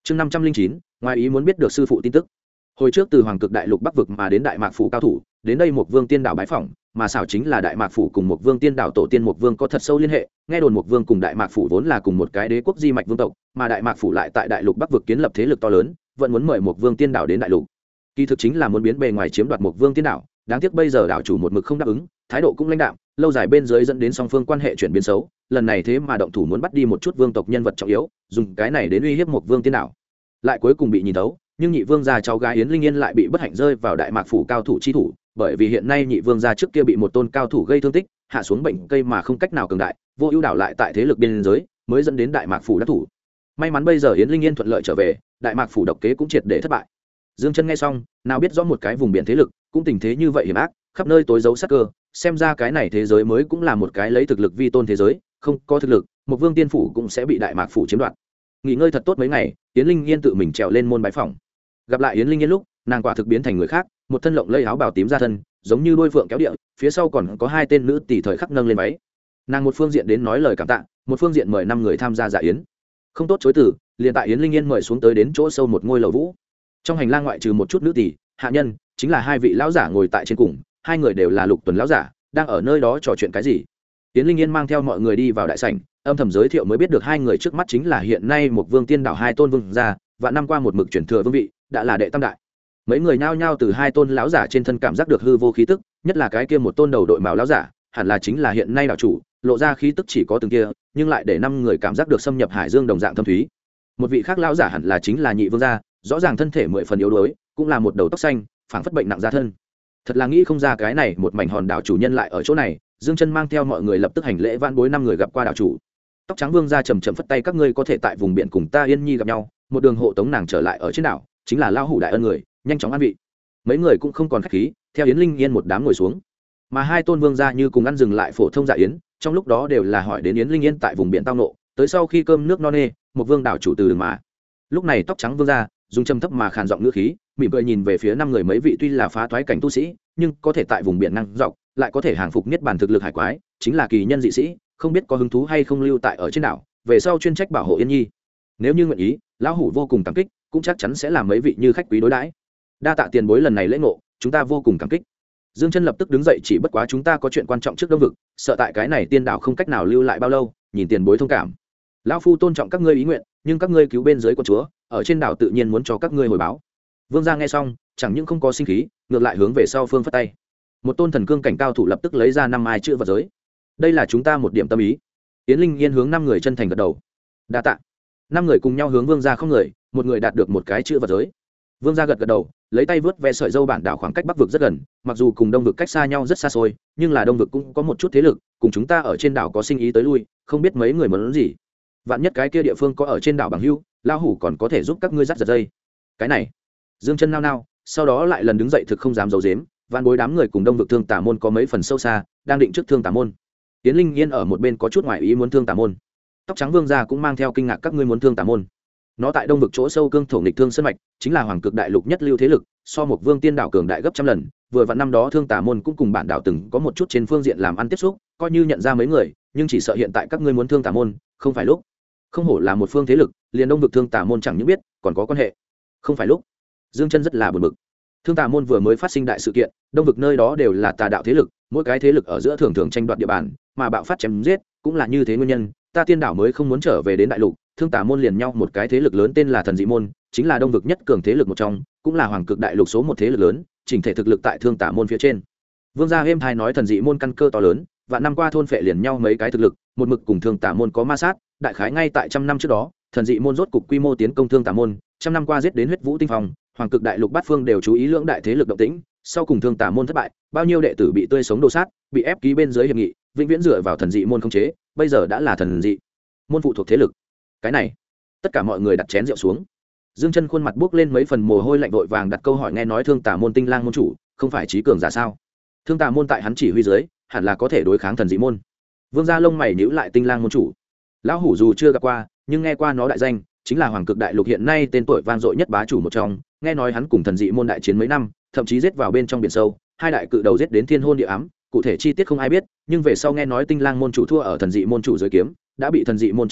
chương 509, ngoài ý muốn biết được sư phụ tin tức. Hồi trước từ Hoàng Cực Đại Lục Bắc vực mà đến Đại Mạc phủ cao thủ, đến đây Mộc Vương Tiên đảo bái phỏng, mà xảo chính là Đại Mạc phủ cùng Mộc Vương Tiên đảo tổ tiên Mộc Vương có thật sâu liên hệ, nghe đồn Mộc Vương cùng Đại Mạc phủ vốn là cùng một cái đế quốc di mạch vương tộc, mà Đại Mạc phủ lại tại Đại Lục Bắc vực kiến lập thế lực to lớn, vẫn muốn mời Mộc Vương Tiên đảo đến đại lục. Kỳ thực chính là muốn biến bề ngoài chiếm đoạt Mộc Vương Tiên đảo, đáng tiếc bây giờ đảo chủ một mực không đáp ứng, thái độ cũng lãnh đạm, lâu dài bên dưới dẫn đến song phương quan hệ chuyển biến xấu, lần này thế mà động thủ muốn bắt đi một chút vương tộc nhân vật trọng yếu, dùng cái này đến uy hiếp Mộc Vương Tiên đảo. Lại cuối cùng bị nhìn thấu, nhưng nhị vương gia cháu gái Yến Linh Yên lại bị bất hạnh rơi vào Đại Mạc phủ cao thủ chi thủ, bởi vì hiện nay nhị vương gia trước kia bị một tôn cao thủ gây thương tích, hạ xuống bệnh cây mà không cách nào cường đại, vô ưu đảo lại tại thế lực biên giới, mới dẫn đến Đại Mạc phủ đắc thủ. May mắn bây giờ Yến Linh Yên thuận lợi trở về, Đại Mạc phủ độc kế cũng triệt để thất bại. Dương Chân nghe xong, nào biết rõ một cái vùng biển thế lực, cũng tình thế như vậy hiểm ác, khắp nơi tối giấu sát cơ, xem ra cái này thế giới mới cũng là một cái lấy thực lực vi tôn thế giới, không có thực lực, một vương tiên phủ cũng sẽ bị Đại Mạc phủ chiếm đoạt. Nghỉ ngơi thật tốt mấy ngày, Yến Linh Yên tự mình trèo lên môn bái phòng. Gặp lại Yến Linh Yên lúc, nàng quả thực biến thành người khác, một thân lộng lẫy áo bào tím ra thân, giống như đôi phượng kéo địa, phía sau còn có hai tên nữ tỷ thời khắc nâng lên váy. Nàng một phương diện đến nói lời cảm tạ, một phương diện mời 5 người tham gia dạ yến. Không tốt chối từ, liền tại Yến Linh Yên mời xuống tới đến chỗ sâu một ngôi lầu vũ. Trong hành lang ngoại trừ một chút nữ tỷ, hạ nhân, chính là 2 vị lão giả ngồi tại trên cùng, 2 người đều là Lục Tuần lão giả, đang ở nơi đó trò chuyện cái gì. Yến Linh Yên mang theo mọi người đi vào đại sảnh, âm thầm giới thiệu mới biết được 2 người trước mắt chính là hiện nay một Vương Tiên đảo 2 tôn vương gia, và năm qua một mực chuyển thừa vương vị, đã là đệ tam đại. Mấy người nhao nhao từ 2 tôn lão giả trên thân cảm giác được hư vô khí tức, nhất là cái kia một tôn đầu đội màu lão giả, hẳn là chính là hiện nay đảo chủ, lộ ra khí tức chỉ có từng kia, nhưng lại để 5 người cảm giác được xâm nhập hải dương đồng dạng thâm thúy. Một vị khác lão giả hẳn là chính là nhị vương gia, rõ ràng thân thể 10 phần yếu đuối, cũng là một đầu tóc xanh, phảng phất bệnh nặng ra thân. Thật là nghĩ không ra cái này một mảnh hòn đảo chủ nhân lại ở chỗ này. Dương Chân mang theo mọi người lập tức hành lễ vãn bối 5 người gặp qua đảo chủ. Tóc trắng vương gia trầm trầm phất tay, các ngươi có thể tại vùng biển cùng ta Yên Nhi gặp nhau, một đường hộ tống nàng trở lại ở trên đảo, chính là lao hủ đại ân người, nhanh chóng an vị. Mấy người cũng không còn khách khí, theo Yến Linh Yên một đám ngồi xuống. Mà 2 tôn vương gia như cùng ăn dừng lại phổ thông dạ yến, trong lúc đó đều là hỏi đến Yến Linh Yên tại vùng biển tao nộ, tới sau khi cơm nước no nê, một vương đảo chủ từ đường mà. Lúc này tóc trắng vương gia dùng trầm thấp mà khàn giọng ngữ khí, mỉm cười nhìn về phía 5 người, mấy vị tuy là phá thoái cảnh tu sĩ, nhưng có thể tại vùng biển năng dọc, lại có thể hàng phục niết bàn thực lực hải quái, chính là kỳ nhân dị sĩ, không biết có hứng thú hay không lưu tại ở trên đảo, về sau chuyên trách bảo hộ Yên Nhi. Nếu như nguyện ý, lão hủ vô cùng cảm kích, cũng chắc chắn sẽ làm mấy vị như khách quý đối đãi. Đa tạ tiền bối lần này lễ ngộ, chúng ta vô cùng cảm kích. Dương Chân lập tức đứng dậy, chỉ bất quá chúng ta có chuyện quan trọng trước Đông vực, sợ tại cái này tiên đảo không cách nào lưu lại bao lâu, nhìn tiền bối thông cảm. Lão phu tôn trọng các ngươi ý nguyện, nhưng các ngươi cứu bên dưới quân chúa, ở trên đảo tự nhiên muốn cho các ngươi hồi báo. Vương gia nghe xong, chẳng những không có sinh khí, ngược lại hướng về sau phương phất tay. Một tôn thần cương cảnh cao thủ lập tức lấy ra 5 ai chữ vật giới. Đây là chúng ta một điểm tâm ý. Yến Linh Yên hướng 5 người chân thành gật đầu. Đa tạ. 5 người cùng nhau hướng vương gia không người, một người đạt được một cái chữ vật giới. Vương gia gật gật đầu, lấy tay vớt ve sợi dâu, bản đảo khoảng cách Bắc vực rất gần, mặc dù cùng Đông vực cách xa nhau rất xa xôi, nhưng là Đông vực cũng có một chút thế lực, cùng chúng ta ở trên đảo có sinh ý tới lui, không biết mấy người muốn gì. Vạn nhất cái kia địa phương có ở trên đảo bằng hữu, lão hủ còn có thể giúp các ngươi dắt giật dây. Cái này. Dương Chân nao nao, sau đó lại lần đứng dậy, thực không dám giấu giếm, vạn bối đám người cùng Đông vực Thương Tà môn có mấy phần sâu xa, đang định trước Thương Tà môn. Yến Linh Yên ở một bên có chút ngoài ý muốn Thương Tà môn. Tóc trắng vương gia cũng mang theo kinh ngạc, các ngươi muốn Thương Tà môn? Nó tại Đông vực chỗ sâu cương thổ nghịch thương sơn mạch, chính là Hoàng Cực Đại Lục nhất lưu thế lực, so một Vương Tiên đảo cường đại gấp trăm lần, vừa vặn năm đó Thương Tà môn cũng cùng bản đảo từng có một chút trên phương diện làm ăn tiếp xúc, coi như nhận ra mấy người, nhưng chỉ sợ hiện tại các ngươi muốn Thương Tà môn, không phải lúc. Không hổ là một phương thế lực, liền Đông vực Thương Tà môn chẳng những biết, còn có quan hệ. Không phải lúc. Dương Chân rất là buồn bực. Thương Tà môn vừa mới phát sinh đại sự kiện, Đông vực nơi đó đều là tà đạo thế lực, mỗi cái thế lực ở giữa thường thường tranh đoạt địa bàn, mà bạo phát chém giết, cũng là như thế nguyên nhân, ta Tiên đảo mới không muốn trở về đến đại lục. Thương Tà môn liền nhau một cái thế lực lớn tên là Thần Dị môn, chính là Đông vực nhất cường thế lực một trong, cũng là Hoàng Cực Đại Lục số 1 thế lực lớn, chỉnh thể thực lực tại Thương Tà môn phía trên. Vương gia êm thai nói Thần Dị môn căn cơ to lớn, và năm qua thôn phệ liền nhau mấy cái thực lực, một mực cùng Thương Tà môn có ma sát, đại khái ngay tại trăm năm trước đó, Thần Dị môn rốt cục quy mô tiến công Thương Tà môn, trăm năm qua giết đến huyết vũ tinh phong, Hoàng Cực Đại Lục bát phương đều chú ý lưỡng đại thế lực động tĩnh, sau cùng Thương Tà môn thất bại, bao nhiêu đệ tử bị tươi sống đồ sát, bị ép ký bên dưới hiệp nghị, vĩnh viễn dựa vào Thần Dị môn khống chế, bây giờ đã là Thần Dị môn phụ thuộc thế lực. Cái này, tất cả mọi người đặt chén rượu xuống. Dương Chân khuôn mặt buốc lên mấy phần mồ hôi lạnh, vội vàng đặt câu hỏi, nghe nói Thương Tà môn Tinh Lang môn chủ không phải trí cường giả sao? Thương Tà môn tại hắn chỉ huy dưới, hẳn là có thể đối kháng Thần Dị môn. Vương gia lông mày nhíu lại, Tinh Lang môn chủ, lão hủ dù chưa gặp qua, nhưng nghe qua nó đại danh, chính là Hoàng Cực Đại Lục hiện nay tên tuổi vang dội nhất bá chủ một trong, nghe nói hắn cùng Thần Dị môn đại chiến mấy năm, thậm chí giết vào bên trong biển sâu, 2 đại cự đầu giết đến thiên hôn địa ám, cụ thể chi tiết không ai biết, nhưng về sau nghe nói Tinh Lang môn chủ thua ở Thần Dị môn chủ dưới kiếm, đã bị Thần Dị môn trấn áp,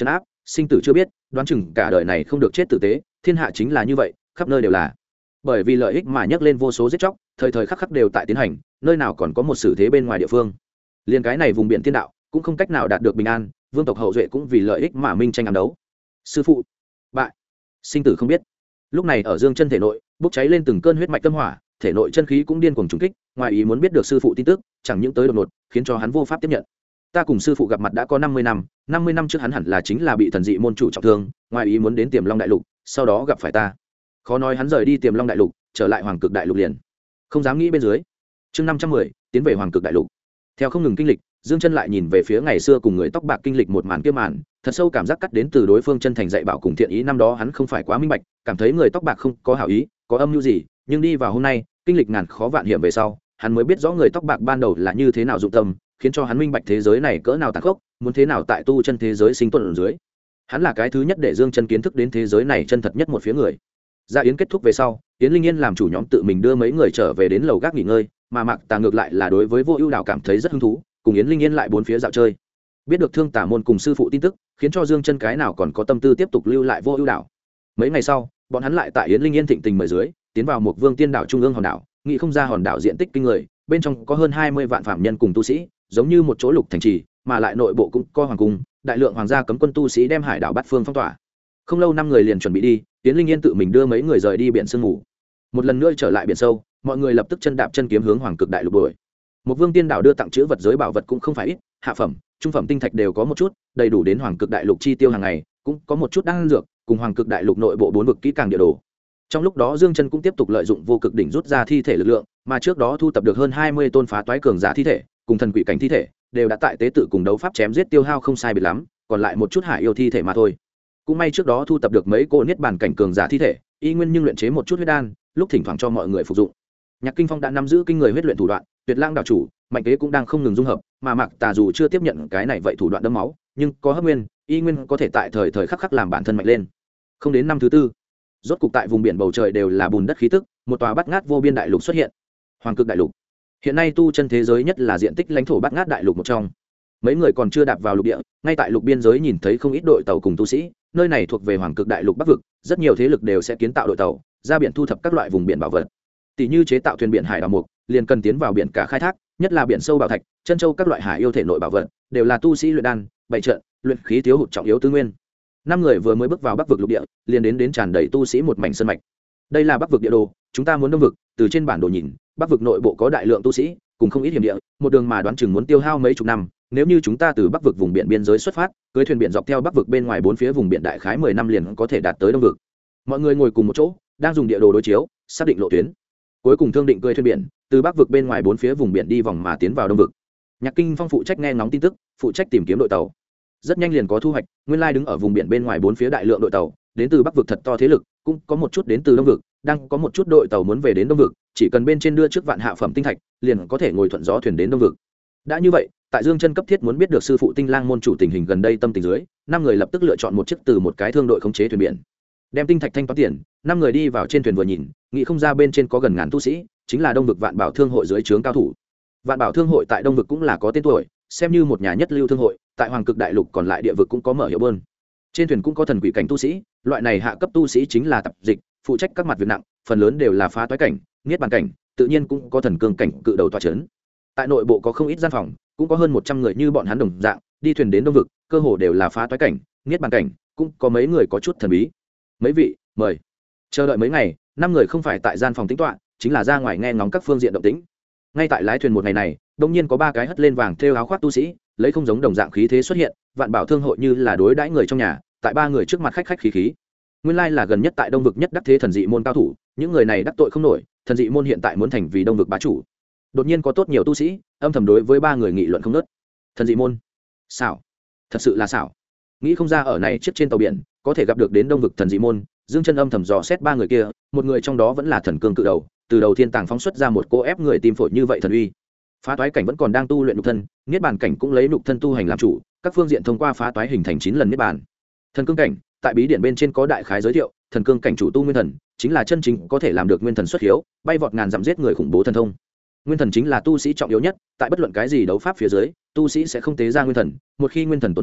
sinh tử chưa biết, đoán chừng cả đời này không được chết tử tế. Thiên hạ chính là như vậy, khắp nơi đều là. Bởi vì lợi ích mà nhấc lên vô số giết chóc, thời thời khắc khắc đều tại tiến hành, nơi nào còn có một xử thế bên ngoài địa phương. Liên cái này vùng biển tiên đạo cũng không cách nào đạt được bình an, vương tộc hậu duệ cũng vì lợi ích mà minh tranh ám đấu. Sư phụ bại, sinh tử không biết. Lúc này ở Dương Chân thể nội bốc cháy lên từng cơn huyết mạch tâm hỏa, thể nội chân khí cũng điên cuồng trùng kích. Ngoài ý muốn biết được sư phụ tin tức, chẳng những tới đột ngột, khiến cho hắn vô pháp tiếp nhận. Ta cùng sư phụ gặp mặt đã có 50 năm, 50 năm trước hắn hẳn là chính là bị thần dị môn chủ trọng thương, ngoài ý muốn đến Tiềm Long đại lục, sau đó gặp phải ta. Khó nói hắn rời đi Tiềm Long đại lục, trở lại Hoàng Cực đại lục liền. Không dám nghĩ bên dưới. Chương 510, tiến về Hoàng Cực đại lục. Theo không ngừng kinh lịch, Dương Chân lại nhìn về phía ngày xưa cùng người tóc bạc kinh lịch một màn kia màn, thật sâu cảm giác cắt đến từ đối phương chân thành dạy bảo cùng thiện ý. Năm đó hắn không phải quá minh bạch, cảm thấy người tóc bạc không có hảo ý, có âm mưu gì, nhưng đi vào hôm nay, kinh lịch ngàn khó vạn hiểm về sau, hắn mới biết rõ người tóc bạc ban đầu là như thế nào dụng tâm, khiến cho hắn minh bạch thế giới này cỡ nào tàn khốc, muốn thế nào tại tu chân thế giới sinh tồn ở dưới. Hắn là cái thứ nhất để Dương Chân kiến thức đến thế giới này chân thật nhất một phía người. Dạ yến kết thúc về sau, Yến Linh Yên làm chủ nhóm tự mình đưa mấy người trở về đến lầu gác nghỉ ngơi, mà Mạc Tà ngược lại là đối với Vô Ưu Đảo cảm thấy rất hứng thú, cùng Yến Linh Yên lại bốn phía dạo chơi. Biết được Thương Tả môn cùng sư phụ tin tức, khiến cho Dương Chân cái nào còn có tâm tư tiếp tục lưu lại Vô Ưu Đảo. Mấy ngày sau, bọn hắn lại tại Yến Linh Yên thịnh tình mời dưới, tiến vào một Vương Tiên đảo trung ương hòn đảo, nghĩ không ra hòn đảo diện tích kinh người, bên trong có hơn 20 vạn phạm nhân cùng tu sĩ, giống như một chỗ lục thành trì, mà lại nội bộ cũng có hoàng cung, đại lượng hoàng gia cấm quân tu sĩ đem hải đảo bát phương phong tỏa. Không lâu năm người liền chuẩn bị đi, Yến Linh Yên tự mình đưa mấy người rời đi biển sương mù. Một lần nữa trở lại biển sâu, mọi người lập tức chân đạp chân kiếm hướng Hoàng Cực đại lục đuổi. Một Vương Tiên đảo đưa tặng chữ vật giới bảo vật cũng không phải ít, hạ phẩm, trung phẩm tinh thạch đều có một chút, đầy đủ đến Hoàng Cực đại lục chi tiêu hàng ngày, cũng có một chút đan dược, cùng Hoàng Cực đại lục nội bộ 4 vực kỹ càng địa đồ. Trong lúc đó Dương Chân cũng tiếp tục lợi dụng vô cực đỉnh rút ra thi thể lực lượng, mà trước đó thu tập được hơn 20 tôn phá toái cường giả thi thể, cùng thần quỷ cảnh thi thể, đều đã tại tế tự cùng đấu pháp chém giết tiêu hao không sai biệt lắm, còn lại một chút hải yêu thi thể mà thôi. Cũng may trước đó thu tập được mấy cô niết bàn cảnh cường giả thi thể, y nguyên nhưng luyện chế một chút huyết đan, lúc thỉnh thoảng cho mọi người phục dụng. Nhạc Kinh Phong đã nắm giữ kinh người huyết luyện thủ đoạn, Tuyệt Lãng đảo chủ, Mạnh Kế cũng đang không ngừng dung hợp, mà Mạc Tà dù chưa tiếp nhận cái này vậy thủ đoạn đấm máu, nhưng có hấp nguyên, y nguyên có thể tại thời thời khắc khắc làm bản thân mạnh lên. Không đến năm thứ tư, rốt cục tại vùng biển bầu trời đều là bùn đất khí tức, một tòa bát ngát vô biên đại lục xuất hiện. Hoàng Cực đại lục. Hiện nay tu chân thế giới nhất là diện tích lãnh thổ bát ngát đại lục một trong. Mấy người còn chưa đạp vào lục địa, ngay tại lục biên giới nhìn thấy không ít đội tàu cùng tu sĩ, nơi này thuộc về Hoàng Cực đại lục Bắc vực, rất nhiều thế lực đều sẽ kiến tạo đội tàu, ra biển thu thập các loại vùng biển bảo vật. Tỷ như chế tạo thuyền biển hải đảo mục, liền cần tiến vào biển cả khai thác, nhất là biển sâu bảo thạch, chân châu các loại hải yêu thể nội bảo vật, đều là tu sĩ luyện đan, bày trận, luyện khí thiếu hụt trọng yếu tư nguyên. Năm người vừa mới bước vào Bắc vực lục địa, liền đến tràn đầy tu sĩ một mảnh sơn mạch. Đây là Bắc vực địa đồ, chúng ta muốn đông vực, từ trên bản đồ nhìn, Bắc vực nội bộ có đại lượng tu sĩ, cùng không ít hiểm địa, một đường mà đoán chừng muốn tiêu hao mấy chục năm. Nếu như chúng ta từ Bắc vực vùng biển biên giới xuất phát, cưỡi thuyền biển dọc theo Bắc vực bên ngoài 4 phía vùng biển đại khái 10 năm liền có thể đạt tới đông vực. Mọi người ngồi cùng một chỗ, đang dùng địa đồ đối chiếu, xác định lộ tuyến. Cuối cùng thương định cưỡi thuyền biển, từ Bắc vực bên ngoài 4 phía vùng biển đi vòng mà tiến vào đông vực. Nhạc Kinh Phong phụ trách nghe ngóng tin tức, phụ trách tìm kiếm đội tàu. Rất nhanh liền có thu hoạch, nguyên lai đứng ở vùng biển bên ngoài 4 phía đại lượng đội tàu, đến từ Bắc vực thật to thế lực, cũng có một chút đến từ đông vực, đang có một chút đội tàu muốn về đến đông vực, chỉ cần bên trên đưa trước vạn hạ phẩm tinh thạch, liền có thể ngồi thuận gió thuyền đến đông vực. Đã như vậy, tại Dương Chân cấp thiết muốn biết được sư phụ Tinh Lang môn chủ tình hình gần đây tâm tình dưới, 5 người lập tức lựa chọn một chiếc từ một cái thương đội khống chế thuyền biển. Đem tinh thạch thanh toán tiền, 5 người đi vào trên thuyền vừa nhìn, nghĩ không ra bên trên có gần ngàn tu sĩ, chính là đông vực Vạn Bảo Thương hội dưới trướng cao thủ. Vạn Bảo Thương hội tại đông vực cũng là có tên tuổi, xem như một nhà nhất lưu thương hội, tại Hoàng Cực đại lục còn lại địa vực cũng có mở hiệu bơn. Trên thuyền cũng có thần quỷ cảnh tu sĩ, loại này hạ cấp tu sĩ chính là tập dịch, phụ trách các mặt việc nặng, phần lớn đều là phá toái cảnh, niết bàn cảnh, tự nhiên cũng có thần cương cảnh cự đầu tọa chấn. Tại nội bộ có không ít gian phòng, cũng có hơn 100 người như bọn hắn đồng dạng, đi thuyền đến đông vực, cơ hồ đều là phá toái cảnh, niết bàn cảnh, cũng có mấy người có chút thần bí. Mấy vị, mời. Chờ đợi mấy ngày, 5 người không phải tại gian phòng tĩnh tọa, chính là ra ngoài nghe ngóng các phương diện động tĩnh. Ngay tại lái thuyền một ngày này, đột nhiên có 3 cái hất lên vàng thêu áo khoác tu sĩ, lấy không giống đồng dạng khí thế xuất hiện, Vạn Bảo Thương hội như là đối đãi người trong nhà, tại 3 người trước mặt khách khí khí. Nguyên lai là gần nhất tại đông vực nhất đắc thế thần dị môn cao thủ, những người này đắc tội không nổi, thần dị môn hiện tại muốn thành vì đông vực bá chủ. Đột nhiên có tốt nhiều tu sĩ âm thầm đối với 3 người nghị luận không ngớt. Thần dị môn, xảo, thật sự là xảo. Nghĩ không ra ở này chiếc trên tàu biển có thể gặp được đến đông vực thần dị môn. Dương Chân âm thầm dò xét 3 người kia, một người trong đó vẫn là thần cương cự đầu, từ đầu thiên tàng phóng xuất ra một cô ép người tim phổi như vậy thần uy. Phá toái cảnh vẫn còn đang tu luyện nhục thân, niết bàn cảnh cũng lấy nhục thân tu hành làm chủ, các phương diện thông qua phá toái hình thành 9 lần niết bàn. Thần cương cảnh, tại bí điển bên trên có đại khái giới thiệu, thần cương cảnh chủ tu nguyên thần, chính là chân chính có thể làm được nguyên thần xuất hiếu, bay vọt ngàn dặm giết người khủng bố thần thông. Nguyên thần chính là tu sĩ trọng yếu nhất, tại bất luận cái gì đấu pháp phía dưới, tu sĩ sẽ không tế ra nguyên thần, một khi nguyên thần tổn thương,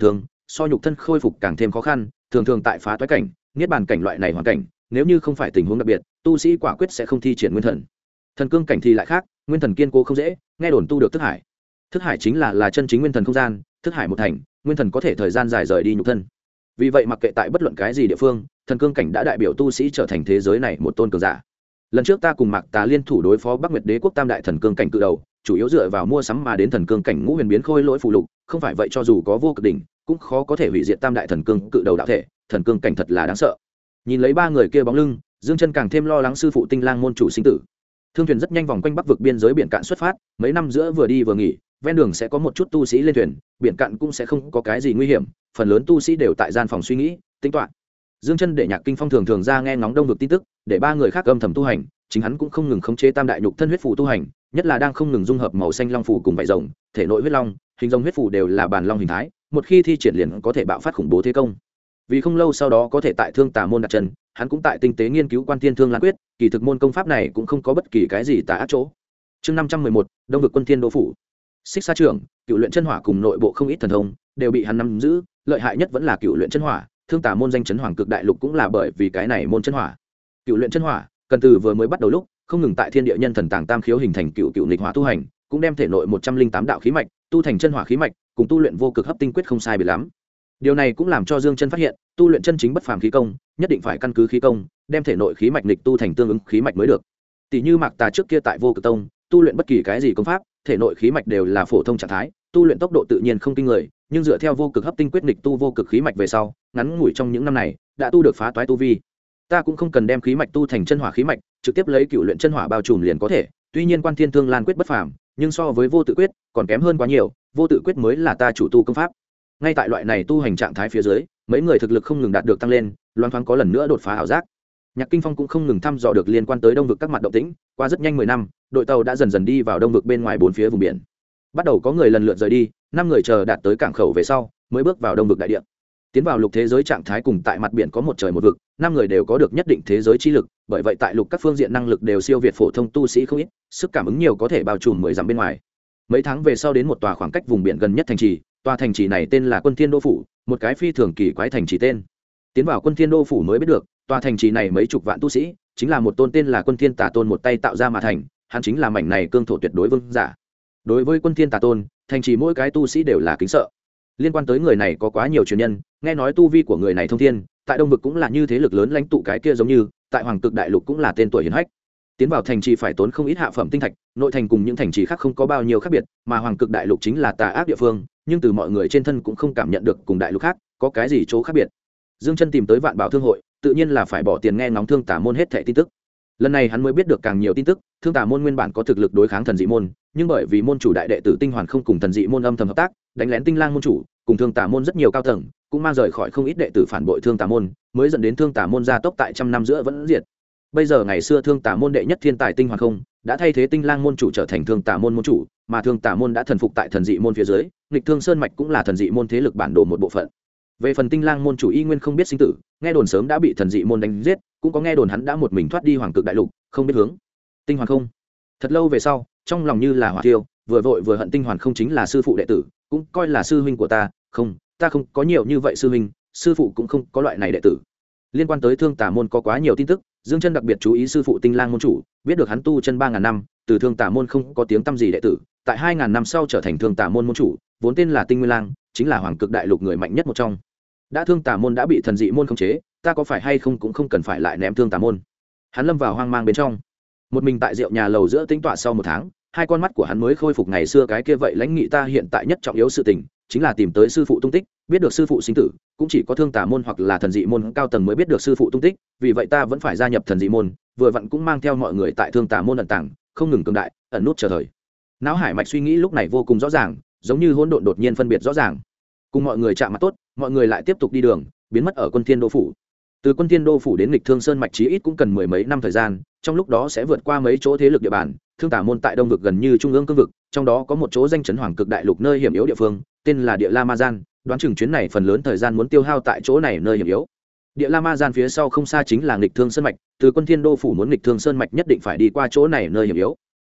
so nhục thân khôi phục càng thêm khó khăn, thường thường tại phá toái cảnh, niết bàn cảnh loại này hoàn cảnh, nếu như không phải tình huống đặc biệt, tu sĩ quả quyết sẽ không thi triển nguyên thần. Thần cương cảnh thì lại khác, nguyên thần kiên cố không dễ, nghe đồn tu được thức hải. Thức hải chính là chân chính nguyên thần không gian, thức hải một thành, nguyên thần có thể thời gian dài rời đi nhục thân. Vì vậy mặc kệ tại bất luận cái gì địa phương, thần cương cảnh đã đại biểu tu sĩ trở thành thế giới này một tôn cường giả. Lần trước ta cùng Mạc Tà liên thủ đối phó Bắc Nguyệt Đế quốc tam đại thần cương cảnh cự đầu, chủ yếu dựa vào mua sắm mà đến thần cương cảnh ngũ huyền biến khôi lỗi phụ lục, không phải vậy cho dù có vô cực đỉnh, cũng khó có thể hủy diệt tam đại thần cương cự đầu đạo thể, thần cương cảnh thật là đáng sợ. Nhìn lấy ba người kia bóng lưng, Dương Chân càng thêm lo lắng sư phụ Tinh Lang môn chủ sinh tử. Thương thuyền rất nhanh vòng quanh Bắc vực biên giới biển cạn xuất phát, mấy năm giữa vừa đi vừa nghỉ, ven đường sẽ có một chút tu sĩ lên thuyền, biển cạn cũng sẽ không có cái gì nguy hiểm, phần lớn tu sĩ đều tại gian phòng suy nghĩ, tính toán. Dương Chân để Nhạc Kinh Phong thường thường ra nghe ngóng đông vực tin tức, để ba người khác âm thầm tu hành, chính hắn cũng không ngừng khống chế tam đại nhục thân huyết phù tu hành, nhất là đang không ngừng dung hợp màu xanh long phù cùng vảy rồng, thể nội huyết long, hình rồng huyết phù đều là bản long hình thái, một khi thi triển liền có thể bạo phát khủng bố thế công. Vì không lâu sau đó có thể tại Thương Tà môn đặt chân, hắn cũng tại tinh tế nghiên cứu Quan Thiên Thương Lan quyết, kỳ thực môn công pháp này cũng không có bất kỳ cái gì tà ác chỗ. Chương 511, Đông vực Quân Thiên Đô phủ. Xích Sa trưởng, Cựu Luyện Chân Hỏa cùng nội bộ không ít thần thông, đều bị hắn nắm giữ, lợi hại nhất vẫn là Cựu Luyện Chân Hỏa, Thương Tà môn danh chấn Hoàng Cực Đại Lục cũng là bởi vì cái này môn chân hỏa. Cựu Luyện Chân Hỏa, cần từ vừa mới bắt đầu lúc, không ngừng tại Thiên Địa Nhân Thần Tàng Tam khiếu hình thành cựu nghịch hỏa tu hành, cũng đem thể nội 108 đạo khí mạch, tu thành chân hỏa khí mạch, cùng tu luyện vô cực hấp tinh quyết không sai biệt lắm. Điều này cũng làm cho Dương Chân phát hiện, tu luyện chân chính bất phàm khí công, nhất định phải căn cứ khí công, đem thể nội khí mạch nghịch tu thành tương ứng khí mạch mới được. Tỷ như Mạc Tà trước kia tại Vô Cực Tông, tu luyện bất kỳ cái gì công pháp, thể nội khí mạch đều là phổ thông trạng thái, tu luyện tốc độ tự nhiên không kinh người, nhưng dựa theo vô cực hấp tinh quyết nghịch tu vô cực khí mạch về sau, ngắn ngủi trong những năm này, đã tu được phá toái tu vi. Ta cũng không cần đem khí mạch tu thành chân hỏa khí mạch, trực tiếp lấy cựu luyện chân hỏa bao trùm liền có thể. Tuy nhiên Quan Thiên Thương Lan quyết bất phàm, nhưng so với vô tự quyết, còn kém hơn quá nhiều, vô tự quyết mới là ta chủ tu công pháp. Ngay tại loại này tu hành trạng thái phía dưới, mấy người thực lực không ngừng đạt được tăng lên, loan thoáng có lần nữa đột phá ảo giác. Nhạc Kinh Phong cũng không ngừng thăm dò được liên quan tới đông vực các mặt động tĩnh, qua rất nhanh 10 năm, đội tàu đã dần dần đi vào đông vực bên ngoài bốn phía vùng biển. Bắt đầu có người lần lượt rời đi, 5 người chờ đạt tới cảng khẩu về sau, mới bước vào đông vực đại địa. Tiến vào lục thế giới trạng thái cùng tại mặt biển có một trời một vực, 5 người đều có được nhất định thế giới chi lực, bởi vậy tại lục các phương diện năng lực đều siêu việt phổ thông tu sĩ không ít, sức cảm ứng nhiều có thể bao trùm 10 dặm bên ngoài. Mấy tháng về sau đến một tòa khoảng cách vùng biển gần nhất thành trì, tòa thành trì này tên là Quân Thiên Đô phủ, một cái phi thường kỳ quái thành trì tên. Tiến vào Quân Thiên Đô phủ mới biết được, tòa thành trì này mấy chục vạn tu sĩ, chính là một tôn tên là Quân Thiên Tà Tôn một tay tạo ra mà thành, hắn chính là mảnh này cương thổ tuyệt đối vương giả. Đối với Quân Thiên Tà Tôn, thành trì mỗi cái tu sĩ đều là kính sợ. Liên quan tới người này có quá nhiều truyền nhân, nghe nói tu vi của người này thông thiên, tại đông vực cũng là như thế lực lớn lãnh tụ cái kia giống như, tại Hoàng Cực Đại Lục cũng là tên tuổi hiển hách. Tiến vào thành trì phải tốn không ít hạ phẩm tinh thạch, nội thành cùng những thành trì khác không có bao nhiêu khác biệt, mà Hoàng Cực Đại Lục chính là tà ác địa phương, nhưng từ mọi người trên thân cũng không cảm nhận được cùng đại lục khác có cái gì chỗ khác biệt. Dương Chân tìm tới Vạn Bảo Thương hội, tự nhiên là phải bỏ tiền nghe ngóng Thương Tà môn hết thảy tin tức. Lần này hắn mới biết được càng nhiều tin tức, Thương Tà môn nguyên bản có thực lực đối kháng thần dị môn, nhưng bởi vì môn chủ đại đệ tử Tinh Hoàn không cùng thần dị môn âm thầm hợp tác, đánh lén Tinh Lang môn chủ, cùng Thương Tà môn rất nhiều cao tầng, cũng mang rời khỏi không ít đệ tử phản bội Thương Tà môn, mới dẫn đến Thương Tà môn gia tốc tại trăm năm giữa vẫn diệt. Bây giờ ngày xưa Thương Tà môn đệ nhất thiên tài Tinh Hoàn không đã thay thế Tinh Lang môn chủ trở thành Thương Tà môn môn chủ, mà Thương Tà môn đã thần phục tại thần dị môn phía dưới, nghịch Thương Sơn mạch cũng là thần dị môn thế lực bản đồ một bộ phận. Về phần Tinh Lang môn chủ y nguyên không biết sinh tử, nghe đồn sớm đã bị thần dị môn đánh giết, cũng có nghe đồn hắn đã một mình thoát đi Hoàng Cực Đại Lục, không biết hướng. Tinh Hoàn không. Thật lâu về sau, trong lòng như là hỏa thiêu, vừa vội vừa hận Tinh Hoàn không chính là sư phụ đệ tử, cũng coi là sư huynh của ta, không, ta không có nhiều như vậy sư huynh, sư phụ cũng không có loại này đệ tử. Liên quan tới Thương Tà môn có quá nhiều tin tức, Dương Chân đặc biệt chú ý sư phụ Tinh Lang môn chủ, biết được hắn tu chân 3000 năm, từ Thương Tà môn không có tiếng tăm gì đệ tử, tại 2000 năm sau trở thành Thương Tà môn môn chủ, vốn tên là Tinh Nguyên Lang, chính là Hoàng Cực Đại Lục người mạnh nhất một trong. Đã Thương Tà môn đã bị thần dị môn khống chế, ta có phải hay không cũng không cần phải lại ném Thương Tà môn. Hắn lâm vào hoang mang bên trong. Một mình tại rượu nhà lầu giữa tĩnh tọa sau 1 tháng, hai con mắt của hắn mới khôi phục ngày xưa cái kia vậy lãnh nghị ta hiện tại nhất trọng yếu sự tình, chính là tìm tới sư phụ tung tích, biết được sư phụ sinh tử, cũng chỉ có Thương Tà môn hoặc là thần dị môn cao tầng mới biết được sư phụ tung tích, vì vậy ta vẫn phải gia nhập thần dị môn, vừa vặn cũng mang theo mọi người tại Thương Tà môn ẩn tàng, không ngừng cường đại, ẩn nút chờ thời. Não hải mạch suy nghĩ lúc này vô cùng rõ ràng, giống như hỗn độn đột nhiên phân biệt rõ ràng. Cùng mọi người chạm mặt tốt, mọi người lại tiếp tục đi đường, biến mất ở Quân Thiên Đô phủ. Từ Quân Thiên Đô phủ đến Nghịch Thương Sơn mạch chí ít cũng cần 10 mấy năm thời gian, trong lúc đó sẽ vượt qua mấy chỗ thế lực địa bàn. Thương Tà môn tại đông vực gần như trung ương cương vực, trong đó có một chỗ danh chấn Hoàng Cực Đại Lục nơi hiểm yếu địa phương, tên là Địa La Ma Gian, đoán chừng chuyến này phần lớn thời gian muốn tiêu hao tại chỗ này nơi hiểm yếu. Địa La Ma Gian phía sau không xa chính là Nghịch Thương Sơn mạch, từ Quân Thiên Đô phủ muốn Nghịch Thương Sơn mạch nhất định phải đi qua chỗ này nơi hiểm yếu.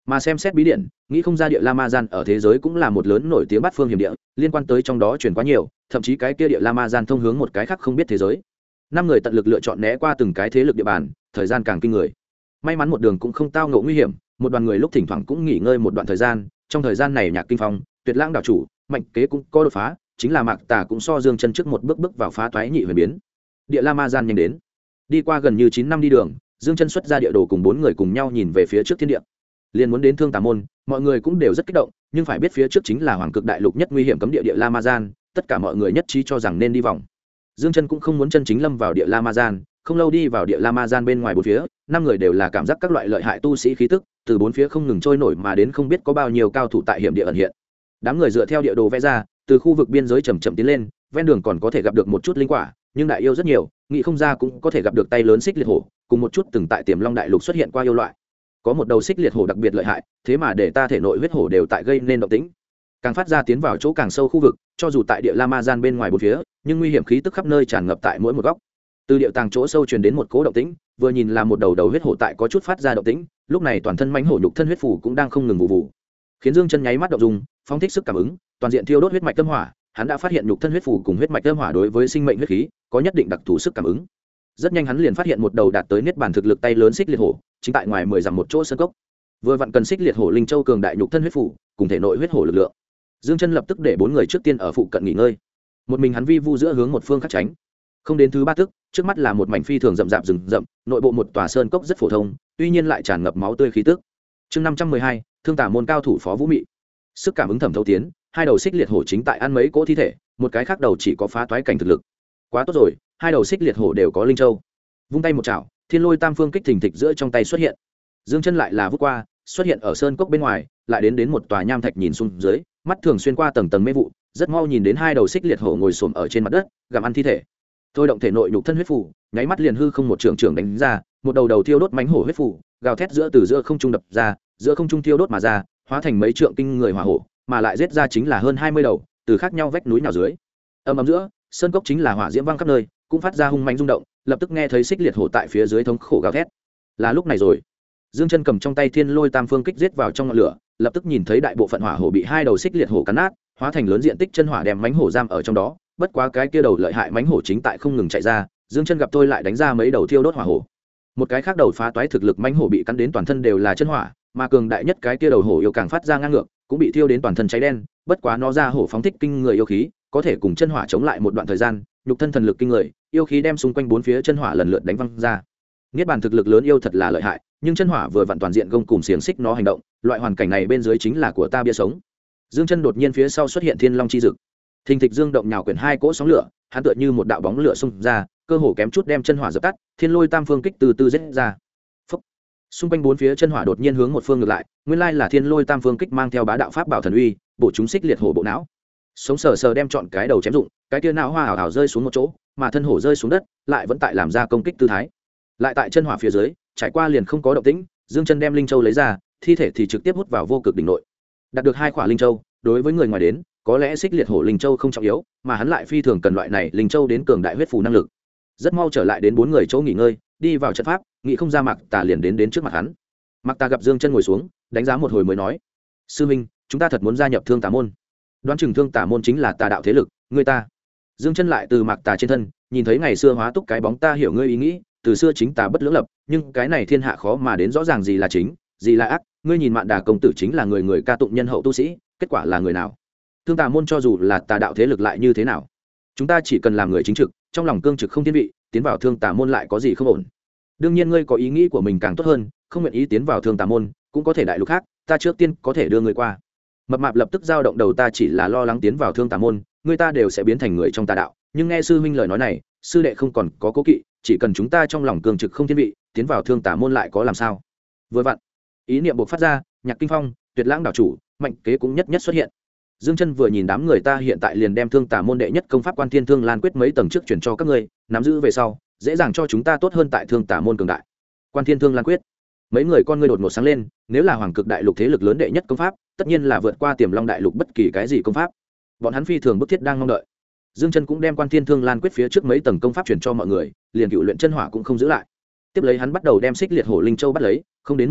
mà xem xét bí điển nghĩ không ra địa la ma gian ở thế giới cũng là một lớn nổi tiếng bát phương hiểm địa, liên quan tới trong đó truyền quá nhiều, thậm chí cái kia địa la ma gian thông hướng một cái khác không biết thế giới. 5 người tận lực lựa chọn né qua từng cái thế lực địa bàn, thời gian càng kinh người. May mắn một đường cũng không tao ngộ nguy hiểm, một đoàn người lúc thỉnh thoảng cũng nghỉ ngơi một đoạn thời gian. Trong thời gian này Nhạc Kinh Phong, Tuyệt Lãng đảo chủ, Mạnh Kế cũng có đột phá, chính là Mạc Tà cũng so Dương Chân trước một bước vào phá toái nhị huyền biến. Địa la ma gian nhanh đến. Đi qua gần như 9 năm đi đường, Dương Chân xuất ra địa đồ cùng 4 người cùng nhau nhìn về phía trước thiên địa. Liền muốn đến Thương Tà môn, mọi người cũng đều rất kích động, nhưng phải biết phía trước chính là Hoàng Cực Đại Lục nhất nguy hiểm cấm địa Địa La Ma Gian, tất cả mọi người nhất trí cho rằng nên đi vòng. Dương Chân cũng không muốn chân chính lâm vào Địa La Ma Gian, không lâu đi vào Địa La Ma Gian bên ngoài bốn phía, 5 người đều là cảm giác các loại lợi hại tu sĩ khí tức, từ bốn phía không ngừng trôi nổi mà đến không biết có bao nhiêu cao thủ tại hiểm địa ẩn hiện. Đám người dựa theo địa đồ vẽ ra, từ khu vực biên giới chậm chậm tiến lên, ven đường còn có thể gặp được một chút linh quả, nhưng đại yêu rất nhiều, nghĩ không ra cũng có thể gặp được tay lớn xích liệt hổ, cùng một chút từng tại Tiềm Long Đại Lục xuất hiện qua yêu loại. Có một đầu xích liệt hổ đặc biệt lợi hại, thế mà để ta thể nội huyết hổ đều tại gây nên động tĩnh, càng phát ra tiến vào chỗ càng sâu khu vực, cho dù tại Địa La Ma Gian bên ngoài bốn phía, nhưng nguy hiểm khí tức khắp nơi tràn ngập tại mỗi một góc. Từ địa tàng chỗ sâu truyền đến một cỗ động tĩnh, vừa nhìn là một đầu huyết hổ tại có chút phát ra động tĩnh, lúc này toàn thân mãnh hổ nhục thân huyết phủ cũng đang không ngừng vụ vụ, khiến Dương Chân nháy mắt động dung, phóng thích sức cảm ứng, toàn diện thiêu đốt huyết mạch tâm hỏa, hắn đã phát hiện nhục thân huyết phủ cùng huyết mạch tâm hỏa đối với sinh mệnh huyết khí có nhất định đặc thù sức cảm ứng. Rất nhanh hắn liền phát hiện một đầu đạt tới niết bàn thực lực tay lớn xích liệt hổ, chính tại ngoài 10 dặm một chỗ sơn cốc. Vừa vặn cần xích liệt hổ linh châu cường đại nhục thân huyết phủ, cùng thể nội huyết hổ lực lượng. Dương Chân lập tức để 4 người trước tiên ở phụ cận nghỉ ngơi. Một mình hắn vi vu giữa hướng một phương khác tránh. Không đến thứ 3 tức, trước mắt là một mảnh phi thường rậm rạp rừng rậm, nội bộ một tòa sơn cốc rất phổ thông, tuy nhiên lại tràn ngập máu tươi khí tức. Chương 512, Thương Tà môn cao thủ Phó Vũ Mị. Sức cảm ứng thẩm thấu tiến, 2 đầu xích liệt hổ chính tại ăn mấy cỗ thi thể, một cái khác đầu chỉ có phá toái cảnh thực lực. Quá tốt rồi, 2 đầu xích liệt hổ đều có linh châu. Vung tay một chảo, Thiên Lôi Tam Phương kích thình thịch giữa trong tay xuất hiện. Dương Chân lại là vút qua, xuất hiện ở sơn cốc bên ngoài, lại đến một tòa nham thạch nhìn xuống dưới, mắt thường xuyên qua tầng tầng mê vụ, rất mau nhìn đến 2 đầu xích liệt hổ ngồi xổm ở trên mặt đất, gặm ăn thi thể. Thôi động thể nội nhục thân huyết phù, nháy mắt liền hư không một trường đánh ra, một đầu thiêu đốt mãnh hổ huyết phù, gào thét từ giữa không trung đập ra, giữa không trung thiêu đốt mà ra, hóa thành mấy trượng kinh người hỏa hổ, mà lại giết ra chính là hơn 20 đầu, từ khác nhau vách núi nào dưới. Ầm ầm giữa, sơn cốc chính là hỏa diễm vang khắp nơi, cũng phát ra hung mãnh rung động, lập tức nghe thấy xích liệt hổ tại phía dưới thống khổ gào thét. Là lúc này rồi, Dương Chân cầm trong tay Thiên Lôi Tam Phương kích giết vào trong ngọn lửa, lập tức nhìn thấy đại bộ phận hỏa hổ bị 2 đầu xích liệt hổ cắn nát, hóa thành lớn diện tích chân hỏa đem mãnh hổ giam ở trong đó. Bất quá cái kia đầu lợi hại mãnh hổ chính tại không ngừng chạy ra, Dương Chân gặp tôi lại đánh ra mấy đầu thiêu đốt hỏa hổ. Một cái khác đầu phá toái thực lực mãnh hổ bị cắn đến toàn thân đều là chân hỏa, mà cường đại nhất cái kia đầu hổ yêu càng phát ra ngang ngược, cũng bị thiêu đến toàn thân cháy đen. Bất quá nó ra hổ phóng thích kinh người yêu khí, có thể cùng chân hỏa chống lại một đoạn thời gian, nhục thân thần lực kinh người, yêu khí đem xung quanh bốn phía chân hỏa lần lượt đánh văng ra. Niết bàn thực lực lớn yêu thật là lợi hại, nhưng chân hỏa vừa vặn toàn diện gông cùng xiềng xích nó hành động, loại hoàn cảnh này bên dưới chính là của ta bia sống. Dương Chân đột nhiên phía sau xuất hiện Thiên Long chi dực. Thình thịch dương động nhào quyển 2 cỗ sóng lửa, hắn tựa như một đạo bóng lửa xung ra, cơ hồ kém chút đem chân hỏa dập tắt, Thiên Lôi Tam Phương kích từ từ giết ra. Phốc. Xung quanh bốn phía chân hỏa đột nhiên hướng một phương ngược lại, nguyên lai là Thiên Lôi Tam Phương kích mang theo bá đạo pháp bảo thần uy, bổ chúng xích liệt hổ bộ não. Sống sờ sờ đem chọn cái đầu chém dụng, cái kia não hoa ảo ảo rơi xuống một chỗ, mà thân hổ rơi xuống đất, lại vẫn tại làm ra công kích tư thái. Lại tại chân hỏa phía dưới, trải qua liền không có động tĩnh, Dương Chân đem linh châu lấy ra, thi thể thì trực tiếp hút vào vô cực đỉnh nội. Đạt được 2 quả linh châu, đối với người ngoài đến, có lẽ xích liệt hổ linh châu không trọng yếu, mà hắn lại phi thường cần loại này linh châu đến cường đại huyết phù năng lực. Rất mau trở lại đến 4 người chỗ nghỉ ngơi, đi vào trận pháp, nghĩ không ra Mạc Tà liền đến trước mặt hắn. Mạc Tà gặp Dương Chân ngồi xuống, đánh giá một hồi mới nói: "Sư huynh, chúng ta thật muốn gia nhập Thương Tà môn. Đoán chừng Thương Tà môn chính là tà đạo thế lực, ngươi ta." Dương Chân lại từ Mạc Tà trên thân, nhìn thấy ngày xưa hóa túc cái bóng, ta hiểu ngươi ý nghĩ, từ xưa chính tà bất lưỡng lập, nhưng cái này thiên hạ khó mà đến rõ ràng gì là chính, gì là ác, ngươi nhìn Mạn Đà công tử chính là người ca tụng nhân hậu tu sĩ, kết quả là người nào? Thương Tà môn cho dù là tà đạo thế lực lại như thế nào? Chúng ta chỉ cần làm người chính trực, trong lòng cương trực không thiên vị, tiến vào Thương Tà môn lại có gì không ổn? Đương nhiên ngươi có ý nghĩ của mình càng tốt hơn, không nguyện ý tiến vào Thương Tà môn, cũng có thể đại lục khác, ta trước tiên có thể đưa ngươi qua. Mập mạp lập tức dao động đầu, ta chỉ là lo lắng tiến vào Thương Tà môn, người ta đều sẽ biến thành người trong tà đạo, nhưng nghe sư huynh lời nói này, sư đệ không còn có cố kỵ, chỉ cần chúng ta trong lòng cương trực không thiên vị, tiến vào Thương Tà môn lại có làm sao? Vừa vặn, ý niệm bộc phát ra, Nhạc Kinh Phong, Tuyệt Lãng đảo chủ, Mạnh Kế cũng nhất xuất hiện. Dương Chân vừa nhìn đám người, ta hiện tại liền đem Thương Tà môn đệ nhất công pháp Quan Thiên Thương Lan quyết mấy tầng trước chuyển cho các ngươi, nắm giữ về sau, dễ dàng cho chúng ta tốt hơn tại Thương Tà môn cường đại. Quan Thiên Thương Lan quyết. Mấy người con ngươi đột ngột sáng lên, nếu là Hoàng Cực Đại Lục thế lực lớn đệ nhất công pháp, tất nhiên là vượt qua Tiềm Long Đại Lục bất kỳ cái gì công pháp. Bọn hắn phi thường bức thiết đang mong đợi. Dương Chân cũng đem Quan Thiên Thương Lan quyết phía trước mấy tầng công pháp chuyển cho mọi người, liền cựu luyện chân hỏa cũng không giữ lại. Tiếp lấy hắn bắt đầu đem xích liệt hổ linh châu bắt lấy, không đến một hồi,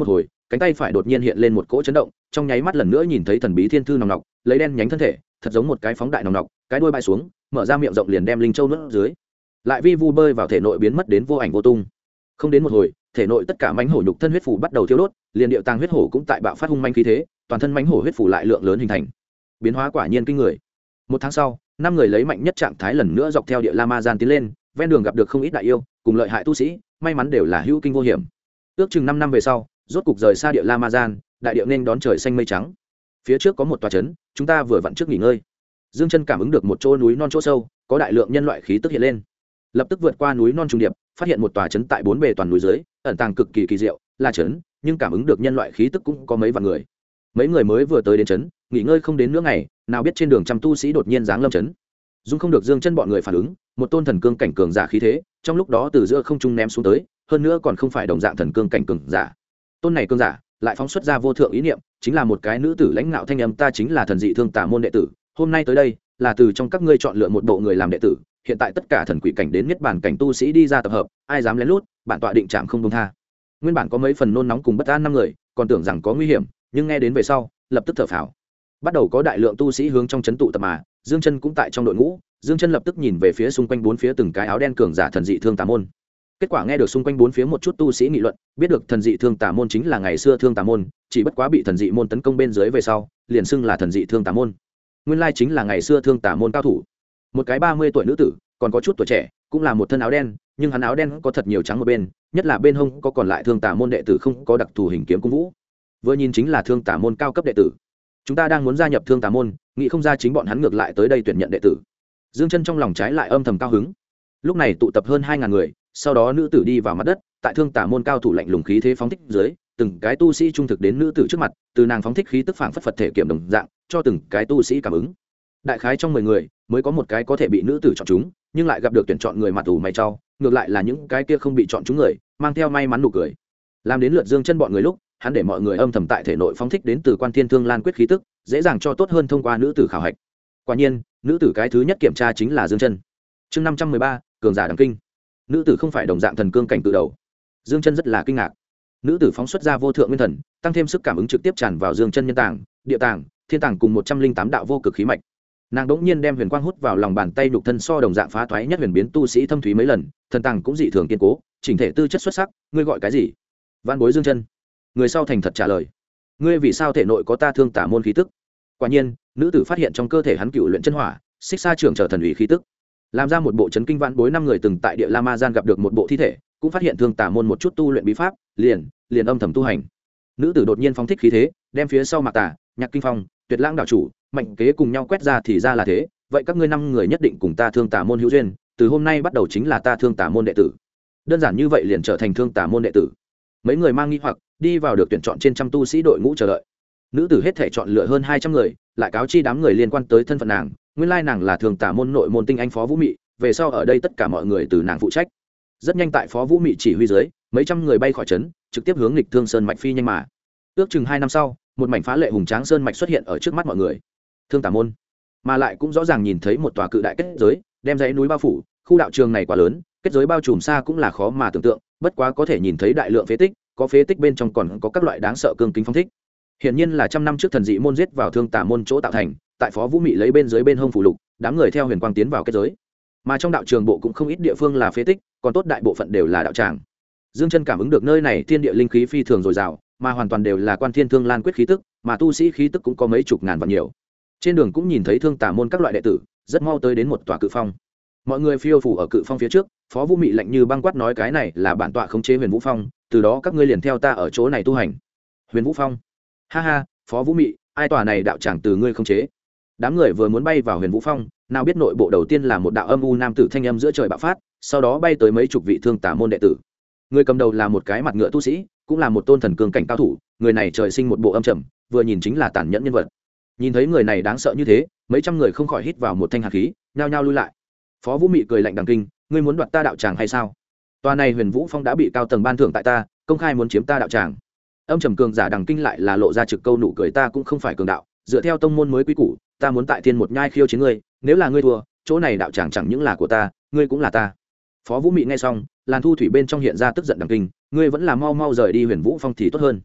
cánh tay phải đột nhiên hiện lên một cỗ chấn động, trong nháy mắt lần nữa nhìn thấy thần bí thiên thư nòng nọc lấy đen nhánh thân thể, thật giống một cái phóng đại nòng nọc, cái đuôi bay xuống, mở ra miệng rộng liền đem linh châu nuốt dưới, lại vi vu bơi vào thể nội biến mất đến vô ảnh vô tung. Không đến một hồi, thể nội tất cả mãnh hổ nhục thân huyết phủ bắt đầu thiêu đốt, liền điệu tàng huyết hổ cũng tại bạo phát hung manh khí thế, toàn thân mãnh hổ huyết phủ lại lượng lớn hình thành. Biến hóa quả nhiên kinh người. Một tháng sau, 5 người lấy mạnh nhất trạng thái lần nữa dọc theo địa La Ma Gian tiến lên, ven đường gặp được không ít đại yêu, cùng lợi hại tu sĩ, may mắn đều là hữu kinh vô hiểm. Ước chừng 5 năm về sau, rốt cục rời xa địa La Ma Gian, đại địa nên đón trời xanh mây trắng. Phía trước có một tòa trấn, chúng ta vừa vặn trước nghỉ ngơi. Dương Chân cảm ứng được một chỗ núi non chỗ sâu, có đại lượng nhân loại khí tức hiện lên. Lập tức vượt qua núi non trùng điệp, phát hiện một tòa trấn tại 4 bề toàn núi dưới, ẩn tàng cực kỳ kỳ diệu, là trấn, nhưng cảm ứng được nhân loại khí tức cũng có mấy vạn người. Mấy người mới vừa tới đến trấn, nghỉ ngơi không đến nửa ngày, nào biết trên đường trăm tu sĩ đột nhiên giáng lâm trấn. Dung không được Dương Chân bọn người phản ứng, một tôn thần cương cảnh cường giả khí thế, trong lúc đó từ giữa không trung ném xuống tới, hơn nữa còn không phải đồng dạng thần cương cảnh cường giả. Tôn này cường giả lại phóng xuất ra vô thượng ý niệm, chính là một cái nữ tử lãnh ngạo thanh âm, ta chính là thần dị thương tà môn đệ tử, hôm nay tới đây là từ trong các ngươi chọn lựa một bộ người làm đệ tử, hiện tại tất cả thần quỷ cảnh đến niết bàn cảnh tu sĩ đi ra tập hợp, ai dám lén lút, bản tọa định trảm không buông tha. Nguyên bản có mấy phần nôn nóng cùng bất an 5 người, còn tưởng rằng có nguy hiểm, nhưng nghe đến về sau, lập tức thở phào. Bắt đầu có đại lượng tu sĩ hướng trong trấn tụ tập mà, Dương Chân cũng tại trong đội ngũ. Dương Chân lập tức nhìn về phía xung quanh bốn phía từng cái áo đen cường giả thần dị thương tà môn. Kết quả nghe được xung quanh bốn phía một chút tu sĩ nghị luận, biết được thần dị thương tà môn chính là ngày xưa thương tà môn, chỉ bất quá bị thần dị môn tấn công bên dưới về sau, liền xưng là thần dị thương tà môn. Nguyên lai chính là ngày xưa thương tà môn cao thủ. Một cái 30 tuổi nữ tử, còn có chút tuổi trẻ, cũng là một thân áo đen, nhưng hắn áo đen có thật nhiều trắng một bên, nhất là bên hông có còn lại thương tà môn đệ tử không có đặc thù hình kiếm cung vũ. Vừa nhìn chính là thương tà môn cao cấp đệ tử. Chúng ta đang muốn gia nhập thương tà môn, nghĩ không ra chính bọn hắn ngược lại tới đây tuyển nhận đệ tử. Dương Chân trong lòng trái lại âm thầm cao hứng. Lúc này tụ tập hơn 2000 người, sau đó nữ tử đi vào mặt đất, tại thương tà môn cao thủ lạnh lùng khí thế phóng thích dưới, từng cái tu sĩ trung thực đến nữ tử trước mặt, từ nàng phóng thích khí tức phảng phất Phật thể kiểm đồng dạng, cho từng cái tu sĩ cảm ứng. Đại khái trong 10 người, mới có một cái có thể bị nữ tử chọn chúng, nhưng lại gặp được tuyển chọn người mặt ủ mày chau, ngược lại là những cái kia không bị chọn chúng người, mang theo may mắn nụ cười. Làm đến lượt Dương Chân bọn người lúc, hắn để mọi người âm thầm tại thể nội phóng thích đến từ Quan Thiên Thương Lan quyết khí tức, dễ dàng cho tốt hơn thông qua nữ tử khảo hạch. Quả nhiên, nữ tử cái thứ nhất kiểm tra chính là Dương Chân. Chương 513, cường giả đẳng kinh. Nữ tử không phải đồng dạng thần cương cảnh tự đầu. Dương Chân rất là kinh ngạc. Nữ tử phóng xuất ra vô thượng nguyên thần, tăng thêm sức cảm ứng trực tiếp tràn vào Dương Chân nhân tàng, địa tàng, thiên tàng cùng 108 đạo vô cực khí mạch. Nàng đống nhiên đem huyền quang hút vào lòng bàn tay, nhục thân so đồng dạng phá thoái nhất huyền biến tu sĩ thâm thúy mấy lần, thần tàng cũng dị thường kiên cố, chỉnh thể tư chất xuất sắc. Ngươi gọi cái gì? Vạn bối Dương Chân. Người sau thành thật trả lời. Ngươi vì sao thể nội có ta thương tả môn khí tức? Quả nhiên, nữ tử phát hiện trong cơ thể hắn cựu luyện chân hỏa, xích sa trưởng trở thần ủy khí tức, làm ra một bộ chấn kinh vạn bối. 5 người từng tại địa La Ma Gian gặp được một bộ thi thể, cũng phát hiện thương tả môn một chút tu luyện bí pháp, liền âm thầm tu hành. Nữ tử đột nhiên phóng thích khí thế, đem phía sau Mạc Tà, Nhạc Kinh Phong, Tuyệt Lãng đạo chủ, Mạnh Kế cùng nhau quét ra, thì ra là thế. Vậy các ngươi 5 người nhất định cùng ta thương tả môn hữu duyên, từ hôm nay bắt đầu chính là ta thương tả môn đệ tử. Đơn giản như vậy liền trở thành thương tả môn đệ tử. Mấy người mang nghi hoặc đi vào được tuyển chọn trên trăm tu sĩ đội ngũ chờ đợi. Nữ tử hết thể chọn lựa hơn 200 người, lại cáo chi đám người liên quan tới thân phận nàng, nguyên lai nàng là thường tả môn nội môn tinh anh Phó Vũ Mị, về sau ở đây tất cả mọi người từ nàng phụ trách. Rất nhanh tại Phó Vũ Mị chỉ huy dưới, mấy trăm người bay khỏi trấn, trực tiếp hướng nghịch thương sơn mạch phi nhanh mà. Ước chừng 2 năm sau, một mảnh phá lệ hùng tráng sơn mạch xuất hiện ở trước mắt mọi người. Thương tả môn, mà lại cũng rõ ràng nhìn thấy một tòa cự đại kết giới, đem dãy núi bao phủ, khu đạo trường này quá lớn, kết giới bao trùm xa cũng là khó mà tưởng tượng, bất quá có thể nhìn thấy đại lượng phế tích, có phế tích bên trong còn có các loại đáng sợ cương kính phong thích. Hiển nhiên là trăm năm trước thần dị môn giết vào thương tả môn chỗ tạo thành, tại Phó Vũ Mị lấy bên dưới bên hông phủ lục, đám người theo huyền quang tiến vào kết giới. Mà trong đạo trường bộ cũng không ít địa phương là phế tích, còn tốt đại bộ phận đều là đạo tràng. Dương Chân cảm ứng được nơi này thiên địa linh khí phi thường dồi dào, mà hoàn toàn đều là Quan Thiên Thương Lan quyết khí tức, mà tu sĩ khí tức cũng có mấy chục ngàn vạn nhiều. Trên đường cũng nhìn thấy thương tả môn các loại đệ tử, rất mau tới đến một tòa cự phong. Mọi người phiêu phủ ở cự phong phía trước, Phó Vũ Mị lạnh như băng quát nói, cái này là bản tọa khống chế Huyền Vũ Phong, từ đó các ngươi liền theo ta ở chỗ này tu hành. Huyền Vũ Phong? Ha ha, Phó Vũ Mị, ai tòa này đạo tràng từ ngươi khống chế? Đám người vừa muốn bay vào Huyền Vũ Phong, nào biết nội bộ đầu tiên là một đạo âm u nam tử thanh âm giữa trời bạo phát, sau đó bay tới mấy chục vị thương tả môn đệ tử. Người cầm đầu là một cái mặt ngựa tu sĩ, cũng là một tôn thần cường cảnh cao thủ, người này trời sinh một bộ âm trầm, vừa nhìn chính là tàn nhẫn nhân vật. Nhìn thấy người này đáng sợ như thế, mấy trăm người không khỏi hít vào một thanh hạt khí, nhao nhao lui lại. Phó Vũ Mị cười lạnh đằng kinh, ngươi muốn đoạt ta đạo tràng hay sao? Tòa này Huyền Vũ Phong đã bị cao tầng ban thưởng tại ta, công khai muốn chiếm ta đạo tràng. Âm trầm cường giả đằng kinh lại là lộ ra trực câu nụ cười, ta cũng không phải cường đạo, dựa theo tông môn mới quy củ, ta muốn tại thiên một nhai khiêu chiến ngươi, nếu là ngươi thua, chỗ này đạo tràng chẳng những là của ta, ngươi cũng là ta. Phó Vũ Mị nghe xong, làn thu thủy bên trong hiện ra tức giận đằng kinh, ngươi vẫn là mau mau rời đi Huyền Vũ Phong thì tốt hơn.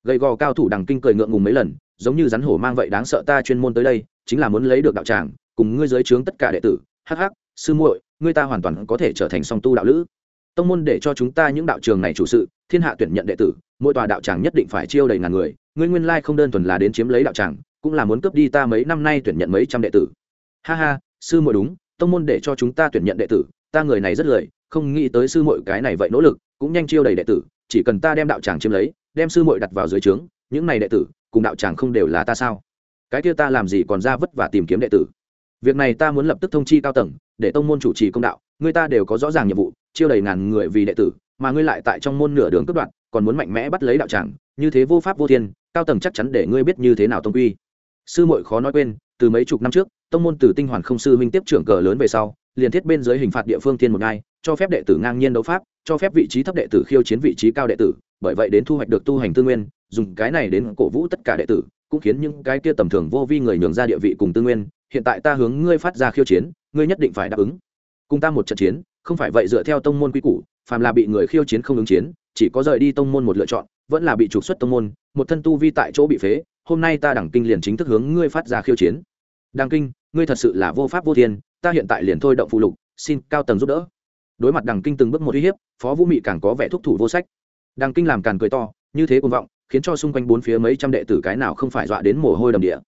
gầy gò cao thủ Đằng Kinh cười ngượng ngùng mấy lần, giống như rắn hổ mang vậy đáng sợ. Ta chuyên môn tới đây chính là muốn lấy được đạo tràng cùng ngươi dưới trướng tất cả đệ tử. Hắc hắc, sư muội, ngươi ta hoàn toàn có thể trở thành song tu đạo lữ. Tông môn để cho chúng ta những đạo trường này chủ sự, thiên hạ tuyển nhận đệ tử, mỗi tòa đạo tràng nhất định phải chiêu đầy ngàn người. Ngươi nguyên lai không đơn thuần là đến chiếm lấy đạo tràng, cũng là muốn cướp đi ta mấy năm nay tuyển nhận mấy trăm đệ tử. Ha ha, sư muội đúng, tông môn để cho chúng ta tuyển nhận đệ tử, ta người này rất lười, không nghĩ tới sư muội cái này vậy nỗ lực, cũng nhanh chiêu đầy đệ tử, chỉ cần ta đem đạo tràng chiếm lấy, đem sư muội đặt vào dưới trướng, những này đệ tử cùng đạo tràng không đều là ta sao? Cái kia ta làm gì còn ra vất vả tìm kiếm đệ tử? Việc này ta muốn lập tức thông chi cao tầng, để tông môn chủ trì công đạo, người ta đều có rõ ràng nhiệm vụ, chiêu đầy ngàn người vì đệ tử, mà ngươi lại tại trong môn nửa đường cướp đoạt, còn muốn mạnh mẽ bắt lấy đạo tràng, như thế vô pháp vô thiên, cao tầng chắc chắn để ngươi biết như thế nào tông quy. Sư muội khó nói quên, từ mấy chục năm trước, tông môn từ Tinh Hoàn không sư huynh tiếp trưởng cờ lớn về sau, liền thiết bên dưới hình phạt địa phương thiên một ngai, cho phép đệ tử ngang nhiên đấu pháp, cho phép vị trí thấp đệ tử khiêu chiến vị trí cao đệ tử, bởi vậy đến thu hoạch được tu hành tư nguyên, dùng cái này đến cổ vũ tất cả đệ tử, cũng khiến những cái kia tầm thường vô vi người nhường ra địa vị cùng tư nguyên. Hiện tại ta hướng ngươi phát ra khiêu chiến, ngươi nhất định phải đáp ứng. Cùng ta một trận chiến, không phải vậy dựa theo tông môn quy củ, phàm là bị người khiêu chiến không ứng chiến, chỉ có rời đi tông môn một lựa chọn, vẫn là bị trục xuất tông môn, một thân tu vi tại chỗ bị phế. Hôm nay ta Đằng Kinh liền chính thức hướng ngươi phát ra khiêu chiến. Đằng Kinh, ngươi thật sự là vô pháp vô thiên, ta hiện tại liền thôi động phụ lục, xin cao tầng giúp đỡ. Đối mặt Đằng Kinh từng bước một uy hiếp, Phó Vũ Mị càng có vẻ thúc thủ vô sách. Đằng Kinh làm càn cười to, như thế cuồng vọng, khiến cho xung quanh bốn phía mấy trăm đệ tử cái nào không phải dọa đến mồ hôi đầm địa.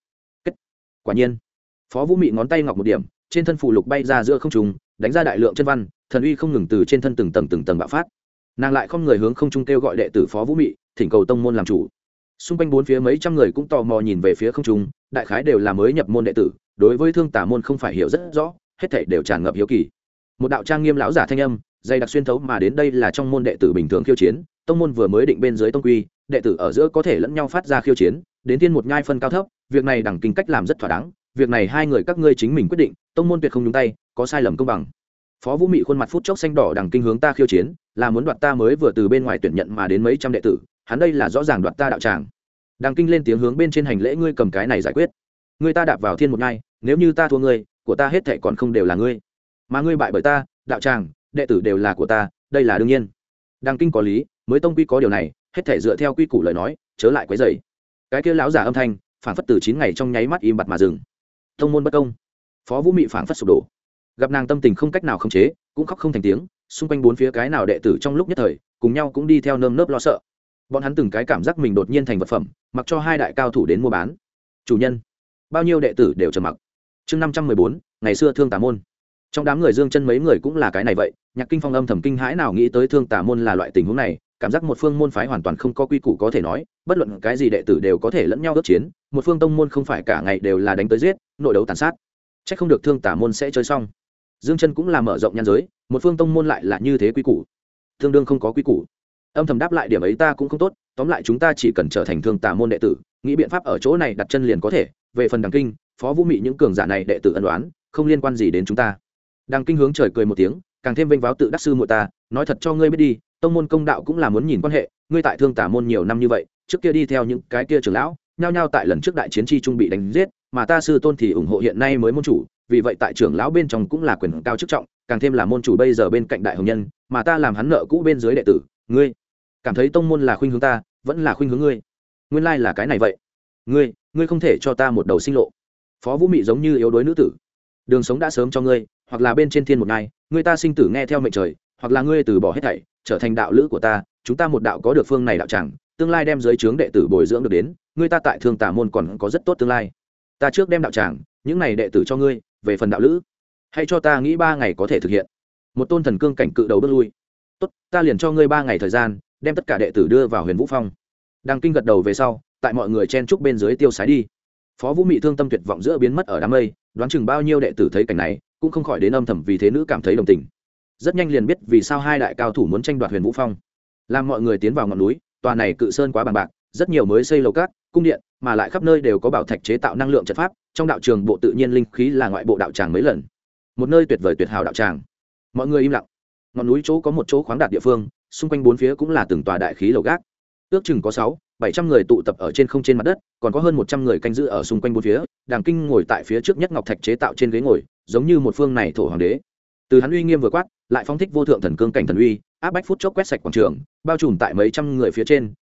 Quả nhiên, Phó Vũ Mị ngón tay ngọc một điểm, trên thân phụ lục bay ra giữa không trung, đánh ra đại lượng chân văn, thần uy không ngừng từ trên thân từng tầng bạo phát. Nàng lại không người hướng không trung kêu gọi đệ tử Phó Vũ Mị, thỉnh cầu tông môn làm chủ. Xung quanh bốn phía mấy trăm người cũng tò mò nhìn về phía không trung, đại khái đều là mới nhập môn đệ tử, đối với Thương Tà môn không phải hiểu rất rõ, hết thảy đều tràn ngập hiếu kỳ. Một đạo trang nghiêm lão giả thanh âm, dày đặc xuyên thấu mà đến, đây là trong môn đệ tử bình thường khiêu chiến, tông môn vừa mới định bên dưới tông quy, đệ tử ở giữa có thể lẫn nhau phát ra khiêu chiến, đến thiên một nhai phân cao thấp, việc này Đằng Kinh cách làm rất thỏa đáng, việc này hai người các ngươi chính mình quyết định, tông môn tuyệt không nhúng tay, có sai lầm công bằng. Phó Vũ Mị khuôn mặt phút chốc xanh đỏ, Đằng Kinh hướng ta khiêu chiến, là muốn đoạt ta mới vừa từ bên ngoài tuyển nhận mà đến mấy trăm đệ tử, hắn đây là rõ ràng đoạt ta đạo tràng. Đằng Kinh lên tiếng hướng bên trên hành lễ, ngươi cầm cái này giải quyết. Ngươi ta đạp vào thiên một nhai, nếu như ta thua ngươi, của ta hết thảy còn không đều là ngươi, mà ngươi bại bởi ta, đạo tràng, đệ tử đều là của ta, đây là đương nhiên. Đằng Kinh có lý, mới tông quy có điều này, hết thảy dựa theo quy củ lời nói, chớ lại quấy rầy. Cái kia lão giả âm thanh, phảng phất từ 9 ngày trong nháy mắt im bặt mà dừng. Tông môn bất công. Phó Vũ Mị phảng phất sụp đổ. Gặp nàng tâm tình không cách nào khống chế, cũng khóc không thành tiếng, xung quanh bốn phía cái nào đệ tử trong lúc nhất thời, cùng nhau cũng đi theo nơm nớp lo sợ. Bọn hắn từng cái cảm giác mình đột nhiên thành vật phẩm, mặc cho hai đại cao thủ đến mua bán. Chủ nhân, bao nhiêu đệ tử đều trầm mặc. Chương 514, ngày xưa Thương Tà môn. Trong đám người Dương Chân mấy người cũng là cái này vậy, Nhạc Kinh Phong âm thầm kinh hãi, nào nghĩ tới Thương Tà môn là loại tình huống này, cảm giác một phương môn phái hoàn toàn không có quy củ có thể nói, bất luận cái gì đệ tử đều có thể lẫn nhau ước chiến, một phương tông môn không phải cả ngày đều là đánh tới giết, nội đấu tàn sát. Chắc không được Thương Tà môn sẽ chơi xong. Dương Chân cũng là mở rộng nhan giới, một phương tông môn lại là như thế quy củ, tương đương không có quy củ. Âm thầm đáp lại điểm ấy ta cũng không tốt, tóm lại chúng ta chỉ cần trở thành Thương Tà môn đệ tử, nghĩ biện pháp ở chỗ này đặt chân liền có thể. Về phần Đằng Kinh, Phó Vũ Mị những cường giả này đệ tử ân oán, không liên quan gì đến chúng ta. Đằng Kinh hướng trời cười một tiếng, càng thêm vênh váo tự đắc, sư muội ta, nói thật cho ngươi biết đi, tông môn công đạo cũng là muốn nhìn quan hệ, ngươi tại Thương Tà môn nhiều năm như vậy, trước kia đi theo những cái kia trưởng lão, nhao nhao tại lần trước đại chiến chi trung bị đánh giết, mà ta sư tôn thì ủng hộ hiện nay mới môn chủ, vì vậy tại trưởng lão bên trong cũng là quyền cao chức trọng, càng thêm là môn chủ bây giờ bên cạnh đại hồng nhân, mà ta làm hắn nợ cũ bên dưới đệ tử, ngươi cảm thấy tông môn là khuynh hướng ta, vẫn là khuynh hướng ngươi? Nguyên lai là cái này vậy. Ngươi không thể cho ta một đầu sinh lộ. Phó Vũ Mị giống như yếu đuối nữ tử, đường sống đã sớm cho ngươi, hoặc là bên trên thiên một ngày, ngươi ta sinh tử nghe theo mệnh trời, hoặc là ngươi từ bỏ hết thảy, trở thành đạo lữ của ta, chúng ta một đạo có được phương này đạo tràng, tương lai đem dưới trướng đệ tử bồi dưỡng được đến, ngươi ta tại Thương Tà môn còn có rất tốt tương lai. Ta trước đem đạo tràng, những này đệ tử cho ngươi, về phần đạo lữ, hãy cho ta nghĩ 3 ngày có thể thực hiện. Một tôn thần cương cảnh cự đầu bước lui. Tốt, ta liền cho ngươi 3 ngày thời gian, đem tất cả đệ tử đưa vào Huyền Vũ Phong. Đằng Kinh gật đầu về sau, tại mọi người chen chúc bên dưới tiêu sái đi. Phó Vũ Mị thương tâm tuyệt vọng giữa biến mất ở đám mây, đoán chừng bao nhiêu đệ tử thấy cảnh này, cũng không khỏi đến âm thầm vì thế nữ cảm thấy đồng tình. Rất nhanh liền biết vì sao hai đại cao thủ muốn tranh đoạt Huyền Vũ Phong. Làm mọi người tiến vào ngọn núi, tòa này cự sơn quá bằng bạc, rất nhiều mới xây lầu cát, cung điện, mà lại khắp nơi đều có bảo thạch chế tạo năng lượng trận pháp, trong đạo trường bộ tự nhiên linh khí là ngoại bộ đạo tràng mấy lần. Một nơi tuyệt vời tuyệt hảo đạo tràng. Mọi người im lặng. Ngọn núi chỗ có một chỗ khoáng đạt địa phương, xung quanh bốn phía cũng là từng tòa đại khí lầu gác. Ước chừng có 600-700 người tụ tập ở trên không trên mặt đất, còn có hơn 100 người canh giữ ở xung quanh bốn phía. Đàng Kinh ngồi tại phía trước nhất ngọc thạch chế tạo trên ghế ngồi, giống như một phương này thổ hoàng đế. Từ hắn uy nghiêm vừa quát, lại phóng thích vô thượng thần cương cảnh thần uy, áp bách phút chốc quét sạch quảng trường, bao trùm tại mấy trăm người phía trên,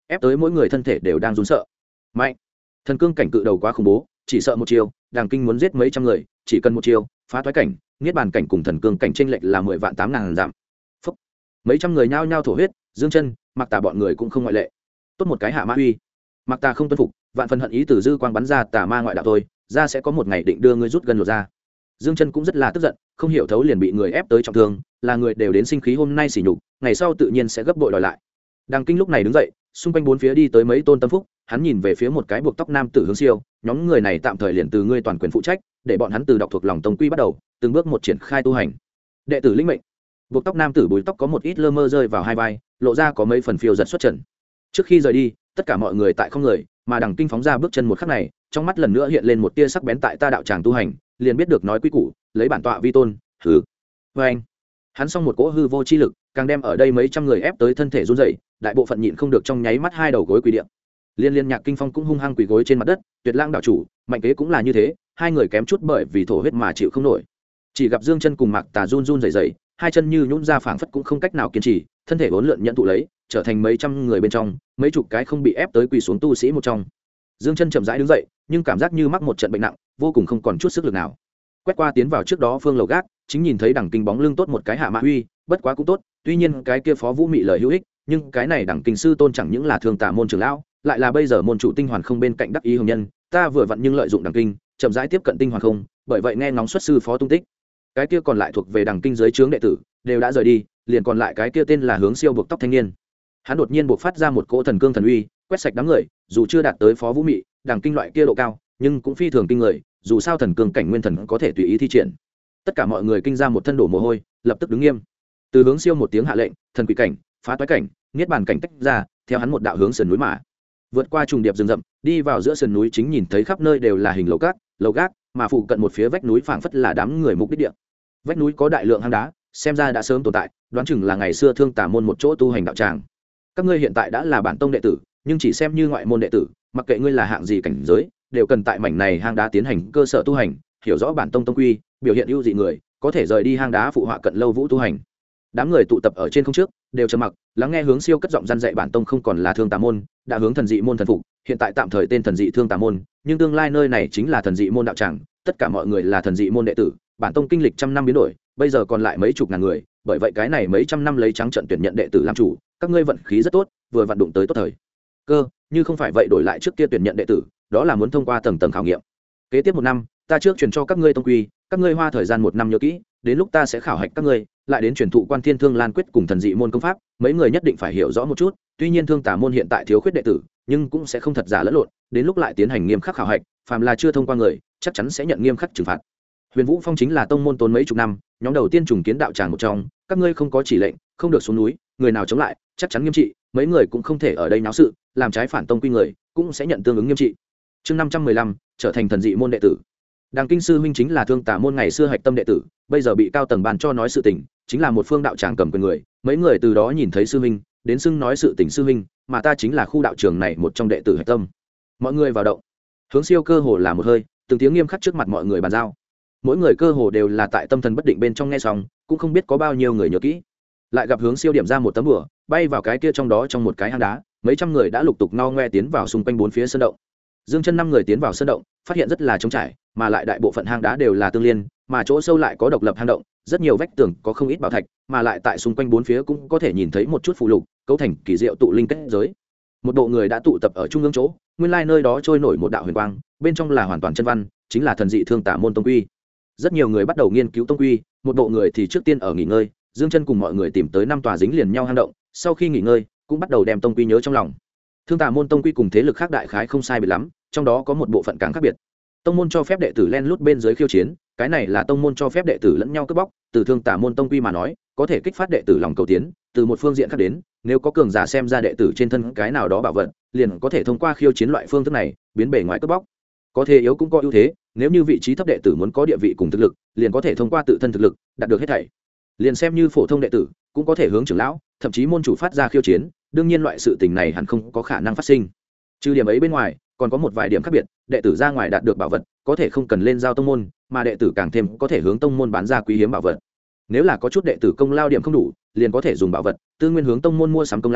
ép tới mỗi người thân thể đều đang run sợ. Mạnh, thần cương cảnh cự đầu quá khủng bố, chỉ sợ một chiều Đàng Kinh muốn giết mấy trăm người, chỉ cần một chiều phá toái cảnh, niết bàn cảnh cùng thần cương cảnh chênh lệch là 10 vạn 8.000 dặm. Phúc. Mấy trăm người nhao nhao thổ huyết, Dương Chân, Mặc Tà bọn người cũng không ngoại lệ. Tốt một cái hạ ma uy. Mặc Tà không tuân phục, vạn phần hận ý từ dư quang bắn ra tà ma ngoại đạo thôi, ra sẽ có một ngày định đưa ngươi rút gần lột ra. Dương Chân cũng rất là tức giận, không hiểu thấu liền bị người ép tới trọng thương, là người đều đến sinh khí hôm nay sỉ nhục, ngày sau tự nhiên sẽ gấp bội đòi lại. Đàng Kinh lúc này đứng dậy, xung quanh bốn phía đi tới mấy tôn tâm phúc, hắn nhìn về phía một cái buộc tóc nam tử Hướng Siêu, nhóm người này tạm thời liền từ ngươi toàn quyền phụ trách, để bọn hắn từ đọc thuộc lòng tông quy bắt đầu, từng bước một triển khai tu hành. Đệ tử lĩnh mệnh. Buộc tóc nam tử búi tóc có một ít lơ mơ rơi vào hai vai, lộ ra có mấy phần phiêu giật xuất trần. Trước khi rời đi, tất cả mọi người tại không người, mà Đằng Kinh phóng ra bước chân một khắc này, trong mắt lần nữa hiện lên một tia sắc bén tại ta đạo tràng tu hành, liền biết được nói quy củ, lấy bản tọa vi tôn, hừ. Và anh, hắn xong một cỗ hư vô chi lực, càng đem ở đây mấy trăm người ép tới thân thể run rẩy, đại bộ phận nhịn không được trong nháy mắt hai đầu gối quỳ địa. Liên Nhạc Kinh Phong cũng hung hăng quỳ gối trên mặt đất, Tuyệt Lãng đạo chủ, Mạnh Kế cũng là như thế, hai người kém chút bởi vì thổ huyết mà chịu không nổi. Chỉ gặp Dương Chân cùng Mạc Tà run run rẩy rẩy, hai chân như nhũn ra phảng phất cũng không cách nào kiên trì, thân thể vốn lượn nhận tụ lấy, trở thành mấy trăm người bên trong, mấy chục cái không bị ép tới quỳ xuống tu sĩ một trong. Dương Chân chậm rãi đứng dậy, nhưng cảm giác như mắc một trận bệnh nặng, vô cùng không còn chút sức lực nào. Quét qua tiến vào trước đó phương lầu gác, chính nhìn thấy Đằng Kinh bóng lưng tốt một cái hạ mã uy, bất quá cũng tốt, tuy nhiên cái kia Phó Vũ Mị lời hữu ích, nhưng cái này Đằng Kinh sư tôn chẳng những là thương tà môn trưởng lão, lại là bây giờ môn chủ tinh hoàn không bên cạnh đắc ý hồng nhân, ta vừa vặn nhưng lợi dụng Đằng Kinh, chậm rãi tiếp cận tinh hoàn không, bởi vậy nghe ngóng xuất sư phó tung tích. Cái kia còn lại thuộc về Đằng Kinh dưới trướng đệ tử, đều đã rời đi, liền còn lại cái kia tên là Hướng Siêu buộc tóc thanh niên. Hắn đột nhiên buộc phát ra một cỗ thần cương thần uy, quét sạch đám người, dù chưa đạt tới Phó Vũ Mị, Đằng Kinh loại kia độ cao, nhưng cũng phi thường kinh người, dù sao thần cương cảnh nguyên thần có thể tùy ý thi triển. Tất cả mọi người kinh ra một thân đổ mồ hôi, lập tức đứng nghiêm. Từ Hướng Siêu một tiếng hạ lệnh, thần quỷ cảnh, phá toái cảnh, niết bàn cảnh tách ra, theo hắn một đạo hướng sườn núi mà vượt qua trùng điệp rừng rậm, đi vào giữa sườn núi, chính nhìn thấy khắp nơi đều là hình lầu gác, mà phụ cận một phía vách núi phảng phất là đám người mục đích địa. Vách núi có đại lượng hang đá, xem ra đã sớm tồn tại, đoán chừng là ngày xưa thương tà môn một chỗ tu hành đạo tràng. Các ngươi hiện tại đã là bản tông đệ tử, nhưng chỉ xem như ngoại môn đệ tử, mặc kệ ngươi là hạng gì cảnh giới, đều cần tại mảnh này hang đá tiến hành cơ sở tu hành, hiểu rõ bản tông tông quy, biểu hiện ưu dị người, có thể rời đi hang đá phụ họa cận lâu vũ tu hành. Đám người tụ tập ở trên không trước, đều trầm mặc, lắng nghe Hướng Siêu cất giọng răn dạy bản tông không còn là thương tà môn, đã hướng thần dị môn thần phục, hiện tại tạm thời tên thần dị thương tà môn, nhưng tương lai nơi này chính là thần dị môn đạo tràng, tất cả mọi người là thần dị môn đệ tử, bản tông kinh lịch trăm năm biến đổi, bây giờ còn lại mấy chục ngàn người, bởi vậy cái này mấy trăm năm lấy trắng trận tuyển nhận đệ tử làm chủ, các ngươi vận khí rất tốt, vừa vận đụng tới tốt thời cơ, như không phải vậy đổi lại trước kia tuyển nhận đệ tử, đó là muốn thông qua tầng tầng khảo nghiệm. Kế tiếp một năm, ta trước truyền cho các ngươi tông quy, các ngươi hoa thời gian một năm nhớ kỹ, đến lúc ta sẽ khảo hạch các ngươi, lại đến truyền thụ Quan Thiên Thương Lan quyết cùng thần dị môn công pháp, mấy người nhất định phải hiểu rõ một chút, tuy nhiên thương tà môn hiện tại thiếu khuyết đệ tử, nhưng cũng sẽ không thật giả lẫn lộn, đến lúc lại tiến hành nghiêm khắc khảo hạch, phàm là chưa thông qua người, chắc chắn sẽ nhận nghiêm khắc trừng phạt. Huyền Vũ Phong chính là tông môn tốn mấy chục năm, nhóm đầu tiên trùng kiến đạo tràng một trong, các ngươi không có chỉ lệnh, không được xuống núi, người nào chống lại, chắc chắn nghiêm trị, mấy người cũng không thể ở đây náo sự, làm trái phản tông quy người, cũng sẽ nhận tương ứng nghiêm trị. Chương 515, trở thành thần dị môn đệ tử. Đằng Kinh sư huynh chính là thương tà môn ngày xưa hạch tâm đệ tử, bây giờ bị cao tầng ban cho nói sự tình, chính là một phương đạo tràng cầm quyền người, mấy người từ đó nhìn thấy sư huynh, đến xưng nói sự tình sư huynh, mà ta chính là khu đạo trường này một trong đệ tử hạch tâm. Mọi người vào động. Hướng Siêu cơ hồ là một hơi, từng tiếng nghiêm khắc trước mặt mọi người bàn giao. Mỗi người cơ hồ đều là tại tâm thần bất định bên trong nghe xong, cũng không biết có bao nhiêu người nhớ kỹ. Lại gặp Hướng Siêu điểm ra một tấm bùa, bay vào cái kia trong đó trong một cái hang đá, mấy trăm người đã lục tục no ngoe tiến vào xung quanh bốn phía sơn động. Dương Chân 5 người tiến vào sơn động, phát hiện rất là trống trải, mà lại đại bộ phận hang đá đều là tương liên, mà chỗ sâu lại có độc lập hang động, rất nhiều vách tường có không ít bảo thạch, mà lại tại xung quanh bốn phía cũng có thể nhìn thấy một chút phù lục, cấu thành kỳ diệu tụ linh kết giới. Một bộ người đã tụ tập ở trung ương chỗ, nguyên lai nơi đó trôi nổi một đạo huyền quang, bên trong là hoàn toàn chân văn, chính là thần dị thương tà môn tông quy. Rất nhiều người bắt đầu nghiên cứu tông quy, một bộ người thì trước tiên ở nghỉ ngơi, Dương Chân cùng mọi người tìm tới 5 tòa dính liền nhau hang động, sau khi nghỉ ngơi, cũng bắt đầu đem tông quy nhớ trong lòng. Thương tà môn tông quy cùng thế lực khác đại khái không sai biệt lắm, trong đó có một bộ phận càng khác biệt. Tông môn cho phép đệ tử len lút bên dưới khiêu chiến, cái này là tông môn cho phép đệ tử lẫn nhau cướp bóc, từ thương tà môn tông quy mà nói, có thể kích phát đệ tử lòng cầu tiến, từ một phương diện khác đến, nếu có cường giả xem ra đệ tử trên thân cái nào đó bảo vật, liền có thể thông qua khiêu chiến loại phương thức này, biến bề ngoài cướp bóc. Có thế yếu cũng có ưu thế, nếu như vị trí thấp đệ tử muốn có địa vị cùng thực lực, liền có thể thông qua tự thân thực lực, đạt được hết thảy. Liền xem như phổ thông đệ tử, cũng có thể hướng trưởng lão, thậm chí môn chủ phát ra khiêu chiến, đương nhiên loại sự tình này hẳn không có khả năng phát sinh. Trừ điểm ấy bên ngoài, còn có một vài điểm khác biệt, đệ tử ra ngoài đạt được bảo vật, có thể không cần lên giao tông môn, mà đệ tử càng thêm có thể hướng tông môn bán ra quý hiếm bảo vật. Nếu là có chút đệ tử công lao điểm không đủ, liền có thể dùng bảo vật tư nguyên hướng tông môn mua sắm công lao,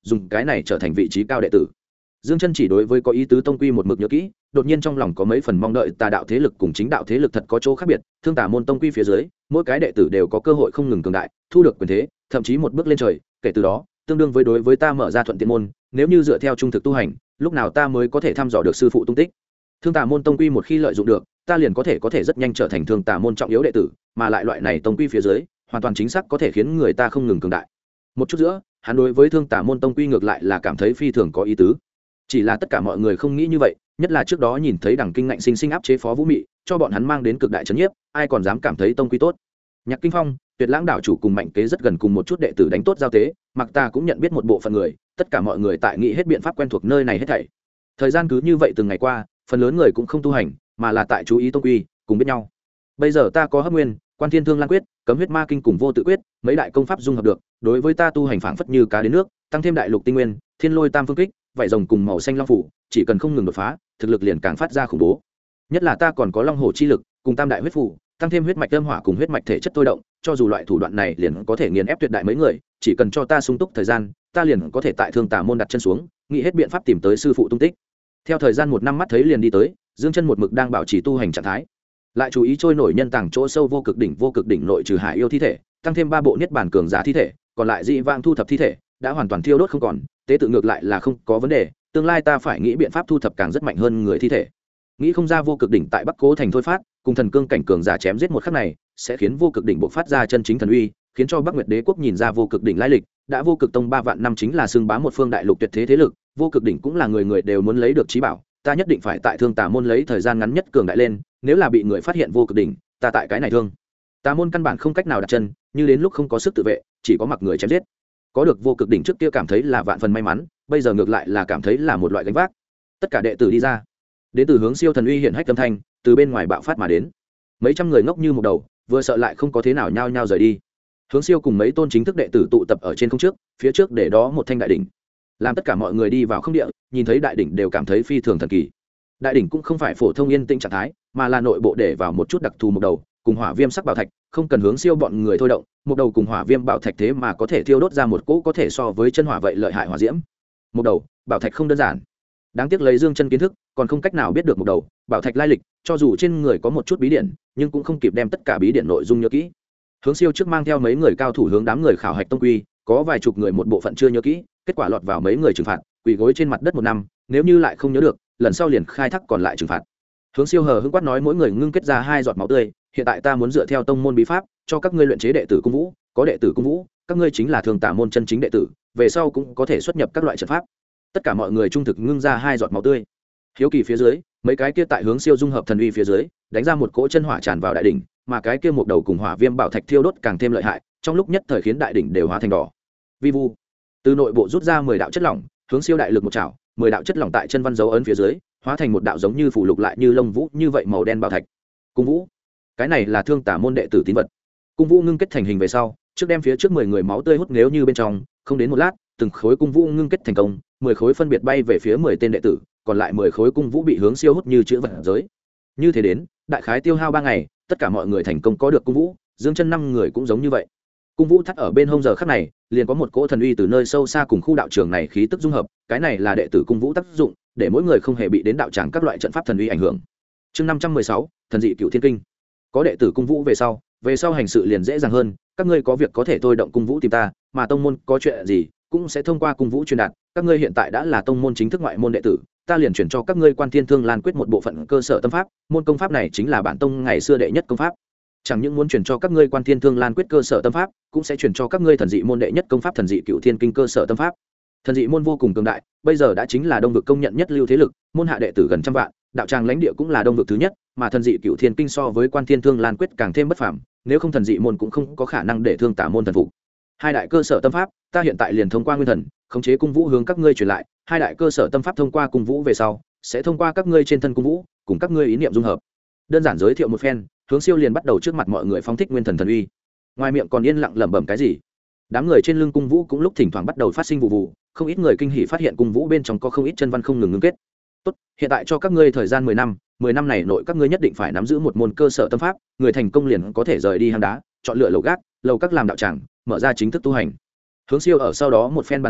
dùng cái này trở thành vị trí cao đệ tử. Dương Chân chỉ đối với có ý tứ tông quy một mực nhớ kỹ, đột nhiên trong lòng có mấy phần mong đợi tà đạo thế lực cùng chính đạo thế lực thật có chỗ khác biệt, thương tà môn tông quy phía dưới, mỗi cái đệ tử đều có cơ hội không ngừng cường đại, thu được quyền thế, thậm chí một bước lên trời, kể từ đó, tương đương với đối với ta mở ra thuận tiện môn, nếu như dựa theo trung thực tu hành, lúc nào ta mới có thể thăm dò được sư phụ tung tích. Thương tà môn tông quy một khi lợi dụng được, ta liền có thể rất nhanh trở thành thương tà môn trọng yếu đệ tử, mà lại loại này tông quy phía dưới, hoàn toàn chính xác có thể khiến người ta không ngừng cường đại. Một chút giữa, hắn đối với thương tà môn tông quy ngược lại là cảm thấy phi thường có ý tứ. Chỉ là tất cả mọi người không nghĩ như vậy, nhất là trước đó nhìn thấy Đằng Kinh ngạnh sinh áp chế Phó Vũ Mị, cho bọn hắn mang đến cực đại chấn nhiếp, ai còn dám cảm thấy tông quy tốt. Nhạc Kinh Phong, Tuyệt Lãng đảo chủ cùng Mạnh Kế rất gần cùng một chút đệ tử đánh tốt giao tế, mặc ta cũng nhận biết một bộ phận người, tất cả mọi người tại nghĩ hết biện pháp quen thuộc nơi này hết thảy. Thời gian cứ như vậy từng ngày qua, phần lớn người cũng không tu hành, mà là tại chú ý tông quy, cùng biết nhau. Bây giờ ta có Hấp Nguyên, Quan Thiên Thương Lan quyết, Cấm Huyết Ma kinh cùng Vô Tự quyết, mấy đại công pháp dung hợp được, đối với ta tu hành phảng phất như cá đến nước, tăng thêm đại lục tinh nguyên, Thiên Lôi Tam Phương kích, vảy rồng cùng màu xanh long phủ, chỉ cần không ngừng đột phá, thực lực liền càng phát ra khủng bố. Nhất là ta còn có Long Hổ chi lực, cùng Tam đại huyết phủ, tăng thêm huyết mạch âm hỏa cùng huyết mạch thể chất thôi động, cho dù loại thủ đoạn này liền có thể nghiền ép tuyệt đại mấy người, chỉ cần cho ta sung túc thời gian, ta liền có thể tại Thương Tà môn đặt chân xuống, nghĩ hết biện pháp tìm tới sư phụ tung tích. Theo thời gian một năm mắt thấy liền đi tới, Dương Chân một mực đang bảo trì tu hành trạng thái, lại chú ý trôi nổi nhân tàng chỗ sâu vô cực đỉnh nội trừ hải yêu thi thể, tăng thêm 3 bộ niết bàn cường giả thi thể, còn lại dị vang thu thập thi thể đã hoàn toàn thiêu đốt không còn, tế tự ngược lại là không có vấn đề, tương lai ta phải nghĩ biện pháp thu thập càng rất mạnh hơn người thi thể. Nghĩ không ra vô cực đỉnh tại Bắc Cố thành thôi phát, cùng thần cương cảnh cường giả chém giết một khắc này, sẽ khiến vô cực đỉnh bộc phát ra chân chính thần uy, khiến cho Bắc Nguyệt Đế quốc nhìn ra vô cực đỉnh lai lịch, đã vô cực tông 3 vạn năm chính là xưng bá một phương đại lục tuyệt thế thế lực, vô cực đỉnh cũng là người người đều muốn lấy được chí bảo, ta nhất định phải tại Thương Tà môn lấy thời gian ngắn nhất cường đại lên, nếu là bị người phát hiện vô cực đỉnh, ta tại cái này Thương Tà môn căn bản không cách nào đặt chân, như đến lúc không có sức tự vệ, chỉ có mặc người chém giết. Có được vô cực đỉnh trước kia cảm thấy là vạn phần may mắn, bây giờ ngược lại là cảm thấy là một loại gánh vác. Tất cả đệ tử đi ra, đến từ hướng siêu thần uy hiện hách âm thanh từ bên ngoài bạo phát mà đến, mấy trăm người ngốc như một đầu, vừa sợ lại không có thế nào nhao nhao rời đi. Hướng siêu cùng mấy tôn chính thức đệ tử tụ tập ở trên không trước, phía trước để đó một thanh đại đỉnh, làm tất cả mọi người đi vào không địa, nhìn thấy đại đỉnh đều cảm thấy phi thường thần kỳ. Đại đỉnh cũng không phải phổ thông yên tĩnh trạng thái, mà là nội bộ để vào một chút đặc thù một đầu cùng hỏa viêm sắc bảo thạch, không cần hướng siêu bọn người thôi động, một đầu cùng hỏa viêm bảo thạch thế mà có thể thiêu đốt ra một cỗ có thể so với chân hỏa vậy lợi hại hỏa diễm. Một đầu bảo thạch không đơn giản, đáng tiếc lấy Dương Chân kiến thức còn không cách nào biết được một đầu bảo thạch lai lịch, cho dù trên người có một chút bí điển, nhưng cũng không kịp đem tất cả bí điển nội dung nhớ kỹ. Hướng siêu trước mang theo mấy người cao thủ hướng đám người khảo hạch tông quy, có vài chục người một bộ phận chưa nhớ kỹ, kết quả lọt vào mấy người trừng phạt, quỳ gối trên mặt đất 1 năm, nếu như lại không nhớ được, lần sau liền khai thác còn lại trừng phạt. Hướng siêu hờ hững quát nói mỗi người ngưng kết ra 2 giọt máu tươi, hiện tại ta muốn dựa theo tông môn bí pháp, cho các ngươi luyện chế đệ tử cung vũ, có đệ tử cung vũ, các ngươi chính là Thương Tà môn chân chính đệ tử, về sau cũng có thể xuất nhập các loại trận pháp. Tất cả mọi người trung thực ngưng ra 2 giọt máu tươi. Hiếu kỳ phía dưới, mấy cái kia tại hướng siêu dung hợp thần uy phía dưới, đánh ra một cỗ chân hỏa tràn vào đại đỉnh, mà cái kia một đầu cùng hỏa viêm bảo thạch thiêu đốt càng thêm lợi hại, trong lúc nhất thời khiến đại đỉnh đều hóa thành đỏ. Vi vu, từ nội bộ rút ra 10 đạo chất lỏng, hướng siêu đại lực một chảo, 10 đạo chất lỏng tại chân văn dấu ấn phía dưới, hóa thành một đạo giống như phủ lục lại như lông vũ như vậy màu đen bảo thạch. Cung vũ, cái này là Thương Tà môn đệ tử tín vật. Cung vũ ngưng kết thành hình về sau, trước đem phía trước 10 người máu tươi hút nếu như bên trong, không đến một lát, từng khối cung vũ ngưng kết thành công, 10 khối phân biệt bay về phía 10 tên đệ tử, còn lại 10 khối cung vũ bị hướng siêu hút như chữ vật giới. Như thế đến, đại khái tiêu hao 3 ngày, tất cả mọi người thành công có được cung vũ, Dương Chân 5 người cũng giống như vậy. Cung vũ thắt ở bên hông giờ khắc này, liền có một cỗ thần uy từ nơi sâu xa cùng khu đạo trường này khí tức dung hợp, cái này là đệ tử cung vũ tác dụng, để mỗi người không hề bị đến đạo tràng các loại trận pháp thần uy ảnh hưởng. Chương 516, thần dị cựu thiên kinh. Có đệ tử cung vũ về sau hành sự liền dễ dàng hơn, các ngươi có việc có thể thôi động cung vũ tìm ta, mà tông môn có chuyện gì cũng sẽ thông qua cung vũ truyền đạt, các ngươi hiện tại đã là tông môn chính thức ngoại môn đệ tử, ta liền chuyển cho các ngươi Quan Thiên Thương Lan quyết một bộ phận cơ sở tâm pháp, môn công pháp này chính là bản tông ngày xưa đệ nhất công pháp. Chẳng những muốn chuyển cho các ngươi Quan Thiên Thương Lan quyết cơ sở tâm pháp, cũng sẽ chuyển cho các ngươi thần dị môn đệ nhất công pháp thần dị cựu thiên kinh cơ sở tâm pháp. Thần dị môn vô cùng cường đại, bây giờ đã chính là đông vực công nhận nhất lưu thế lực, môn hạ đệ tử gần trăm vạn, đạo tràng lãnh địa cũng là đông vực thứ nhất, mà thần dị cựu thiên kinh so với Quan Thiên Thương Lan quyết càng thêm bất phàm, nếu không thần dị môn cũng không có khả năng để Thương Tà môn thần phục. 2 đại cơ sở tâm pháp, ta hiện tại liền thông qua nguyên thần, khống chế cung vũ hướng các ngươi truyền lại, 2 đại cơ sở tâm pháp thông qua cung vũ về sau, sẽ thông qua các ngươi trên thân cung vũ, cùng các ngươi ý niệm dung hợp. Đơn giản giới thiệu một phen, hướng siêu liền bắt đầu trước mặt mọi người phóng thích nguyên thần thần uy. Ngoài miệng còn yên lặng lẩm bẩm cái gì. Đám người trên lưng cung vũ cũng lúc thỉnh thoảng bắt đầu phát sinh vụ vụ, không ít người kinh hỉ phát hiện cung vũ bên trong có không ít chân văn không ngừng ngưng kết. Tốt, hiện tại cho các ngươi thời gian 10 năm, 10 năm này nội các ngươi nhất định phải nắm giữ một môn cơ sở tâm pháp, người thành công liền có thể rời đi hang đá, chọn lựa lầu gác, lầu các làm đạo tràng, mở ra chính thức tu hành. Hướng siêu ở sau đó một phen bàn giao,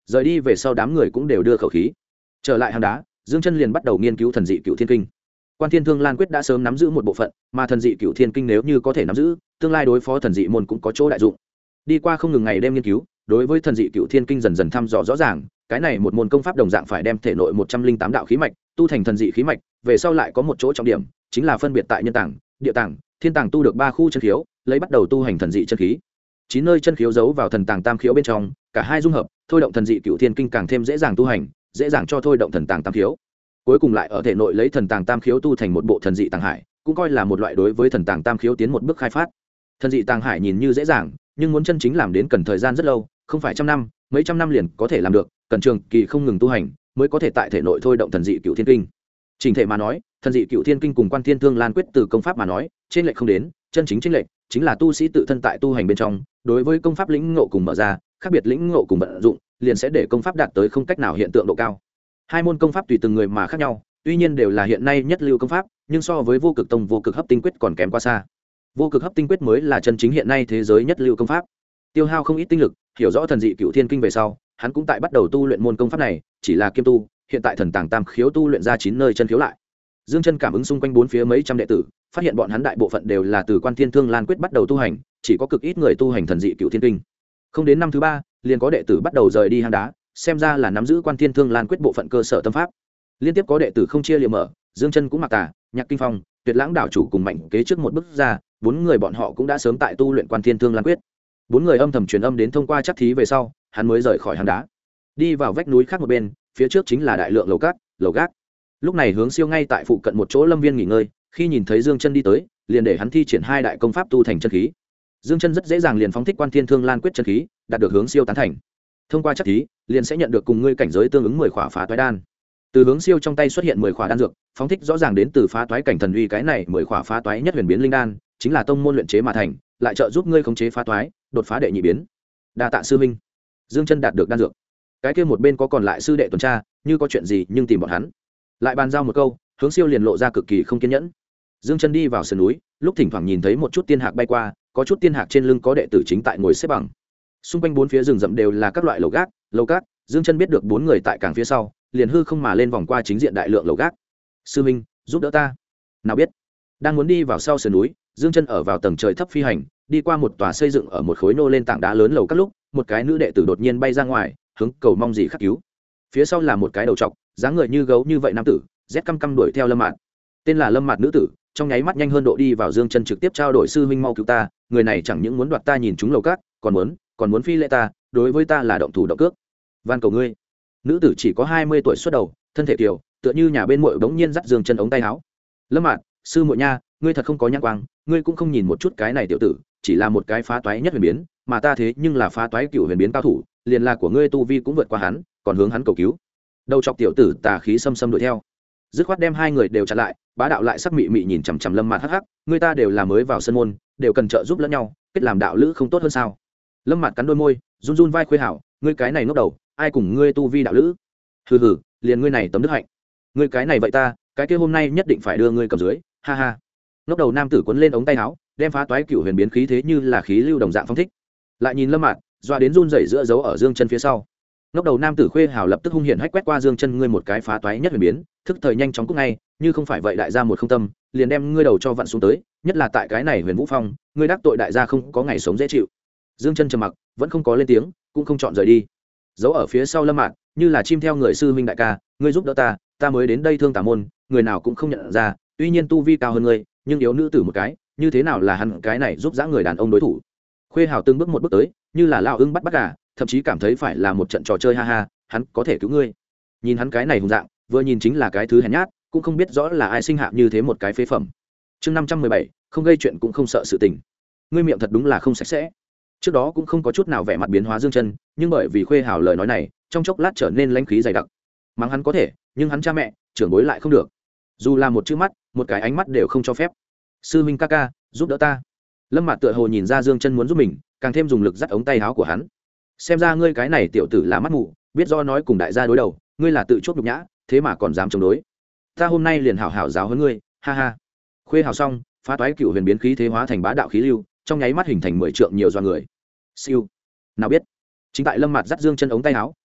rời đi về sau đám người cũng đều đưa khẩu khí. Trở lại hang đá, Dương Chân liền bắt đầu nghiên cứu thần dị cựu thiên kinh. Quan Thiên Thương Lan quyết đã sớm nắm giữ một bộ phận, mà thần dị cựu thiên kinh nếu như có thể nắm giữ, tương lai đối phó thần dị môn cũng có chỗ đại dụng. Đi qua không ngừng ngày đêm nghiên cứu, đối với thần dị cựu thiên kinh dần dần thăm dò rõ ràng, cái này một môn công pháp đồng dạng phải đem thể nội 108 đạo khí mạch tu thành thần dị khí mạch, về sau lại có một chỗ trọng điểm, chính là phân biệt tại nhân tạng, địa tạng, thiên tạng tu được 3 khu chân khiếu, lấy bắt đầu tu hành thần dị chân khí. 9 nơi chân khiếu giấu vào thần tạng tam khiếu bên trong, cả hai dung hợp, thôi động thần dị cựu thiên kinh càng thêm dễ dàng tu hành, dễ dàng cho thôi động thần tạng tam khiếu. Cuối cùng lại ở thể nội lấy thần tàng tam khiếu tu thành một bộ thần dị tàng hải, cũng coi là một loại đối với thần tàng tam khiếu tiến một bước khai phát. Thần dị tàng hải nhìn như dễ dàng, nhưng muốn chân chính làm đến cần thời gian rất lâu, không phải trăm năm, mấy trăm năm liền có thể làm được, cần trường kỳ không ngừng tu hành mới có thể tại thể nội thôi động thần dị cựu thiên kinh. Trình thể mà nói, thần dị cựu thiên kinh cùng Quan Thiên Thương Lan quyết từ công pháp mà nói, trên lệch không đến, chân chính trên lệch chính là tu sĩ tự thân tại tu hành bên trong, đối với công pháp lĩnh ngộ cùng mở ra, khác biệt lĩnh ngộ cùng vận dụng, liền sẽ để công pháp đạt tới không cách nào hiện tượng độ cao. Hai môn công pháp tùy từng người mà khác nhau, tuy nhiên đều là hiện nay nhất lưu công pháp, nhưng so với Vô Cực Tông Vô Cực Hấp Tinh Quyết còn kém quá xa. Vô Cực Hấp Tinh Quyết mới là chân chính hiện nay thế giới nhất lưu công pháp. Tiêu hao không ít tinh lực, hiểu rõ thần dị cựu thiên kinh về sau, hắn cũng tại bắt đầu tu luyện môn công pháp này, chỉ là kiêm tu, hiện tại thần tàng tam khiếu tu luyện ra 9 nơi chân khiếu lại. Dương Chân cảm ứng xung quanh bốn phía mấy trăm đệ tử, phát hiện bọn hắn đại bộ phận đều là từ Quan Thiên Thương Lan quyết bắt đầu tu hành, chỉ có cực ít người tu hành thần dị cựu thiên kinh. Không đến năm thứ 3, liền có đệ tử bắt đầu rời đi hang đá, xem ra là nắm giữ Quan Thiên Thương Lan quyết bộ phận cơ sở tâm pháp. Liên tiếp có đệ tử không chia liệm mở, Dương Chân cũng mặc tà, Nhạc Kinh Phong, Tuyệt Lãng đảo chủ cùng Mạnh Kế trước một bước ra, 4 người bọn họ cũng đã sớm tại tu luyện Quan Thiên Thương Lan quyết. 4 người âm thầm truyền âm đến thông qua chắc thí về sau, hắn mới rời khỏi hang đá, đi vào vách núi khác một bên, phía trước chính là đại lượng lầu cát, lầu gác. Lúc này Hướng Siêu ngay tại phụ cận một chỗ lâm viên nghỉ ngơi, khi nhìn thấy Dương Chân đi tới, liền để hắn thi triển 2 đại công pháp tu thành chân khí. Dương Chân rất dễ dàng liền phóng thích Quan Thiên Thương Lan quyết chân khí, đạt được Hướng Siêu tán thành. Thông qua chắc thí, liền sẽ nhận được cùng ngươi cảnh giới tương ứng 10 khỏa phá toái đan. Từ Hướng Siêu trong tay xuất hiện 10 khỏa đan dược, phóng thích rõ ràng đến từ phá toái cảnh thần uy, cái này 10 khỏa phá toái nhất huyền biến linh đan, chính là tông môn luyện chế mà thành, lại trợ giúp ngươi khống chế phá toái, đột phá đệ nhị biến. Đa tạ sư minh. Dương Chân đạt được đan dược. Cái kia một bên có còn lại sư đệ tuần tra, như có chuyện gì nhưng tìm bọn hắn. Lại bàn giao một câu, Hướng Siêu liền lộ ra cực kỳ không kiên nhẫn. Dương Chân đi vào sườn núi, lúc thỉnh thoảng nhìn thấy một chút tiên hạc bay qua, có chút tiên hạc trên lưng có đệ tử chính tại ngồi xếp bằng. Xung quanh bốn phía rừng rậm đều là các loại lầu gác, lầu cát. Dương Chân biết được 4 người tại càng phía sau, liền hư không mà lên vòng qua chính diện đại lượng lầu gác. Sư minh, giúp đỡ ta. Nào biết. Đang muốn đi vào sau sườn núi, Dương Chân ở vào tầng trời thấp phi hành, đi qua một tòa xây dựng ở một khối nô lên tảng đá lớn lầu các lúc, một cái nữ đệ tử đột nhiên bay ra ngoài, hướng cầu mong gì khắc cứu. Phía sau là một cái đầu trọc, dáng người như gấu như vậy nam tử, rét căm căm đuổi theo Lâm Mạt. Tên là Lâm Mạt nữ tử, trong nháy mắt nhanh hơn độ đi vào Dương Chân trực tiếp trao đổi sư huynh mau cứu ta, người này chẳng những muốn đoạt ta nhìn chúng lầu các, còn muốn phi lễ ta, đối với ta là động thủ động cước. Van cầu ngươi. Nữ tử chỉ có 20 tuổi xuất đầu, thân thể kiều, tựa như nhà bên muội bỗng nhiên dắt Dương Chân ống tay áo. Lâm Mạt, sư muội nha, ngươi thật không có nhãn quang, ngươi cũng không nhìn một chút cái này tiểu tử, chỉ là một cái phá toái nhất huyền biến, mà ta thế nhưng là phá toái cựu huyền biến cao thủ, liền là của ngươi tu vi cũng vượt qua hắn, còn hướng hắn cầu cứu. Đầu chọc tiểu tử tà khí xâm xâm đuổi theo, dứt khoát đem 2 người đều chặn lại, bá đạo lại sắc mị mị nhìn chằm chằm Lâm Mạt hắc hắc, người ta đều là mới vào sân môn, đều cần trợ giúp lẫn nhau, kết làm đạo lữ không tốt hơn sao? Lâm Mạt cắn đôi môi, run run vai khuê hảo, ngươi cái này ngốc đầu, ai cùng ngươi tu vi đạo lữ? Hừ hừ, liền ngươi này tấm đức hạnh. Ngươi cái này vậy ta, cái kia hôm nay nhất định phải đưa ngươi cầm dưới, ha ha. Ngốc đầu nam tử quấn lên ống tay áo, đem phá toái cựu huyền biến khí thế như là khí lưu đồng dạng phong thích. Lại nhìn Lâm Mạt, doa đến run rẩy giữa dấu ở Dương Chân phía sau. Ngốc đầu nam tử khuê hào lập tức hung hiển hách quét qua Dương Chân, ngươi một cái phá toái nhất huyền biến, thức thời nhanh chóng cút ngay, như không phải vậy đại gia một không tâm, liền đem ngươi đầu cho vặn xuống tới, nhất là tại cái này Huyền Vũ Phong, ngươi đắc tội đại gia không có ngày sống dễ chịu. Dương Chân trầm mặc, vẫn không có lên tiếng, cũng không chọn rời đi. Giấu ở phía sau Lâm Mạt, như là chim theo người sư huynh đại ca, ngươi giúp đỡ ta, ta mới đến đây thương tà môn, người nào cũng không nhận ra, tuy nhiên tu vi cao hơn ngươi, nhưng yếu nữ tử một cái, như thế nào là hắn cái này giúp dã người đàn ông đối thủ. Khuê hào từng bước một bước tới, như là lão ưng bắt gà, thậm chí cảm thấy phải là một trận trò chơi ha ha, hắn có thể cứu ngươi. Nhìn hắn cái này hùng dạng, vừa nhìn chính là cái thứ hèn nhát, cũng không biết rõ là ai sinh hạ như thế một cái phế phẩm. Chương 517, không gây chuyện cũng không sợ sự tình. Ngươi miệng thật đúng là không sạch sẽ. Trước đó cũng không có chút nào vẻ mặt biến hóa Dương Chân, nhưng bởi vì Khuê hào lời nói này, trong chốc lát trở nên lãnh khí dày đặc. Mắng hắn có thể, nhưng hắn cha mẹ, trưởng bối lại không được. Dù là một chữ mắt, một cái ánh mắt đều không cho phép. Sư huynh ca ca, giúp đỡ ta. Lâm Mạt tựa hồ nhìn ra Dương Chân muốn giúp mình, càng thêm dùng lực dắt ống tay áo của hắn. Xem ra ngươi cái này tiểu tử là mắt mù, biết do nói cùng đại gia đối đầu, ngươi là tự chuốc nhục nhã, thế mà còn dám chống đối. Ta hôm nay liền hảo hảo giáo huấn ngươi, ha ha. Khuê hào xong, phá toái cựu huyền biến khí thế hóa thành bá đạo khí lưu, trong nháy mắt hình thành 10 trượng nhiều doa người. Siêu. Nào biết, chính tại Lâm Mạt dắt Dương Chân ống tay áo,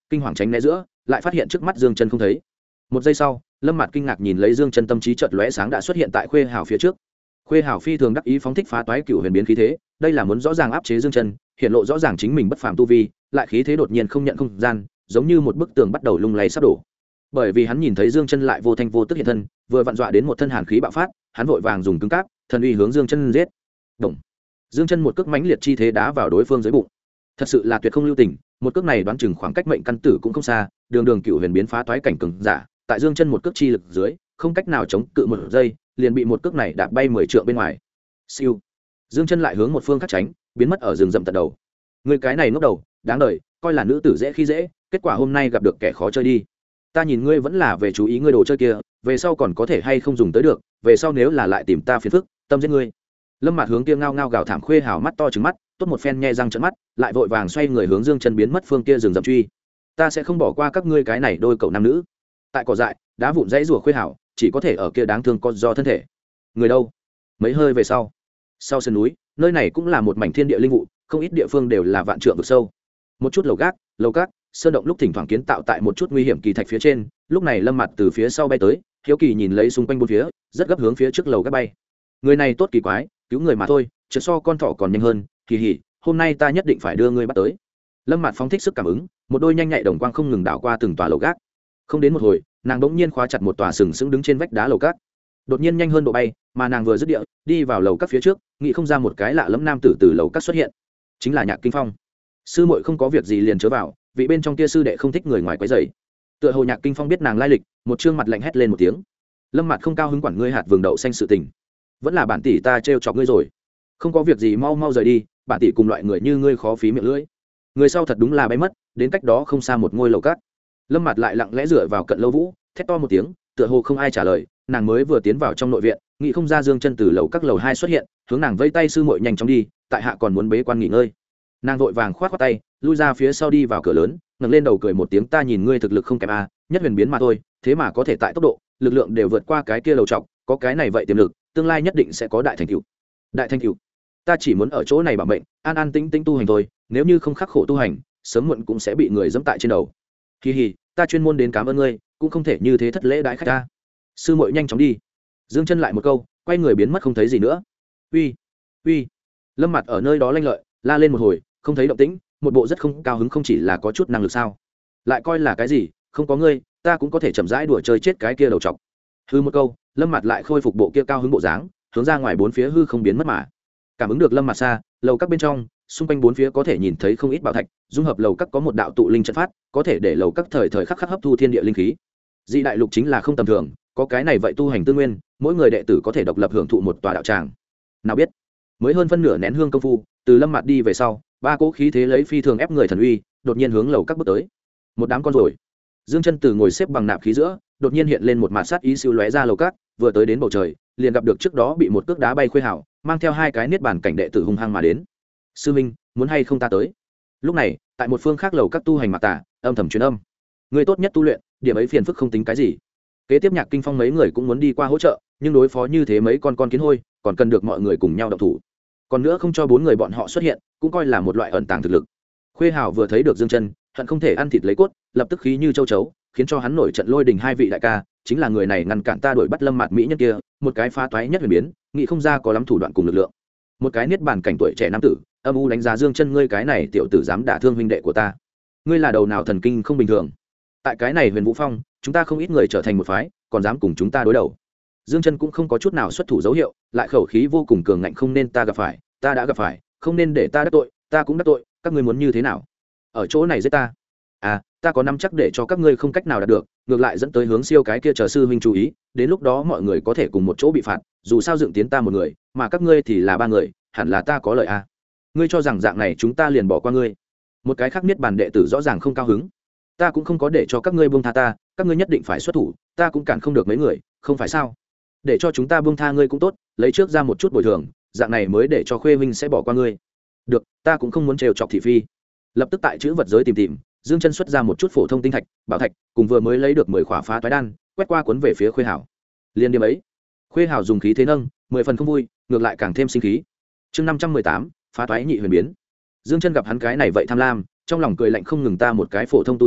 kinh hoàng tránh né giữa lại phát hiện trước mắt Dương Chân không thấy. Một giây sau Lâm Mạt kinh ngạc nhìn lấy Dương Chân, tâm trí chợt lóe sáng đã xuất hiện tại Khuê Hảo phía trước. Khuê Hảo phi thường đắc ý phóng thích phá toái cựu huyền biến khí thế, đây là muốn rõ ràng áp chế Dương Chân, hiện lộ rõ ràng chính mình bất phàm tu vi, lại khí thế đột nhiên không nhận không gian, giống như một bức tường bắt đầu lung lay sắp đổ. Bởi vì hắn nhìn thấy Dương Chân lại vô thanh vô tức hiện thân, vừa vặn dọa đến một thân hàn khí bạo phát, hắn vội vàng dùng cứng cáp, thần uy hướng Dương Chân giết. Động. Dương Chân một cước mãnh liệt chi thế đá vào đối phương dưới bụng. Thật sự là tuyệt không lưu tình, một cước này đoán chừng khoảng cách mệnh căn tử cũng không xa, đường đường cựu huyền biến phá toái cảnh cường giả, tại Dương Chân một cước chi lực dưới, không cách nào chống cự một giây, liền bị một cước này đạp bay 10 trượng bên ngoài. Siêu. Dương Chân lại hướng một phương khác tránh, biến mất ở rừng rậm tận đầu. Người cái này ngốc đầu, đáng đời, coi là nữ tử dễ khi dễ, kết quả hôm nay gặp được kẻ khó chơi đi. Ta nhìn ngươi vẫn là về chú ý ngươi đồ chơi kia, về sau còn có thể hay không dùng tới được, về sau nếu là lại tìm ta phiền phức, tâm giết ngươi. Lâm Mạt hướng kia ngao ngao gào thảm Khuê Hảo mắt to trừng mắt, tốt một phen nhe răng trợn mắt, lại vội vàng xoay người hướng Dương Chân biến mất phương kia rừng rậm truy. Ta sẽ không bỏ qua các ngươi cái này đôi cậu nam nữ. Tại cỏ dại, đá vụn dãy rùa Khuê Hảo, chỉ có thể ở kia đáng thương con do thân thể. Người đâu? Mấy hơi về sau, sau sườn núi, nơi này cũng là một mảnh thiên địa linh vụ, không ít địa phương đều là vạn trượng vực sâu. Một chút lầu gác, lầu cát, sơn động lúc thỉnh thoảng kiến tạo tại một chút nguy hiểm kỳ thạch phía trên, lúc này Lâm Mạt từ phía sau bay tới, hiếu kỳ nhìn lấy xung quanh bốn phía, rất gấp hướng phía trước lầu gác bay. Người này tốt kỳ quái, cứu người mà thôi, chứ so con thỏ còn nhanh hơn, kỳ hỉ, hôm nay ta nhất định phải đưa ngươi bắt tới. Lâm Mạt phóng thích sức cảm ứng, một đôi nhanh nhạy đồng quang không ngừng đảo qua từng tòa lầu gác. Không đến một hồi, nàng bỗng nhiên khóa chặt một tòa sừng sững đứng trên vách đá lầu cát. Đột nhiên nhanh hơn độ bay, mà nàng vừa dứt địa, đi vào lầu các phía trước, nghĩ không ra một cái lạ lẫm nam tử từ lầu các xuất hiện, chính là Nhạc Kinh Phong. Sư muội không có việc gì liền chớ vào, vị bên trong kia sư đệ không thích người ngoài quấy rầy. Tựa hồ Nhạc Kinh Phong biết nàng lai lịch, một trương mặt lạnh hét lên một tiếng. Lâm Mạt không cao hứng quản ngươi hạt vườn đậu xanh sự tình, vẫn là bản tỷ ta trêu chọc ngươi rồi. Không có việc gì mau mau rời đi, bản tỷ cùng loại người như ngươi khó phí miệng lưỡi. Người sau thật đúng là bay mất, đến cách đó không xa một ngôi lầu cát. Lâm Mạt lại lặng lẽ dựa vào cận Lâu Vũ, thét to một tiếng, tựa hồ không ai trả lời, nàng mới vừa tiến vào trong nội viện, nghĩ không ra Dương Chân từ lầu các lầu 2 xuất hiện, hướng nàng vẫy tay sư muội nhanh chóng đi, tại hạ còn muốn bế quan nghỉ ngơi. Nàng vội vàng khoát khoát tay, lui ra phía sau đi vào cửa lớn, ngẩng lên đầu cười một tiếng, ta nhìn ngươi thực lực không kém a, nhất huyền biến mà thôi, thế mà có thể tại tốc độ, lực lượng đều vượt qua cái kia lầu trọc, có cái này vậy tiềm lực, tương lai nhất định sẽ có đại thành tựu. Đại thành tựu? Ta chỉ muốn ở chỗ này bảo mệnh, an an tĩnh tĩnh tu hành thôi, nếu như không khắc khổ tu hành, sớm muộn cũng sẽ bị người giẫm tại trên đầu. Hi hi, ta chuyên môn đến cảm ơn ngươi, cũng không thể như thế thất lễ đãi khách ta. Sư muội nhanh chóng đi. Dương Chân lại một câu, quay người biến mất không thấy gì nữa. Uy, uy. Lâm Mạt ở nơi đó lanh lợi, la lên một hồi, không thấy động tĩnh, một bộ rất không cao hứng, không chỉ là có chút năng lực sao? Lại coi là cái gì, không có ngươi, ta cũng có thể chậm rãi đùa chơi chết cái kia đầu trọc. Hư một câu, Lâm Mạt lại khôi phục bộ kia cao hứng bộ dáng, hướng ra ngoài bốn phía hư không biến mất mà. Cảm ứng được Lâm Mạt xa, lầu các bên trong, xung quanh bốn phía có thể nhìn thấy không ít bảo thạch, dung hợp lầu các có một đạo tụ linh trận phát, có thể để lầu các thời thời khắc khắc hấp thu thiên địa linh khí. Dị đại lục chính là không tầm thường, có cái này vậy tu hành tư nguyên, mỗi người đệ tử có thể độc lập hưởng thụ một tòa đạo tràng. Nào biết, mới hơn phân nửa nén hương công phu, từ Lâm Mạt đi về sau, ba cỗ khí thế lấy phi thường ép người thần uy, đột nhiên hướng lầu các bước tới. Một đám con rồi. Dương Chân từ ngồi xếp bằng nạp khí giữa, đột nhiên hiện lên một mạt sát ý siêu lóe ra lầu các, vừa tới đến bầu trời, liền gặp được trước đó bị một cước đá bay Khuê Hảo, mang theo hai cái niết bàn cảnh đệ tử hung hăng mà đến. Sư minh, muốn hay không ta tới? Lúc này, tại một phương khác lầu các tu hành Mạc Tả, âm thầm truyền âm. Người tốt nhất tu luyện, điểm ấy phiền phức không tính cái gì. Kế tiếp Nhạc Kinh Phong mấy người cũng muốn đi qua hỗ trợ, nhưng đối phó như thế mấy con kiến hôi, còn cần được mọi người cùng nhau động thủ. Còn nữa không cho bốn người bọn họ xuất hiện, cũng coi là một loại ẩn tàng thực lực. Khuê Hảo vừa thấy được Dương Chân, hận không thể ăn thịt lấy cốt, lập tức khí như châu chấu, khiến cho hắn nổi trận lôi đình hai vị đại ca, chính là người này ngăn cản ta đuổi bắt Lâm Mạt mỹ nhân kia, một cái phá toái nhất huyền biến, nghĩ không ra có lắm thủ đoạn cùng lực lượng. Một cái niết bàn cảnh tuổi trẻ nam tử, âm u đánh giá Dương Chân, ngươi cái này tiểu tử dám đả thương huynh đệ của ta, ngươi là đầu nào thần kinh không bình thường. Tại cái này Huyền Vũ Phong, chúng ta không ít người trở thành một phái, còn dám cùng chúng ta đối đầu. Dương Chân cũng không có chút nào xuất thủ dấu hiệu, lại khẩu khí vô cùng cường ngạnh, không nên ta gặp phải, ta đã gặp phải, không nên để ta đắc tội, ta cũng đắc tội, các ngươi muốn như thế nào? Ở chỗ này giết ta? À, ta có nắm chắc để cho các ngươi không cách nào đạt được, ngược lại dẫn tới hướng siêu cái kia chờ sư huynh chú ý, đến lúc đó mọi người có thể cùng một chỗ bị phạt, dù sao dựng tiến ta một người, mà các ngươi thì là ba người, hẳn là ta có lợi à? Ngươi cho rằng dạng này chúng ta liền bỏ qua ngươi? Một cái khác niết bàn đệ tử rõ ràng không cao hứng. Ta cũng không có để cho các ngươi buông tha ta, các ngươi nhất định phải xuất thủ, ta cũng cản không được mấy người, không phải sao? Để cho chúng ta buông tha ngươi cũng tốt, lấy trước ra một chút bồi thường, dạng này mới để cho Khuê huynh sẽ bỏ qua ngươi. Được, ta cũng không muốn trêu chọc thị phi. Lập tức tại chữ vật giới tìm, Dương Chân xuất ra một chút phổ thông tinh thạch, bảo thạch, cùng vừa mới lấy được 10 khỏa phá toái đan, quét qua cuốn về phía Khuê Hảo. Liên điểm ấy, Khuê Hảo dùng khí thế nâng, 10 phần không vui, ngược lại càng thêm sinh khí. Chương 518, phá toái nhị huyền biến. Dương Chân gặp hắn cái này vậy tham lam, trong lòng cười lạnh, không ngừng, ta một cái phổ thông tu sĩ,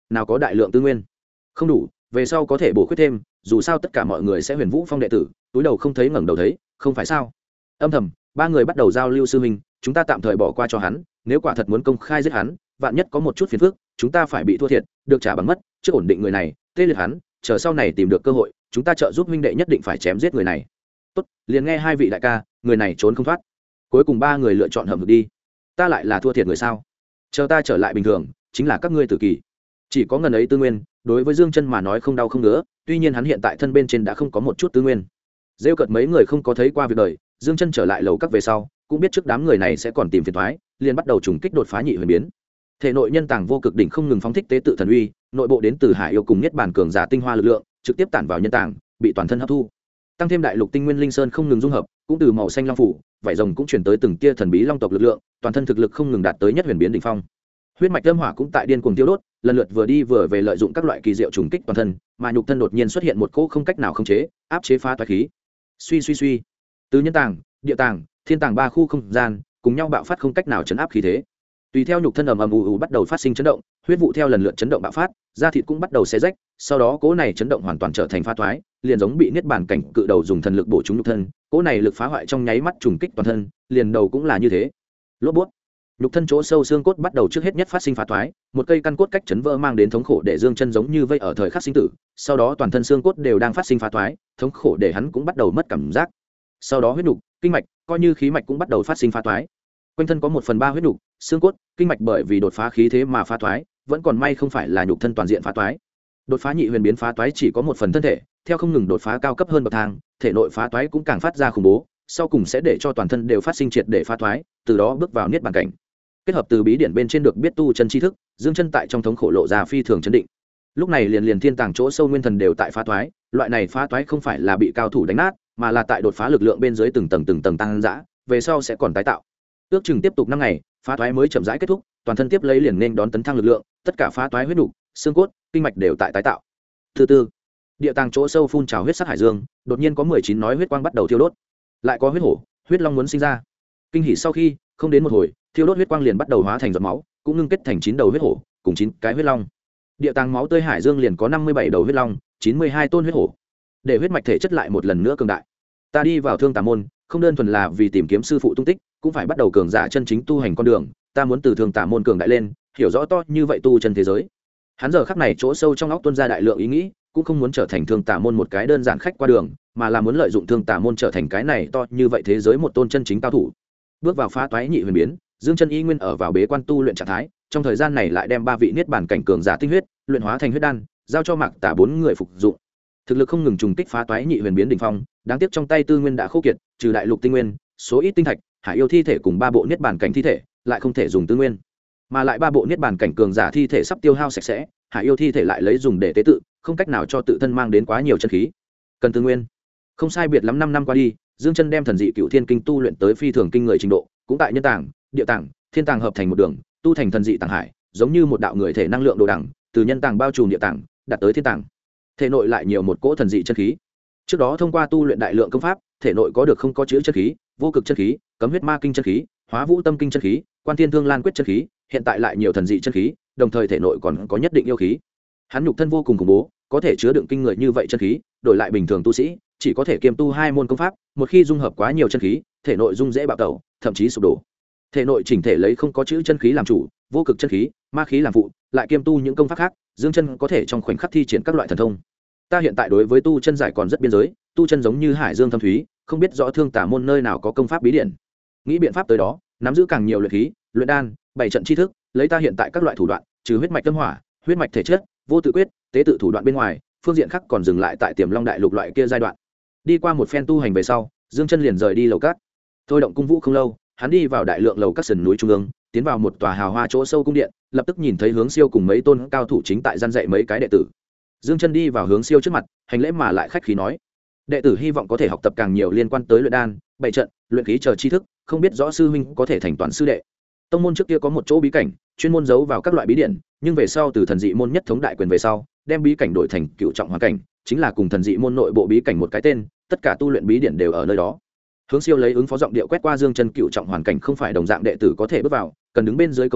nào có đại lượng tư nguyên không đủ, về sau có thể bổ khuyết thêm, dù sao tất cả mọi người sẽ huyền vũ phong đệ tử, túi đầu không thấy ngẩng đầu thấy, không phải sao? Âm thầm, ba người bắt đầu giao lưu sư huynh, chúng ta tạm thời bỏ qua cho hắn, nếu quả thật muốn công khai giết hắn, vạn nhất có một chút phiền phức, chúng ta phải bị thua thiệt, được trả bằng mất, trước ổn định người này, tê liệt hắn, chờ sau này tìm được cơ hội, chúng ta trợ giúp huynh đệ nhất định phải chém giết người này. Tốt, liền nghe hai vị đại ca, người này trốn không thoát. Cuối cùng ba người lựa chọn hầm vực đi. Ta lại là thua thiệt người sao? Chờ ta trở lại bình thường, chính là các ngươi tử kỳ. Chỉ có ngần ấy tư nguyên, đối với Dương Chân mà nói không đau không ngứa, tuy nhiên hắn hiện tại thân bên trên đã không có một chút tư nguyên. Rêu cợt mấy người không có thấy qua việc đời, Dương Chân trở lại lầu các về sau, cũng biết trước đám người này sẽ còn tìm phiền toái, liền bắt đầu trùng kích đột phá nhị huyền biến. Thể nội nhân tàng vô cực đỉnh không ngừng phóng thích tế tự thần uy, nội bộ đến từ hải yêu cùng nhất bản cường giả tinh hoa lực lượng, trực tiếp tản vào nhân tàng, bị toàn thân hấp thu. Tăng thêm đại lục tinh nguyên linh sơn không ngừng dung hợp, cũng từ màu xanh long phủ, vảy rồng cũng chuyển tới từng tia thần bí long tộc lực lượng, toàn thân thực lực không ngừng đạt tới nhất huyền biến đỉnh phong. Huyết mạch âm hỏa cũng tại điên cuồng tiêu đốt, lần lượt vừa đi vừa về lợi dụng các loại kỳ diệu trùng kích toàn thân, mà nhục thân đột nhiên xuất hiện một cỗ không cách nào khống chế, áp chế phá toái khí. Suy suy suy, từ nhân tàng, địa tàng, thiên tàng ba khu không gian cùng nhau bạo phát không cách nào chấn áp khí thế. Tùy theo nhục thân ầm ầm ù ù bắt đầu phát sinh chấn động, huyết vụ theo lần lượt chấn động bạo phát, da thịt cũng bắt đầu xé rách, sau đó cỗ này chấn động hoàn toàn trở thành phá toái, liền giống bị niết bàn cảnh cự đầu dùng thần lực bổ trúng nhục thân, cỗ này lực phá hoại trong nháy mắt trùng kích toàn thân, liền đầu cũng là như thế. Lốp bút, nhục thân chỗ sâu xương cốt bắt đầu trước hết nhất phát sinh phá toái, một cây căn cốt cách chấn vỡ mang đến thống khổ để Dương Chân giống như vây ở thời khắc sinh tử, sau đó toàn thân xương cốt đều đang phát sinh phá toái, thống khổ để hắn cũng bắt đầu mất cảm giác. Sau đó huyết nục, kinh mạch, coi như khí mạch cũng bắt đầu phát sinh phá toái. Quanh thân có 1/3 huyết nục, xương cốt, kinh mạch bởi vì đột phá khí thế mà phá toái, vẫn còn may không phải là nhục thân toàn diện phá toái. Đột phá nhị huyền biến phá toái chỉ có một phần thân thể, theo không ngừng đột phá cao cấp hơn bậc thang, thể nội phá toái cũng càng phát ra khủng bố, sau cùng sẽ để cho toàn thân đều phát sinh triệt để phá toái, từ đó bước vào niết bàn cảnh. Kết hợp từ bí điển bên trên được biết tu chân tri thức, Dương Chân tại trong thống khổ lộ ra phi thường chấn định. Lúc này liền thiên tàng chỗ sâu nguyên thần đều tại phá toái, loại này phá toái không phải là bị cao thủ đánh nát, mà là tại đột phá lực lượng bên dưới từng tầng tăng dã, về sau sẽ còn tái tạo. Ước chừng tiếp tục 5 ngày, phá toái mới chậm rãi kết thúc, toàn thân tiếp lấy liền nên đón tấn thăng lực lượng, tất cả phá toái huyết nục, xương cốt, kinh mạch đều tại tái tạo. Thứ tư, địa tàng chỗ sâu phun trào huyết sắc hải dương, đột nhiên có 19 nói huyết quang bắt đầu thiêu đốt, lại có huyết hổ, huyết long muốn sinh ra. Kinh hỉ sau khi, không đến một hồi, thiêu đốt huyết quang liền bắt đầu hóa thành giọt máu, cũng ngưng kết thành 9 đầu huyết hổ, cùng 9 cái huyết long. Địa tàng máu tươi hải dương liền có 57 đầu huyết long, 92 tôn huyết hổ. Để huyết mạch thể chất lại một lần nữa cường đại. Ta đi vào Thương Tà môn, không đơn thuần là vì tìm kiếm sư phụ tung tích, cũng phải bắt đầu cường giả chân chính tu hành con đường, ta muốn từ Thương Tà môn cường đại lên, hiểu rõ to như vậy tu chân thế giới. Hắn giờ khắc này chỗ sâu trong óc tuôn ra đại lượng ý nghĩ, cũng không muốn trở thành Thương Tà môn một cái đơn giản khách qua đường, mà là muốn lợi dụng Thương Tà môn trở thành cái này to như vậy thế giới một tôn chân chính cao thủ. Bước vào phá toái nhị huyền biến, Dương Chân y nguyên ở vào bế quan tu luyện trạng thái, trong thời gian này lại đem 3 vị niết bàn cảnh cường giả tinh huyết luyện hóa thành huyết đan, giao cho Mạc Tà 4 người phục dụng. Thực lực không ngừng trùng kích phá toái nhị huyền biến đỉnh phong, đáng tiếc trong tay tư nguyên đã khô kiệt, trừ đại lục tinh nguyên, số ít tinh thạch, hải yêu thi thể cùng 3 bộ niết bàn cảnh thi thể, lại không thể dùng tư nguyên. Mà lại 3 bộ niết bàn cảnh cường giả thi thể sắp tiêu hao sạch sẽ, hải yêu thi thể lại lấy dùng để tế tự, không cách nào cho tự thân mang đến quá nhiều chân khí. Cần tư nguyên. Không sai biệt lắm 5 năm qua đi, Dương Chân đem thần dị Cửu Thiên Kinh tu luyện tới phi thường kinh người trình độ, cũng tại nhân tàng, địa tàng, thiên tàng hợp thành một đường, tu thành thần dị tàng hải, giống như một đạo người thể năng lượng đồ đẳng, từ nhân tàng bao trùm địa tàng, đạt tới thiên tàng. Thể nội lại nhiều một cỗ thần dị chân khí. Trước đó thông qua tu luyện đại lượng công pháp, thể nội có được không có chứa chân khí, vô cực chân khí, cấm huyết ma kinh chân khí, hóa vũ tâm kinh chân khí, quan thiên thương lan quyết chân khí, hiện tại lại nhiều thần dị chân khí, đồng thời thể nội còn có nhất định yêu khí. Hắn nhục thân vô cùng khủng bố, có thể chứa đựng kinh người như vậy chân khí, đổi lại bình thường tu sĩ, chỉ có thể kiêm tu 2 môn công pháp, một khi dung hợp quá nhiều chân khí, thể nội dung dễ bạo tẩu, thậm chí sụp đổ. Thể nội chỉnh thể lấy không có chữ chân khí làm chủ, vô cực chân khí, ma khí làm phụ, lại kiêm tu những công pháp khác, Dương Chân có thể trong khoảnh khắc thi triển các loại thần thông. Ta hiện tại đối với tu chân giải còn rất biên giới, tu chân giống như hải dương thâm thúy, không biết rõ Thương Tà môn nơi nào có công pháp bí điển. Nghĩ biện pháp tới đó, nắm giữ càng nhiều luyện khí, luyện đan, bảy trận chi thức, lấy ta hiện tại các loại thủ đoạn, trừ huyết mạch tâm hỏa, huyết mạch thể chất, vô tự quyết, tế tự thủ đoạn bên ngoài, phương diện khác còn dừng lại tại Tiềm Long đại lục loại kia giai đoạn. Đi qua một phen tu hành về sau, Dương Chân liền rời đi lầu cát. Thôi động cung vũ không lâu, hắn đi vào đại lượng lầu các sườn núi trung ương, tiến vào một tòa hào hoa chỗ sâu cung điện, lập tức nhìn thấy Hướng Siêu cùng mấy tôn cao thủ chính tại gian dạy mấy cái đệ tử. Dương Chân đi vào Hướng Siêu trước mặt, hành lễ mà lại khách khí nói: "Đệ tử hy vọng có thể học tập càng nhiều liên quan tới luyện đan, bảy trận, luyện khí chờ tri thức, không biết rõ sư huynh có thể thành toàn sư đệ." Tông môn trước kia có một chỗ bí cảnh, chuyên môn giấu vào các loại bí điển, nhưng về sau từ thần dị môn nhất thống đại quyền về sau, đem bí cảnh đổi thành Cựu Trọng Hoàn Cảnh, chính là cùng thần dị môn nội bộ bí cảnh một cái tên, tất cả tu luyện bí điển đều ở nơi đó. Hướng Siêu lấy ứng phó giọng điệu quét qua Dương Chân Cựu Trọng Hoàn Cảnh không phải đồng dạng đệ tử có thể bước vào, cần đứng bên dưới công lao,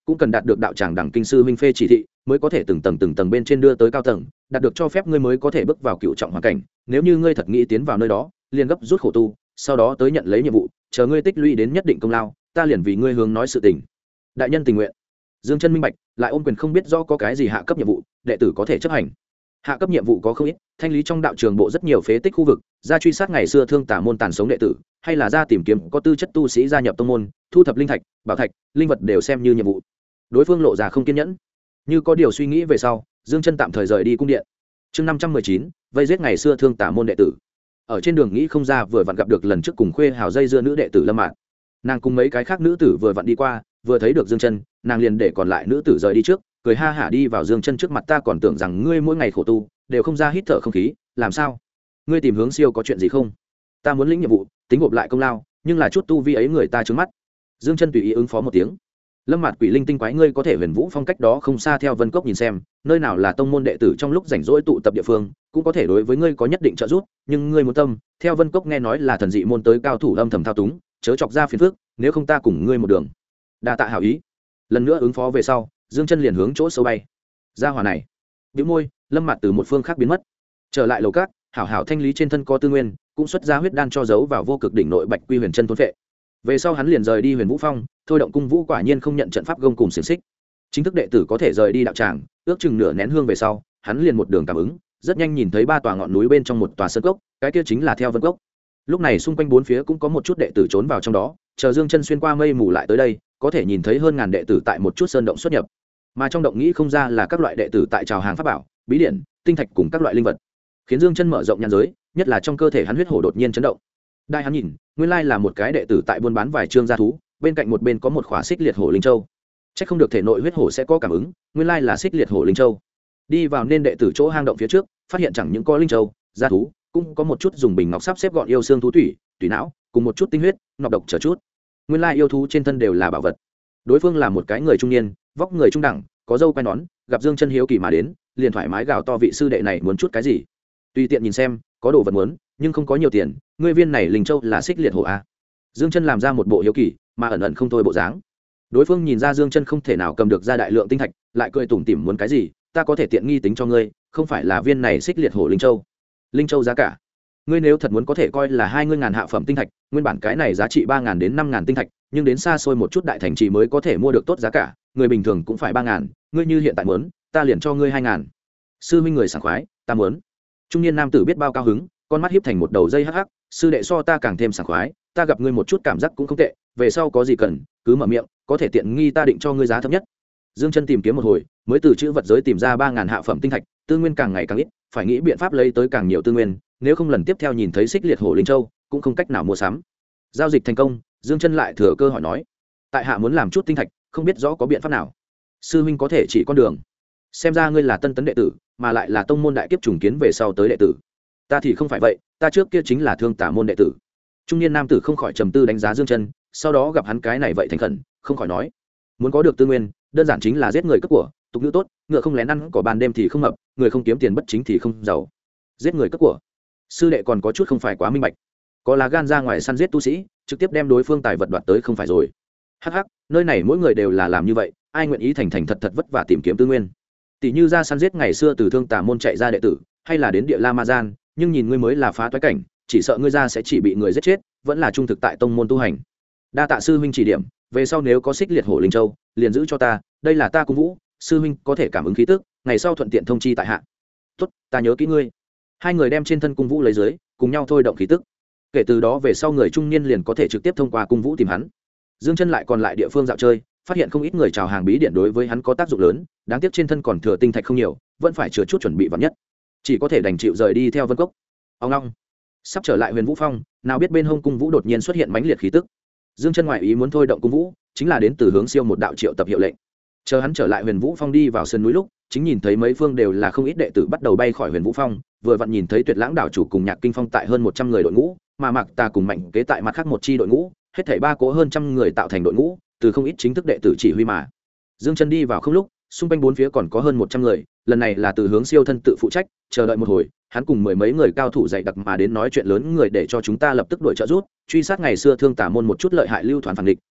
cũng cần đạt được đạo tràng đẳng kinh sư huynh phê chỉ thị mới có thể từng tầng bên trên đưa tới cao tầng, đạt được cho phép ngươi mới có thể bước vào cựu trọng hoàn cảnh. Nếu như ngươi thật nghĩ tiến vào nơi đó, liền gấp rút khổ tu, sau đó tới nhận lấy nhiệm vụ, chờ ngươi tích lũy đến nhất định công lao, ta liền vì ngươi hướng nói sự tình. Đại nhân tình nguyện. Dương Chân minh bạch, lại ôm quyền không biết rõ có cái gì hạ cấp nhiệm vụ, đệ tử có thể chấp hành. Hạ cấp nhiệm vụ có không ít, thanh lý trong đạo trường bộ rất nhiều phế tích khu vực, ra truy sát ngày xưa thương tả môn tàn sống đệ tử, hay là ra tìm kiếm có tư chất tu sĩ gia nhập tông môn, thu thập linh thạch, bảo thạch, linh vật đều xem như nhiệm vụ. Đối phương lộ ra không kiên nhẫn, như có điều suy nghĩ về sau, Dương Chân tạm thời rời đi cung điện. Chương 519, vây giết ngày xưa thương tả môn đệ tử. Ở trên đường nghĩ không ra vừa vặn gặp được lần trước cùng khuê hào dây dưa nữ đệ tử Lâm Mạn. Nàng cùng mấy cái khác nữ tử vừa vặn đi qua, vừa thấy được Dương Chân, nàng liền để còn lại nữ tử rời đi trước, cười ha hả đi vào Dương Chân trước mặt. Ta còn tưởng rằng ngươi mỗi ngày khổ tu đều không ra hít thở không khí, làm sao? Ngươi tìm Hướng Siêu có chuyện gì không? Ta muốn lĩnh nhiệm vụ, tính gộp lại công lao, nhưng là chút tu vi ấy người ta trướng mắt. Dương Chân tùy ý ứng phó một tiếng. Lâm Mạt quỷ linh tinh quái, ngươi có thể Huyền Vũ Phong cách đó không xa theo Vân Cốc nhìn xem, nơi nào là tông môn đệ tử trong lúc rảnh rỗi tụ tập địa phương, cũng có thể đối với ngươi có nhất định trợ giúp, nhưng ngươi muốn tâm, theo Vân Cốc nghe nói là thần dị môn tới cao thủ âm thầm thao túng, chớ chọc ra phiền phức, nếu không ta cùng ngươi một đường. Đa tạ hảo ý. Lần nữa ứng phó về sau, Dương Chân liền hướng chỗ sâu bay. Gia hỏa này, bĩu môi, Lâm Mạt từ một phương khác biến mất. Trở lại lầu cát, hảo hảo thanh lý trên thân có tư nguyên, cũng xuất ra huyết đan cho giấu vào vô cực đỉnh nội Bạch Quy Huyền Chân thôn phệ. Về sau hắn liền rời đi Huyền Vũ Phong, thôi động cung vũ quả nhiên không nhận trận pháp gông cùng xiềng xích. Chính thức đệ tử có thể rời đi đạo tràng, ước chừng nửa nén hương về sau, hắn liền một đường cảm ứng, rất nhanh nhìn thấy ba tòa ngọn núi bên trong một tòa sơn cốc, cái kia chính là theo Vân Cốc. Lúc này xung quanh bốn phía cũng có một chút đệ tử trốn vào trong đó, chờ Dương Chân xuyên qua mây mù lại tới đây, có thể nhìn thấy hơn ngàn đệ tử tại một chút sơn động xuất nhập. Mà trong động nghĩ không ra là các loại đệ tử tại chào hàng pháp bảo, bí điển, tinh thạch cùng các loại linh vật. Khiến Dương Chân mở rộng nhãn giới, nhất là trong cơ thể hắn huyết hổ đột nhiên chấn động. Đại hắn nhìn, nguyên lai là một cái đệ tử tại buôn bán vài trương gia thú, bên cạnh một bên có một khỏa xích liệt hổ linh châu. Chắc không được thể nội huyết hổ sẽ có cảm ứng, nguyên lai là xích liệt hổ linh châu. Đi vào nên đệ tử chỗ hang động phía trước, phát hiện chẳng những có linh châu, gia thú, cũng có một chút dùng bình ngọc sắp xếp gọn yêu xương thú tủy, tủy não, cùng một chút tinh huyết, nọc độc chờ chút. Nguyên lai yêu thú trên thân đều là bảo vật. Đối phương là một cái người trung niên, vóc người trung đẳng, có râu quai nón, gặp Dương Chân hiếu kỳ mà đến, liền thoải mái gào to vị sư đệ này muốn chút cái gì. Tùy tiện nhìn xem, có đồ vật muốn, nhưng không có nhiều tiền, ngươi viên này linh châu là xích liệt hổ a. Dương Chân làm ra một bộ hiếu kỳ, mà ẩn ẩn không thôi bộ dáng. Đối phương nhìn ra Dương Chân không thể nào cầm được ra đại lượng tinh thạch, lại cười tủm tỉm muốn cái gì, ta có thể tiện nghi tính cho ngươi, không phải là viên này xích liệt hổ linh châu. Linh châu giá cả, ngươi nếu thật muốn có thể coi là 20.000 hạ phẩm tinh thạch, nguyên bản cái này giá trị 3.000 đến 5.000 tinh thạch, nhưng đến xa xôi một chút đại thành trì mới có thể mua được tốt giá cả, người bình thường cũng phải 3.000, ngươi như hiện tại muốn, ta liền cho ngươi 2.000. Sư huynh người sảng khoái, ta muốn. Trung niên nam tử biết bao cao hứng, con mắt híp thành một đầu dây hắc hắc, sư đệ so ta càng thêm sảng khoái, ta gặp ngươi một chút cảm giác cũng không tệ, về sau có gì cần, cứ mở miệng, có thể tiện nghi ta định cho ngươi giá thấp nhất. Dương Chân tìm kiếm một hồi, mới từ chữ vật giới tìm ra 3.000 hạ phẩm tinh thạch, tư nguyên càng ngày càng ít, phải nghĩ biện pháp lấy tới càng nhiều tư nguyên, nếu không lần tiếp theo nhìn thấy xích liệt hổ linh châu, cũng không cách nào mua sắm. Giao dịch thành công, Dương Chân lại thừa cơ hỏi nói: "Tại hạ muốn làm chút tinh thạch, không biết rõ có biện pháp nào?" Sư huynh có thể chỉ con đường. Xem ra ngươi là tân tấn đệ tử, mà lại là tông môn đại kiếp trùng kiến về sau tới đệ tử. Ta thì không phải vậy, ta trước kia chính là thương tả môn đệ tử. Trung niên nam tử không khỏi trầm tư đánh giá Dương Chân, sau đó gặp hắn cái này vậy thành khẩn, không khỏi nói: "Muốn có được tư nguyên, đơn giản chính là giết người cướp của, tục ngữ tốt, ngựa không lén ăn cỏ ban đêm thì không mập, người không kiếm tiền bất chính thì không giàu. Giết người cướp của." Sư đệ còn có chút không phải quá minh bạch. Có lá gan ra ngoài săn giết tu sĩ, trực tiếp đem đối phương tài vật đoạt tới không phải rồi. Hắc hắc, nơi này mỗi người đều là làm như vậy, ai nguyện ý thành thành thật thật vất vả tìm kiếm tư nguyên. Tỷ như ra săn giết ngày xưa từ thương tà môn chạy ra đệ tử, hay là đến địa La Ma Gian, nhưng nhìn ngươi mới là phá toái cảnh, chỉ sợ ngươi ra sẽ chỉ bị người giết chết, vẫn là trung thực tại tông môn tu hành. Đa tạ sư huynh chỉ điểm, về sau nếu có xích liệt hổ linh châu, liền giữ cho ta, đây là ta cung vũ, sư huynh có thể cảm ứng khí tức, ngày sau thuận tiện thông chi tại hạ. Tốt, ta nhớ kỹ ngươi. Hai người đem trên thân cung vũ lấy dưới, cùng nhau thôi động khí tức. Kể từ đó về sau người trung niên liền có thể trực tiếp thông qua cung vũ tìm hắn. Dương Chân lại còn lại địa phương dạo chơi, phát hiện không ít người chào hàng bí điện đối với hắn có tác dụng lớn, đáng tiếc trên thân còn thừa tinh thạch không nhiều, vẫn phải chứa chút chuẩn bị vạn nhất, chỉ có thể đành chịu rời đi theo Vân Cốc. Ông long sắp trở lại Huyền Vũ Phong, nào biết bên hông cung vũ đột nhiên xuất hiện mãnh liệt khí tức. Dương Chân ngoại ý muốn thôi động cung vũ, chính là đến từ Hướng Siêu một đạo triệu tập hiệu lệnh. Chờ hắn trở lại Huyền Vũ Phong đi vào sườn núi lúc, chính nhìn thấy mấy phương đều là không ít đệ tử bắt đầu bay khỏi Huyền Vũ Phong, vừa vặn nhìn thấy Tuyệt Lãng đảo chủ cùng Nhạc Kinh Phong tại hơn 100 người đội ngũ, mà Mạc Tà cùng Mạnh Kế tại mặt khác một chi đội ngũ, hết thảy ba cố hơn trăm người tạo thành đội ngũ, từ không ít chính thức đệ tử chỉ huy mà. Dương Chân đi vào không lúc, xung quanh bốn phía còn có hơn 100 người, lần này là từ Hướng Siêu thân tự phụ trách, chờ đợi một hồi, hắn cùng mười mấy người cao thủ dày đặc mà đến nói chuyện lớn, người để cho chúng ta lập tức đuổi trợ rút, truy sát ngày xưa thương tả môn một chút lợi hại lưu thoán phản địch,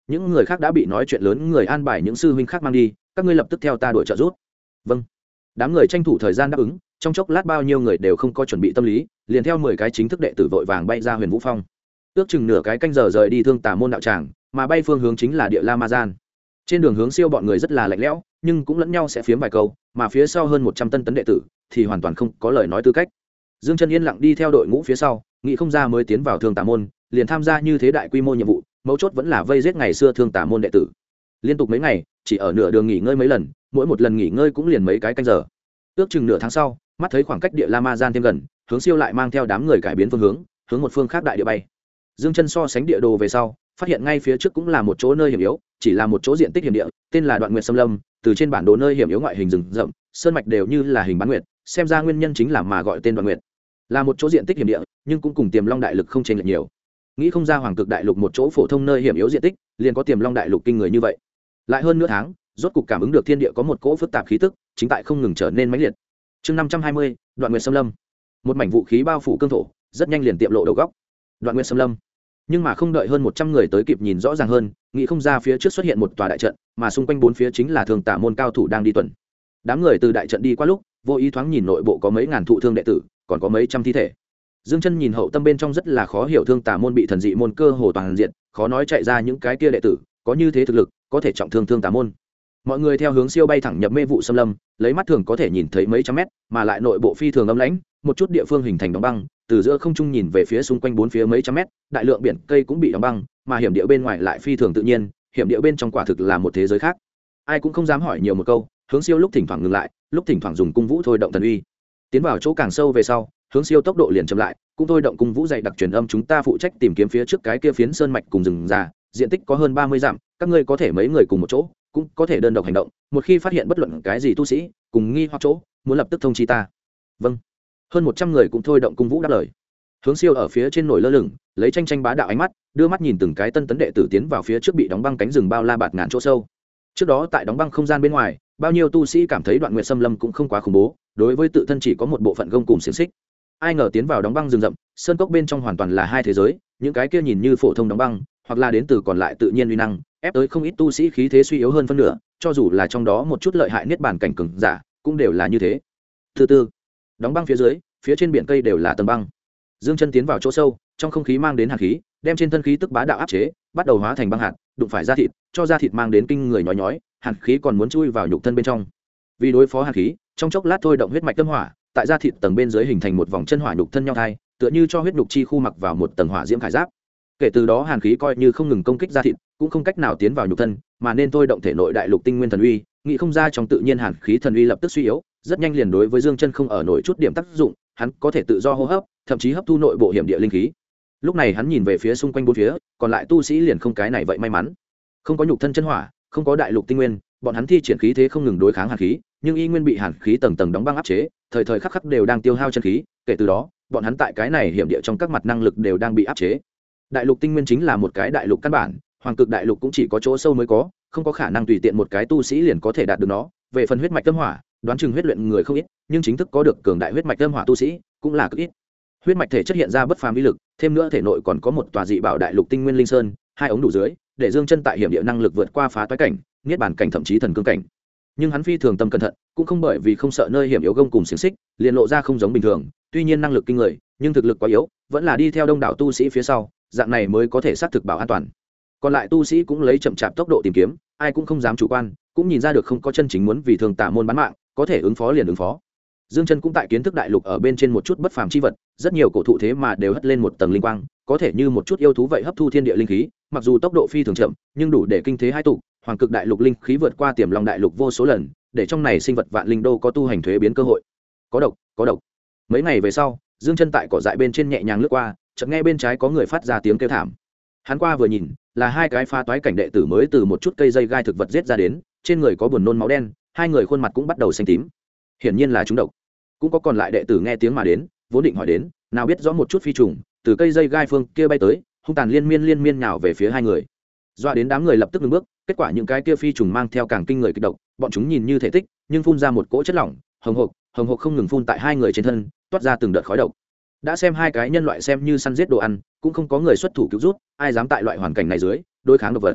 những người khác đã bị nói chuyện lớn người an bài những sư huynh khác mang đi, các ngươi lập tức theo ta đuổi trợ rút. Vâng. Đám người tranh thủ thời gian đáp ứng, trong chốc lát bao nhiêu người đều không có chuẩn bị tâm lý, liền theo 10 cái chính thức đệ tử vội vàng bay ra Huyền Vũ Phong. Ước chừng nửa cái canh giờ rời đi Thương Tà môn đạo tràng, mà bay phương hướng chính là Địa La Ma Gian. Trên đường hướng siêu bọn người rất là lạnh lẽo, nhưng cũng lẫn nhau sẽ phiếm vài câu, mà phía sau hơn 100 tân tấn đệ tử thì hoàn toàn không có lời nói tư cách. Dương Chân yên lặng đi theo đội ngũ phía sau, nghĩ không ra mới tiến vào Thương Tà môn, liền tham gia như thế đại quy mô nhiệm vụ, mấu chốt vẫn là vây giết ngày xưa Thương Tà môn đệ tử. Liên tục mấy ngày, chỉ ở nửa đường nghỉ ngơi mấy lần, mỗi một lần nghỉ ngơi cũng liền mấy cái canh giờ. Ước chừng nửa tháng sau, mắt thấy khoảng cách Địa La Ma Gian thêm gần, hướng siêu lại mang theo đám người cải biến phương hướng một phương khác đại địa bay. Dương Chân so sánh địa đồ về sau, phát hiện ngay phía trước cũng là một chỗ nơi hiểm yếu, chỉ là một chỗ diện tích hiểm địa, tên là Đoạn Nguyệt Sâm Lâm, từ trên bản đồ nơi hiểm yếu ngoại hình rừng rậm, sơn mạch đều như là hình bán nguyệt, xem ra nguyên nhân chính là mà gọi tên Đoạn Nguyệt. Là một chỗ diện tích hiểm địa, nhưng cũng cùng Tiềm Long đại lục không chênh lệch nhiều. Nghĩ không ra Hoàng Cực đại lục một chỗ phổ thông nơi hiểm yếu diện tích, liền có Tiềm Long đại lục kinh người như vậy. Lại hơn nửa tháng, rốt cục cảm ứng được thiên địa có một cỗ phức tạp khí tức, chính tại không ngừng trở nên mãnh liệt. Chương 520, Đoạn Nguyệt Sâm Lâm. Một mảnh vũ khí bao phủ cương thổ, rất nhanh liền tiệm lộ đầu góc. Đoạn Nguyệt Sâm Lâm. Nhưng mà không đợi hơn 100 người tới kịp nhìn rõ ràng hơn, nghĩ không ra phía trước xuất hiện một tòa đại trận, mà xung quanh bốn phía chính là Thương Tà môn cao thủ đang đi tuần. Đám người từ đại trận đi qua lúc, vô ý thoáng nhìn nội bộ có mấy ngàn thụ thương đệ tử, còn có mấy trăm thi thể. Dương Chân nhìn hậu tâm bên trong rất là khó hiểu, Thương Tà môn bị thần dị môn cơ hồ toàn diện, khó nói chạy ra những cái kia đệ tử, có như thế thực lực, có thể trọng thương Thương Tà môn. Mọi người theo hướng siêu bay thẳng nhập mê vụ xâm lâm, lấy mắt thường có thể nhìn thấy mấy trăm mét, mà lại nội bộ phi thường âm lãnh, một chút địa phương hình thành đóng băng, từ giữa không trung nhìn về phía xung quanh bốn phía mấy trăm mét, đại lượng biển cây cũng bị đóng băng, mà hiểm địa bên ngoài lại phi thường tự nhiên, hiểm địa bên trong quả thực là một thế giới khác. Ai cũng không dám hỏi nhiều một câu, hướng siêu lúc thỉnh thoảng ngừng lại, lúc thỉnh thoảng dùng cung vũ thôi động thần uy. Tiến vào chỗ càng sâu về sau, hướng siêu tốc độ liền chậm lại, cũng thôi động cung vũ dày đặc truyền âm, chúng ta phụ trách tìm kiếm phía trước cái kia phiến sơn mạch cùng rừng già, diện tích có hơn 30 dặm, các ngươi có thể mấy người cùng một chỗ, cũng có thể đơn độc hành động, một khi phát hiện bất luận cái gì tu sĩ cùng nghi hoặc chỗ, muốn lập tức thông chi ta. Vâng. Hơn 100 người cũng thôi động cung vũ đáp lời. Hướng siêu ở phía trên nổi lơ lửng, lấy tranh tranh bá đạo ánh mắt, đưa mắt nhìn từng cái tân tấn đệ tử tiến vào phía trước bị đóng băng cánh rừng bao la bạt ngàn chỗ sâu. Trước đó tại đóng băng không gian bên ngoài, bao nhiêu tu sĩ cảm thấy Đoạn Nguyệt Sâm Lâm cũng không quá khủng bố, đối với tự thân chỉ có một bộ phận gông cùng xiềng xích. Ai ngờ tiến vào đóng băng rừng rậm, sơn cốc bên trong hoàn toàn là hai thế giới, những cái kia nhìn như phổ thông đóng băng, hoặc là đến từ còn lại tự nhiên uy năng, ép tới không ít tu sĩ khí thế suy yếu hơn phân nửa, cho dù là trong đó một chút lợi hại niết bàn cảnh cường giả, cũng đều là như thế. Thứ tư, đóng băng phía dưới, phía trên biển cây đều là tầng băng. Dương Chân tiến vào chỗ sâu, trong không khí mang đến hàn khí, đem trên thân khí tức bá đạo áp chế, bắt đầu hóa thành băng hạt, đụng phải da thịt, cho da thịt mang đến kinh người nhói nhói, hàn khí còn muốn chui vào nhục thân bên trong. Vì đối phó hàn khí, trong chốc lát thôi động huyết mạch tâm hỏa, tại da thịt tầng bên dưới hình thành một vòng chân hỏa nhục thân nhau thai, tựa như cho huyết nhục chi khu mặc vào một tầng hỏa diễm khải giáp. Kể từ đó hàn khí coi như không ngừng công kích da thịt, cũng không cách nào tiến vào nhục thân, mà nên thôi động thể nội đại lục tinh nguyên thần uy, nghĩ không ra trong tự nhiên hàn khí thần uy lập tức suy yếu, rất nhanh liền đối với Dương Chân không ở nổi chút điểm tác dụng, hắn có thể tự do hô hấp, thậm chí hấp thu nội bộ hiểm địa linh khí. Lúc này hắn nhìn về phía xung quanh bốn phía, còn lại tu sĩ liền không cái này vậy may mắn, không có nhục thân chân hỏa, không có đại lục tinh nguyên, bọn hắn thi triển khí thế không ngừng đối kháng hàn khí, nhưng y nguyên bị hàn khí tầng tầng đóng băng áp chế, thời thời khắc khắc đều đang tiêu hao chân khí, kể từ đó, bọn hắn tại cái này hiểm địa trong các mặt năng lực đều đang bị áp chế. Đại lục tinh nguyên chính là một cái đại lục căn bản, Hoàng Cực đại lục cũng chỉ có chỗ sâu mới có, không có khả năng tùy tiện một cái tu sĩ liền có thể đạt được nó. Về phần huyết mạch tâm hỏa, đoán chừng huyết luyện người không ít, nhưng chính thức có được cường đại huyết mạch tâm hỏa tu sĩ cũng là cực ít. Huyết mạch thể chất hiện ra bất phàm uy lực, thêm nữa thể nội còn có một tòa dị bảo đại lục tinh nguyên linh sơn, hai ống đủ dưới, để Dương Chân tại hiểm địa năng lực vượt qua phá toái cảnh, niết bàn cảnh thậm chí thần cương cảnh. Nhưng hắn phi thường tâm cẩn thận, cũng không bởi vì không sợ nơi hiểm yếu gông cùng xiềng xích, liền lộ ra không giống bình thường, tuy nhiên năng lực kinh người, nhưng thực lực quá yếu, vẫn là đi theo đông đảo tu sĩ phía sau, dạng này mới có thể xác thực bảo an toàn. Còn lại tu sĩ cũng lấy chậm chạp tốc độ tìm kiếm, ai cũng không dám chủ quan, cũng nhìn ra được không có chân chính muốn vì Thương Tà môn bán mạng, có thể ứng phó liền ứng phó. Dương Chân cũng tại kiến thức đại lục ở bên trên một chút bất phàm chi vật, rất nhiều cổ thụ thế mà đều hất lên một tầng linh quang, có thể như một chút yêu thú vậy hấp thu thiên địa linh khí, mặc dù tốc độ phi thường chậm, nhưng đủ để kinh thế hai tụ, Hoàng Cực đại lục linh khí vượt qua Tiềm Long đại lục vô số lần, để trong này sinh vật vạn linh đô có tu hành thuế biến cơ hội. Có độc, có độc. Mấy ngày về sau, Dương Chân tại cỏ dại bên trên nhẹ nhàng lướt qua, chợt nghe bên trái có người phát ra tiếng kêu thảm. Hắn qua vừa nhìn, là hai cái pha toái cảnh đệ tử mới từ một chút cây dây gai thực vật giết ra đến, trên người có buồn nôn máu đen, hai người khuôn mặt cũng bắt đầu xanh tím. Hiển nhiên là trúng độc. Cũng có còn lại đệ tử nghe tiếng mà đến, vốn định hỏi đến, nào biết rõ một chút phi trùng từ cây dây gai phương kia bay tới, hung tàn liên miên nhào về phía hai người. Dọa đến đám người lập tức ngừng bước, kết quả những cái kia phi trùng mang theo càng kinh người kịch độc, bọn chúng nhìn như thể tích, nhưng phun ra một cỗ chất lỏng, hồng hộc không ngừng phun tại hai người trên thân, toát ra từng đợt khói độc. Đã xem hai cái nhân loại xem như săn giết đồ ăn, cũng không có người xuất thủ cứu rút, ai dám tại loại hoàn cảnh này dưới đối kháng độc vật.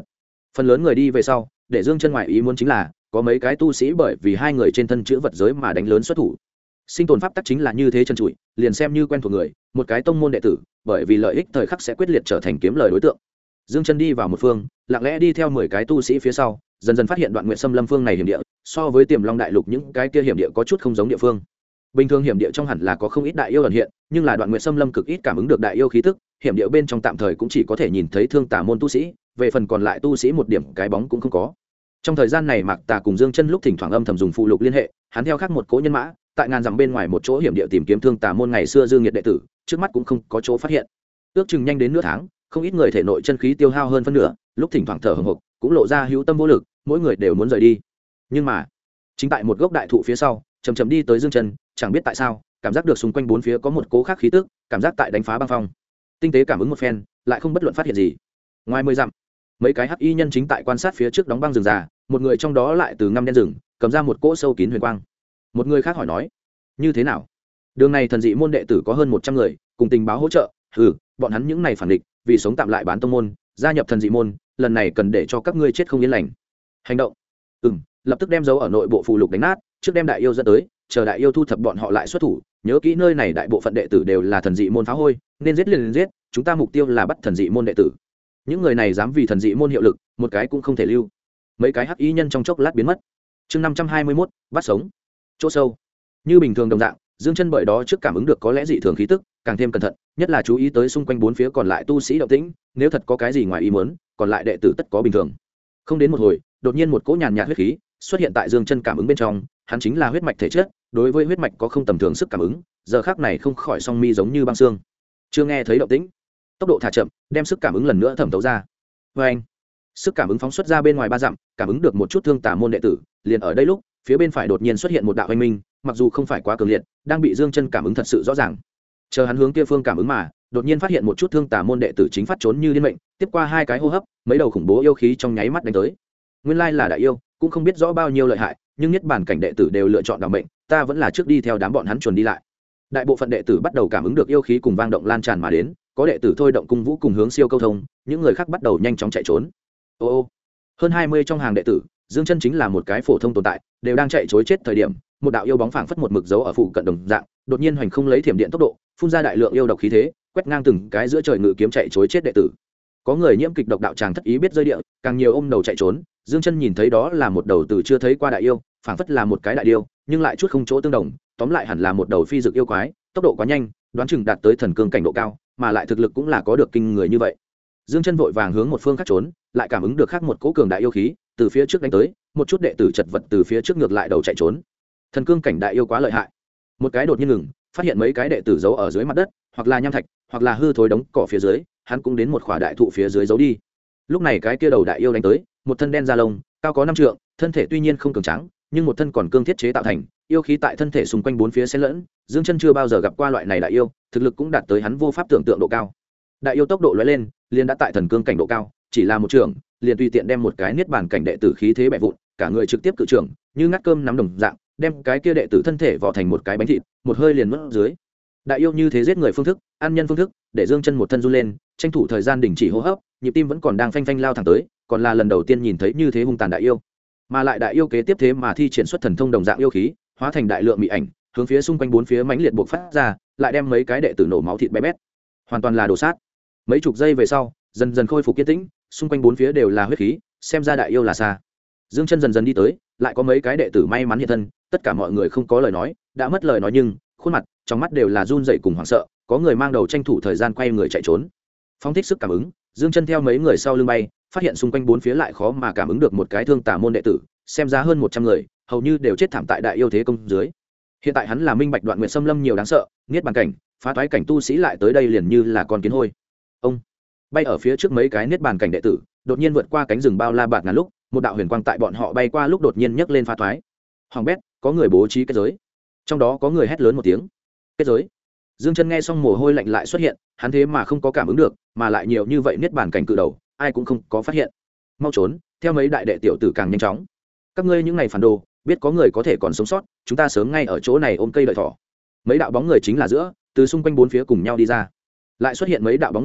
phần lớn người đi về sau, để Dương Chân ngoại ý muốn chính là có mấy cái tu sĩ bởi vì hai người trên thân chữ vật giới mà đánh lớn xuất thủ. Sinh tồn pháp tắc chính là như thế trần trụi, liền xem như quen thuộc người, một cái tông môn đệ tử, bởi vì lợi ích thời khắc sẽ quyết liệt trở thành kiếm lời đối tượng. Dương Chân đi vào một phương, lặng lẽ đi theo 10 cái tu sĩ phía sau, dần dần phát hiện Đoạn Nguyệt Sâm Lâm phương này hiểm địa, so với Tiềm Long Đại Lục những cái kia hiểm địa có chút không giống địa phương. Bình thường hiểm địa trong hẳn là có không ít đại yêu ẩn hiện, nhưng là Đoạn Nguyệt Sâm Lâm cực ít cảm ứng được đại yêu khí tức, hiểm địa bên trong tạm thời cũng chỉ có thể nhìn thấy Thương Tà môn tu sĩ, về phần còn lại tu sĩ một điểm cái bóng cũng không có. Trong thời gian này Mạc Tà cùng Dương Chân lúc thỉnh thoảng âm thầm dùng phụ lục liên hệ, hắn theo khác một cố nhân mã, tại ngàn dặm bên ngoài một chỗ hiểm địa tìm kiếm Thương Tà môn ngày xưa Dương Nhiệt đệ tử, trước mắt cũng không có chỗ phát hiện. Ước chừng nhanh đến nửa tháng, không ít người thể nội chân khí tiêu hao hơn phân nửa, lúc thỉnh thoảng thở hổn hộc, cũng lộ ra hữu tâm vô lực, mỗi người đều muốn rời đi. Nhưng mà, chính tại một gốc đại thụ phía sau, chậm chậm đi tới Dương Chân, chẳng biết tại sao, cảm giác được xung quanh bốn phía có một cố khác khí tức, cảm giác tại đánh phá băng phong. Tinh tế cảm ứng một phen, lại không bất luận phát hiện gì. Ngoài 10 dặm, mấy cái hắc y nhân chính tại quan sát phía trước đóng băng rừng già, một người trong đó lại từ ngăm đen rừng cầm ra một cỗ sâu kín huyền quang. Một người khác hỏi nói: "Như thế nào? Đường này thần dị môn đệ tử có hơn 100 người, cùng tình báo hỗ trợ, bọn hắn những này phản địch, vì sống tạm lại bán tông môn, gia nhập thần dị môn, lần này cần để cho các ngươi chết không yên lành." Hành động. Lập tức đem dấu ở nội bộ phù lục đánh nát, trước đem đại yêu dẫn tới, chờ đại yêu thu thập bọn họ lại xuất thủ, nhớ kỹ nơi này đại bộ phận đệ tử đều là thần dị môn phá hôi, nên giết liền giết, chúng ta mục tiêu là bắt thần dị môn đệ tử. Những người này dám vì thần dị môn hiệu lực, một cái cũng không thể lưu. Mấy cái hắc y nhân trong chốc lát biến mất. Chương 521, bắt sống. Chỗ sâu. Như bình thường đồng dạng, Dương Chân bởi đó trước cảm ứng được có lẽ dị thường khí tức, càng thêm cẩn thận, nhất là chú ý tới xung quanh bốn phía còn lại tu sĩ động tĩnh, nếu thật có cái gì ngoài ý muốn, còn lại đệ tử tất có bình thường. Không đến một hồi, đột nhiên một cỗ nhàn nhạt huyết khí xuất hiện tại Dương Chân cảm ứng bên trong, hắn chính là huyết mạch thể chất, đối với huyết mạch có không tầm thường sức cảm ứng, giờ khắc này không khỏi song mi giống như băng xương. Chưa nghe thấy động tĩnh, tốc độ thả chậm, đem sức cảm ứng lần nữa thẩm thấu ra. Anh, sức cảm ứng phóng xuất ra bên ngoài 3 dặm, cảm ứng được một chút Thương Tà môn đệ tử, liền ở đây lúc, phía bên phải đột nhiên xuất hiện một đạo oanh minh, mặc dù không phải quá cường liệt, đang bị Dương Chân cảm ứng thật sự rõ ràng. Chờ hắn hướng kia phương cảm ứng mà, đột nhiên phát hiện một chút Thương Tà môn đệ tử chính phát trốn như điên mệnh, tiếp qua 2 cái hô hấp, mấy đầu khủng bố yêu khí trong nháy mắt đánh tới. Nguyên lai là đại yêu, cũng không biết rõ bao nhiêu lợi hại, nhưng nhất bản cảnh đệ tử đều lựa chọn đảm mệnh, ta vẫn là trước đi theo đám bọn hắn chuẩn đi lại. Đại bộ phận đệ tử bắt đầu cảm ứng được yêu khí cùng vang động lan tràn mà đến, có đệ tử thôi động cung vũ cùng hướng siêu câu thông, những người khác bắt đầu nhanh chóng chạy trốn. Ô, hơn 20 trong hàng đệ tử, Dương Chân chính là một cái phổ thông tồn tại, đều đang chạy trối chết thời điểm, một đạo yêu bóng phảng phất một mực dấu ở phụ cận đồng dạng, đột nhiên hoành không lấy thiểm điện tốc độ, phun ra đại lượng yêu độc khí thế, quét ngang từng cái giữa trời ngự kiếm chạy trối chết đệ tử. Có người nhiễm kịch độc đạo tràng thất ý biết rơi địa, càng nhiều ôm đầu chạy trốn. Dương Chân nhìn thấy đó là một đầu từ chưa thấy qua đại yêu, phảng phất là một cái đại điêu, nhưng lại chút không chỗ tương đồng, tóm lại hẳn là một đầu phi dược yêu quái, tốc độ quá nhanh, đoán chừng đạt tới thần cương cảnh độ cao, mà lại thực lực cũng là có được kinh người như vậy. Dương Chân vội vàng hướng một phương khác trốn, lại cảm ứng được khác một cỗ cường đại yêu khí từ phía trước đánh tới, một chút đệ tử chật vật từ phía trước ngược lại đầu chạy trốn. Thần cương cảnh đại yêu quá lợi hại. Một cái đột nhiên ngừng, phát hiện mấy cái đệ tử giấu ở dưới mặt đất, hoặc là nham thạch, hoặc là hư thối đống cỏ phía dưới, hắn cũng đến một khỏa đại thụ phía dưới giấu đi. Lúc này cái kia đầu đại yêu đánh tới, một thân đen da lông, cao có 5 trượng, thân thể tuy nhiên không cường tráng, nhưng một thân còn cương thiết chế tạo thành, yêu khí tại thân thể xung quanh bốn phía xen lẫn. Dương Chân chưa bao giờ gặp qua loại này đại yêu, thực lực cũng đạt tới hắn vô pháp tưởng tượng độ cao. Đại yêu tốc độ lóe lên, liền đã tại thần cương cảnh độ cao, chỉ là một trường, liền tùy tiện đem một cái niết bàn cảnh đệ tử khí thế bẻ vụn, cả người trực tiếp cự trưởng, như ngắt cơm nắm đồng dạng, đem cái kia đệ tử thân thể vò thành một cái bánh thịt, một hơi liền mất dưới. Đại yêu như thế giết người phương thức, ăn nhân phương thức, để Dương Chân một thân run lên, tranh thủ thời gian đình chỉ hô hấp, nhịp tim vẫn còn đang phanh phanh lao thẳng tới, còn là lần đầu tiên nhìn thấy như thế hung tàn đại yêu. Mà lại đại yêu kế tiếp thế mà thi triển xuất thần thông đồng dạng yêu khí, hóa thành đại lượng mị ảnh, hướng phía xung quanh bốn phía mãnh liệt bộc phát ra, lại đem mấy cái đệ tử nổ máu thịt bé bét. Hoàn toàn là đồ sát. Mấy chục giây về sau, dần dần khôi phục kiên tĩnh, xung quanh bốn phía đều là huyết khí, xem ra đại yêu là xa. Dương Chân dần dần đi tới, lại có mấy cái đệ tử may mắn hiện thân, tất cả mọi người không có lời nói, đã mất lời nói nhưng khuôn mặt, trong mắt đều là run rẩy cùng hoảng sợ, có người mang đầu tranh thủ thời gian quay người chạy trốn. Phóng thích sức cảm ứng, Dương Chân theo mấy người sau lưng bay, phát hiện xung quanh bốn phía lại khó mà cảm ứng được một cái Thương Tà môn đệ tử, xem ra hơn 100 người, hầu như đều chết thảm tại đại yêu thế công dưới. Hiện tại hắn là minh bạch Đoạn Nguyệt Xâm Lâm nhiều đáng sợ, niết bàn cảnh, phá toái cảnh tu sĩ lại tới đây liền như là con kiến hôi. Ông bay ở phía trước mấy cái niết bàn cảnh đệ tử, đột nhiên vượt qua cánh rừng bao la bạt ngàn lúc, một đạo huyền quang tại bọn họ bay qua lúc đột nhiên nhấc lên phá toái. Hoàng bét, có người bố trí kết giới. Trong đó có người hét lớn một tiếng. Kết giới. Dương Chân nghe xong mồ hôi lạnh lại xuất hiện, hắn thế mà không có cảm ứng được, mà lại nhiều như vậy niết bàn cảnh cự đầu, ai cũng không có phát hiện. Mau trốn, theo mấy đại đệ tiểu tử càng nhanh chóng. Các ngươi những ngày phản đồ, biết có người có thể còn sống sót, chúng ta sớm ngay ở chỗ này ôm cây đợi thỏ. Mấy đạo bóng người chính là giữa, từ xung quanh bốn phía cùng nhau đi ra. Lại xuất hiện mấy đạo bóng người,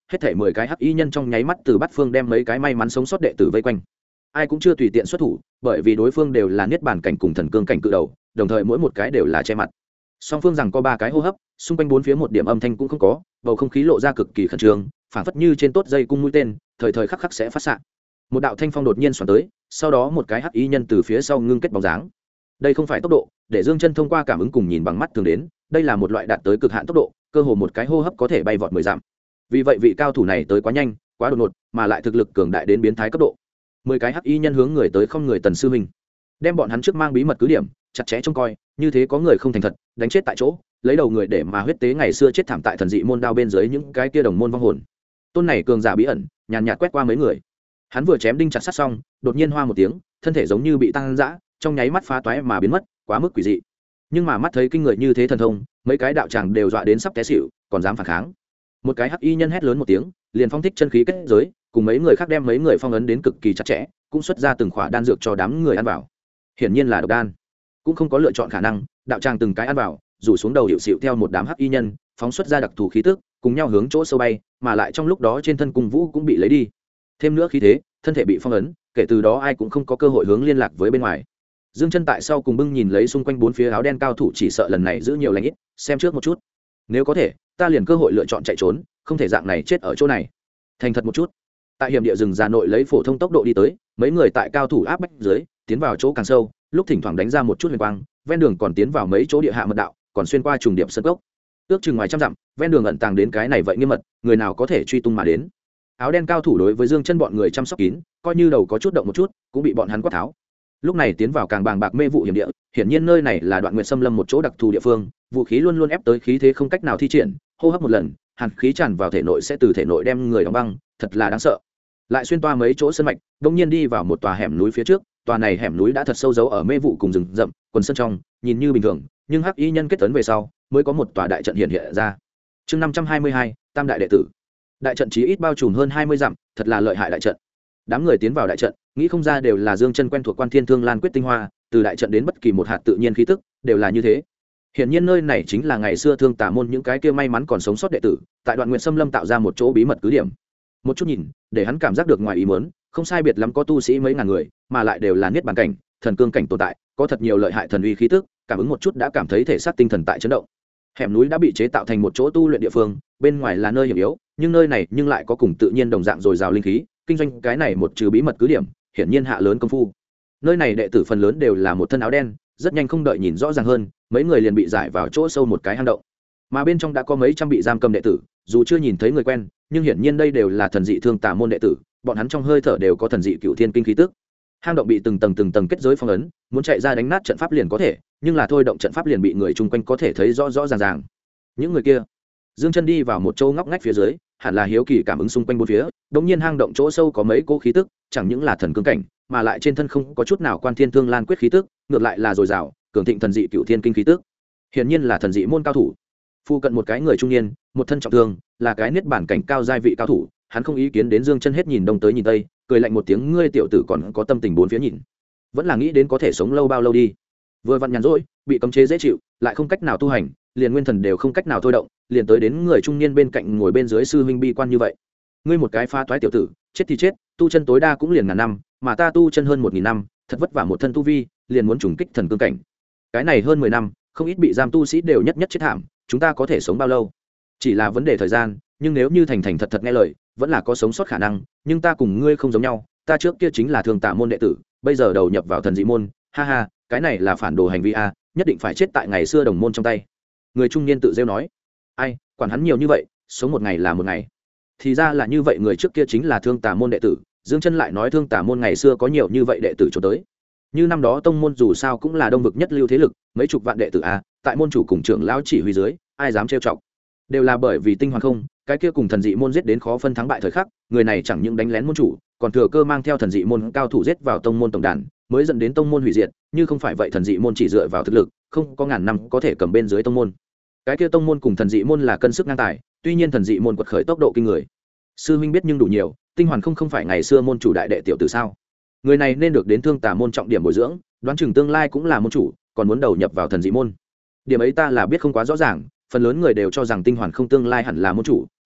hết thảy 10 cái hắc y nhân trong nháy mắt từ bát phương đem mấy cái may mắn sống sót đệ tử vây quanh. Ai cũng chưa tùy tiện xuất thủ, bởi vì đối phương đều là niết bàn cảnh cùng thần cương cảnh cự đầu, đồng thời mỗi một cái đều là che mặt. Song phương rằng có 3 cái hô hấp, xung quanh bốn phía một điểm âm thanh cũng không có, bầu không khí lộ ra cực kỳ khẩn trương, phảng phất như trên tốt dây cung mũi tên, thời thời khắc khắc sẽ phát xạ. Một đạo thanh phong đột nhiên xoắn tới, sau đó một cái hắc y nhân từ phía sau ngưng kết bóng dáng. Đây không phải tốc độ, để Dương Chân thông qua cảm ứng cùng nhìn bằng mắt thường đến, đây là một loại đạt tới cực hạn tốc độ, cơ hồ một cái hô hấp có thể bay vọt 10 dặm. Vì vậy vị cao thủ này tới quá nhanh, quá đột ngột, mà lại thực lực cường đại đến biến thái cấp độ. 10 cái hắc y nhân hướng người tới không người Tần sư huynh, đem bọn hắn trước mang bí mật cứ điểm, chặt chẽ trông coi, như thế có người không thành thật, đánh chết tại chỗ, lấy đầu người để mà huyết tế ngày xưa chết thảm tại thần dị môn đao bên dưới những cái kia đồng môn vong hồn. Tôn này cường giả bí ẩn, nhàn nhạt quét qua mấy người. Hắn vừa chém đinh chặt sắt xong, đột nhiên hoa một tiếng, thân thể giống như bị tăng dã, trong nháy mắt phá toái mà biến mất, quá mức quỷ dị. Nhưng mà mắt thấy kinh người như thế thần thông, mấy cái đạo tràng đều dọa đến sắp té xỉu, còn dám phản kháng. Một cái hắc y nhân hét lớn một tiếng, liền phong thích chân khí kết giới, cùng mấy người khác đem mấy người phong ấn đến cực kỳ chặt chẽ, cũng xuất ra từng khỏa đan dược cho đám người ăn vào. Hiển nhiên là độc đan, cũng không có lựa chọn khả năng, đạo tràng từng cái ăn vào, rủ xuống đầu hiệu xịu theo một đám hắc y nhân, phóng xuất ra đặc thù khí tức, cùng nhau hướng chỗ sâu bay, mà lại trong lúc đó trên thân cung vũ cũng bị lấy đi. Thêm nữa khí thế, thân thể bị phong ấn, kể từ đó ai cũng không có cơ hội hướng liên lạc với bên ngoài. Dương Chân tại sau cùng bưng nhìn lấy xung quanh bốn phía áo đen cao thủ, chỉ sợ lần này giữ nhiều lành ít, xem trước một chút. Nếu có thể, ta liền cơ hội lựa chọn chạy trốn, không thể dạng này chết ở chỗ này. Thành thật một chút. Tại hiểm địa rừng già nội lấy phổ thông tốc độ đi tới, mấy người tại cao thủ áp bách dưới, tiến vào chỗ càng sâu, lúc thỉnh thoảng đánh ra một chút huyền quang, ven đường còn tiến vào mấy chỗ địa hạ mật đạo, còn xuyên qua trùng điệp sơn cốc. Ước chừng ngoài trăm dặm, ven đường ẩn tàng đến cái này vậy nghiêm mật, người nào có thể truy tung mà đến. Áo đen cao thủ đối với Dương Chân bọn người chăm sóc kín, coi như đầu có chút động một chút, cũng bị bọn hắn quát tháo. Lúc này tiến vào càng bàng bạc mê vụ hiểm địa, hiển nhiên nơi này là Đoạn Nguyệt Xâm Lâm một chỗ đặc thù địa phương, vũ khí luôn luôn ép tới khí thế không cách nào thi triển, hô hấp một lần, hàn khí tràn vào thể nội sẽ từ thể nội đem người đóng băng, thật là đáng sợ. Lại xuyên toa mấy chỗ sơn mạch, đột nhiên đi vào một tòa hẻm núi phía trước, tòa này hẻm núi đã thật sâu giấu ở mê vụ cùng rừng rậm, quần sơn trong, nhìn như bình thường, nhưng hắc y nhân kết tấn về sau, mới có một tòa đại trận hiện hiện ra. Chương 522, Tam đại đệ tử. Đại trận chí ít bao trùm hơn 20 dặm, thật là lợi hại đại trận. Đám người tiến vào đại trận, nghĩ không ra đều là Dương Chân quen thuộc Quan Thiên Thương Lan quyết tinh hoa, từ đại trận đến bất kỳ một hạt tự nhiên khí tức, đều là như thế. Hiển nhiên nơi này chính là ngày xưa Thương Tà môn những cái kia may mắn còn sống sót đệ tử, tại Đoạn Nguyệt Xâm Lâm tạo ra một chỗ bí mật cứ điểm. Một chút nhìn, để hắn cảm giác được ngoài ý muốn, không sai biệt lắm có tu sĩ mấy ngàn người, mà lại đều là niết bàn cảnh, thần cương cảnh tồn tại, có thật nhiều lợi hại thần uy khí tức, cảm ứng một chút đã cảm thấy thể xác tinh thần tại chấn động. Hẻm núi đã bị chế tạo thành một chỗ tu luyện địa phương, bên ngoài là nơi hiểm yếu, nhưng nơi này nhưng lại có cùng tự nhiên đồng dạng dồi dào linh khí, kinh doanh cái này một trừ bí mật cứ điểm, hiển nhiên hạ lớn công phu. Nơi này đệ tử phần lớn đều là một thân áo đen, rất nhanh không đợi nhìn rõ ràng hơn, mấy người liền bị giải vào chỗ sâu một cái hang động. Mà bên trong đã có mấy trăm bị giam cầm đệ tử, dù chưa nhìn thấy người quen, nhưng hiển nhiên đây đều là thần dị Thương Tà môn đệ tử, bọn hắn trong hơi thở đều có thần dị Cửu Thiên kinh khí tức. Hang động bị từng tầng kết giới phong ấn, muốn chạy ra đánh nát trận pháp liền có thể, nhưng là thôi động trận pháp liền bị người chung quanh có thể thấy rõ rõ ràng ràng. Những người kia, Dương Chân đi vào một chỗ ngóc ngách phía dưới, hẳn là hiếu kỳ cảm ứng xung quanh bốn phía, đột nhiên hang động chỗ sâu có mấy cỗ khí tức, chẳng những là thần cương cảnh, mà lại trên thân không có chút nào Quan Thiên Thương Lan quyết khí tức, ngược lại là dồi dào, cường thịnh thần dị Cửu Thiên kinh khí tức. Hiển nhiên là thần dị môn cao thủ. Phu cận một cái người trung niên, một thân trọng thương, là cái niết bản cảnh cao giai vị cao thủ, hắn không ý kiến đến Dương Chân hết nhìn đông tới nhìn tây, cười lạnh một tiếng, ngươi tiểu tử còn có tâm tình bốn phía nhìn, vẫn là nghĩ đến có thể sống lâu bao lâu đi. Vừa vặn nhàn rỗi, bị cấm chế dễ chịu, lại không cách nào tu hành, liền nguyên thần đều không cách nào thôi động, liền tới đến người trung niên bên cạnh ngồi bên dưới sư huynh bi quan như vậy. Ngươi một cái pha toái tiểu tử, chết thì chết, tu chân tối đa cũng liền ngàn năm, mà ta tu chân hơn 1000 năm, thật vất vả một thân tu vi, liền muốn trùng kích thần cương cảnh. Cái này hơn 10 năm, không ít bị giam tu sĩ đều nhất chết thảm, chúng ta có thể sống bao lâu? Chỉ là vấn đề thời gian, nhưng nếu như thành thật nghe lời, vẫn là có sống sót khả năng, nhưng ta cùng ngươi không giống nhau, ta trước kia chính là Thương Tà môn đệ tử, bây giờ đầu nhập vào thần dị môn, ha ha, cái này là phản đồ hành vi a, nhất định phải chết tại ngày xưa đồng môn trong tay. Người trung niên tự rêu nói. Ai, quản hắn nhiều như vậy, sống một ngày là một ngày. Thì ra là như vậy, người trước kia chính là Thương Tà môn đệ tử, Dương Chân lại nói Thương Tà môn ngày xưa có nhiều như vậy đệ tử cho tới. Như năm đó tông môn dù sao cũng là đông vực nhất lưu thế lực, mấy chục vạn đệ tử a, tại môn chủ cùng trưởng lão chỉ huy dưới, ai dám trêu chọc. Đều là bởi vì tinh hoàn không, cái kia cùng thần dị môn giết đến khó phân thắng bại thời khắc, người này chẳng những đánh lén môn chủ, còn thừa cơ mang theo thần dị môn cao thủ giết vào tông môn tổng đàn, mới dẫn đến tông môn hủy diệt. Như không phải vậy, thần dị môn chỉ dựa vào thực lực, không có ngàn năm có thể cầm bên dưới tông môn. Cái kia tông môn cùng thần dị môn là cân sức ngang tài, tuy nhiên thần dị môn quật khởi tốc độ kinh người. Sư huynh biết nhưng đủ nhiều, tinh hoàn không phải ngày xưa môn chủ đại đệ tiểu tử sao? Người này nên được đến Thương Tà môn trọng điểm bồi dưỡng, đoán chừng tương lai cũng là môn chủ, còn muốn đầu nhập vào thần dị môn. Điểm ấy ta là biết không quá rõ ràng, phần lớn người đều cho rằng tinh hoàn không tương lai hẳn là môn chủ,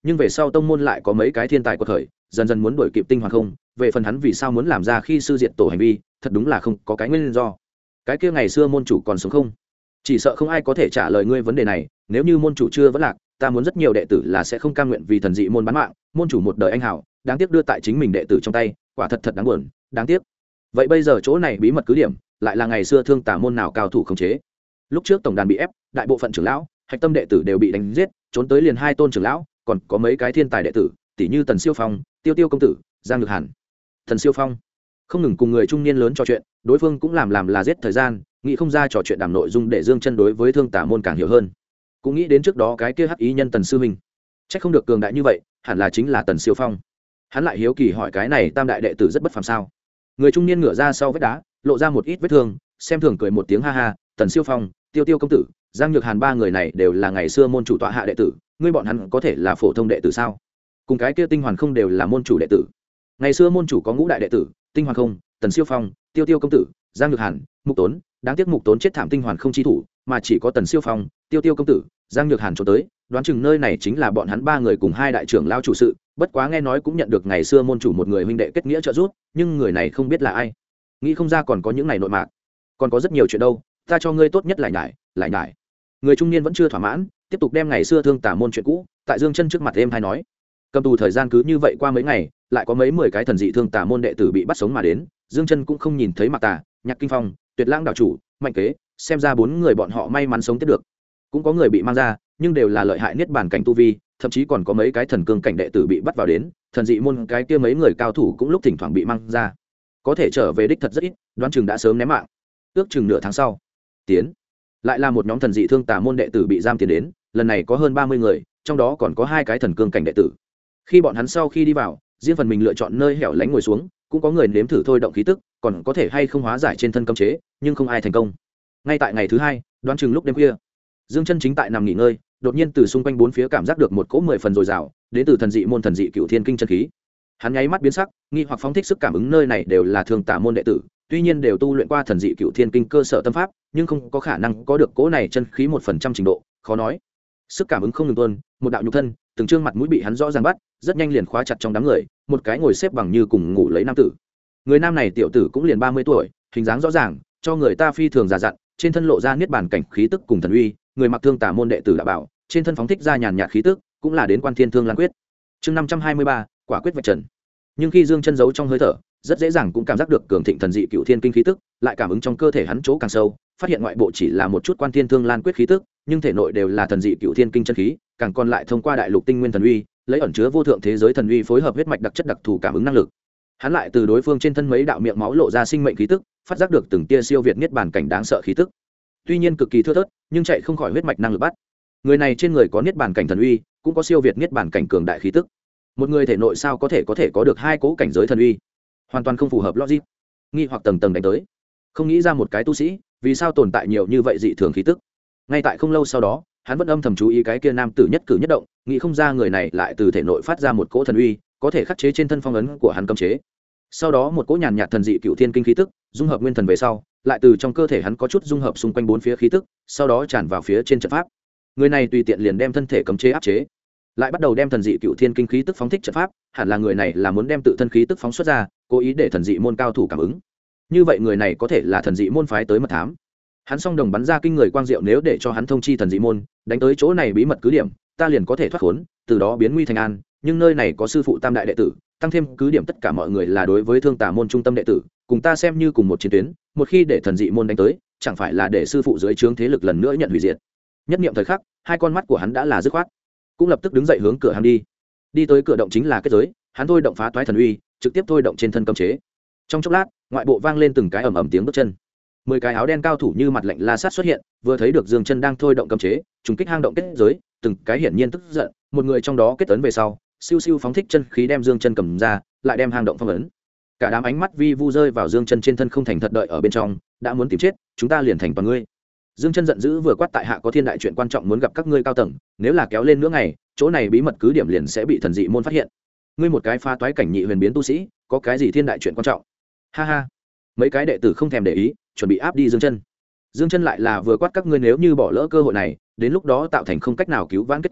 nhưng về sau tông môn lại có mấy cái thiên tài của thời dần dần muốn đổi kịp tinh hoàng không. Về phần hắn vì sao muốn làm ra khi sư diệt tổ hành vi, thật đúng là không có cái nguyên do. Cái kia ngày xưa môn chủ còn sống không? Chỉ sợ không ai có thể trả lời ngươi vấn đề này. Nếu như môn chủ chưa vẫn lạc, ta muốn rất nhiều đệ tử là sẽ không cam nguyện vì thần dị môn bán mạng. Môn chủ một đời anh hảo, đáng tiếc đưa tại chính mình đệ tử trong tay, quả thật thật đáng buồn, đáng tiếc. Vậy bây giờ chỗ này bí mật cứ điểm, lại là ngày xưa thương tả môn nào cao thủ khống chế? Lúc trước tổng đàn bị ép, đại bộ phận trưởng lão, hạch tâm đệ tử đều bị đánh giết, trốn tới liền 2 tôn trưởng lão, còn có mấy cái thiên tài đệ tử, tỷ như Tần Siêu Phong, Tiêu Tiêu công tử, Giang Nhược Hàn. Thần Siêu Phong không ngừng cùng người trung niên lớn trò chuyện, đối phương cũng làm là giết thời gian, nghĩ không ra trò chuyện đàm nội dung để Dương Chân đối với thương tả môn càng hiểu hơn. Cũng nghĩ đến trước đó cái kia hắc ý nhân Tần sư huynh, chắc không được cường đại như vậy, hẳn là chính là Tần Siêu Phong. Hắn lại hiếu kỳ hỏi cái này tam đại đệ tử rất bất phàm sao? Người trung niên ngửa ra sau vách đá, lộ ra một ít vết thương, xem thường cười một tiếng ha ha. Tần Siêu Phong, Tiêu Tiêu công tử, Giang Nhược Hàn 3 người này đều là ngày xưa môn chủ tọa hạ đệ tử, ngươi bọn hắn có thể là phổ thông đệ tử sao? Cùng cái kia Tinh Hoàn không đều là môn chủ đệ tử. Ngày xưa môn chủ có ngũ đại đệ tử, Tinh Hoàn không, Tần Siêu Phong, Tiêu Tiêu công tử, Giang Nhược Hàn, Mục Tốn, đáng tiếc Mục Tốn chết thảm Tinh Hoàn không chi thủ, mà chỉ có Tần Siêu Phong, Tiêu Tiêu công tử, Giang Nhược Hàn trốn tới, đoán chừng nơi này chính là bọn hắn 3 người cùng 2 đại trưởng lao chủ sự, bất quá nghe nói cũng nhận được ngày xưa môn chủ một người huynh đệ kết nghĩa trợ giúp, nhưng người này không biết là ai. Nghĩ không ra còn có những này nội mạc, còn có rất nhiều chuyện đâu, ta cho ngươi tốt nhất lại nhải. Người trung niên vẫn chưa thỏa mãn, tiếp tục đem ngày xưa thương tả môn chuyện cũ tại Dương Chân trước mặt em hay nói. Cầm tù thời gian cứ như vậy qua mấy ngày, lại có mấy 10 cái thần dị thương tả môn đệ tử bị bắt sống mà đến, Dương Chân cũng không nhìn thấy Mạc Tà, Nhạc Kinh Phong, Tuyệt Lãng đạo chủ, Mạnh Kế, xem ra 4 người bọn họ may mắn sống tiếp được. Cũng có người bị mang ra, nhưng đều là lợi hại niết bàn cảnh tu vi, thậm chí còn có mấy cái thần cương cảnh đệ tử bị bắt vào đến, thần dị môn cái kia mấy người cao thủ cũng lúc thỉnh thoảng bị mang ra. Có thể trở về đích thật rất ít, đoán chừng đã sớm ném mạng. Ước chừng nửa tháng sau, lại là một nhóm thần dị thương tà môn đệ tử bị giam tiến đến, lần này có hơn 30 người, trong đó còn có 2 cái thần cương cảnh đệ tử. Khi bọn hắn sau khi đi vào, riêng phần mình lựa chọn nơi hẻo lánh ngồi xuống, cũng có người nếm thử thôi động khí tức, còn có thể hay không hóa giải trên thân cấm chế, nhưng không ai thành công. Ngay tại ngày thứ 2, đoán chừng lúc đêm khuya, Dương Chân chính tại nằm nghỉ ngơi, đột nhiên từ xung quanh 4 phía cảm giác được một cỗ 10 phần dồi dào, đến từ thần dị môn thần dị cựu thiên kinh chân khí. Hắn nháy mắt biến sắc, nghi hoặc phóng thích sức cảm ứng nơi này đều là thương tà môn đệ tử, tuy nhiên đều tu luyện qua thần dị cựu thiên kinh cơ sở tâm pháp, nhưng không có khả năng có được cỗ này chân khí 1% trình độ, khó nói. Sức cảm ứng không ngừng tuôn, một đạo nhục thân, từng trương mặt mũi bị hắn rõ ràng bắt, rất nhanh liền khóa chặt trong đám người, một cái ngồi xếp bằng như cùng ngủ lấy nam tử. Người nam này tiểu tử cũng liền 30 tuổi, hình dáng rõ ràng, cho người ta phi thường già dặn, trên thân lộ ra niết bàn cảnh khí tức cùng thần uy, người mặc thương tà môn đệ tử đã bảo, trên thân phóng thích ra nhàn nhạt khí tức, cũng là đến Quan Thiên Thương Lan quyết. Chương 523, quả quyết vạch trần. Nhưng khi Dương Chân giấu trong hơi thở, rất dễ dàng cũng cảm giác được cường thịnh thần dị cựu thiên kinh khí tức, lại cảm ứng trong cơ thể hắn chỗ càng sâu, phát hiện ngoại bộ chỉ là một chút Quan Thiên Thương Lan quyết khí tức, nhưng thể nội đều là thần dị cựu thiên kinh chân khí, càng còn lại thông qua đại lục tinh nguyên thần uy, lấy ẩn chứa vô thượng thế giới thần uy phối hợp huyết mạch đặc chất đặc thù cảm ứng năng lực. Hắn lại từ đối phương trên thân mấy đạo miệng máu lộ ra sinh mệnh khí tức, phát giác được từng tia siêu việt niết bàn cảnh đáng sợ khí tức. Tuy nhiên cực kỳ thưa thớt, nhưng chạy không khỏi huyết mạch năng lực bắt. Người này trên người có niết bàn cảnh thần uy, cũng có siêu việt niết bàn cảnh cường đại khí tức. Một người thể nội sao có thể có được 2 cố cảnh giới thần uy, hoàn toàn không phù hợp logic. Nghi hoặc tầng tầng đánh tới, không nghĩ ra một cái tu sĩ vì sao tồn tại nhiều như vậy dị thường khí tức. Ngay tại không lâu sau đó, hắn vẫn âm thầm chú ý cái kia nam tử nhất cử nhất động, nghĩ không ra người này lại từ thể nội phát ra một cỗ thần uy, có thể khắc chế trên thân phong ấn của hắn cấm chế. Sau đó một cỗ nhàn nhạt thần dị cựu thiên kinh khí tức dung hợp nguyên thần về sau, lại từ trong cơ thể hắn có chút dung hợp xung quanh 4 phía khí tức, sau đó tràn vào phía trên trận pháp. Người này tùy tiện liền đem thân thể cấm chế áp chế, lại bắt đầu đem thần dị cựu thiên kinh khí tức phóng thích trận pháp, hẳn là người này là muốn đem tự thân khí tức phóng xuất ra, cố ý để thần dị môn cao thủ cảm ứng. Như vậy người này có thể là thần dị môn phái tới mật thám. Hắn song đồng bắn ra kinh người quang diệu, nếu để cho hắn thông chi thần dị môn đánh tới chỗ này bí mật cứ điểm, ta liền có thể thoát khốn, từ đó biến nguy thành an. Nhưng nơi này có sư phụ tam đại đệ tử, tăng thêm cứ điểm tất cả mọi người là đối với thương tà môn trung tâm đệ tử, cùng ta xem như cùng một chiến tuyến, một khi để thần dị môn đánh tới, chẳng phải là để sư phụ dưới trướng thế lực lần nữa nhận hủy diệt. Nhất niệm thời khắc, 2 con mắt của hắn đã là dứt khoát, cũng lập tức đứng dậy hướng cửa hàng đi tới cửa động chính là kết giới, hắn thôi động phá toái thần uy, trực tiếp thôi động trên thân cấm chế. Trong chốc lát, ngoại bộ vang lên từng cái ầm ầm tiếng bước chân. 10 cái áo đen cao thủ như mặt lạnh la sát xuất hiện, vừa thấy được Dương Chân đang thôi động cấm chế, trùng kích hang động kết giới, từng cái hiển nhiên tức giận, một người trong đó kết ấn về sau, siêu siêu phóng thích chân khí đem Dương Chân cầm ra, lại đem hang động phong ấn. Cả đám ánh mắt vi vu rơi vào Dương Chân trên thân, không thành thật đợi ở bên trong, đã muốn tìm chết, chúng ta liền thành toàn ngươi. Dương Chân giận dữ vừa quát, tại hạ có thiên đại chuyện quan trọng muốn gặp các ngươi cao tầng, nếu là kéo lên nữa ngày, chỗ này bí mật cứ điểm liền sẽ bị thần dị môn phát hiện. Ngươi một cái pha toái cảnh nhị huyền biến tu sĩ, có cái gì thiên đại chuyện quan trọng? Ha ha. Mấy cái đệ tử không thèm để ý, chuẩn bị áp đi Dương Chân. Dương Chân lại là vừa quát, các ngươi nếu như bỏ lỡ cơ hội này, đến lúc đó tạo thành không cách nào cứu vãn kết quả,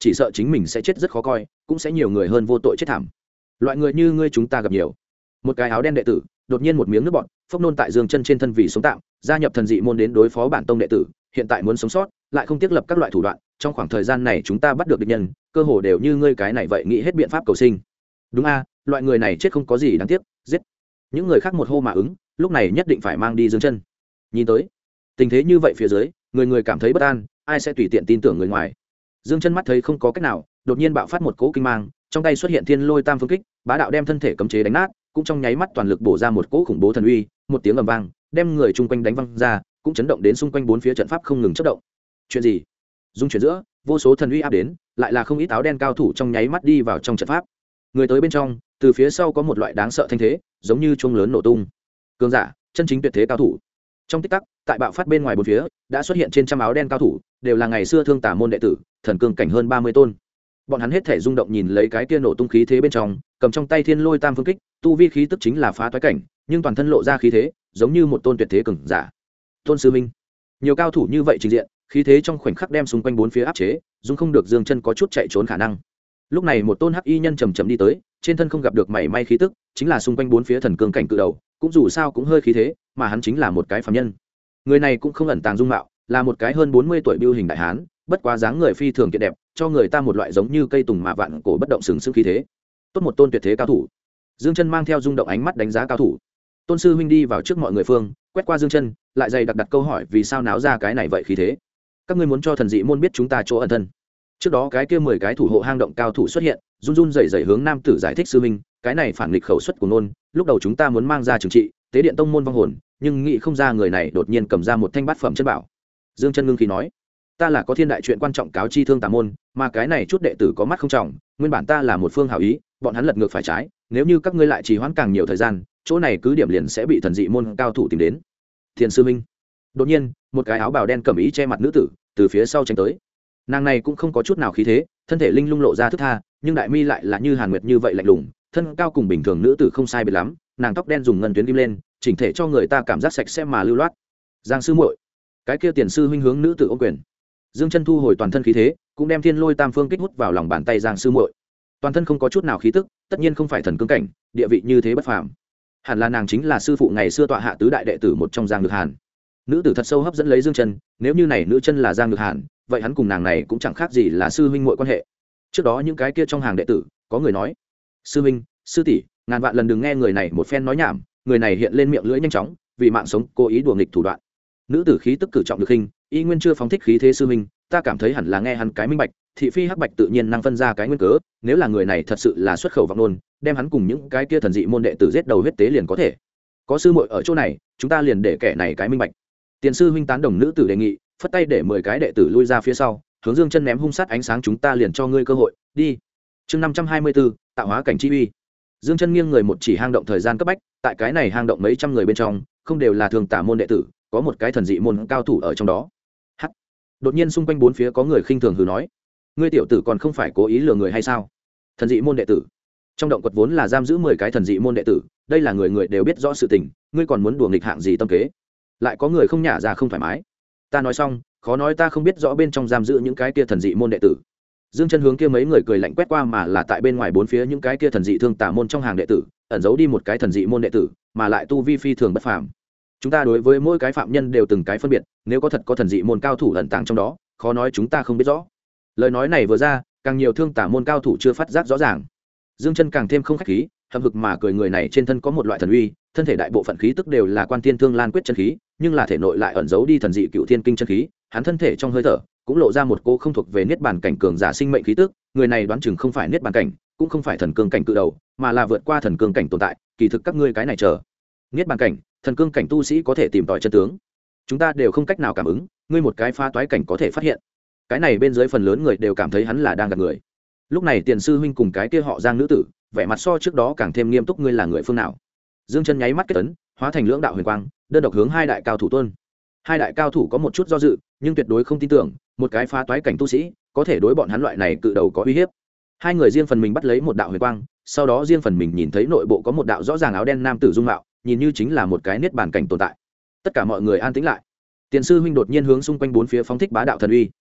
chỉ sợ chính mình sẽ chết rất khó coi, cũng sẽ nhiều người hơn vô tội chết thảm. Loại người như ngươi chúng ta gặp nhiều. Một cái áo đen đệ tử đột nhiên một miếng nước bọt phốc nôn tại Dương Chân trên thân vì sống tạm, gia nhập thần dị môn đến đối phó bản tông đệ tử, hiện tại muốn sống sót lại không tiếc lập các loại thủ đoạn. Trong khoảng thời gian này chúng ta bắt được địch nhân, cơ hồ đều như ngươi cái này vậy nghĩ hết biện pháp cầu sinh. Đúng a, loại người này chết không có gì đáng tiếc, giết. Những người khác một hô mà ứng, lúc này nhất định phải mang đi Dương Chân. Nhìn tới tình thế như vậy phía dưới, người người cảm thấy bất an, ai sẽ tùy tiện tin tưởng người ngoài. Dương Chân mắt thấy không có cách nào, đột nhiên bạo phát một cỗ kinh mang, trong tay xuất hiện Thiên Lôi Tam Phương Kích, bá đạo đem thân thể cấm chế đánh nát, cũng trong nháy mắt toàn lực bổ ra một cỗ khủng bố thần uy, một tiếng ầm vang, đem người chung quanh đánh văng ra, cũng chấn động đến xung quanh bốn phía trận pháp không ngừng chớp động. Chuyện gì? Dung chuyển giữa, vô số thần uy áp đến, lại là không ít áo đen cao thủ trong nháy mắt đi vào trong trận pháp. Người tới bên trong, từ phía sau có một loại đáng sợ thanh thế, giống như chuông lớn nổ tung. Cường giả, chân chính tuyệt thế cao thủ. Trong tích tắc, tại bạo phát bên ngoài bốn phía, đã xuất hiện trên trăm áo đen cao thủ, đều là ngày xưa Thương Tà môn đệ tử, thần cương cảnh hơn 30 tôn. Bọn hắn hết thể rung động nhìn lấy cái kia nổ tung khí thế bên trong, cầm trong tay Thiên Lôi Tam Phương Kích, tu vi khí tức chính là phá toái cảnh, nhưng toàn thân lộ ra khí thế, giống như một tôn tuyệt thế cường giả. Tôn sư minh, nhiều cao thủ như vậy trình diện, khí thế trong khoảnh khắc đem xung quanh bốn phía áp chế, dung không được Dương Chân có chút chạy trốn khả năng. Lúc này một tôn hắc y nhân chậm chậm đi tới, trên thân không gặp được mảy may khí tức, chính là xung quanh bốn phía thần cương cảnh cự đầu, cũng dù sao cũng hơi khí thế, mà hắn chính là một cái phàm nhân. Người này cũng không ẩn tàng dung mạo, là một cái hơn 40 tuổi biêu hình đại hán, bất quá dáng người phi thường kiện đẹp, cho người ta một loại giống như cây tùng mà vạn cổ bất động sừng sững khí thế. Tốt một tôn tuyệt thế cao thủ. Dương Chân mang theo rung động ánh mắt đánh giá cao thủ. Tôn sư huynh đi vào trước mọi người phương, quét qua Dương Chân, lại dày đặc đặt câu hỏi vì sao náo ra cái này vậy khí thế. Các ngươi muốn cho thần dị môn biết chúng ta chỗ ẩn thân. Trước đó cái kia 10 cái thủ hộ hang động cao thủ xuất hiện, run run rẩy rẩy hướng nam tử giải thích sư huynh, cái này phản nghịch khẩu suất của nôn, lúc đầu chúng ta muốn mang ra trừng trị, tế điện tông môn vong hồn, nhưng nghĩ không ra người này đột nhiên cầm ra một thanh bát phẩm chân bảo. Dương Chân ngưng khí nói, ta là có thiên đại chuyện quan trọng cáo chi Thương Tà môn, mà cái này chút đệ tử có mắt không trọng, nguyên bản ta là một phương hảo ý, bọn hắn lật ngược phải trái, nếu như các ngươi lại trì hoãn càng nhiều thời gian, chỗ này cứ điểm liền sẽ bị thần dị môn cao thủ tìm đến. Thiền sư minh. Đột nhiên, một cái áo bào đen cẩm ý che mặt nữ tử từ phía sau tránh tới. Nàng này cũng không có chút nào khí thế, thân thể linh lung lộ ra thức tha, nhưng đại mi lại là như hàn nguyệt như vậy lạnh lùng, thân cao cùng bình thường nữ tử không sai biệt lắm, nàng tóc đen dùng ngân tuyến kim lên, chỉnh thể cho người ta cảm giác sạch sẽ mà lưu loát. Giang sư muội, cái kia Tiền sư huynh hướng nữ tử ôm quyền. Dương Chân thu hồi toàn thân khí thế, cũng đem Thiên Lôi Tam Phương Kích hút vào lòng bàn tay Giang sư muội. Toàn thân không có chút nào khí tức, tất nhiên không phải thần cương cảnh, địa vị như thế bất phàm. Hẳn là nàng chính là sư phụ ngày xưa tọa hạ tứ đại đệ tử một trong Giang Nhược Hàn. Nữ tử thật sâu hấp dẫn lấy Dương Chân, nếu như này nữ chân là Giang Nhược Hàn, vậy hắn cùng nàng này cũng chẳng khác gì là sư huynh muội quan hệ. Trước đó những cái kia trong hàng đệ tử, có người nói: "Sư huynh, sư tỷ, ngàn vạn lần đừng nghe người này một phen nói nhảm, người này hiện lên miệng lưỡi nhanh chóng, vì mạng sống cố ý đùa nghịch thủ đoạn." Nữ tử khí tức cử trọng được hình, y nguyên chưa phóng thích khí thế sư huynh, ta cảm thấy hẳn là nghe hắn cái minh bạch, thị phi hắc bạch tự nhiên năng phân ra cái nguyên cớ, nếu là người này thật sự là xuất khẩu vọng nôn, đem hắn cùng những cái kia thần dị môn đệ tử giết đầu huyết tế liền có thể. Có sư muội ở chỗ này, chúng ta liền để kẻ này cái minh bạch. Tiền sư huynh tán đồng nữ tử đề nghị, phất tay để 10 cái đệ tử lui ra phía sau, hướng Dương Chân ném hung sát ánh sáng, chúng ta liền cho ngươi cơ hội, đi. Chương 524, tạo hóa cảnh chi uy. Dương Chân nghiêng người một chỉ hang động thời gian cấp bách, tại cái này hang động mấy trăm người bên trong, không đều là Thương Tà môn đệ tử, có một cái thần dị môn cao thủ ở trong đó. Hắc. Đột nhiên xung quanh bốn phía có người khinh thường hừ nói: "Ngươi tiểu tử còn không phải cố ý lừa người hay sao?" Thần dị môn đệ tử. Trong động quật vốn là giam giữ 10 cái thần dị môn đệ tử, đây là người người đều biết rõ sự tình, ngươi còn muốn đùa nghịch hạng gì tâm kế? Lại có người không nhả ra không thoải mái. Ta nói xong, khó nói ta không biết rõ bên trong giam giữ những cái kia thần dị môn đệ tử. Dương Chân hướng kia mấy người cười lạnh quét qua, mà là tại bên ngoài bốn phía những cái kia thần dị Thương Tà môn trong hàng đệ tử, ẩn giấu đi một cái thần dị môn đệ tử, mà lại tu vi phi thường bất phàm. Chúng ta đối với mỗi cái phạm nhân đều từng cái phân biệt, nếu có thật có thần dị môn cao thủ ẩn tàng trong đó, khó nói chúng ta không biết rõ. Lời nói này vừa ra, càng nhiều Thương Tà môn cao thủ chưa phát giác rõ ràng. Dương Chân càng thêm không khách khí, hậm hực mà cười, người này trên thân có một loại thần uy, thân thể đại bộ phận khí tức đều là Quan Thiên Thương Lan quyết chân khí, nhưng là thể nội lại ẩn giấu đi thần dị Cựu Thiên Kinh chân khí, hắn thân thể trong hơi thở cũng lộ ra một cô không thuộc về niết bàn cảnh cường giả sinh mệnh khí tức, người này đoán chừng không phải niết bàn cảnh, cũng không phải thần cương cảnh cự đầu, mà là vượt qua thần cương cảnh tồn tại, kỳ thực các ngươi cái này chờ. Niết bàn cảnh, thần cương cảnh tu sĩ có thể tìm tòi chân tướng. Chúng ta đều không cách nào cảm ứng, ngươi một cái phá toái cảnh có thể phát hiện. Cái này bên dưới phần lớn người đều cảm thấy hắn là đang gạt người. Lúc này Tiền sư huynh cùng cái kia họ Giang nữ tử, vẻ mặt so trước đó càng thêm nghiêm túc, ngươi là người phương nào? Dương Chân nháy mắt kết ấn, hóa thành lưỡng đạo huyền quang, đơn độc hướng hai đại cao thủ tuôn. Hai đại cao thủ có một chút do dự, nhưng tuyệt đối không tin tưởng, một cái phá toái cảnh tu sĩ có thể đối bọn hắn loại này cự đầu có uy hiếp. Hai người riêng phần mình bắt lấy một đạo huyền quang, sau đó riêng phần mình nhìn thấy nội bộ có một đạo rõ ràng áo đen nam tử dung mạo, nhìn như chính là một cái niết bàn cảnh tồn tại. Tất cả mọi người an tĩnh lại. Tiền sư huynh đột nhiên hướng xung quanh bốn phía phóng thích bá đạo thần uy.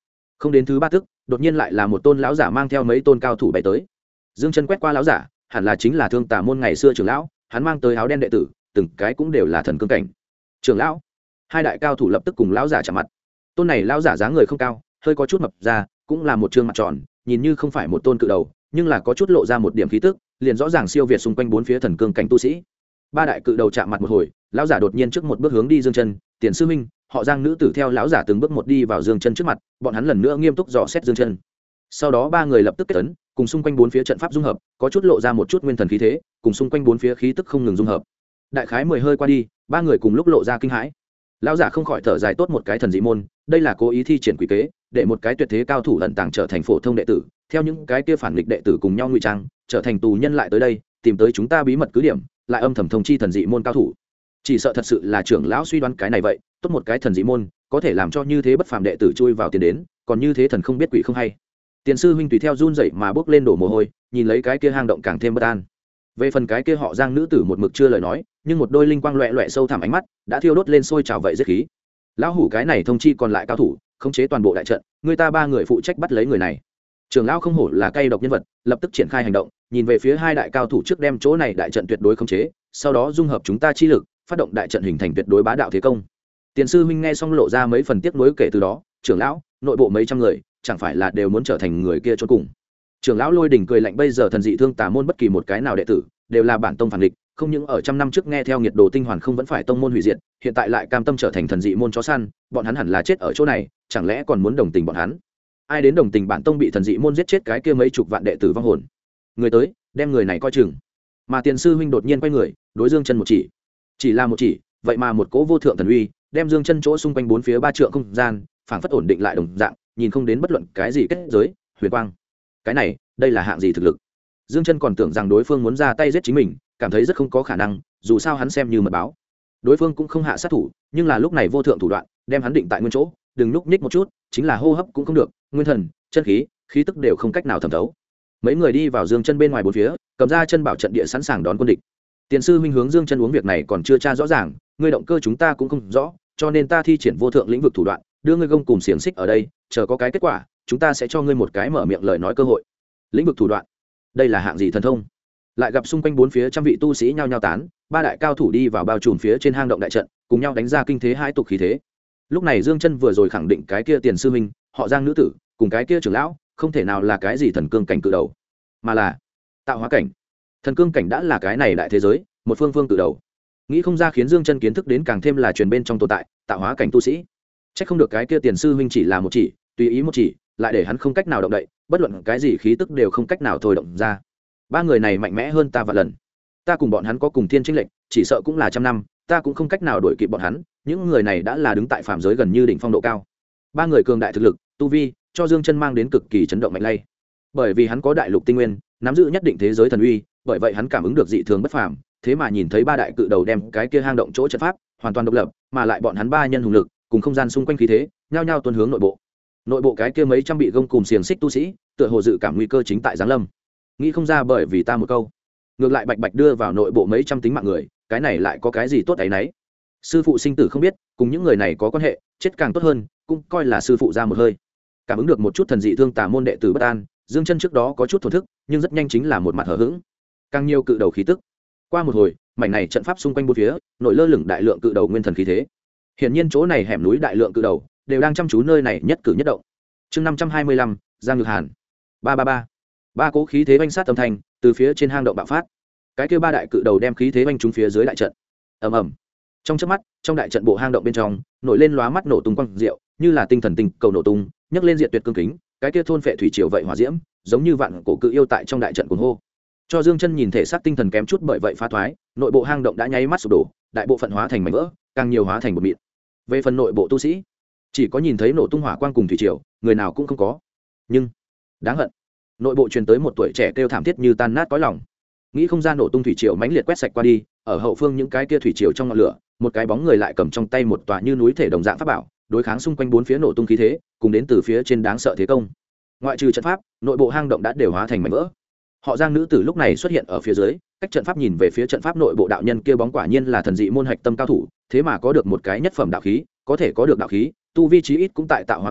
Không đến thứ ba tức, đột nhiên lại là một tôn lão giả mang theo mấy tôn cao thủ bay tới. Dương Chân quét qua lão giả, hẳn là chính là Thương Tà môn ngày xưa trưởng lão, hắn mang tới áo đen đệ tử, từng cái cũng đều là thần cương cảnh. Trưởng lão, hai đại cao thủ lập tức cùng lão giả chạm mặt. Tôn này lão giả dáng người không cao, hơi có chút mập ra, cũng là một trương mặt tròn, nhìn như không phải một tôn cự đầu, nhưng là có chút lộ ra một điểm khí tức, liền rõ ràng siêu việt xung quanh bốn phía thần cương cảnh tu sĩ. Ba đại cự đầu chạm mặt một hồi, lão giả đột nhiên trước một bước hướng đi Dương Chân, "Tiền sư huynh." Họ Giang nữ tử theo lão giả từng bước một đi vào Dương Chân trước mặt, bọn hắn lần nữa nghiêm túc dò xét Dương Chân. Sau đó ba người lập tức kết ấn, cùng xung quanh bốn phía trận pháp dung hợp, có chút lộ ra một chút nguyên thần khí thế, cùng xung quanh bốn phía khí tức không ngừng dung hợp. Đại khái 10 hơi qua đi, ba người cùng lúc lộ ra kinh hãi. Lão giả không khỏi thở dài, tốt một cái thần dị môn, đây là cố ý thi triển quỷ kế, để một cái tuyệt thế cao thủ ẩn tàng trở thành phổ thông đệ tử, theo những cái kia phản nghịch đệ tử cùng nhau ngụy trang, trở thành tù nhân lại tới đây, tìm tới chúng ta bí mật cứ điểm, lại âm thầm thông chi thần dị môn cao thủ. Chỉ sợ thật sự là trưởng lão suy đoán cái này vậy, tốt một cái thần dị môn, có thể làm cho như thế bất phàm đệ tử chui vào tiền đến, còn như thế thần không biết quỷ không hay. Tiền sư huynh tùy theo run rẩy mà bước lên đổ mồ hôi, nhìn lấy cái kia hang động càng thêm bất an. Về phần cái kia họ Giang nữ tử một mực chưa lời nói, nhưng một đôi linh quang loẹt loẹt sâu thẳm ánh mắt đã thiêu đốt lên sôi trào vậy giết khí. Lão hủ cái này thông chi còn lại cao thủ, khống chế toàn bộ đại trận, người ta ba người phụ trách bắt lấy người này. Trưởng lão không hổ là cay độc nhân vật, lập tức triển khai hành động, nhìn về phía hai đại cao thủ trước đem chỗ này đại trận tuyệt đối khống chế, sau đó dung hợp chúng ta chi lực, phát động đại trận hình thành tuyệt đối bá đạo thế công. Tiền sư huynh nghe xong lộ ra mấy phần tiếc nuối, kể từ đó, trưởng lão, nội bộ mấy trăm người, chẳng phải là đều muốn trở thành người kia chôn cùng. Trưởng lão Lôi Đỉnh cười lạnh, bây giờ thần dị Thương Tà môn bất kỳ một cái nào đệ tử đều là bản tông phản địch, không những ở trăm năm trước nghe theo nhiệt đồ tinh hoàn không vẫn phải tông môn hủy diệt, hiện tại lại cam tâm trở thành thần dị môn chó săn, bọn hắn hẳn là chết ở chỗ này, chẳng lẽ còn muốn đồng tình bọn hắn? Ai đến đồng tình bản tông bị thần dị môn giết chết cái kia mấy chục vạn đệ tử vong hồn? Người tới, đem người này coi chừng. Mà Tiền sư huynh đột nhiên quay người, đối Dương Chân một chỉ là một chỉ, vậy mà một cỗ vô thượng thần uy, đem Dương Chân chỗ xung quanh bốn phía ba trượng không gian, phảng phất ổn định lại đồng dạng, nhìn không đến bất luận cái gì kết giới, huyền quang. Cái này, đây là hạng gì thực lực? Dương Chân còn tưởng rằng đối phương muốn ra tay giết chính mình, cảm thấy rất không có khả năng, dù sao hắn xem như mật báo. Đối phương cũng không hạ sát thủ, nhưng là lúc này vô thượng thủ đoạn, đem hắn định tại nguyên chỗ, đừng núp ních một chút, chính là hô hấp cũng không được, nguyên thần, chân khí, khí tức đều không cách nào thẩm thấu. Mấy người đi vào Dương Chân bên ngoài bốn phía, cầm ra chân bảo trận địa sẵn sàng đón quân địch. Tiền sư huynh hướng Dương Chân uống việc này còn chưa tra rõ ràng, ngươi động cơ chúng ta cũng không rõ, cho nên ta thi triển vô thượng lĩnh vực thủ đoạn, đưa ngươi gông cùng xiềng xích ở đây, chờ có cái kết quả, chúng ta sẽ cho ngươi một cái mở miệng lời nói cơ hội. Lĩnh vực thủ đoạn, đây là hạng gì thần thông? Lại gặp xung quanh bốn phía trăm vị tu sĩ nhao nhao tán, ba đại cao thủ đi vào bao trùm phía trên hang động đại trận, cùng nhau đánh ra kinh thế hai tục khí thế. Lúc này Dương Chân vừa rồi khẳng định cái kia Tiền sư huynh, họ Giang nữ tử, cùng cái kia trưởng lão, không thể nào là cái gì thần cương cảnh cự đầu, mà là tạo hóa cảnh. Thần cương cảnh đã là cái này đại thế giới, một phương phương cự đầu. Nghĩ không ra khiến Dương Chân kiến thức đến càng thêm là truyền bên trong tồn tại, tạo hóa cảnh tu sĩ. Chắc không được cái kia Tiền sư huynh chỉ là một chỉ, tùy ý một chỉ, lại để hắn không cách nào động đậy, bất luận cái gì khí tức đều không cách nào thôi động ra. Ba người này mạnh mẽ hơn ta vạn lần, ta cùng bọn hắn có cùng thiên chênh lệnh, chỉ sợ cũng là trăm năm, ta cũng không cách nào đuổi kịp bọn hắn. Những người này đã là đứng tại phàm giới gần như đỉnh phong độ cao. Ba người cường đại thực lực, tu vi, cho Dương Chân mang đến cực kỳ chấn động mạnh lay. Bởi vì hắn có đại lục tinh nguyên, nắm giữ nhất định thế giới thần uy, bởi vậy hắn cảm ứng được dị thường bất phàm, thế mà nhìn thấy ba đại cự đầu đem cái kia hang động chỗ trận pháp hoàn toàn độc lập, mà lại bọn hắn ba nhân hùng lực cùng không gian xung quanh khí thế, nhao nhao tuôn hướng nội bộ. Nội bộ cái kia mấy trăm bị gông cùm xiềng xích tu sĩ, tựa hồ dự cảm nguy cơ chính tại giáng lâm. Nghĩ không ra bởi vì ta một câu, ngược lại bạch bạch đưa vào nội bộ mấy trăm tính mạng người, cái này lại có cái gì tốt ấy nấy? Sư phụ sinh tử không biết, cùng những người này có quan hệ, chết càng tốt hơn, cũng coi là sư phụ ra một hơi. Cảm ứng được một chút thần dị Thương Tà môn đệ tử bất an, Dương Chân trước đó có chút thổn thức, nhưng rất nhanh chính là một mặt hờ hững. Càng nhiều cự đầu khí tức. Qua một hồi, mảnh này trận pháp xung quanh bốn phía, nổi lơ lửng đại lượng cự đầu nguyên thần khí thế. Hiển nhiên chỗ này hẻm núi đại lượng cự đầu đều đang chăm chú nơi này nhất cử nhất động. Chương 525, Giang Nhược Hàn. 333. Ba cố khí thế oanh sát âm thanh từ phía trên hang động bạo phát. Cái kia ba đại cự đầu đem khí thế oanh trúng phía dưới đại trận. Ầm ầm. Trong chớp mắt, trong đại trận bộ hang động bên trong, nổi lên lóa mắt nổ tung quang diệu, như là tinh thần tinh cầu nổ tung, nhấc lên diệt tuyệt cương kính, cái kia thôn phệ thủy triều vậy hỏa diễm, giống như vạn cổ cự yêu tại trong đại trận cuồng hô. Cho Dương Chân nhìn thể xác tinh thần kém chút bởi vậy phá thoái, nội bộ hang động đã nháy mắt sụp đổ, đại bộ phận hóa thành mảnh vỡ, càng nhiều hóa thành bột mịn. Về phần nội bộ tu sĩ, chỉ có nhìn thấy nổ tung hỏa quang cùng thủy triều, người nào cũng không có. Nhưng đáng hận, nội bộ truyền tới một tuổi trẻ kêu thảm thiết như tan nát cõi lòng. Nghĩ không ra nổ tung thủy triều mãnh liệt quét sạch qua đi, ở hậu phương những cái kia thủy triều trong ngọn lửa, một cái bóng người lại cầm trong tay một tòa như núi thể đồng dạng pháp bảo, đối kháng xung quanh bốn phía nổ tung khí thế, cùng đến từ phía trên đáng sợ thế công. Ngoại trừ trận pháp, nội bộ hang động đã đều hóa thành mảnh vỡ. Họ Giang nữ tử lúc này xuất hiện ở phía dưới, cách trận pháp nhìn về phía trận pháp nội bộ đạo nhân kia bóng quả nhiên là thần dị môn hạch tâm cao thủ, thế mà có được một cái nhất phẩm đạo khí, có thể có được đạo khí, tu vi chí ít cũng tại tạo hóa cảnh,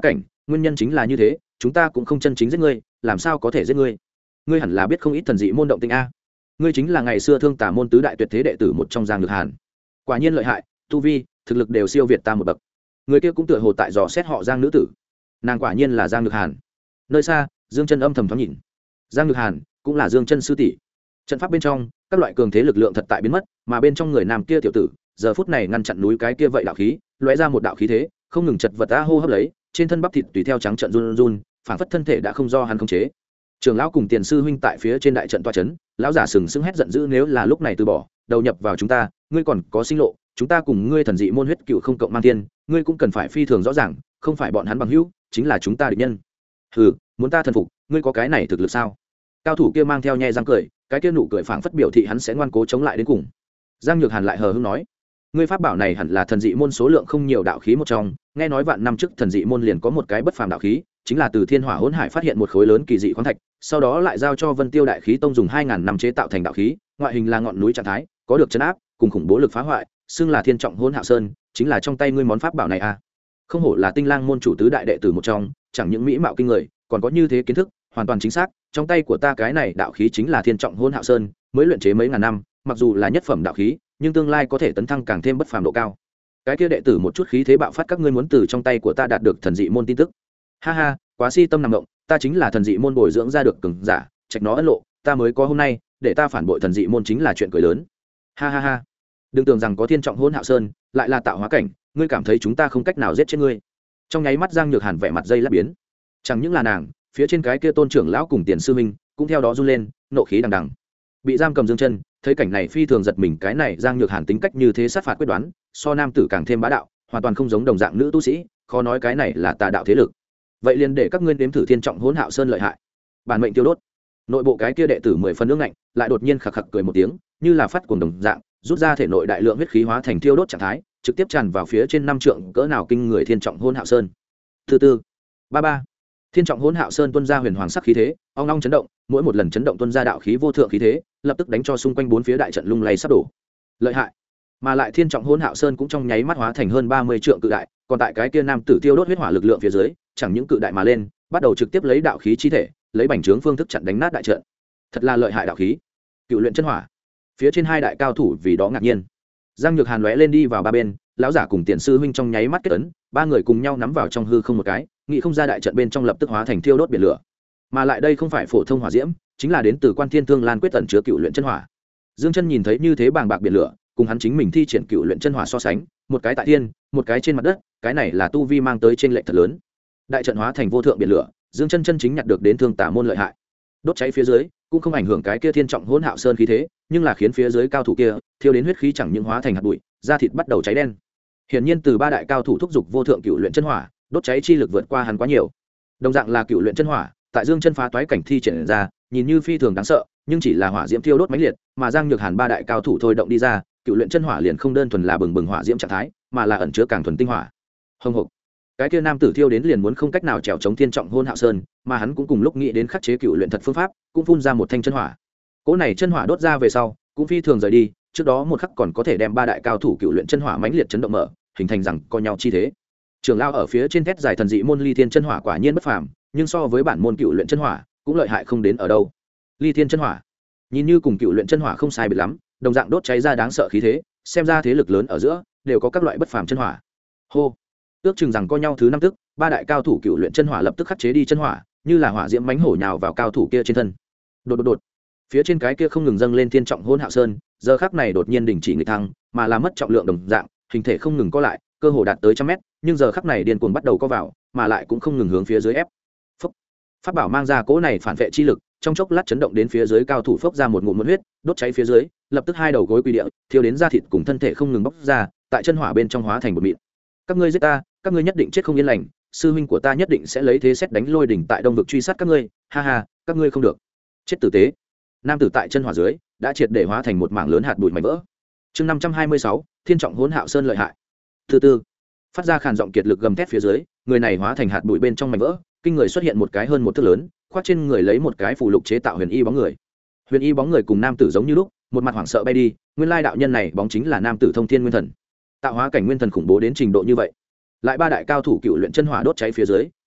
nguyên nhân chính là như thế, chúng ta cũng không chân chính giết ngươi, làm sao có thể giết ngươi? Ngươi hẳn là biết không ít thần dị môn động tĩnh a. Ngươi chính là ngày xưa Thương Tà môn tứ đại tuyệt thế đệ tử một trong Giang Nhược Hàn. Quả nhiên lợi hại, tu vi, thực lực đều siêu việt ta một bậc. Người kia cũng tựa hồ tại dò xét họ Giang nữ tử. Nàng quả nhiên là Giang Nhược Hàn. Nơi xa, Dương Chân âm thầm thoáng nhìn. Giang Nhược Hàn cũng là Dương Chân sư tỷ. Trận pháp bên trong, các loại cường thế lực lượng thật tại biến mất, mà bên trong người nam kia tiểu tử, giờ phút này ngăn chặn núi cái kia vậy đạo khí, lóe ra một đạo khí thế, không ngừng chật vật ta hô hấp lấy, trên thân bắp thịt tùy theo trắng trận run run, phảng phất thân thể đã không do hắn khống chế. Trưởng lão cùng tiền sư huynh tại phía trên đại trận tọa chấn, lão giả sừng sững hét giận dữ, nếu là lúc này từ bỏ, đầu nhập vào chúng ta, ngươi còn có sinh lộ, chúng ta cùng ngươi thần dị môn huyết cựu không cộng mang thiên, ngươi cũng cần phải phi thường rõ ràng, không phải bọn hắn bằng hữu, chính là chúng ta địch nhân. Hừ, muốn ta thần phục, ngươi có cái này thực lực sao? Cao thủ kia mang theo nhe răng cười, cái kia nụ cười phảng phất biểu thị hắn sẽ ngoan cố chống lại đến cùng. Giang Nhược Hàn lại hờ hững nói, ngươi pháp bảo này hẳn là thần dị môn số lượng không nhiều đạo khí một trong, nghe nói vạn năm trước thần dị môn liền có một cái bất phàm đạo khí, chính là từ Thiên Hỏa Hỗn Hải phát hiện một khối lớn kỳ dị khoáng thạch, sau đó lại giao cho Vân Tiêu Đại Khí Tông dùng 2000 năm chế tạo thành đạo khí, ngoại hình là ngọn núi trạng thái, có được trấn áp, cùng khủng bố lực phá hoại, xưng là Thiên Trọng Hỗn Hạo Sơn, chính là trong tay ngươi món pháp bảo này à? Không hổ là Tinh Lang môn chủ tứ đại đệ tử một trong, chẳng những mỹ mạo kinh người, còn có như thế kiến thức, hoàn toàn chính xác, trong tay của ta cái này đạo khí chính là Thiên Trọng Hỗn Hạo Sơn, mới luyện chế mấy ngàn năm, mặc dù là nhất phẩm đạo khí, nhưng tương lai có thể tấn thăng càng thêm bất phàm độ cao. Cái kia đệ tử một chút khí thế bạo phát, các ngươi muốn từ trong tay của ta đạt được thần dị môn tin tức. Ha ha, quá si tâm nằm động, ta chính là thần dị môn bồi dưỡng ra được cường giả, trạch nó ân lộ, ta mới có hôm nay, để ta phản bội thần dị môn chính là chuyện cười lớn. Ha ha ha. Đừng tưởng rằng có Thiên Trọng Hỗn Hạo Sơn, lại là tạo hóa cảnh, ngươi cảm thấy chúng ta không cách nào giết chết ngươi. Trong nháy mắt Giang Nhược Hàn vẻ mặt dây lát biến. Chẳng những là nàng, phía trên cái kia Tôn trưởng lão cùng Tiền sư huynh cũng theo đó run lên, nộ khí đằng đằng. Bị giam cầm Dương Chân, thấy cảnh này phi thường giật mình, cái này Giang Nhược Hàn tính cách như thế sát phạt quyết đoán, so nam tử càng thêm bá đạo, hoàn toàn không giống đồng dạng nữ tu sĩ, khó nói cái này là tà đạo thế lực. Vậy liền để các ngươi nếm thử Thiên Trọng Hỗn Hạo Sơn lợi hại. Bản mệnh tiêu đốt. Nội bộ cái kia đệ tử 10 phần nước lạnh, lại đột nhiên khặc khặc cười một tiếng, như là phát cuồng đồng dạng, rút ra thể nội đại lượng huyết khí hóa thành tiêu đốt trạng thái, trực tiếp tràn vào phía trên 5 trượng cỡ nào kinh người Thiên Trọng Hỗn Hạo Sơn. Thứ tư, ba. Thiên Trọng Hỗn Hạo Sơn tuôn ra huyền hoàng sắc khí thế, ong ong chấn động, mỗi một lần chấn động tuôn ra đạo khí vô thượng khí thế, lập tức đánh cho xung quanh bốn phía đại trận lung lay sắp đổ. Lợi hại. Mà lại Thiên Trọng Hỗn Hạo Sơn cũng trong nháy mắt hóa thành hơn 30 trượng cự đại, còn tại cái kia nam tử tiêu đốt huyết hỏa lực lượng phía dưới, chẳng những cự đại mà lên, bắt đầu trực tiếp lấy đạo khí chi thể, lấy bành trướng phương thức chặn đánh nát đại trận. Thật là lợi hại đạo khí. Cựu luyện chân hỏa. Phía trên hai đại cao thủ vì đó ngạc nhiên. Giang Nhược Hàn lóe lên đi vào ba bên, lão giả cùng Tiền sư huynh trong nháy mắt kết ấn, ba người cùng nhau nắm vào trong hư không một cái, nghĩ không ra đại trận bên trong lập tức hóa thành thiêu đốt biển lửa. Mà lại đây không phải phổ thông hỏa diễm, chính là đến từ Quan Thiên Thương Lan quyết tẩn chứa cựu luyện chân hỏa. Dương Chân nhìn thấy như thế bàng bạc biển lửa, cùng hắn chính mình thi triển cựu luyện chân hỏa so sánh, một cái tại thiên, một cái trên mặt đất, cái này là tu vi mang tới trên lệch thật lớn. Đại trận hóa thành vô thượng biển lửa, Dương Chân chân chính nhặt được đến Thương Tà môn lợi hại. Đốt cháy phía dưới, cũng không ảnh hưởng cái kia Thiên Trọng Hỗn Hạo Sơn khí thế, nhưng là khiến phía dưới cao thủ kia thiêu đến huyết khí chẳng những hóa thành hạt bụi, da thịt bắt đầu cháy đen. Hiển nhiên từ ba đại cao thủ thúc giục vô thượng cựu luyện chân hỏa, đốt cháy chi lực vượt qua hắn quá nhiều. Đồng dạng là cựu luyện chân hỏa, tại Dương Chân phá toái cảnh thi triển ra, nhìn như phi thường đáng sợ, nhưng chỉ là hỏa diễm thiêu đốt mãnh liệt, mà Giang Nhược Hàn ba đại cao thủ thôi động đi ra, cựu luyện chân hỏa liền không đơn thuần là bừng bừng hỏa diễm trạng thái, mà là ẩn chứa càng thuần tinh hỏa. Hồng hộc. Cái kia nam tử thiêu đến liền muốn không cách nào trèo chống Thiên Trọng Hỗn Hạo Sơn, mà hắn cũng cùng lúc nghĩ đến khắc chế cựu luyện thật phương pháp, cũng phun ra một thanh chân hỏa. Cỗ này chân hỏa đốt ra về sau, cũng phi thường rời đi, trước đó một khắc còn có thể đem ba đại cao thủ cựu luyện chân hỏa mãnh liệt chấn động mở, hình thành rằng co nhau chi thế. Trường lao ở phía trên thét dài thần dị môn Ly Thiên chân hỏa quả nhiên bất phàm, nhưng so với bản môn cựu luyện chân hỏa, cũng lợi hại không đến ở đâu. Ly Thiên chân hỏa, nhìn như cùng cựu luyện chân hỏa không sai biệt lắm, đồng dạng đốt cháy ra đáng sợ khí thế, xem ra thế lực lớn ở giữa đều có các loại bất phàm chân hỏa. Hô, ước chừng rằng co nhau thứ năm tức, ba đại cao thủ cựu luyện chân hỏa lập tức khắc chế đi chân hỏa, như là hỏa diễm mãnh hổ nhào vào cao thủ kia trên thân. Đột, phía trên cái kia không ngừng dâng lên Thiên Trọng Hỗn Hạo Sơn, giờ khắc này đột nhiên đình chỉ nghịch thăng, mà là mất trọng lượng đồng dạng, hình thể không ngừng co lại, cơ hồ đạt tới trăm mét, nhưng giờ khắc này điên cuồng bắt đầu co vào, mà lại cũng không ngừng hướng phía dưới ép. Pháp bảo mang ra cỗ này phản vệ chi lực, trong chốc lát chấn động đến phía dưới cao thủ phốc ra một ngụm muôn huyết, đốt cháy phía dưới, lập tức hai đầu gối quỳ địa, thiêu đến da thịt cùng thân thể không ngừng bốc ra, tại chân hỏa bên trong hóa thành bột mịn. Các ngươi giết ta, các ngươi nhất định chết không yên lành, sư huynh của ta nhất định sẽ lấy thế xét đánh lôi đỉnh tại Đông vực truy sát các ngươi, ha ha, các ngươi không được. Chết tử tế. Nam tử tại chân hỏa dưới, đã triệt để hóa thành một mảng lớn hạt bụi mảnh vỡ. Chương 526, Thiên Trọng Hỗn Hạo Sơn lợi hại. Thứ tư, phát ra khàn giọng kiệt lực gầm thét phía dưới, người này hóa thành hạt bụi bên trong mảnh vỡ, kinh người xuất hiện một cái hơn một thước lớn, khoác trên người lấy một cái phù lục chế tạo huyền y bóng người. Huyền y bóng người cùng nam tử giống như lúc, một mặt hoảng sợ bay đi, nguyên lai đạo nhân này bóng chính là nam tử Thông Thiên Nguyên Thần. Tạo hóa cảnh nguyên thần khủng bố đến trình độ như vậy, lại ba đại cao thủ cựu luyện chân hỏa đốt cháy phía dưới,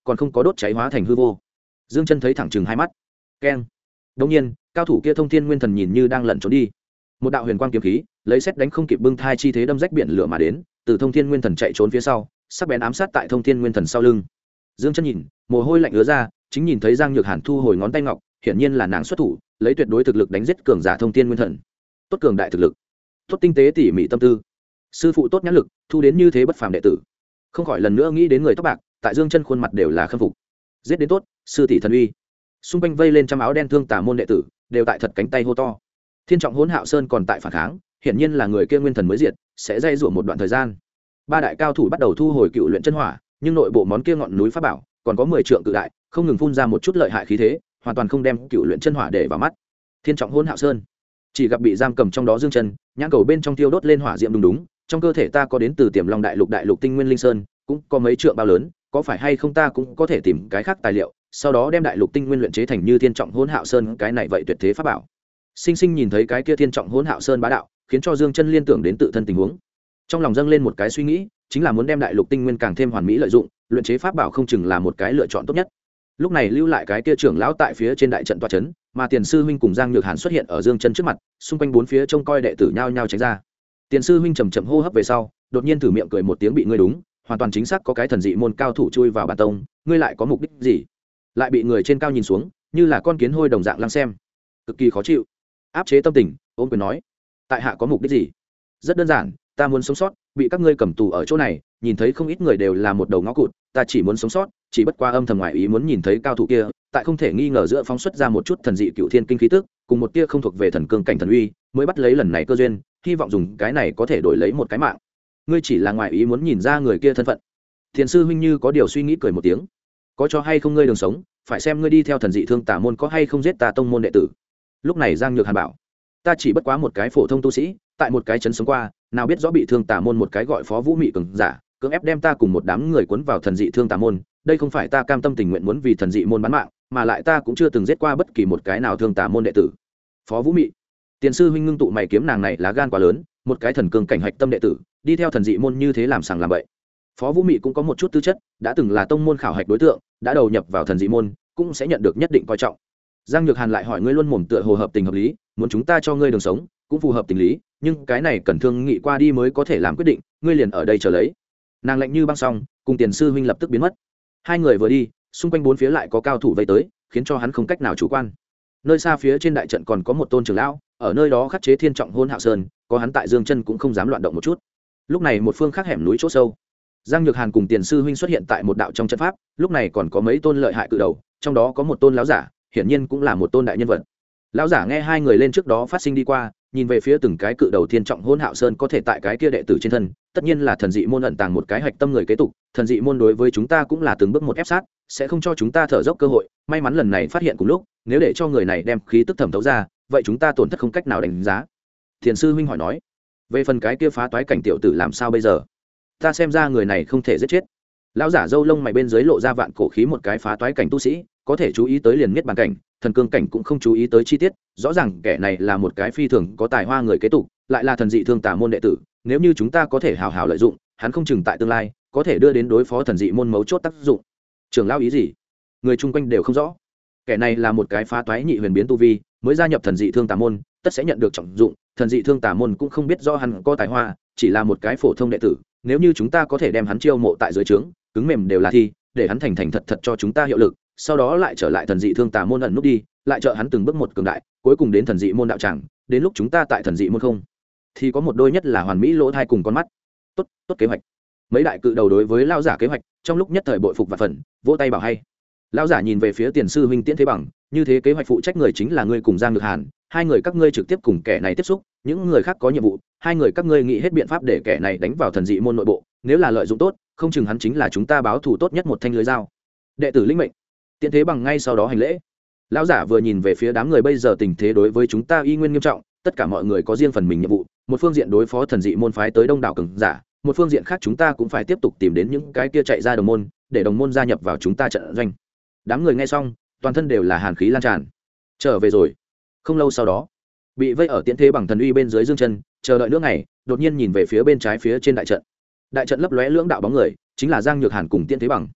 còn không có đốt cháy hóa thành hư vô. Dương Chân thấy thẳng chừng hai mắt. Keng. Đột nhiên, cao thủ kia Thông Thiên Nguyên Thần nhìn như đang lẩn trốn đi. Một đạo huyền quang kiếm khí, lấy xét đánh không kịp bưng thai chi thế đâm rách biển lửa mà đến, từ Thông Thiên Nguyên Thần chạy trốn phía sau, sắc bén ám sát tại Thông Thiên Nguyên Thần sau lưng. Dương Chân nhìn, mồ hôi lạnh ứa ra, chính nhìn thấy Giang Nhược Hàn thu hồi ngón tay ngọc, hiển nhiên là nàng xuất thủ, lấy tuyệt đối thực lực đánh giết cường giả Thông Thiên Nguyên Thần. Tốt cường đại thực lực, tốt tinh tế tỉ mỉ tâm tư, sư phụ tốt nhãn lực, thu đến như thế bất phàm đệ tử. Không khỏi lần nữa nghĩ đến người tóc bạc, tại Dương Chân khuôn mặt đều là khâm phục. Giết đến tốt, sư tỷ thần uy. Xung quanh vây lên trăm áo đen thương tà môn đệ tử, đều tại thật cánh tay hô to. Thiên Trọng Hỗn Hạo Sơn còn tại phản kháng, hiển nhiên là người kia nguyên thần mới diệt, sẽ dây dụa một đoạn thời gian. Ba đại cao thủ bắt đầu thu hồi cựu luyện chân hỏa, nhưng nội bộ món kia ngọn núi pháp bảo còn có 10 trượng cự đại, không ngừng phun ra một chút lợi hại khí thế, hoàn toàn không đem cựu luyện chân hỏa để vào mắt. Thiên Trọng Hỗn Hạo Sơn, chỉ gặp bị giam cầm trong đó Dương Chân, nhãn cầu bên trong tiêu đốt lên hỏa diệm đúng, trong cơ thể ta có đến từ Tiềm Long đại lục tinh nguyên linh sơn, cũng có mấy trượng bao lớn, có phải hay không ta cũng có thể tìm cái khác tài liệu, sau đó đem đại lục tinh nguyên luyện chế thành như Thiên Trọng Hỗn Hạo Sơn cái này vậy tuyệt thế pháp bảo. Sinh sinh nhìn thấy cái kia Thiên Trọng Hỗn Hạo Sơn bá đạo, khiến cho Dương Chân liên tưởng đến tự thân tình huống. Trong lòng dâng lên một cái suy nghĩ, chính là muốn đem đại lục tinh nguyên càng thêm hoàn mỹ lợi dụng, luyện chế pháp bảo không chừng là một cái lựa chọn tốt nhất. Lúc này lưu lại cái kia trưởng lão tại phía trên đại trận tọa trấn, mà Tiền sư huynh cùng Giang Nhược Hàn xuất hiện ở Dương Chân trước mặt, xung quanh bốn phía trông coi đệ tử nhao nhao tránh ra. Tiền sư huynh chậm chậm hô hấp về sau, đột nhiên thử miệng cười một tiếng bị ngươi đúng, hoàn toàn chính xác có cái thần dị môn cao thủ chui vào bản tông, ngươi lại có mục đích gì? Lại bị người trên cao nhìn xuống, như là con kiến hôi đồng dạng lăng xem, cực kỳ khó chịu. Áp chế tâm tình, ôm quyền nói, tại hạ có mục đích gì? Rất đơn giản, ta muốn sống sót, bị các ngươi cầm tù ở chỗ này, nhìn thấy không ít người đều là một đầu ngõ cụt, ta chỉ muốn sống sót, chỉ bất qua âm thầm ngoài ý muốn nhìn thấy cao thủ kia, tại không thể nghi ngờ giữa phóng xuất ra một chút thần dị cựu thiên kinh khí tức, cùng một tia không thuộc về thần cương cảnh thần uy, mới bắt lấy lần này cơ duyên, hy vọng dùng cái này có thể đổi lấy một cái mạng. Ngươi chỉ là ngoài ý muốn nhìn ra người kia thân phận. Thiền sư huynh như có điều suy nghĩ cười một tiếng, có cho hay không ngươi đường sống, phải xem ngươi đi theo thần dị thương tà môn có hay không giết tà tông môn đệ tử. Lúc này Giang Nhược Hàn bảo, ta chỉ bất quá một cái phổ thông tu sĩ, tại một cái trấn sống qua, nào biết rõ bị thương tà môn một cái gọi Phó Vũ Mị cường giả, cưỡng ép đem ta cùng một đám người cuốn vào thần dị thương tà môn, đây không phải ta cam tâm tình nguyện muốn vì thần dị môn bán mạng, mà lại ta cũng chưa từng giết qua bất kỳ một cái nào thương tà môn đệ tử. Phó Vũ Mị, Tiền sư huynh ngưng tụ mày kiếm, nàng này lá gan quá lớn, một cái thần cường cảnh hạch tâm đệ tử, đi theo thần dị môn như thế làm sằng làm bậy. Phó Vũ Mị cũng có một chút tư chất, đã từng là tông môn khảo hạch đối tượng, đã đầu nhập vào thần dị môn, cũng sẽ nhận được nhất định coi trọng. Giang Nhược Hàn lại hỏi, ngươi luôn mồm tựa hồ hợp tình hợp lý, muốn chúng ta cho ngươi đường sống, cũng phù hợp tình lý, nhưng cái này cần thương nghị qua đi mới có thể làm quyết định, ngươi liền ở đây chờ lấy. Nàng lạnh như băng xong, cùng Tiền sư huynh lập tức biến mất. Hai người vừa đi, xung quanh bốn phía lại có cao thủ vây tới, khiến cho hắn không cách nào chủ quan. Nơi xa phía trên đại trận còn có một tôn trưởng lão, ở nơi đó khắc chế Thiên Trọng Hỗn Hạo Sơn, có hắn tại Dương Chân cũng không dám loạn động một chút. Lúc này một phương khác hẻm núi chỗ sâu, Giang Nhược Hàn cùng Tiền sư huynh xuất hiện tại một đạo trong trận pháp, lúc này còn có mấy tôn lợi hại cự đầu, trong đó có một tôn lão giả, hiển nhiên cũng là một tôn đại nhân vật. Lão giả nghe hai người lên trước đó phát sinh đi qua, nhìn về phía từng cái cự đầu Thiên Trọng Hỗn Hạo Sơn có thể tại cái kia đệ tử trên thân, tất nhiên là thần dị môn ẩn tàng một cái hạch tâm người kế tục, thần dị môn đối với chúng ta cũng là từng bước một ép sát, sẽ không cho chúng ta thở dốc cơ hội, may mắn lần này phát hiện cùng lúc, nếu để cho người này đem khí tức thẩm thấu ra, vậy chúng ta tổn thất không cách nào đánh giá. Thiền sư huynh hỏi nói, về phần cái kia phá toái cảnh tiểu tử làm sao bây giờ? Ta xem ra người này không thể giết chết. Lão giả râu lông mày bên dưới lộ ra vạn cổ khí, một cái phá toái cảnh tu sĩ, có thể chú ý tới liền miết bàn cảnh, thần cương cảnh cũng không chú ý tới chi tiết, rõ ràng kẻ này là một cái phi thường có tài hoa người kế tục, lại là thần dị thương tà môn đệ tử, nếu như chúng ta có thể hào hào lợi dụng, hắn không chừng tại tương lai có thể đưa đến đối phó thần dị môn mấu chốt tác dụng. Trưởng lão ý gì? Người chung quanh đều không rõ. Kẻ này là một cái phá toái nhị huyền biến tu vi, mới gia nhập thần dị thương tà môn, tất sẽ nhận được trọng dụng, thần dị thương tà môn cũng không biết do hắn có tài hoa, chỉ là một cái phổ thông đệ tử, nếu như chúng ta có thể đem hắn chiêu mộ tại dưới trướng, cứng mềm đều là thi, để hắn thành thành thật thật cho chúng ta hiệu lực, sau đó lại trở lại thần dị thương tà môn ẩn nút đi, lại trợ hắn từng bước một cường đại, cuối cùng đến thần dị môn đạo tràng, đến lúc chúng ta tại thần dị môn không thì có một đôi nhất là hoàn mỹ lỗ thai cùng con mắt. Tốt, tốt kế hoạch. Mấy đại cự đầu đối với lão giả kế hoạch, trong lúc nhất thời bội phục và phần, vỗ tay bảo hay. Lão giả nhìn về phía Tiền sư huynh Tiễn Thế Bằng, như thế kế hoạch phụ trách người chính là ngươi cùng Giang Nhược Hàn, hai người các ngươi trực tiếp cùng kẻ này tiếp xúc, những người khác có nhiệm vụ, hai người các ngươi nghĩ hết biện pháp để kẻ này đánh vào thần dị môn nội bộ, nếu là lợi dụng tốt, không chừng hắn chính là chúng ta báo thù tốt nhất một thanh lưới dao. Đệ tử linh mệnh. Tiễn Thế Bằng ngay sau đó hành lễ. Lão giả vừa nhìn về phía đám người, bây giờ tình thế đối với chúng ta y nguyên nghiêm trọng, tất cả mọi người có riêng phần mình nhiệm vụ, một phương diện đối phó thần dị môn phái tới đông đảo cường giả, một phương diện khác chúng ta cũng phải tiếp tục tìm đến những cái kia chạy ra đồng môn, để đồng môn gia nhập vào chúng ta trận doanh. Đám người nghe xong, toàn thân đều là hàn khí lan tràn. Trở về rồi. Không lâu sau đó, bị vây ở Tiễn Thế Bằng thần uy bên dưới Dương Chân, chờ đợi nước ngày, đột nhiên nhìn về phía bên trái phía trên đại trận. Đại trận lấp lóe lưỡng đạo bóng người, chính là Giang Nhược Hàn cùng Tiễn Thế Bằng.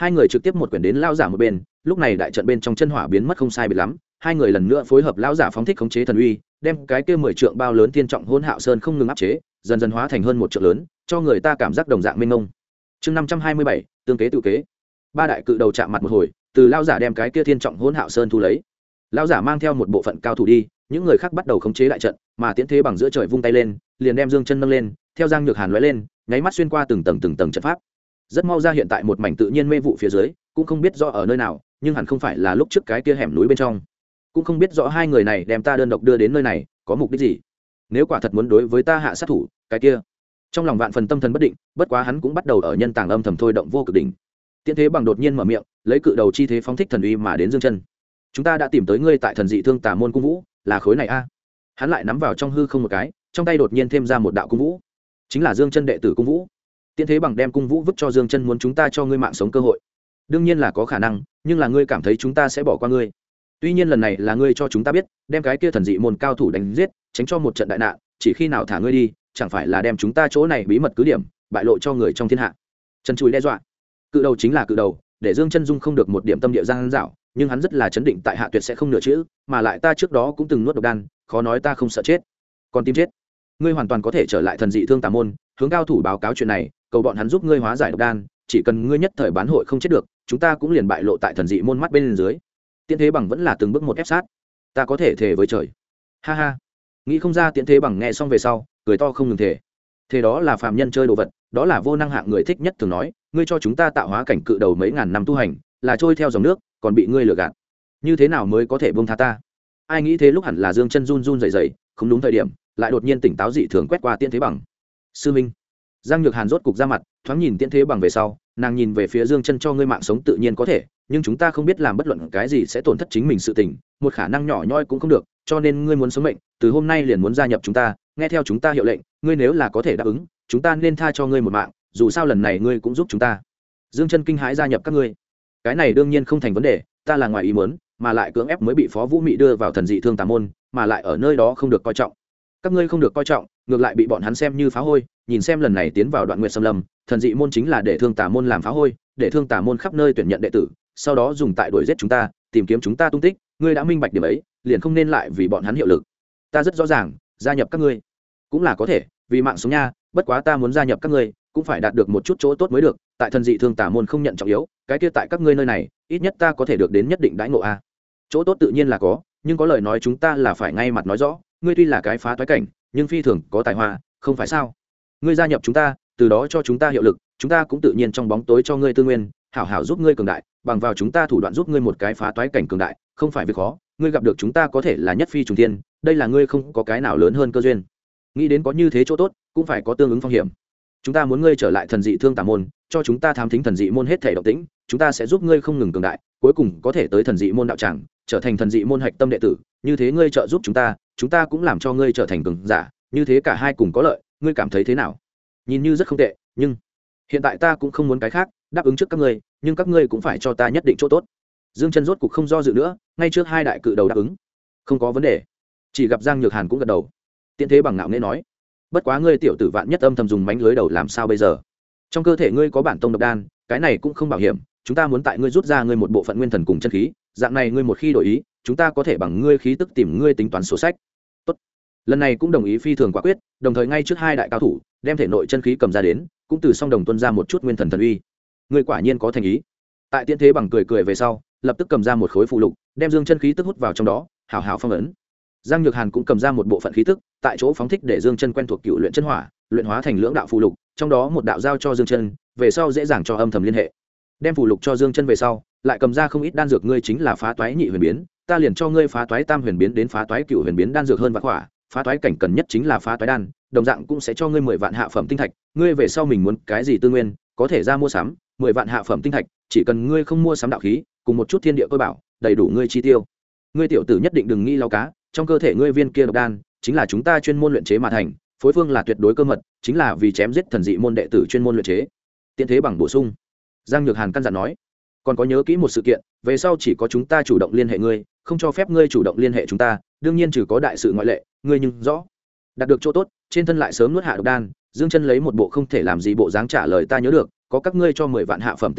hai người trực tiếp một quyển đến lao giả một bên. Lúc này đại trận bên trong chân hỏa biến mất không sai biệt lắm, hai người lần nữa phối hợp lao giả phóng thích khống chế thần uy, đem cái kia 10 trượng bao lớn thiên trọng hỗn hạo sơn không ngừng áp chế, dần dần hóa thành hơn một trượng lớn, cho người ta cảm giác đồng dạng mênh mông. Chương 527, tương kế tự kế. Ba đại cự đầu chạm mặt một hồi, từ lao giả đem cái kia thiên trọng hỗn hạo sơn thu lấy. Lao giả mang theo một bộ phận cao thủ đi, những người khác bắt đầu khống chế đại trận, mà Tiễn Thế Bằng giữa trời vung tay lên, liền đem Dương Chân nâng lên, theo Giang Nhược Hàn lóe lên, nháy mắt xuyên qua từng tầng trận pháp. Rất mau ra hiện tại một mảnh tự nhiên mê vụ phía dưới, cũng không biết rõ ở nơi nào, nhưng hẳn không phải là lúc trước cái kia hẻm núi bên trong. Cũng không biết rõ hai người này đem ta đơn độc đưa đến nơi này, có mục đích gì. Nếu quả thật muốn đối với ta hạ sát thủ, cái kia. Trong lòng vạn phần tâm thần bất định, bất quá hắn cũng bắt đầu ở nhân tàng âm thầm thôi động vô cực đỉnh. Tiễn Thế Bằng đột nhiên mở miệng, lấy cự đầu chi thế phóng thích thần uy mà đến Dương Chân. Chúng ta đã tìm tới ngươi tại thần dị thương tà môn cung vũ, là khối này a. Hắn lại nắm vào trong hư không một cái, trong tay đột nhiên thêm ra một đạo cung vũ, chính là Dương Chân đệ tử cung vũ. Tiễn Thế Bằng đem cung vũ vứt cho Dương Chân, muốn chúng ta cho ngươi mạng sống cơ hội. Đương nhiên là có khả năng, nhưng là ngươi cảm thấy chúng ta sẽ bỏ qua ngươi. Tuy nhiên lần này là ngươi cho chúng ta biết, đem cái kia thần dị môn cao thủ đánh giết, tránh cho một trận đại nạn, chỉ khi nào thả ngươi đi, chẳng phải là đem chúng ta chỗ này bí mật cứ điểm bại lộ cho người trong thiên hạ. Trần Chùi đe dọa. Cự đầu chính là cự đầu, để Dương Chân dung không được một điểm tâm địa gian dảo, nhưng hắn rất là chấn định, tại hạ tuyệt sẽ không nửa chữ, mà lại ta trước đó cũng từng nuốt độc đan, khó nói ta không sợ chết. Còn tìm chết? Ngươi hoàn toàn có thể trở lại thần dị thương tà môn, hướng cao thủ báo cáo chuyện này, cầu bọn hắn giúp ngươi hóa giải độc đan, chỉ cần ngươi nhất thời bán hội không chết được, chúng ta cũng liền bại lộ tại thần dị môn mắt bên dưới. Tiễn Thế Bằng vẫn là từng bước một ép sát. Ta có thể thề với trời. Ha ha. Nghĩ không ra Tiễn Thế Bằng nghe xong về sau, cười to không ngừng thề. Thế đó là phàm nhân chơi đồ vật, đó là vô năng hạng người thích nhất thường nói, ngươi cho chúng ta tạo hóa cảnh cự đầu mấy ngàn năm tu hành, là trôi theo dòng nước, còn bị ngươi lừa gạt. Như thế nào mới có thể buông tha ta? Ai nghĩ thế lúc hẳn là Dương Chân run run rẩy rẩy, không đúng thời điểm, lại đột nhiên tỉnh táo dị thường quét qua Tiễn Thế Bằng. Sư minh. Giang Nhược Hàn rốt cục ra mặt, thoáng nhìn Tiễn Thế Bằng về sau, nàng nhìn về phía Dương Chân, cho ngươi mạng sống tự nhiên có thể, nhưng chúng ta không biết làm bất luận cái gì sẽ tổn thất chính mình sự tình, một khả năng nhỏ nhoi cũng không được, cho nên ngươi muốn sống mệnh, từ hôm nay liền muốn gia nhập chúng ta, nghe theo chúng ta hiệu lệnh, ngươi nếu là có thể đáp ứng, chúng ta nên tha cho ngươi một mạng, dù sao lần này ngươi cũng giúp chúng ta. Dương Chân kinh hãi gia nhập các ngươi. Cái này đương nhiên không thành vấn đề, ta là ngoài ý muốn, mà lại cưỡng ép mới bị Phó Vũ Mị đưa vào thần dị thương tà môn, mà lại ở nơi đó không được coi trọng. Các ngươi không được coi trọng, ngược lại bị bọn hắn xem như phá hôi, nhìn xem lần này tiến vào Đoạn Nguyệt Xâm Lâm, thần dị môn chính là để thương tà môn làm phá hôi, để thương tà môn khắp nơi tuyển nhận đệ tử, sau đó dùng tại đuổi giết chúng ta, tìm kiếm chúng ta tung tích, ngươi đã minh bạch điểm ấy, liền không nên lại vì bọn hắn hiệu lực. Ta rất rõ ràng, gia nhập các ngươi cũng là có thể, vì mạng sống nha, bất quá ta muốn gia nhập các ngươi, cũng phải đạt được một chút chỗ tốt mới được, tại thần dị thương tà môn không nhận trọng yếu, cái kia tại các ngươi nơi này, ít nhất ta có thể được đến nhất định đãi ngộ a. Chỗ tốt tự nhiên là có, nhưng có lời nói chúng ta là phải ngay mặt nói rõ, ngươi tuy là cái phá toái cảnh, nhưng phi thường có tài hoa, không phải sao? Ngươi gia nhập chúng ta, từ đó cho chúng ta hiệu lực, chúng ta cũng tự nhiên trong bóng tối cho ngươi tư nguyên, hảo hảo giúp ngươi cường đại, bằng vào chúng ta thủ đoạn giúp ngươi một cái phá toái cảnh cường đại, không phải việc khó, ngươi gặp được chúng ta có thể là nhất phi trùng thiên, đây là ngươi không có cái nào lớn hơn cơ duyên. Nghĩ đến có như thế chỗ tốt, cũng phải có tương ứng phong hiểm. Chúng ta muốn ngươi trở lại thần dị thương tà môn, cho chúng ta thám thính thần dị môn hết thể động tĩnh, chúng ta sẽ giúp ngươi không ngừng cường đại, cuối cùng có thể tới thần dị môn đạo tràng, trở thành thần dị môn hạch tâm đệ tử, như thế ngươi trợ giúp chúng ta cũng làm cho ngươi trở thành cường giả, như thế cả hai cùng có lợi, ngươi cảm thấy thế nào? Nhìn như rất không tệ, nhưng hiện tại ta cũng không muốn cái khác, đáp ứng trước các ngươi, nhưng các ngươi cũng phải cho ta nhất định chỗ tốt. Dương Chân rốt cục không do dự nữa, ngay trước hai đại cự đầu đáp ứng. Không có vấn đề. Chỉ gặp Giang Nhược Hàn cũng gật đầu. Tiễn Thế Bằng ngạo nghễ nói, bất quá ngươi tiểu tử vạn nhất âm thầm dùng mánh lưới đầu làm sao bây giờ? Trong cơ thể ngươi có bản tông độc đan, cái này cũng không bảo hiểm, chúng ta muốn tại ngươi rút ra ngươi một bộ phận nguyên thần cùng chân khí, dạng này ngươi một khi đổi ý, chúng ta có thể bằng ngươi khí tức tìm ngươi tính toán sổ sách. Tốt. Lần này cũng đồng ý phi thường quả quyết, đồng thời ngay trước hai đại cao thủ, đem thể nội chân khí cầm ra đến, cũng từ song đồng tuân ra một chút nguyên thần thần uy. Ngươi quả nhiên có thành ý. Tại Tiễn Thế Bằng cười về sau, lập tức cầm ra một khối phù lục, đem Dương Chân khí tức hút vào trong đó, hảo hảo phong ấn. Giang Nhược Hàn cũng cầm ra một bộ phận khí tức, tại chỗ phóng thích để Dương Chân quen thuộc cựu luyện chân hỏa, luyện hóa thành lưỡng đạo phù lục, trong đó một đạo giao cho Dương Chân, về sau dễ dàng cho âm thầm liên hệ. Đem phù lục cho Dương Chân về sau, lại cầm ra không ít đan dược, ngươi chính là phá toái nhị huyền biến, ta liền cho ngươi phá toái tam huyền biến đến phá toái cựu huyền biến đan dược hơn vạn quả, phá toái cảnh cần nhất chính là phá toái đan, đồng dạng cũng sẽ cho ngươi 10 vạn hạ phẩm tinh thạch, ngươi về sau mình muốn cái gì tư nguyên, có thể ra mua sắm, 10 vạn hạ phẩm tinh thạch, chỉ cần ngươi không mua sắm đạo khí, cùng một chút thiên địa tôi bảo, đầy đủ ngươi chi tiêu. Ngươi tiểu tử nhất định đừng nghi lao cá, trong cơ thể ngươi viên kia độc đan, chính là chúng ta chuyên môn luyện chế mà thành, phối phương là tuyệt đối cơ mật, chính là vì chém giết thần dị môn đệ tử chuyên môn luyện chế. Tiễn Thế Bằng bổ sung. Giang Nhược Hàn căn dặn nói, còn có nhớ kỹ một sự kiện, về sau chỉ có chúng ta chủ động liên hệ ngươi, không cho phép ngươi chủ động liên hệ chúng ta, đương nhiên trừ có đại sự ngoại lệ, ngươi nhưng rõ. Đạt được chỗ tốt, trên thân lại sớm nuốt hạ độc đan, Dương Chân lấy một bộ không thể làm gì bộ dáng trả lời, ta nhớ được, có các ngươi cho 10 vạn hạ phẩm tinh thạch,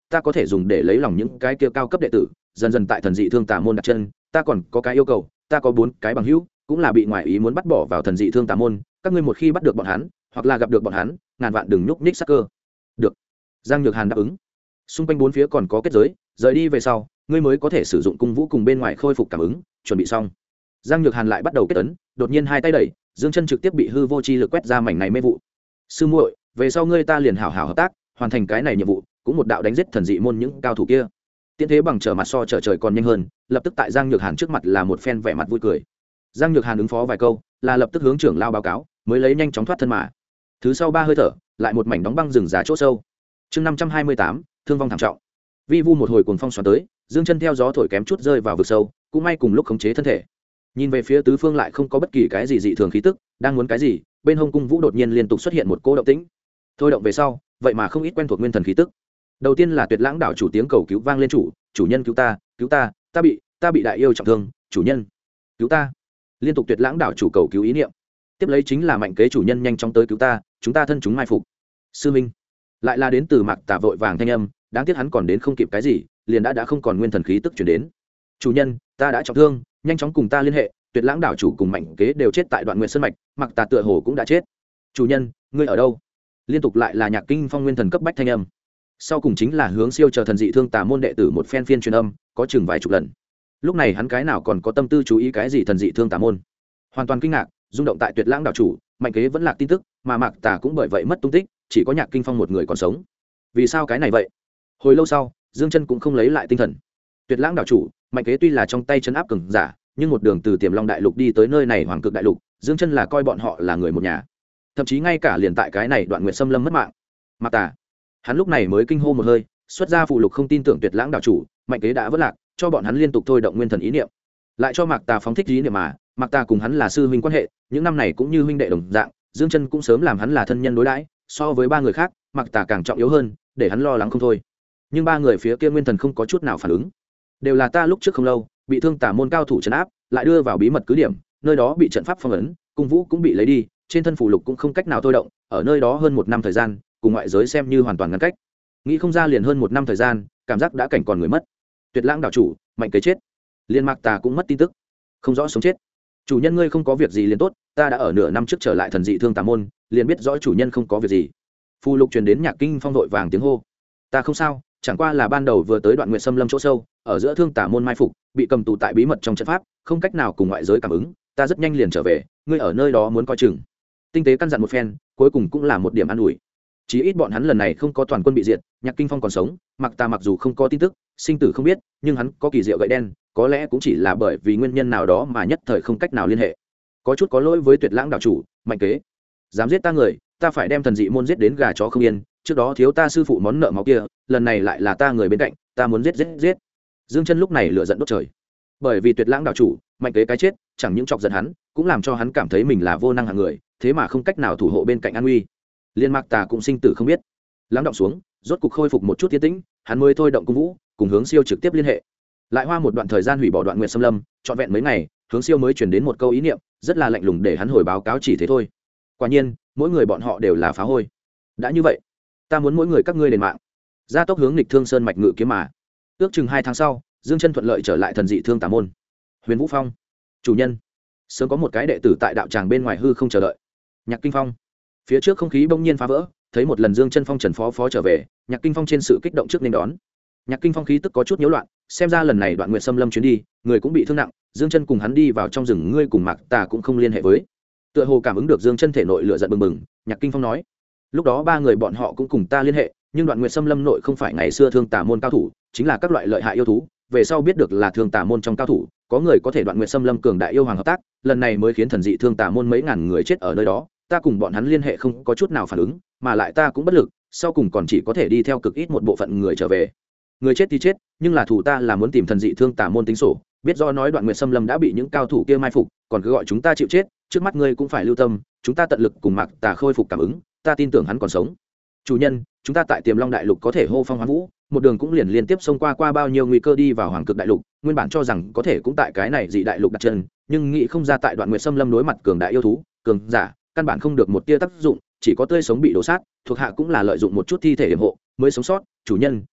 ta có thể dùng để lấy lòng những cái kia cao cấp đệ tử, dần dần tại thần dị thương tà môn đặt chân. Ta còn có cái yêu cầu, ta có 4 cái bằng hữu cũng là bị ngoại ý muốn bắt bỏ vào thần dị thương tà môn, các ngươi một khi bắt được bọn hắn hoặc là gặp được bọn hắn, ngàn vạn đừng nhúc nhích sắc cơ. Được. Giang Nhược Hàn đáp ứng. Xung quanh 4 phía còn có kết giới, rời đi về sau ngươi mới có thể sử dụng cung vũ cùng bên ngoài khôi phục cảm ứng. Chuẩn bị xong, Giang Nhược Hàn lại bắt đầu kết ấn, đột nhiên hai tay đẩy, dương chân trực tiếp bị hư vô chi lực quét ra mảnh này mê vụ. Sư muội, về sau ngươi ta liền hảo hảo hợp tác, hoàn thành cái này nhiệm vụ, cũng một đạo đánh giết thần dị môn những cao thủ kia. Tiễn Thế Bằng trở mặt so trở trời còn nhanh hơn, lập tức tại Giang Nhược Hàn trước mặt là một phen vẻ mặt vui cười. Giang Nhược Hàn ứng phó vài câu, là lập tức hướng trưởng lao báo cáo, mới lấy nhanh chóng thoát thân mà. Thứ sau 3 hơi thở, lại một mảnh đóng băng rừng giá chỗ sâu. Chương 528, thương vong thảm trọng. Vi vu một hồi cuồng phong xoắn tới, dương chân theo gió thổi kém chút rơi vào vực sâu, cũng may cùng lúc khống chế thân thể. Nhìn về phía tứ phương lại không có bất kỳ cái gì dị thường khí tức, đang muốn cái gì, bên hông cung vũ đột nhiên liên tục xuất hiện một cỗ động tĩnh. Thôi động về sau, vậy mà không ít quen thuộc nguyên thần khí tức. Đầu tiên là Tuyệt Lãng đảo chủ tiếng cầu cứu vang lên, chủ nhân cứu ta, ta bị đại yêu trọng thương, chủ nhân cứu ta. Liên tục Tuyệt Lãng đảo chủ cầu cứu ý niệm. Tiếp lấy chính là Mạnh Kế chủ nhân nhanh chóng tới cứu ta, chúng ta thân chúng mai phục. Sư minh. Lại là đến từ Mạc Tà vội vàng thanh âm, đáng tiếc hắn còn đến không kịp cái gì, liền đã không còn nguyên thần khí tức chuyển đến. Chủ nhân, ta đã trọng thương, nhanh chóng cùng ta liên hệ. Tuyệt Lãng đảo chủ cùng Mạnh Kế đều chết tại Đoạn Nguyệt Sơn mạch, Mạc Tà tựa hồ cũng đã chết. Chủ nhân, ngươi ở đâu? Liên tục lại là Nhạc Kinh Phong nguyên thần cấp bách thanh âm. Sau cùng chính là Hướng Siêu chờ thần dị thương tà môn đệ tử một phen phiên truyền âm, có chừng vài chục lần. Lúc này hắn cái nào còn có tâm tư chú ý cái gì thần dị thương tà môn, hoàn toàn kinh ngạc, rung động tại Tuyệt Lãng đảo chủ, Mạnh Kế vẫn lạc tin tức, mà Mạc Tà cũng bởi vậy mất tung tích, chỉ có Nhạc Kinh Phong một người còn sống. Vì sao cái này vậy? Hồi lâu sau, Dương Chân cũng không lấy lại tinh thần. Tuyệt Lãng đảo chủ, Mạnh Kế tuy là trong tay trấn áp cường giả, nhưng một đường từ Tiềm Long đại lục đi tới nơi này Hoàng Cực đại lục, Dương Chân là coi bọn họ là người một nhà. Thậm chí ngay cả liền tại cái này Đoạn Nguyệt Xâm Lâm mất mạng. Mạc Tà, hắn lúc này mới kinh hô một hơi, xuất ra phụ lục không tin tưởng Tuyệt Lãng đảo chủ, Mạnh Kế đã vất lạc, cho bọn hắn liên tục thôi động nguyên thần ý niệm, lại cho Mạc Tà phóng thích ý niệm mà. Mạc Tà cùng hắn là sư huynh quan hệ, những năm này cũng như huynh đệ đồng dạng, Dương Chân cũng sớm làm hắn là thân nhân đối đãi, so với 3 người khác, Mạc Tà càng trọng yếu hơn, để hắn lo lắng không thôi. Nhưng 3 người phía kia nguyên thần không có chút nào phản ứng, đều là ta lúc trước không lâu bị thương tà môn cao thủ trấn áp, lại đưa vào bí mật cứ điểm, nơi đó bị trận pháp phong ấn, cung vũ cũng bị lấy đi, trên thân phù lục cũng không cách nào thôi động, ở nơi đó hơn 1 năm thời gian, cùng ngoại giới xem như hoàn toàn ngăn cách. Nghĩ không ra liền hơn 1 năm thời gian, cảm giác đã cảnh còn người mất. Tuyệt Lãng đảo chủ, Mạnh Kế chết, liên Mạc Tà cũng mất tin tức, không rõ sống chết. Chủ nhân ngươi không có việc gì liền tốt, ta đã ở nửa năm trước trở lại thần dị thương tà môn, liền biết rõ chủ nhân không có việc gì. Phù lục truyền đến Nhạc Kinh Phong vội vàng tiếng hô. Ta không sao, chẳng qua là ban đầu vừa tới Đoạn Nguyệt Xâm Lâm chỗ sâu, ở giữa thương tà môn mai phục, bị cầm tù tại bí mật trong trận pháp, không cách nào cùng ngoại giới cảm ứng, ta rất nhanh liền trở về, ngươi ở nơi đó muốn coi chừng. Tinh tế căn dặn một phen, cuối cùng cũng là một điểm an ủi. Chí ít bọn hắn lần này không có toàn quân bị diệt, Nhạc Kinh Phong còn sống, Mạc Tà mặc dù không có tin tức, sinh tử không biết, nhưng hắn có kỳ diệu gậy đen, có lẽ cũng chỉ là bởi vì nguyên nhân nào đó mà nhất thời không cách nào liên hệ. Có chút có lỗi với Tuyệt Lãng đảo chủ, Mạnh Kế. Dám giết ta người, ta phải đem thần dị môn giết đến gà chó không yên, trước đó thiếu ta sư phụ món nợ máu kia, lần này lại là ta người bên cạnh, ta muốn giết. Dương Chân lúc này lửa giận đốt trời. Bởi vì Tuyệt Lãng đảo chủ, Mạnh Kế cái chết, chẳng những chọc giận hắn, cũng làm cho hắn cảm thấy mình là vô năng hạng người, thế mà không cách nào thủ hộ bên cạnh an nguy. Liên Mạc Tà cũng sinh tử không biết. Lắng động xuống, rốt cục khôi phục một chút tiến tĩnh, hắn mới thôi động cung vũ, cùng Hướng Siêu trực tiếp liên hệ. Lại hoa một đoạn thời gian hủy bỏ Đoạn Nguyệt Xâm Lâm, trọn vẹn mấy ngày, Hướng Siêu mới truyền đến một câu ý niệm, rất là lạnh lùng để hắn hồi báo cáo chỉ thế thôi. Quả nhiên, mỗi người bọn họ đều là phá hôi. Đã như vậy, ta muốn mỗi người các ngươi đền mạng. Gia tốc hướng Nghịch Thương Sơn mạch ngự kiếm mà. Ước chừng 2 tháng sau, Dương Chân thuận lợi trở lại thần dị thương tà môn. Huyền Vũ Phong, chủ nhân. Sớm có một cái đệ tử tại đạo tràng bên ngoài hư không chờ đợi. Nhạc Kinh Phong. Phía trước không khí bỗng nhiên phá vỡ, thấy một lần Dương Chân Phong Trần phó trở về, Nhạc Kinh Phong trên sự kích động trước nên đón. Nhạc Kinh Phong khí tức có chút nhiễu loạn, xem ra lần này Đoạn Nguyệt Xâm Lâm chuyến đi, người cũng bị thương nặng, Dương Chân cùng hắn đi vào trong rừng, ngươi cùng Mạc Tà cũng không liên hệ với. Tựa hồ cảm ứng được Dương Chân thể nội lửa giận bừng bừng, Nhạc Kinh Phong nói: "Lúc đó 3 người bọn họ cũng cùng ta liên hệ, nhưng Đoạn Nguyệt Xâm Lâm nội không phải ngày xưa thương tà môn cao thủ, chính là các loại lợi hại yêu thú, về sau biết được là thương tà môn trong cao thủ, có người có thể Đoạn Nguyệt Xâm Lâm cường đại yêu hoàng hợp tác, lần này mới khiến thần dị thương tà môn mấy ngàn người chết ở nơi đó, ta cùng bọn hắn liên hệ không có chút nào phản ứng, mà lại ta cũng bất lực, sau cùng còn chỉ có thể đi theo cực ít một bộ phận người trở về. Người chết thì chết, nhưng là thủ ta là muốn tìm thần dị thương tà môn tính sổ, biết do nói Đoạn Nguyệt Xâm Lâm đã bị những cao thủ kia mai phục, còn cứ gọi chúng ta chịu chết, trước mắt ngươi cũng phải lưu tâm, chúng ta tận lực cùng Mạc Tà khôi phục cảm ứng, ta tin tưởng hắn còn sống. Chủ nhân, chúng ta tại Tiềm Long đại lục có thể hô phong hoán vũ, một đường cũng liên tiếp xông qua bao nhiêu nguy cơ đi vào Hoàng Cực đại lục, nguyên bản cho rằng có thể cũng tại cái này dị đại lục đặt chân, nhưng nghĩ không ra tại Đoạn Nguyệt Xâm Lâm đối mặt cường đại yêu thú, cường giả, căn bản không được một tia tác dụng, chỉ có tươi sống bị đổ sát, thuộc hạ cũng là lợi dụng một chút thi thể yểm hộ mới sống sót. Chủ nhân,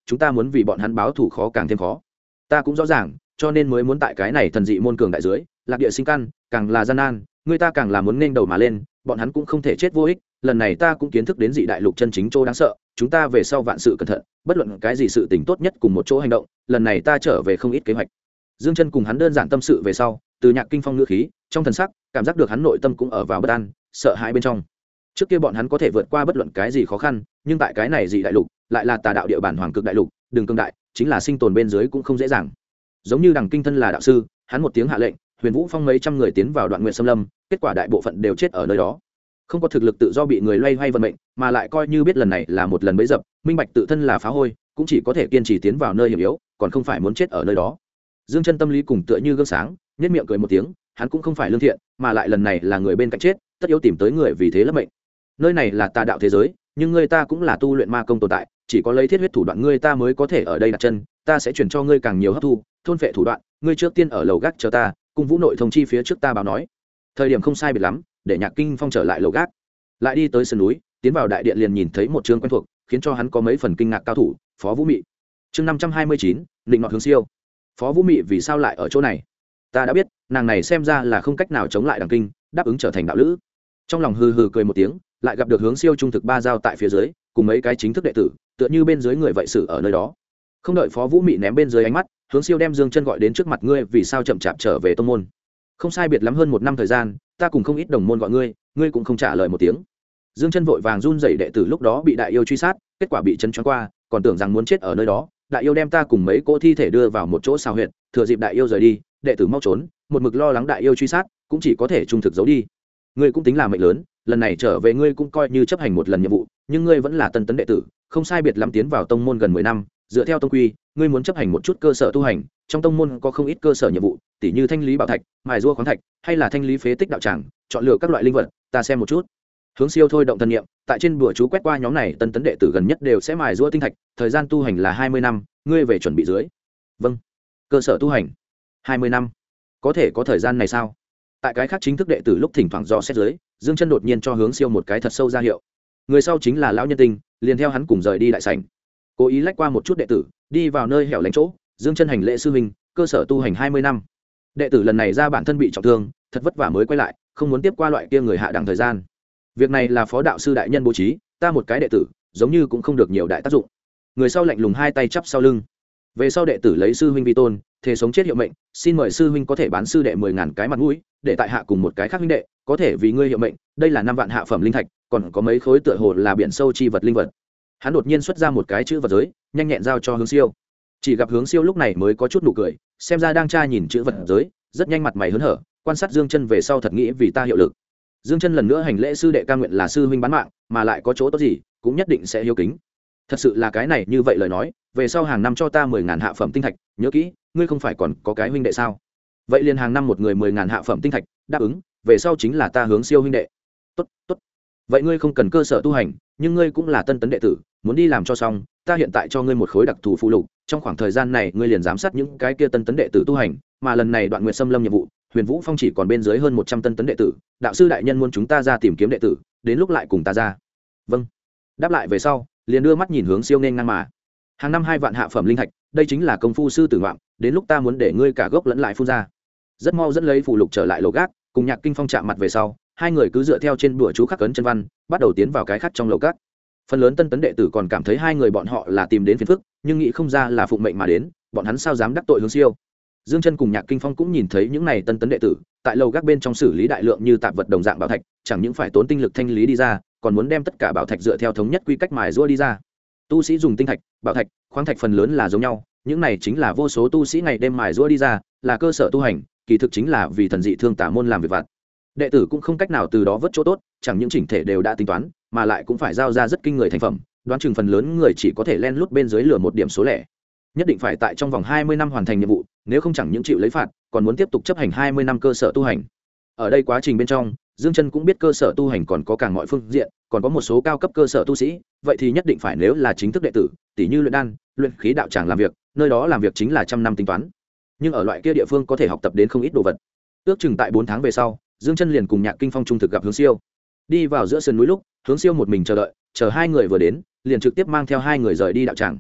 chúng ta muốn vì bọn hắn báo thù khó càng thêm khó. Ta cũng rõ ràng, cho nên mới muốn tại cái này thần dị môn cường đại dưới lạc địa sinh căn, càng là gian nan người ta càng là muốn nên đầu mà lên, bọn hắn cũng không thể chết vô ích. Lần này ta cũng kiến thức đến dị đại lục chân chính chỗ đáng sợ, chúng ta về sau vạn sự cẩn thận, bất luận cái gì sự tình tốt nhất cùng một chỗ hành động. Lần này ta trở về không ít kế hoạch. Dương Chân cùng hắn đơn giản tâm sự về sau, từ Nhạc Kinh Phong ngữ khí trong thần sắc cảm giác được hắn nội tâm cũng ở vào bất an sợ hãi bên trong. Trước kia bọn hắn có thể vượt qua bất luận cái gì khó khăn, nhưng tại cái này dị đại lục lại là tà đạo địa bản hoàng cực đại lục, đường cương đại chính là sinh tồn bên dưới cũng không dễ dàng. Giống như Đằng Kinh thân là đạo sư, hắn một tiếng hạ lệnh, Huyền Vũ Phong mấy trăm người tiến vào Đoạn Nguyệt Xâm Lâm, kết quả đại bộ phận đều chết ở nơi đó. Không có thực lực tự do bị người loay hoay vận mệnh, mà lại coi như biết lần này là một lần bẫy dập, minh bạch tự thân là phá hôi, cũng chỉ có thể kiên trì tiến vào nơi hiểm yếu, còn không phải muốn chết ở nơi đó. Dương Chân tâm lý cùng tựa như gương sáng, nhếch miệng cười một tiếng, hắn cũng không phải lương thiện, mà lại lần này là người bên cạnh chết, tất yếu tìm tới người vì thế lấp mệnh. Nơi này là tà đạo thế giới, nhưng người ta cũng là tu luyện ma công tồn tại, chỉ có lấy thiết huyết thủ đoạn người ta mới có thể ở đây đặt chân, ta sẽ chuyển cho ngươi càng nhiều hấp thu, thôn phệ thủ đoạn, ngươi trước tiên ở lầu gác chờ ta, cùng Vũ Nội thông chi phía trước ta báo nói. Thời điểm không sai biệt lắm, để Nhạc Kinh Phong trở lại lầu gác, lại đi tới sườn núi, tiến vào đại điện liền nhìn thấy một chương quen thuộc, khiến cho hắn có mấy phần kinh ngạc cao thủ, Phó Vũ Mị. Chương 529, định ngọt hướng siêu. Phó Vũ Mị vì sao lại ở chỗ này? Ta đã biết, nàng này xem ra là không cách nào chống lại Đằng Kinh, đáp ứng trở thành đạo lữ. Trong lòng hừ hừ cười một tiếng, lại gặp được Hướng Siêu trung thực ba giao tại phía dưới, cùng mấy cái chính thức đệ tử, tựa như bên dưới người vậy xử ở nơi đó. Không đợi Phó Vũ Mị ném bên dưới ánh mắt, Hướng Siêu đem Dương Chân gọi đến trước mặt ngươi, vì sao chậm chạp trở về tông môn? Không sai biệt lắm hơn một năm thời gian, ta cùng không ít đồng môn gọi ngươi, ngươi cũng không trả lời một tiếng. Dương Chân vội vàng run rẩy, đệ tử lúc đó bị đại yêu truy sát, kết quả bị chấn choáng qua, còn tưởng rằng muốn chết ở nơi đó, đại yêu đem ta cùng mấy cỗ thi thể đưa vào một chỗ xào huyệt, thừa dịp đại yêu rời đi, đệ tử mau trốn, một mực lo lắng đại yêu truy sát, cũng chỉ có thể trung thực giấu đi. Ngươi cũng tính là mệnh lớn, lần này trở về ngươi cũng coi như chấp hành một lần nhiệm vụ, nhưng ngươi vẫn là tân tấn đệ tử, không sai biệt lắm tiến vào tông môn gần 10 năm, dựa theo tông quy, ngươi muốn chấp hành một chút cơ sở tu hành, trong tông môn có không ít cơ sở nhiệm vụ, tỉ như thanh lý bảo thạch, mài rua khoáng thạch, hay là thanh lý phế tích đạo tràng, chọn lựa các loại linh vật, ta xem một chút. Hướng Siêu thôi động thần niệm, tại trên bùa chú quét qua nhóm này tân tấn đệ tử gần nhất đều sẽ mài rua tinh thạch, thời gian tu hành là 20 năm, ngươi về chuẩn bị dưới. Vâng. Cơ sở tu hành 20 năm. Có thể có thời gian này sao? Tại cái khác chính thức đệ tử lúc thỉnh thoảng dò xét dưới, Dương Chân đột nhiên cho Hướng Siêu một cái thật sâu ra hiệu. Người sau chính là lão nhân tinh, liền theo hắn cùng rời đi đại sảnh. Cố ý lách qua một chút đệ tử, đi vào nơi hẻo lánh chỗ, Dương Chân hành lễ sư huynh, cơ sở tu hành 20 năm. Đệ tử lần này ra bản thân bị trọng thương, thật vất vả mới quay lại, không muốn tiếp qua loại kia người hạ đẳng thời gian. Việc này là phó đạo sư đại nhân bố trí, ta một cái đệ tử, giống như cũng không được nhiều đại tác dụng. Người sau lạnh lùng hai tay chắp sau lưng. Về sau đệ tử lấy sư huynh vi tôn, thề sống chết hiệu mệnh, xin mời sư huynh có thể bán sư đệ 10.000 cái mặt mũi, để tại hạ cùng một cái khác huynh đệ, có thể vì ngươi hiệu mệnh, đây là 5 vạn hạ phẩm linh thạch, còn có mấy khối tựa hồ là biển sâu chi vật linh vật. Hắn đột nhiên xuất ra một cái chữ vật giới, nhanh nhẹn giao cho Hướng Siêu. Chỉ gặp Hướng Siêu lúc này mới có chút nụ cười, xem ra đang tra nhìn chữ vật giới, rất nhanh mặt mày hớn hở, quan sát Dương Chân về sau thật nghĩ vì ta hiệu lực. Dương Chân lần nữa hành lễ sư đệ ca nguyện là sư huynh bán mạng, mà lại có chỗ tốt gì, cũng nhất định sẽ hiếu kính. Thật sự là cái này như vậy lời nói, về sau hàng năm cho ta 10.000 hạ phẩm tinh thạch, nhớ kỹ, ngươi không phải còn có cái huynh đệ sao? Vậy liền hàng năm một người 10.000 hạ phẩm tinh thạch, đáp ứng, về sau chính là ta Hướng Siêu huynh đệ. Tốt, tốt. Vậy ngươi không cần cơ sở tu hành, nhưng ngươi cũng là tân tấn đệ tử, muốn đi làm cho xong, ta hiện tại cho ngươi một khối đặc thù phụ lục, trong khoảng thời gian này ngươi liền giám sát những cái kia tân tấn đệ tử tu hành, mà lần này Đoạn Nguyệt Xâm Lâm nhiệm vụ, Huyền Vũ Phong chỉ còn bên dưới hơn 100 tân tấn đệ tử, đạo sư đại nhân muốn chúng ta ra tìm kiếm đệ tử, đến lúc lại cùng ta ra. Vâng. Đáp lại về sau, liền đưa mắt nhìn Hướng Siêu nên ngang mà. Hàng năm 2 vạn hạ phẩm linh thạch, đây chính là công phu sư tử ngoạm, đến lúc ta muốn để ngươi cả gốc lẫn lại phun ra. Rất mau dẫn lấy phụ lục trở lại lầu gác, cùng Nhạc Kinh Phong chạm mặt về sau, hai người cứ dựa theo trên bùa chú khắc ấn chân văn, bắt đầu tiến vào cái khác trong lầu gác. Phần lớn tân tấn đệ tử còn cảm thấy hai người bọn họ là tìm đến phiền phức, nhưng nghĩ không ra là phụng mệnh mà đến, bọn hắn sao dám đắc tội Hướng Siêu. Dương Chân cùng Nhạc Kinh Phong cũng nhìn thấy những này tân tấn đệ tử, tại lầu gác bên trong xử lý đại lượng như tạp vật đồng dạng bảo thạch, chẳng những phải tốn tinh lực thanh lý đi ra, còn muốn đem tất cả bảo thạch dựa theo thống nhất quy cách mài giũa đi ra. Tu sĩ dùng tinh thạch, bảo thạch, khoáng thạch phần lớn là giống nhau, những này chính là vô số tu sĩ ngày đêm mài giũa đi ra, là cơ sở tu hành, kỳ thực chính là vì thần dị thương tà môn làm việc vặt. Đệ tử cũng không cách nào từ đó vớt chỗ tốt, chẳng những chỉnh thể đều đã tính toán, mà lại cũng phải giao ra rất kinh người thành phẩm, đoán chừng phần lớn người chỉ có thể len lút bên dưới lừa một điểm số lẻ. Nhất định phải tại trong vòng 20 năm hoàn thành nhiệm vụ, nếu không chẳng những chịu lấy phạt, còn muốn tiếp tục chấp hành 20 năm cơ sở tu hành. Ở đây quá trình bên trong, Dương Chân cũng biết cơ sở tu hành còn có càng mọi phương diện, còn có một số cao cấp cơ sở tu sĩ, vậy thì nhất định phải nếu là chính thức đệ tử, tỷ như luyện đan, luyện khí đạo tràng làm việc, nơi đó làm việc chính là trăm năm tính toán. Nhưng ở loại kia địa phương có thể học tập đến không ít đồ vật. Ước chừng tại 4 tháng về sau, Dương Chân liền cùng Nhạc Kinh Phong trung thực gặp Hướng Siêu. Đi vào giữa sườn núi lúc, Hướng Siêu một mình chờ đợi, chờ hai người vừa đến, liền trực tiếp mang theo hai người rời đi đạo tràng.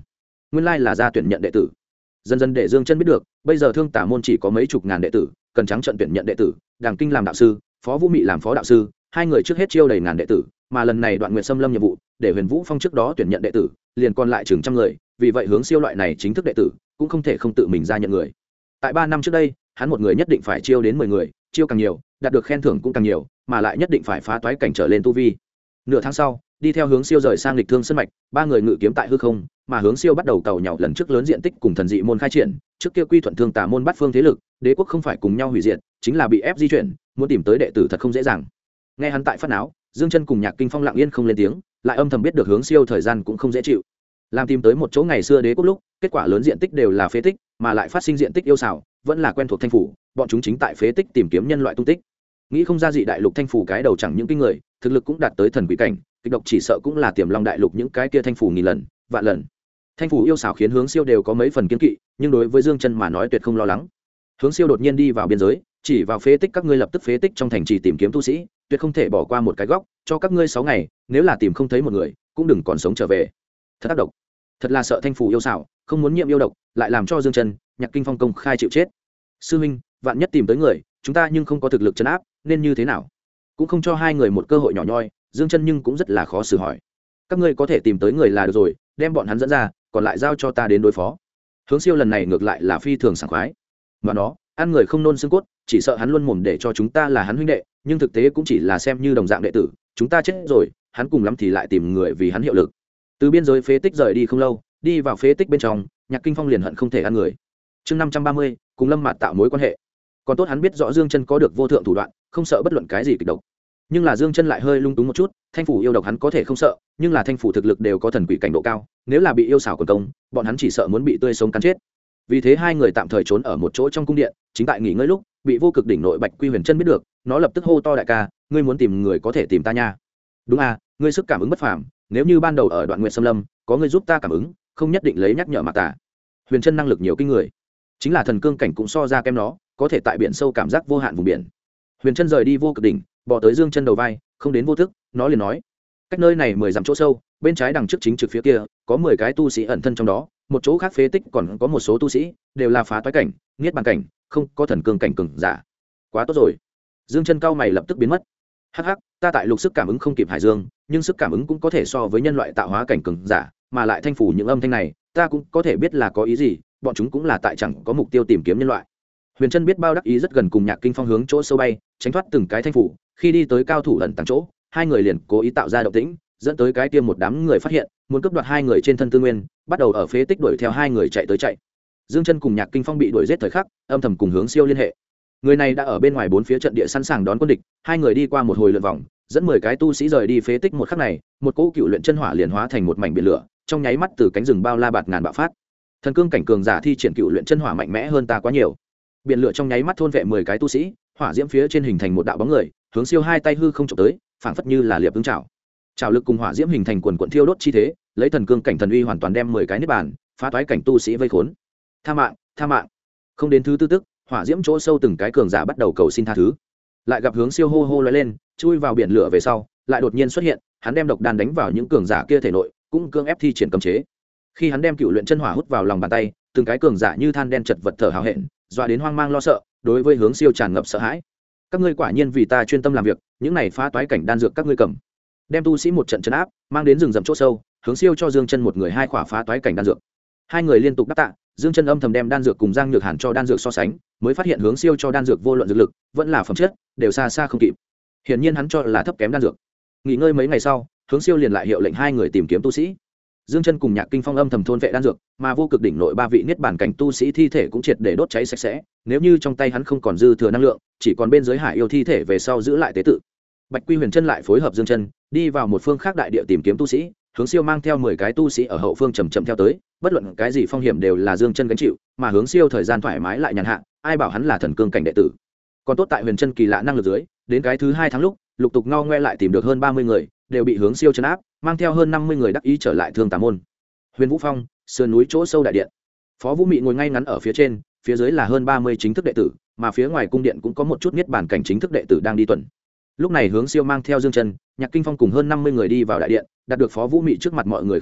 nguyên lai là ra tuyển nhận đệ tử. Dần dần để Dương Chân biết được, bây giờ Thương Tả môn chỉ có mấy chục ngàn đệ tử, cần trắng trận tuyển nhận đệ tử, Đàng Kinh làm đạo sư, Phó Vũ Mị làm phó đạo sư, hai người trước hết chiêu đầy ngàn đệ tử, mà lần này Đoạn Nguyệt xâm lâm nhiệm vụ, để Huyền Vũ Phong trước đó tuyển nhận đệ tử, liền còn lại chừng trăm người, vì vậy Hướng Siêu loại này chính thức đệ tử, cũng không thể không tự mình ra nhận người. Tại 3 năm trước đây, hắn một người nhất định phải chiêu đến 10 người, chiêu càng nhiều, đạt được khen thưởng cũng càng nhiều, mà lại nhất định phải phá toái cảnh trở lên tu vi. Nửa tháng sau, đi theo Hướng Siêu rời sang Lịch Thương Sơn mạch, ba người ngự kiếm tại hư không, mà Hướng Siêu bắt đầu tàu nhàu lần trước lớn diện tích cùng thần dị môn khai triển, trước kia quy thuận Thương Tà môn bắt phương thế lực, đế quốc không phải cùng nhau hủy diệt, chính là bị ép di chuyển, muốn tìm tới đệ tử thật không dễ dàng. Nghe hắn tại phát náo, Dương Chân cùng Nhạc Kinh Phong lặng yên không lên tiếng, lại âm thầm biết được Hướng Siêu thời gian cũng không dễ chịu. Làm tìm tới một chỗ ngày xưa đế quốc lúc, kết quả lớn diện tích đều là phế tích, mà lại phát sinh diện tích yêu xảo, vẫn là quen thuộc Thanh phủ, bọn chúng chính tại phế tích tìm kiếm nhân loại tung tích. Nghĩ không ra dị đại lục Thanh phủ cái đầu chẳng những kinh người, thực lực cũng đạt tới thần quỷ cảnh, kịch độc chỉ sợ cũng là tiềm long đại lục những cái kia Thanh phủ nghìn lần, vạn lần. Thanh phủ yêu xảo khiến Hướng Siêu đều có mấy phần kiên kỵ, nhưng đối với Dương Chân mà nói tuyệt không lo lắng. Hướng Siêu đột nhiên đi vào biên giới, chỉ vào phế tích, các ngươi lập tức phế tích trong thành trì tìm kiếm tu sĩ, tuyệt không thể bỏ qua một cái góc, cho các ngươi 6 ngày, nếu là tìm không thấy một người, cũng đừng còn sống trở về. Thật tác động, thật là sợ Thanh phủ yêu xảo, không muốn nhiễm yêu độc, lại làm cho Dương Chân, Nhạc Kinh Phong công khai chịu chết. Sư huynh, vạn nhất tìm tới người, chúng ta nhưng không có thực lực trấn áp, nên như thế nào? Cũng không cho hai người một cơ hội nhỏ nhoi, Dương Chân nhưng cũng rất là khó xử hỏi. Các ngươi có thể tìm tới người là được rồi, đem bọn hắn dẫn ra, còn lại giao cho ta đến đối phó. Hướng Siêu lần này ngược lại là phi thường sảng khoái. Mà nó, ăn người không nôn xương cốt, chỉ sợ hắn luôn mồm để cho chúng ta là hắn huynh đệ, nhưng thực tế cũng chỉ là xem như đồng dạng đệ tử, chúng ta chết rồi, hắn cùng lắm thì lại tìm người vì hắn hiệu lực. Từ biên giới phế tích rời đi không lâu, đi vào phế tích bên trong, Nhạc Kinh Phong liền hận không thể ăn người. Chương 530, cùng Lâm Mạt tạo mối quan hệ. Còn tốt hắn biết rõ Dương Chân có được vô thượng thủ đoạn, không sợ bất luận cái gì kịch độc. Nhưng là Dương Chân lại hơi lung túng một chút, Thanh phủ yêu độc hắn có thể không sợ, nhưng là Thanh phủ thực lực đều có thần quỷ cảnh độ cao, nếu là bị yêu xảo quần công, bọn hắn chỉ sợ muốn bị tươi sống cắn chết. Vì thế hai người tạm thời trốn ở một chỗ trong cung điện, chính tại nghỉ ngơi lúc, bị vô cực đỉnh nội Bạch Quy Huyền Chân biết được, nó lập tức hô to đại ca, ngươi muốn tìm người có thể tìm ta nha. Đúng à, ngươi sức cảm ứng bất phàm, nếu như ban đầu ở Đoạn Nguyệt Xâm Lâm, có ngươi giúp ta cảm ứng, không nhất định lấy nhắc nhở Mạc Tà. Huyền Chân năng lực nhiều kinh người, chính là thần cương cảnh cũng so ra kém nó, có thể tại biển sâu cảm giác vô hạn vùng biển. Huyền Chân rời đi vô cực đỉnh, bỏ tới Dương Chân đầu vai, không đến vô thức, nó liền nói, cách nơi này 10 dặm chỗ sâu, bên trái đằng trước chính trực phía kia, có 10 cái tu sĩ ẩn thân trong đó, một chỗ khác phế tích còn có một số tu sĩ, đều là phá toái cảnh, niết bàn cảnh, không có thần cương cảnh cường giả. Quá tốt rồi. Dương Chân cao mày lập tức biến mất. Hắc hắc, ta tại lục sức cảm ứng không kịp Hải Dương, nhưng sức cảm ứng cũng có thể so với nhân loại tạo hóa cảnh cường giả, mà lại thanh phủ những âm thanh này, ta cũng có thể biết là có ý gì, bọn chúng cũng là tại chẳng có mục tiêu tìm kiếm nhân loại. Huyền Chân biết bao đắc ý rất gần cùng Nhạc Kinh Phong hướng chỗ sâu bay, tránh thoát từng cái thanh phủ, khi đi tới cao thủ ẩn tàng chỗ, hai người liền cố ý tạo ra động tĩnh, dẫn tới cái kia một đám người phát hiện, muốn cướp đoạt hai người trên thân tư nguyên, bắt đầu ở phế tích đuổi theo hai người chạy tới chạy. Dương Chân cùng Nhạc Kinh Phong bị đuổi giết thời khắc, âm thầm cùng Hướng Siêu liên hệ. Người này đã ở bên ngoài bốn phía trận địa sẵn sàng đón quân địch, hai người đi qua một hồi lượn vòng, dẫn 10 cái tu sĩ rời đi phế tích một khắc này, một cỗ cựu luyện chân hỏa liền hóa thành một mảnh biển lửa, trong nháy mắt từ cánh rừng bao la bạt ngàn bạo phát. Thần cương cảnh cường giả thi triển cựu luyện chân hỏa mạnh mẽ hơn ta quá nhiều. Biển lửa trong nháy mắt thôn vệ 10 cái tu sĩ, hỏa diễm phía trên hình thành một đạo bóng người, Hướng Siêu hai tay hư không chụp tới, phảng phất như là liệp ứng chảo. Chảo lực cùng hỏa diễm hình thành quần quần thiêu đốt chi thế, lấy thần cương cảnh thần uy hoàn toàn đem 10 cái niết bàn, phá toái cảnh tu sĩ vây khốn. Tha mạng, tha mạng. Không đến thứ tư tức, hỏa diễm chỗ sâu từng cái cường giả bắt đầu cầu xin tha thứ. Lại gặp Hướng Siêu hô hô lóe lên, chui vào biển lửa về sau, lại đột nhiên xuất hiện, hắn đem độc đan đánh vào những cường giả kia thể nội, cũng cương ép thi triển cấm chế. Khi hắn đem cựu luyện chân hỏa hút vào lòng bàn tay, từng cái cường giả như than đen chật vật thở hào hẹn, dọa đến hoang mang lo sợ, đối với Hướng Siêu tràn ngập sợ hãi. Các ngươi quả nhiên vì ta chuyên tâm làm việc, những này phá toái cảnh đan dược các ngươi cầm. Đem tu sĩ một trận trấn áp, mang đến rừng rậm chỗ sâu, Hướng Siêu cho Dương Chân một người hai khỏa phá toái cảnh đan dược. Hai người liên tục đáp tạ, Dương Chân âm thầm đem đan dược cùng Giang Nhược Hàn cho đan dược so sánh, mới phát hiện Hướng Siêu cho đan dược vô luận dược lực, vẫn là phẩm chất, đều xa xa không kịp. Hiển nhiên hắn cho là thấp kém đan dược. Nghỉ ngơi mấy ngày sau, Hướng Siêu liền lại hiệu lệnh hai người tìm kiếm tu sĩ. Dương Chân cùng Nhạc Kinh Phong âm thầm thôn vệ đan dược, mà vô cực đỉnh nội ba vị niết bàn cảnh tu sĩ thi thể cũng triệt để đốt cháy sạch sẽ, nếu như trong tay hắn không còn dư thừa năng lượng, chỉ còn bên dưới hải yêu thi thể về sau giữ lại tế tự. Bạch Quy Huyền Chân lại phối hợp Dương Chân, đi vào một phương khác đại địa tìm kiếm tu sĩ, Hướng Siêu mang theo 10 cái tu sĩ ở hậu phương chậm chậm theo tới, bất luận cái gì phong hiểm đều là Dương Chân gánh chịu, mà Hướng Siêu thời gian thoải mái lại nhàn hạ, ai bảo hắn là thần cương cảnh đệ tử. Còn tốt tại Huyền Chân kỳ lạ năng lực dưới, đến cái thứ 2 tháng lúc, lục tục ngao ngoe lại tìm được hơn 30 người, đều bị Hướng Siêu trấn áp, mang theo hơn 50 người đắc ý trở lại Thương Tà môn. Huyền Vũ Phong, sườn núi chỗ sâu đại điện. Phó Vũ Mị ngồi ngay ngắn ở phía trên, phía dưới là hơn 30 chính thức đệ tử, mà phía ngoài cung điện cũng có một chút niết bàn cảnh chính thức đệ tử đang đi tuần. Lúc này Hướng Siêu mang theo Dương Chân, Nhạc Kinh Phong cùng hơn 50 người đi vào đại điện, đạt được Phó Vũ Mị trước mặt mọi người khen ngợi,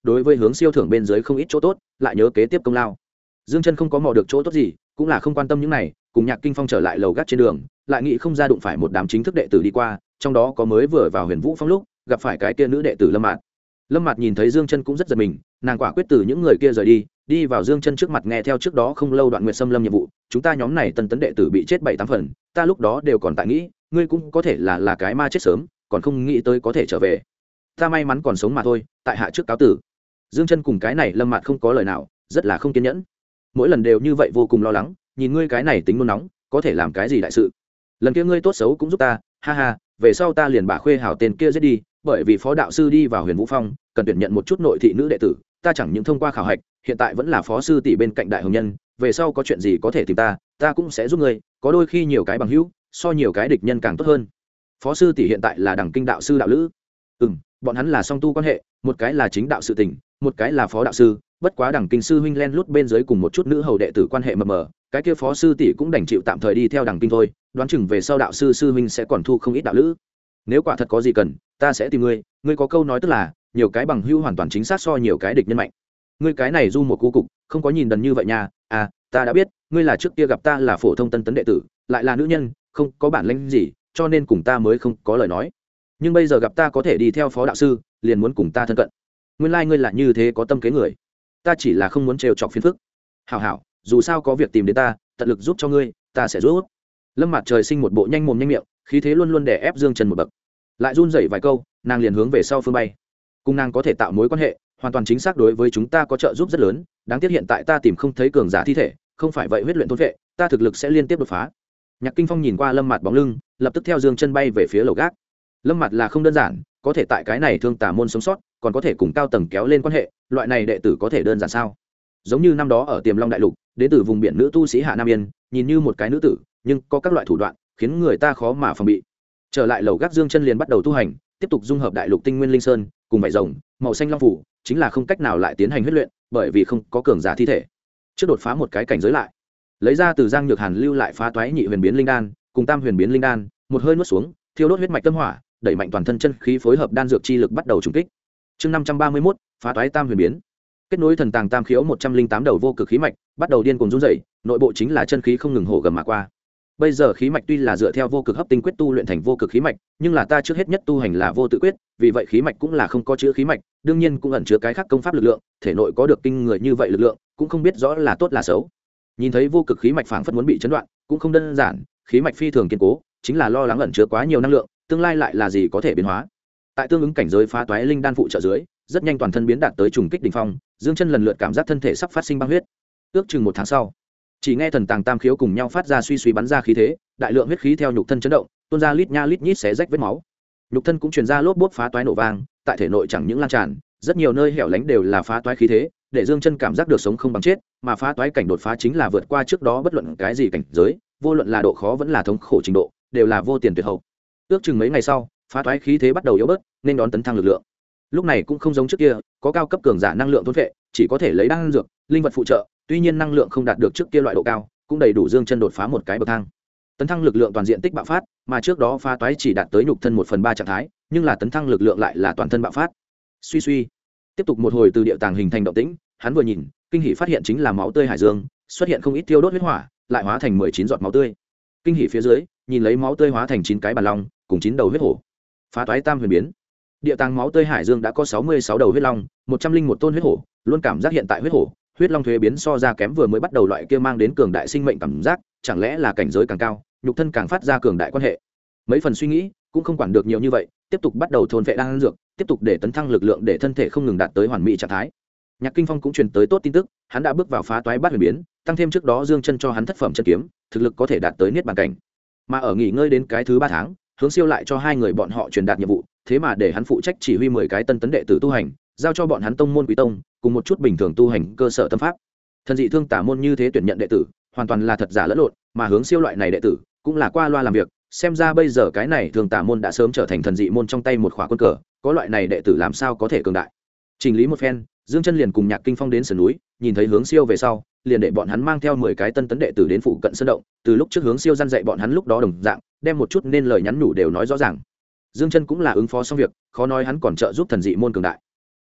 đối với hướng siêu thưởng bên dưới không ít chỗ tốt, lại nhớ kế tiếp công lao. Dương Chân không có mò được chỗ tốt gì, cũng là không quan tâm những này, cùng Nhạc Kinh Phong trở lại lầu gác trên đường, lại nghĩ không ra đụng phải một đám chính thức đệ tử đi qua, trong đó có mới vừa vào Huyền Vũ Phong lúc gặp phải cái kia nữ đệ tử Lâm Mạt. Lâm Mạt nhìn thấy Dương Chân cũng rất giật mình, nàng quả quyết từ những người kia rời đi, đi vào Dương Chân trước mặt nghe theo trước đó không lâu Đoạn Nguyệt Xâm Lâm nhiệm vụ, chúng ta nhóm này tân tấn đệ tử bị chết 7-8 phần, ta lúc đó đều còn tại nghĩ, ngươi cũng có thể là cái ma chết sớm, còn không nghĩ tới có thể trở về. Ta may mắn còn sống mà thôi, tại hạ trước cáo tử. Dương Chân cùng cái này Lâm Mạt không có lời nào, rất là không kiên nhẫn. Mỗi lần đều như vậy vô cùng lo lắng, nhìn ngươi cái này tính nôn nóng, có thể làm cái gì đại sự. Lần kia ngươi tốt xấu cũng giúp ta, ha ha, về sau ta liền bả Khuê Hảo tên kia giết đi, bởi vì phó đạo sư đi vào Huyền Vũ Phong, cần tuyển nhận một chút nội thị nữ đệ tử, ta chẳng những thông qua khảo hạch, hiện tại vẫn là phó sư tỷ bên cạnh đại hồng nhân, về sau có chuyện gì có thể tìm ta cũng sẽ giúp ngươi, có đôi khi nhiều cái bằng hữu, so nhiều cái địch nhân càng tốt hơn. Phó sư tỷ hiện tại là Đằng Kinh đạo sư đạo lữ. Bọn hắn là song tu quan hệ, một cái là chính đạo sự tình, một cái là phó đạo sư, bất quá Đằng Kinh sư huynh len lút bên dưới cùng một chút nữ hầu đệ tử quan hệ mờ mờ, cái kia phó sư tỷ cũng đành chịu tạm thời đi theo Đằng Kinh thôi, đoán chừng về sau đạo sư sư huynh sẽ còn thu không ít đạo lữ. Nếu quả thật có gì cần, ta sẽ tìm ngươi có câu nói tức là nhiều cái bằng hữu hoàn toàn chính xác so nhiều cái địch nhân mạnh. Ngươi cái này du một cú cục, không có nhìn đần như vậy nha. À, ta đã biết, ngươi là trước kia gặp ta là phổ thông tân tấn đệ tử, lại là nữ nhân, không có bản lĩnh gì, cho nên cùng ta mới không có lời nói. Nhưng bây giờ gặp ta có thể đi theo phó đạo sư, liền muốn cùng ta thân cận. Nguyên lai ngươi là như thế có tâm kế người. Ta chỉ là không muốn trêu chọc phiền phức. Hảo hảo, dù sao có việc tìm đến ta, tận lực giúp cho ngươi, ta sẽ giúp. Lâm Mạt trời sinh một bộ nhanh mồm nhanh miệng, khí thế luôn luôn đè ép Dương Chân một bậc. Lại run rẩy vài câu, nàng liền hướng về sau phương bay. Cùng nàng có thể tạo mối quan hệ, hoàn toàn chính xác đối với chúng ta có trợ giúp rất lớn, đáng tiếc hiện tại ta tìm không thấy cường giả thi thể, không phải vậy huyết luyện thôn vệ, ta thực lực sẽ liên tiếp đột phá. Nhạc Kinh Phong nhìn qua Lâm Mạt bóng lưng, lập tức theo Dương Chân bay về phía lầu gác. Lâm Mạt là không đơn giản, có thể tại cái này thương tà môn sống sót, còn có thể cùng cao tầng kéo lên quan hệ, loại này đệ tử có thể đơn giản sao? Giống như năm đó ở Tiềm Long đại lục, đến từ vùng biển nữ tu sĩ Hạ Nam Yên, nhìn như một cái nữ tử, nhưng có các loại thủ đoạn, khiến người ta khó mà phòng bị. Trở lại lầu gác Dương Chân liền bắt đầu tu hành, tiếp tục dung hợp đại lục tinh nguyên linh sơn, cùng vảy rồng, màu xanh long phủ, chính là không cách nào lại tiến hành huyết luyện, bởi vì không có cường giả thi thể. Trước đột phá một cái cảnh giới lại, lấy ra từ Giang Nhược Hàn lưu lại phá toái nhị huyền biến linh đan, cùng tam huyền biến linh đan, một hơi nuốt xuống, thiêu đốt huyết mạch tâm hỏa, đẩy mạnh toàn thân chân khí phối hợp đan dược chi lực bắt đầu trùng kích. Chương 531, phá toái tam huyền biến. Kết nối thần tàng tam khiếu 108 đầu vô cực khí mạch, bắt đầu điên cuồng rung rẩy, nội bộ chính là chân khí không ngừng hổ gầm mà qua. Bây giờ khí mạch tuy là dựa theo vô cực hấp tinh quyết tu luyện thành vô cực khí mạch, nhưng là ta trước hết nhất tu hành là vô tự quyết, vì vậy khí mạch cũng là không có chứa khí mạch, đương nhiên cũng ẩn chứa cái khác công pháp lực lượng, thể nội có được kinh người như vậy lực lượng, cũng không biết rõ là tốt là xấu. Nhìn thấy vô cực khí mạch phảng phất muốn bị chấn đoạn, cũng không đơn giản, khí mạch phi thường kiên cố, chính là lo lắng ẩn chứa quá nhiều năng lượng, tương lai lại là gì có thể biến hóa. Tại tương ứng cảnh giới phá toái linh đan phụ trợ dưới, rất nhanh toàn thân biến đạt tới trùng kích đỉnh phong, Dương Chân lần lượt cảm giác thân thể sắp phát sinh băng huyết. Ước chừng 1 tháng sau, chỉ nghe thần tàng tam khiếu cùng nhau phát ra suy suy bắn ra khí thế, đại lượng huyết khí theo nhục thân chấn động, tuôn ra lít nha lít nhít xé rách vết máu. Nhục thân cũng truyền ra lốp bốp phá toái nổ vang, tại thể nội chẳng những lan tràn, rất nhiều nơi hẻo lánh đều là phá toái khí thế, để Dương Chân cảm giác được sống không bằng chết, mà phá toái cảnh đột phá chính là vượt qua trước đó bất luận cái gì cảnh giới, vô luận là độ khó vẫn là thống khổ trình độ, đều là vô tiền tuyệt hậu. Ước chừng mấy ngày sau, phá toái khí thế bắt đầu yếu bớt, nên đón tấn thăng lực lượng. Lúc này cũng không giống trước kia, có cao cấp cường giả năng lượng thôn vệ, chỉ có thể lấy đan dược, linh vật phụ trợ, tuy nhiên năng lượng không đạt được trước kia loại độ cao, cũng đầy đủ Dương Chân đột phá một cái bậc thang. Tấn thăng lực lượng toàn diện tích bạo phát, mà trước đó phá toái chỉ đạt tới nhục thân 1/3 trạng thái, nhưng là tấn thăng lực lượng lại là toàn thân bạo phát. Suy suy, tiếp tục một hồi từ địa tàng hình thành động tĩnh, hắn vừa nhìn, kinh hỉ phát hiện chính là máu tươi hải dương, xuất hiện không ít tiêu đốt huyết hỏa, lại hóa thành 19 giọt máu tươi. Kinh hỉ phía dưới, nhìn lấy máu tươi hóa thành 9 cái bàn long, cùng 9 đầu huyết hổ. Phá toái tam huyền biến. Địa tàng máu tươi hải dương đã có 66 đầu huyết long, 101 tôn huyết hổ, luôn cảm giác hiện tại huyết hổ, huyết long thuế biến so ra kém vừa mới bắt đầu loại kia mang đến cường đại sinh mệnh cảm giác, chẳng lẽ là cảnh giới càng cao, nhục thân càng phát ra cường đại quan hệ. Mấy phần suy nghĩ, cũng không quản được nhiều như vậy, tiếp tục bắt đầu thôn vệ đan dược, tiếp tục để tấn thăng lực lượng để thân thể không ngừng đạt tới hoàn mỹ trạng thái. Nhạc Kinh Phong cũng truyền tới tốt tin tức, hắn đã bước vào phá toái bát huyền biến, tăng thêm trước đó Dương Chân cho hắn thất phẩm chân kiếm, thực lực có thể đạt tới niết bàn cảnh. Mà ở nghỉ ngơi đến cái thứ 3 tháng, Hướng Siêu lại cho hai người bọn họ truyền đạt nhiệm vụ, thế mà để hắn phụ trách chỉ huy 10 cái tân tấn đệ tử tu hành, giao cho bọn hắn tông môn quý tông, cùng một chút bình thường tu hành cơ sở tâm pháp. Thần dị thương tả môn như thế tuyển nhận đệ tử, hoàn toàn là thật giả lẫn lộn, mà Hướng Siêu loại này đệ tử, cũng là qua loa làm việc, xem ra bây giờ cái này thương tả môn đã sớm trở thành thần dị môn trong tay một khỏa quân cờ, có loại này đệ tử làm sao có thể cường đại. Chỉnh lý một phen, Dương Chân liền cùng Nhạc Kinh Phong đến sườn núi, nhìn thấy Hướng Siêu về sau, liền để bọn hắn mang theo 10 cái tân tấn đệ tử đến phụ cận sơn động, từ lúc trước Hướng Siêu răn dạy bọn hắn lúc đó đồng dạng, đem một chút nên lời nhắn nhủ đều nói rõ ràng. Dương Chân cũng là ứng phó xong việc, khó nói hắn còn trợ giúp thần dị môn cường đại.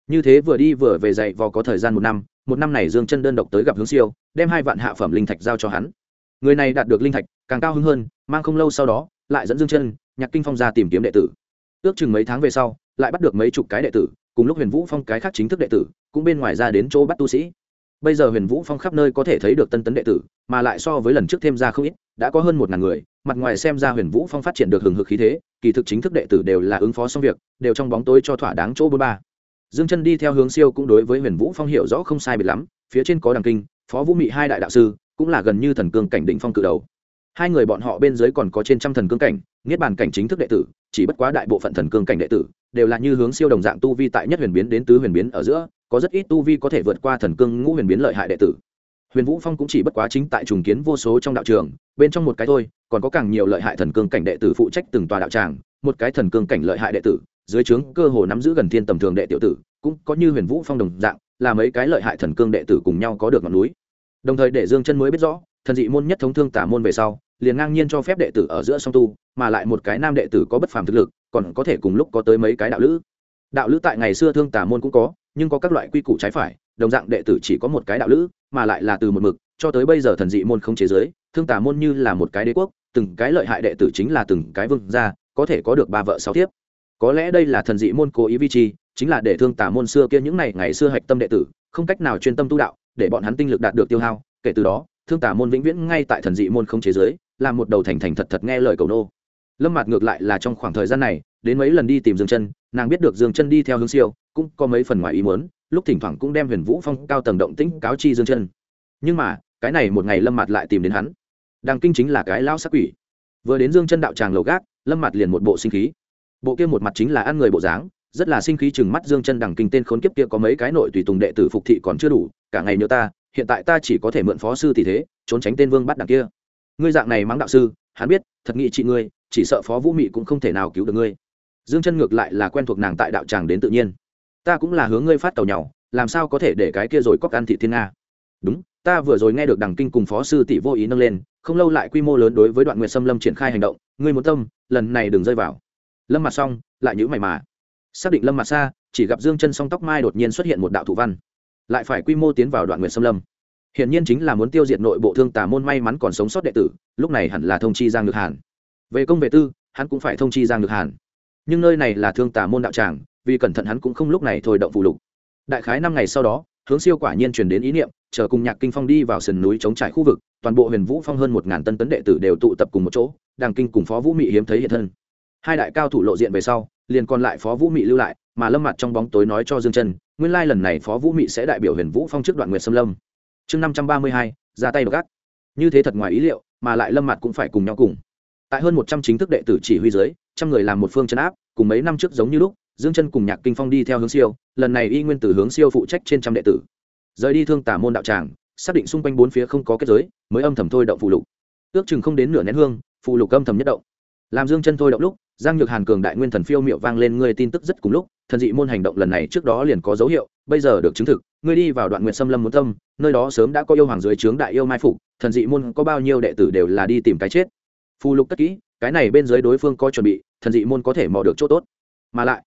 Như thế vừa đi vừa về dạy vò có thời gian một năm này Dương Chân đơn độc tới gặp Hướng Siêu, đem 2 vạn hạ phẩm linh thạch giao cho hắn. Người này đạt được linh thạch càng cao hứng hơn, mang không lâu sau đó lại dẫn Dương Chân, Nhạc Kinh Phong ra tìm kiếm đệ tử. Ước chừng mấy tháng về sau, lại bắt được mấy chục cái đệ tử, cùng lúc Huyền Vũ Phong cái khác chính thức đệ tử, cũng bên ngoài ra đến chỗ bắt tu sĩ. Bây giờ Huyền Vũ Phong khắp nơi có thể thấy được tân tấn đệ tử, mà lại so với lần trước thêm ra không ít, đã có hơn 1000 người, mặt ngoài xem ra Huyền Vũ Phong phát triển được hừng hực khí thế, kỳ thực chính thức đệ tử đều là ứng phó xong việc, đều trong bóng tối cho thỏa đáng chỗ 43. Dương Chân đi theo Hướng Siêu cũng đối với Huyền Vũ Phong hiểu rõ không sai biệt lắm, phía trên có Đằng Kinh, Phó Vũ Mị 2 đại đạo sư, cũng là gần như thần cương cảnh đỉnh phong cự đầu. Hai người bọn họ bên dưới còn có trên trăm thần cương cảnh, niết bàn cảnh chính thức đệ tử, chỉ bất quá đại bộ phận thần cương cảnh đệ tử đều là như Hướng Siêu đồng dạng tu vi tại nhất huyền biến đến tứ huyền biến ở giữa, có rất ít tu vi có thể vượt qua thần cương ngũ huyền biến lợi hại đệ tử. Huyền Vũ Phong cũng chỉ bất quá chính tại trùng kiến vô số trong đạo trường, bên trong một cái thôi, còn có càng nhiều lợi hại thần cương cảnh đệ tử phụ trách từng tòa đạo tràng, một cái thần cương cảnh lợi hại đệ tử, dưới trướng cơ hồ nắm giữ gần thiên tầm thường đệ tiểu tử, cũng có như Huyền Vũ Phong đồng dạng, là mấy cái lợi hại thần cương đệ tử cùng nhau có được ngọn núi. Đồng thời để Dương Chân mới biết rõ, thần dị môn nhất thống thương tả môn về sau, liền ngang nhiên cho phép đệ tử ở giữa song tu, mà lại một cái nam đệ tử có bất phàm thực lực, còn có thể cùng lúc có tới mấy cái đạo lữ. Đạo lữ tại ngày xưa thương tả môn cũng có, nhưng có các loại quy củ trái phải, đồng dạng đệ tử chỉ có một cái đạo lữ, mà lại là từ một mực cho tới bây giờ thần dị môn không chế giới, thương tả môn như là một cái đế quốc, từng cái lợi hại đệ tử chính là từng cái vương gia, có thể có được 3 vợ 6 thiếp. Có lẽ đây là thần dị môn cố ý vi chi, chính là để thương tả môn xưa kia những ngày xưa hạch tâm đệ tử không cách nào chuyên tâm tu đạo, để bọn hắn tinh lực đạt được tiêu hao, kể từ đó thương tả môn vĩnh viễn ngay tại thần dị môn không chế giới, làm một đầu thành thật thật nghe lời cầu nô. Lâm Mạt ngược lại là trong khoảng thời gian này đến mấy lần đi tìm Dương Chân, nàng biết được Dương Chân đi theo Hướng Siêu, cũng có mấy phần ngoài ý muốn, lúc thỉnh thoảng cũng đem Huyền Vũ Phong cao tầng động tĩnh cáo chi Dương Chân. Nhưng mà cái này một ngày Lâm Mạt lại tìm đến hắn. Đằng Kinh chính là cái lão sắc quỷ. Vừa đến Dương Chân đạo tràng lầu gác, Lâm Mạt liền một bộ sinh khí. Bộ kia một mặt chính là ăn người bộ dáng, rất là sinh khí chừng mắt Dương Chân. Đằng Kinh tên khốn kiếp kia có mấy cái nội tùy tùng đệ tử phục thị còn chưa đủ, cả ngày nhớ ta, hiện tại ta chỉ có thể mượn phó sư tỷ thế, trốn tránh tên Vương bắt đằng kia. Ngươi dạng này mắng đạo sư, hắn biết, thật nghị trị ngươi, chỉ sợ Phó Vũ Mị cũng không thể nào cứu được ngươi. Dương Chân ngược lại là quen thuộc nàng tại đạo tràng đến tự nhiên. Ta cũng là hướng ngươi phát tàu nhàu, làm sao có thể để cái kia rồi cóc ăn thị thiên nga. Đúng, ta vừa rồi nghe được Đằng Kinh cùng phó sư tỷ vô ý nâng lên, không lâu lại quy mô lớn đối với Đoạn Nguyệt Sâm Lâm triển khai hành động, ngươi muốn tâm, lần này đừng rơi vào. Lâm Mặt xong, lại nhíu mày mà. Xác định Lâm Mặt xa, chỉ gặp Dương Chân song tóc mai đột nhiên xuất hiện một đạo thủ văn, lại phải quy mô tiến vào Đoạn Nguyệt Sâm Lâm. Hiển nhiên chính là muốn tiêu diệt nội bộ thương tà môn, may mắn còn sống sót đệ tử, lúc này hẳn là thông chi Giang Nhược Hàn. Về công về tư, hắn cũng phải thông chi Giang Nhược Hàn. Nhưng nơi này là thương tà môn đạo tràng, vì cẩn thận hắn cũng không lúc này thôi động phụ lục. Đại khái 5 ngày sau đó, Hướng Siêu quả nhiên truyền đến ý niệm, chờ cùng Nhạc Kinh Phong đi vào sườn núi chống trải khu vực, toàn bộ Huyền Vũ Phong hơn 1000 tân tấn đệ tử đều tụ tập cùng một chỗ, Đằng Kinh cùng Phó Vũ Mị hiếm thấy hiện thân. Hai đại cao thủ lộ diện về sau, liền còn lại Phó Vũ Mị lưu lại, mà Lâm Mặt trong bóng tối nói cho Dương Chân, nguyên lai lần này Phó Vũ Mị sẽ đại biểu Huyền Vũ Phong trước Đoạn Nguyệt Sâm Lâm. Chương 532, ra tay gác. Như thế thật ngoài ý liệu, mà lại Lâm Mặt cũng phải cùng nhau cùng. Tại hơn 100 chính thức đệ tử chỉ huy dưới, trăm người làm một phương trấn áp, cùng mấy năm trước giống như lúc, Dương Chân cùng Nhạc Kinh Phong đi theo Hướng Siêu, lần này y nguyên từ Hướng Siêu phụ trách trên trăm đệ tử. Rời đi thương tả môn đạo tràng, xác định xung quanh bốn phía không có kết giới, mới âm thầm thôi động phù lục. Ước chừng không đến nửa nén hương, phù lục âm thầm nhất động. Làm Dương Chân thôi động lúc, Giang Nhược Hàn cường đại nguyên thần phiêu miệu vang lên, ngươi tin tức rất cùng lúc, thần dị môn hành động lần này trước đó liền có dấu hiệu, bây giờ được chứng thực, ngươi đi vào Đoạn Nguyệt Sâm Lâm muốn tâm, nơi đó sớm đã có yêu hoàng dưới trướng đại yêu mai phục, thần dị môn có bao nhiêu đệ tử đều là đi tìm cái chết. Phù lục tất kỹ, cái này bên dưới đối phương có chuẩn bị, thần dị môn có thể mò được chỗ tốt. Mà lại,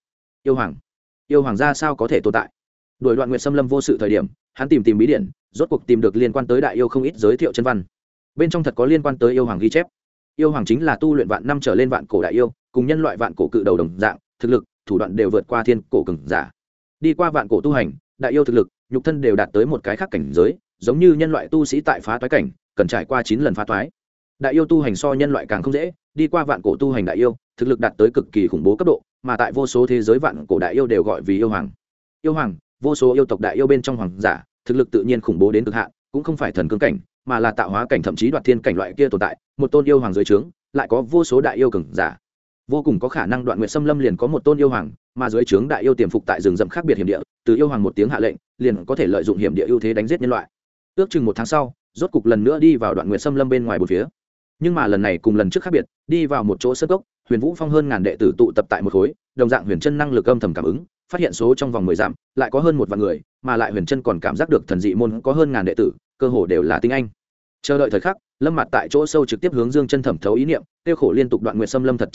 yêu hoàng ra sao có thể tồn tại? Đuổi Đoạn Nguyệt Sâm Lâm vô sự thời điểm, hắn tìm bí điển, rốt cuộc tìm được liên quan tới đại yêu không ít giới thiệu chân văn. Bên trong thật có liên quan tới yêu hoàng ghi chép. Yêu hoàng chính là tu luyện vạn năm trở lên vạn cổ đại yêu, cùng nhân loại vạn cổ cự đầu đồng dạng, thực lực, thủ đoạn đều vượt qua thiên cổ cường giả. Đi qua vạn cổ tu hành, đại yêu thực lực, nhục thân đều đạt tới một cái khác cảnh giới, giống như nhân loại tu sĩ tại phá toái cảnh, cần trải qua 9 lần phá toái. Đại yêu tu hành so nhân loại càng không dễ, đi qua vạn cổ tu hành đại yêu, thực lực đạt tới cực kỳ khủng bố cấp độ, mà tại vô số thế giới vạn cổ đại yêu đều gọi vì yêu hoàng. Yêu hoàng, vô số yêu tộc đại yêu bên trong hoàng giả, thực lực tự nhiên khủng bố đến cực hạn, cũng không phải thần cương cảnh, mà là tạo hóa cảnh thậm chí đoạt thiên cảnh loại kia tồn tại, một tôn yêu hoàng dưới trướng, lại có vô số đại yêu cường giả. Vô cùng có khả năng Đoạn Nguyệt Sâm Lâm liền có một tôn yêu hoàng, mà dưới trướng đại yêu tiềm phục tại rừng rậm khác biệt hiểm địa, từ yêu hoàng một tiếng hạ lệnh, liền có thể lợi dụng hiểm địa ưu thế đánh giết nhân loại. Ước chừng 1 tháng sau, rốt cục lần nữa đi vào Đoạn Nguyệt Sâm Lâm bên ngoài bốn phía. Nhưng mà lần này cùng lần trước khác biệt, đi vào một chỗ sơn cốc, Huyền Vũ Phong hơn ngàn đệ tử tụ tập tại một khối, đồng dạng Huyền Chân năng lực âm thầm cảm ứng, phát hiện số trong vòng 10 dặm lại có hơn 1 vạn người, mà lại Huyền Chân còn cảm giác được thần dị môn có hơn ngàn đệ tử, cơ hồ đều là tinh anh. Chờ đợi thời khắc, Lâm Mạt tại chỗ sâu trực tiếp hướng Dương Chân thẩm thấu ý niệm, tiêu khổ liên tục Đoạn Nguyệt Sâm Lâm thật chỉ sợ,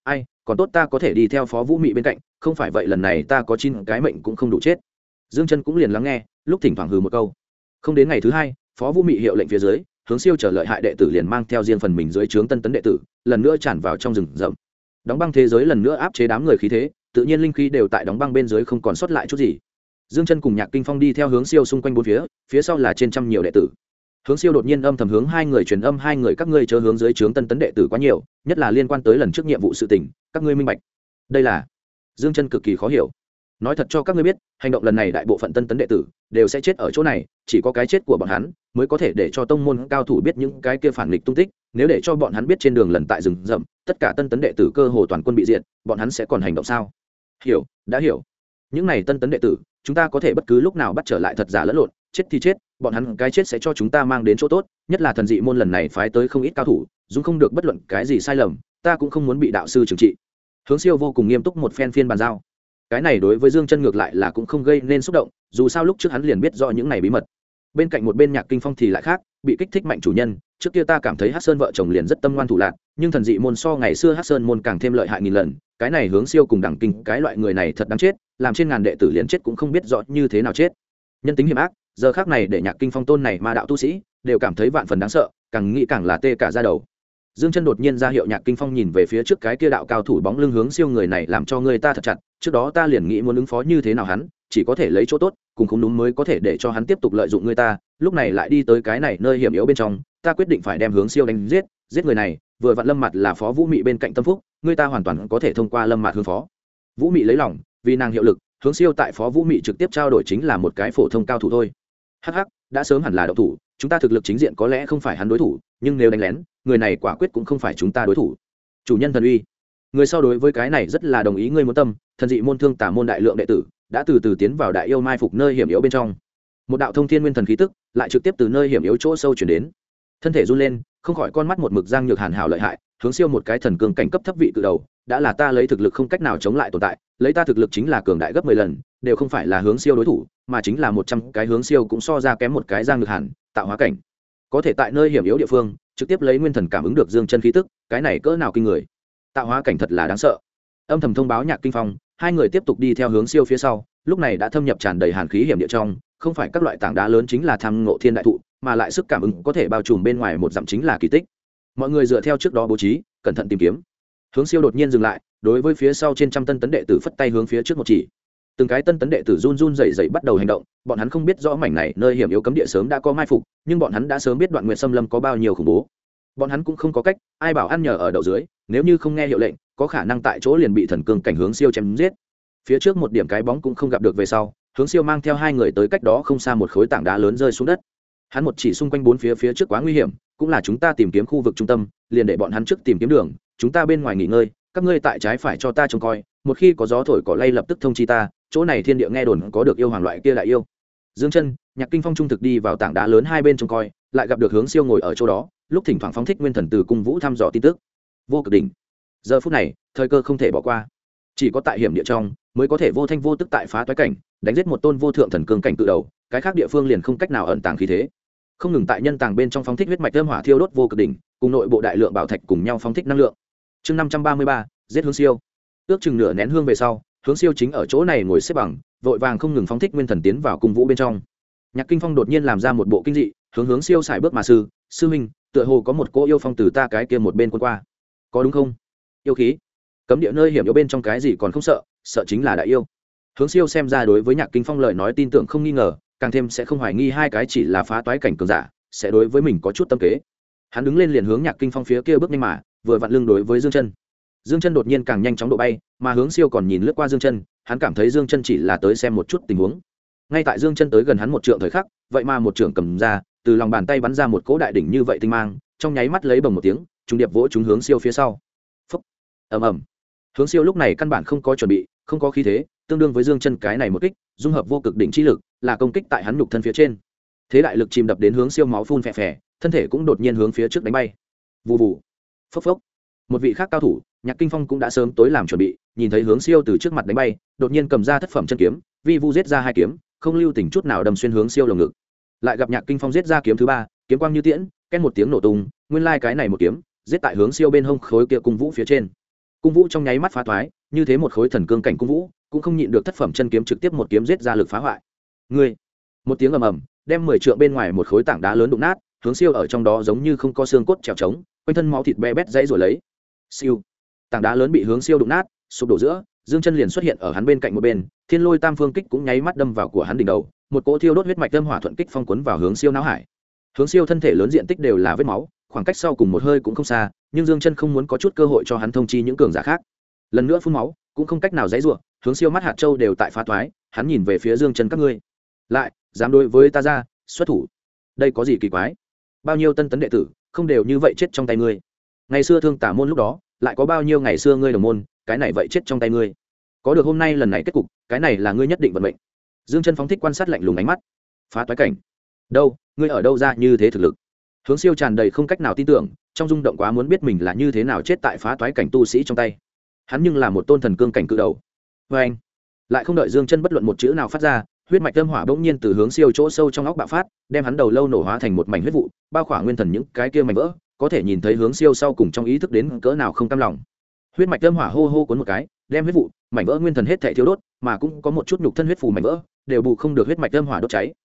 ai còn tốt ta có thể đi theo Phó Vũ Mị bên cạnh, không phải vậy lần này ta có 9 cái mệnh cũng không đủ chết. Dương Chân cũng liền lắng nghe, lúc thỉnh thoảng hừ một câu. Không đến ngày thứ hai, Phó Vũ Mị hiệu lệnh phía dưới, Hướng Siêu trở lợi hại đệ tử liền mang theo riêng phần mình dưới trướng tân tấn đệ tử, lần nữa tràn vào trong rừng rậm. Đóng băng thế giới lần nữa áp chế đám người khí thế, tự nhiên linh khí đều tại đóng băng bên dưới không còn sót lại chút gì. Dương Chân cùng Nhạc Kinh Phong đi theo Hướng Siêu xung quanh bốn phía, phía sau là trên trăm nhiều đệ tử. Hướng Siêu đột nhiên âm thầm hướng hai người truyền âm, hai người các ngươi chớ hướng dưới trướng tân tấn đệ tử quá nhiều, nhất là liên quan tới lần trước nhiệm vụ sự tình, các ngươi minh bạch. Đây là Dương Chân cực kỳ khó hiểu. Nói thật cho các ngươi biết, hành động lần này đại bộ phận tân tấn đệ tử đều sẽ chết ở chỗ này, chỉ có cái chết của bọn hắn mới có thể để cho tông môn cao thủ biết những cái kia phản nghịch tung tích, nếu để cho bọn hắn biết trên đường lần tại rừng rậm, tất cả tân tấn đệ tử cơ hồ toàn quân bị diệt, bọn hắn sẽ còn hành động sao? Hiểu, đã hiểu. Những này tân tấn đệ tử, chúng ta có thể bất cứ lúc nào bắt trở lại thật giả lẫn lộn, chết thì chết, bọn hắn cái chết sẽ cho chúng ta mang đến chỗ tốt, nhất là thần dị môn lần này phái tới không ít cao thủ, dung không được bất luận cái gì sai lầm, ta cũng không muốn bị đạo sư trừng trị. Hướng Siêu vô cùng nghiêm túc một phen phiên bàn giao. Cái này đối với Dương Chân ngược lại là cũng không gây nên xúc động, dù sao lúc trước hắn liền biết rõ những này bí mật. Bên cạnh một bên Nhạc Kinh Phong thì lại khác, bị kích thích mạnh chủ nhân, trước kia ta cảm thấy Hắc Sơn vợ chồng liền rất tâm ngoan thủ lạn, nhưng thần dị môn so ngày xưa Hắc Sơn môn càng thêm lợi hại nghìn lần, cái này Hướng Siêu cùng Đẳng Kinh, cái loại người này thật đáng chết, làm trên ngàn đệ tử liền chết cũng không biết rõ như thế nào chết. Nhân tính hiểm ác, giờ khắc này để Nhạc Kinh Phong tôn này ma đạo tu sĩ, đều cảm thấy vạn phần đáng sợ, càng nghĩ càng là tê cả da đầu. Dương Chân đột nhiên ra hiệu Nhạc Kinh Phong nhìn về phía trước cái kia đạo cao thủ bóng lưng Hướng Siêu người này làm cho người ta thật chặt, trước đó ta liền nghĩ muốn ứng phó như thế nào hắn, chỉ có thể lấy chỗ tốt, cùng không đúng mới có thể để cho hắn tiếp tục lợi dụng người ta, lúc này lại đi tới cái này nơi hiểm yếu bên trong, ta quyết định phải đem Hướng Siêu đánh giết, giết người này, vừa vặn Lâm Mạt là Phó Vũ Mị bên cạnh tâm phúc, người ta hoàn toàn có thể thông qua Lâm Mạt hướng phó. Vũ Mị lấy lòng, vì nàng hiệu lực, Hướng Siêu tại Phó Vũ Mị trực tiếp trao đổi chính là một cái phổ thông cao thủ thôi. Hắc hắc, đã sớm hẳn là động thủ, chúng ta thực lực chính diện có lẽ không phải hắn đối thủ, nhưng nếu đánh lén, người này quả quyết cũng không phải chúng ta đối thủ. Chủ nhân thần uy. Người sau đối với cái này rất là đồng ý, ngươi muốn tâm, thần dị môn Thương Tà môn đại lượng đệ tử đã từ từ tiến vào đại yêu mai phục nơi hiểm yếu bên trong. Một đạo thông thiên nguyên thần khí tức lại trực tiếp từ nơi hiểm yếu chỗ sâu chuyển đến. Thân thể run lên, không khỏi con mắt một mực Giang Nhược Hàn hảo lợi hại, Hướng Siêu một cái thần cường cảnh cấp thấp vị cự đầu, đã là ta lấy thực lực không cách nào chống lại tồn tại, lấy ta thực lực chính là cường đại gấp 10 lần, đều không phải là Hướng Siêu đối thủ, mà chính là 100 cái Hướng Siêu cũng so ra kém một cái Giang Nhược Hàn, tạo hóa cảnh. Có thể tại nơi hiểm yếu địa phương, trực tiếp lấy nguyên thần cảm ứng được Dương Chân khí tức, cái này cỡ nào kinh người. Tạo hóa cảnh thật là đáng sợ. Âm thầm thông báo Nhạc Kinh Phong, hai người tiếp tục đi theo Hướng Siêu phía sau, lúc này đã thâm nhập tràn đầy hàn khí hiểm địa trong, không phải các loại tảng đá lớn chính là tham ngộ thiên đại thụ, mà lại sức cảm ứng có thể bao trùm bên ngoài một dặm chính là kỳ tích. Mọi người dựa theo trước đó bố trí, cẩn thận tìm kiếm. Hướng Siêu đột nhiên dừng lại, đối với phía sau trên trăm tân tấn đệ tử phất tay hướng phía trước một chỉ. Từng cái tân tấn đệ tử run run rẩy rẩy bắt đầu hành động, bọn hắn không biết rõ mảnh này nơi hiểm yếu cấm địa sớm đã có mai phục, nhưng bọn hắn đã sớm biết Đoạn Nguyệt Xâm Lâm có bao nhiêu khủng bố. Bọn hắn cũng không có cách, ai bảo ăn nhờ ở đậu dưới, nếu như không nghe hiệu lệnh, có khả năng tại chỗ liền bị thần cương cảnh Hướng Siêu chém giết. Phía trước một điểm cái bóng cũng không gặp được về sau, Hướng Siêu mang theo hai người tới cách đó không xa một khối tảng đá lớn rơi xuống đất. Hắn một chỉ xung quanh bốn phía trước quá nguy hiểm, cũng là chúng ta tìm kiếm khu vực trung tâm, liền để bọn hắn trước tìm kiếm đường, chúng ta bên ngoài nghỉ ngơi, các ngươi tại trái phải cho ta trông coi, một khi có gió thổi cỏ lay lập tức thông chi ta, chỗ này thiên địa nghe đồn có được yêu hoàng loại kia đại yêu. Dương Chân, Nhạc Kinh Phong trung thực đi vào tảng đá lớn hai bên trông coi, lại gặp được Hướng Siêu ngồi ở chỗ đó, lúc thỉnh thoảng phóng thích nguyên thần từ cung vũ thăm dò tin tức. Vô cực đỉnh. Giờ phút này, thời cơ không thể bỏ qua. Chỉ có tại hiểm địa trong, mới có thể vô thanh vô tức tại phá toái cảnh, đánh giết một tôn vô thượng thần cương cảnh cự đầu, cái khác địa phương liền không cách nào ẩn tàng khí thế. Không ngừng tại nhân tàng bên trong phóng thích huyết mạch âm hỏa thiêu đốt vô cực đỉnh, cùng nội bộ đại lượng bảo thạch cùng nhau phóng thích năng lượng. Chương 533, giết Hướng Siêu. Ước chừng nửa nén hương về sau, Hướng Siêu chính ở chỗ này ngồi xếp bằng, vội vàng không ngừng phóng thích nguyên thần tiến vào cung vũ bên trong. Nhạc Kinh Phong đột nhiên làm ra một bộ kinh dị, Hướng Siêu xài bước mà sư huynh, tựa hồ có một cỗ yêu phong từ ta cái kia một bên quân qua, có đúng không? Yêu khí. Cấm địa nơi hiểm yếu bên trong cái gì còn không sợ, sợ chính là đại yêu. Hướng Siêu xem ra đối với Nhạc Kinh Phong lời nói tin tưởng không nghi ngờ, càng thêm sẽ không hoài nghi hai cái chỉ là phá toái cảnh cường giả, sẽ đối với mình có chút tâm kế. Hắn đứng lên liền hướng Nhạc Kinh Phong phía kia bước nhanh mà, vừa vặn lưng đối với Dương Chân. Dương Chân đột nhiên càng nhanh chóng độ bay, mà Hướng Siêu còn nhìn lướt qua Dương Chân, hắn cảm thấy Dương Chân chỉ là tới xem một chút tình huống. Ngay tại Dương Chân tới gần hắn một trượng thời khắc, vậy mà một trượng cầm ra, từ lòng bàn tay bắn ra một cỗ đại đỉnh như vậy tinh mang, trong nháy mắt lấy bồng một tiếng, trùng điệp vỗ trúng Hướng Siêu phía sau. Phốc. Ầm ầm. Hướng Siêu lúc này căn bản không có chuẩn bị, không có khí thế, tương đương với Dương Chân cái này một kích, dung hợp vô cực đỉnh chi lực, là công kích tại hắn nhục thân phía trên. Thế đại lực chìm đập đến Hướng Siêu máu phun phè phè, thân thể cũng đột nhiên hướng phía trước đánh bay. Vù vù. Phốc phốc. Một vị khác cao thủ, Nhạc Kinh Phong cũng đã sớm tối làm chuẩn bị, nhìn thấy Hướng Siêu từ trước mặt đánh bay, đột nhiên cầm ra thất phẩm chân kiếm, vi vu giết ra hai kiếm, không lưu tình chút nào đâm xuyên Hướng Siêu lồng ngực. Lại gặp Nhạc Kinh Phong giết ra kiếm thứ ba, kiếm quang như tiễn, két một tiếng nổ tung, nguyên lai cái này một kiếm, giết tại Hướng Siêu bên hông khối kia cung vũ phía trên. cung vũ trong nháy mắt phá thoái, như thế một khối thần cương cảnh cung vũ cũng không nhịn được thất phẩm chân kiếm trực tiếp một kiếm giết ra lực phá hoại. Ngươi! Một tiếng ầm ầm, đem 10 trượng bên ngoài một khối tảng đá lớn đụng nát, Hướng Siêu ở trong đó giống như không có xương cốt trèo trống, quanh thân máu thịt be bét dãy rồi lấy. Siêu! Tảng đá lớn bị Hướng Siêu đụng nát, sụp đổ giữa, Dương Chân liền xuất hiện ở hắn bên cạnh một bên, Thiên Lôi Tam Phương Kích cũng nháy mắt đâm vào của hắn đỉnh đầu, một cỗ thiêu đốt huyết mạch âm hỏa thuận kích phong cuốn vào Hướng Siêu não hải. Hướng Siêu thân thể lớn diện tích đều là vết máu, khoảng cách sau cùng một hơi cũng không xa, nhưng Dương Chân không muốn có chút cơ hội cho hắn thông chi những cường giả khác. Lần nữa phun máu, cũng không cách nào giãy giụa, Hướng Siêu mắt hạt châu đều tại phá toái, hắn nhìn về phía Dương Chân các ngươi, lại dám đối với ta ra xuất thủ, đây có gì kỳ quái? Bao nhiêu tân tấn đệ tử, không đều như vậy chết trong tay ngươi? Ngày xưa Thương Tả môn lúc đó, lại có bao nhiêu ngày xưa ngươi đồng môn, cái này vậy chết trong tay ngươi. Có được hôm nay lần này kết cục, cái này là ngươi nhất định vận mệnh. Dương Chân phóng thích quan sát lạnh lùng ánh mắt. Phá toái cảnh? Đâu, ngươi ở đâu ra như thế thực lực? Hướng Siêu tràn đầy không cách nào tin tưởng, trong rung động quá muốn biết mình là như thế nào chết tại phá toái cảnh tu sĩ trong tay. Hắn nhưng là một tôn thần cương cảnh cự đầu. Và anh, lại không đợi Dương Chân bất luận một chữ nào phát ra, huyết mạch âm hỏa bỗng nhiên từ Hướng Siêu chỗ sâu trong óc bạo phát, đem hắn đầu lâu nổ hóa thành một mảnh huyết vụ, bao khỏa nguyên thần những cái kia mảnh vỡ, có thể nhìn thấy Hướng Siêu sau cùng trong ý thức đến cỡ nào không cam lòng. Huyết mạch âm hỏa hô hô cuốn một cái, đem huyết vụ, mảnh vỡ nguyên thần hết thảy thiêu đốt, mà cũng có một chút nhục thân huyết phù mảnh vỡ, đều bù không được huyết mạch âm hỏa đốt cháy.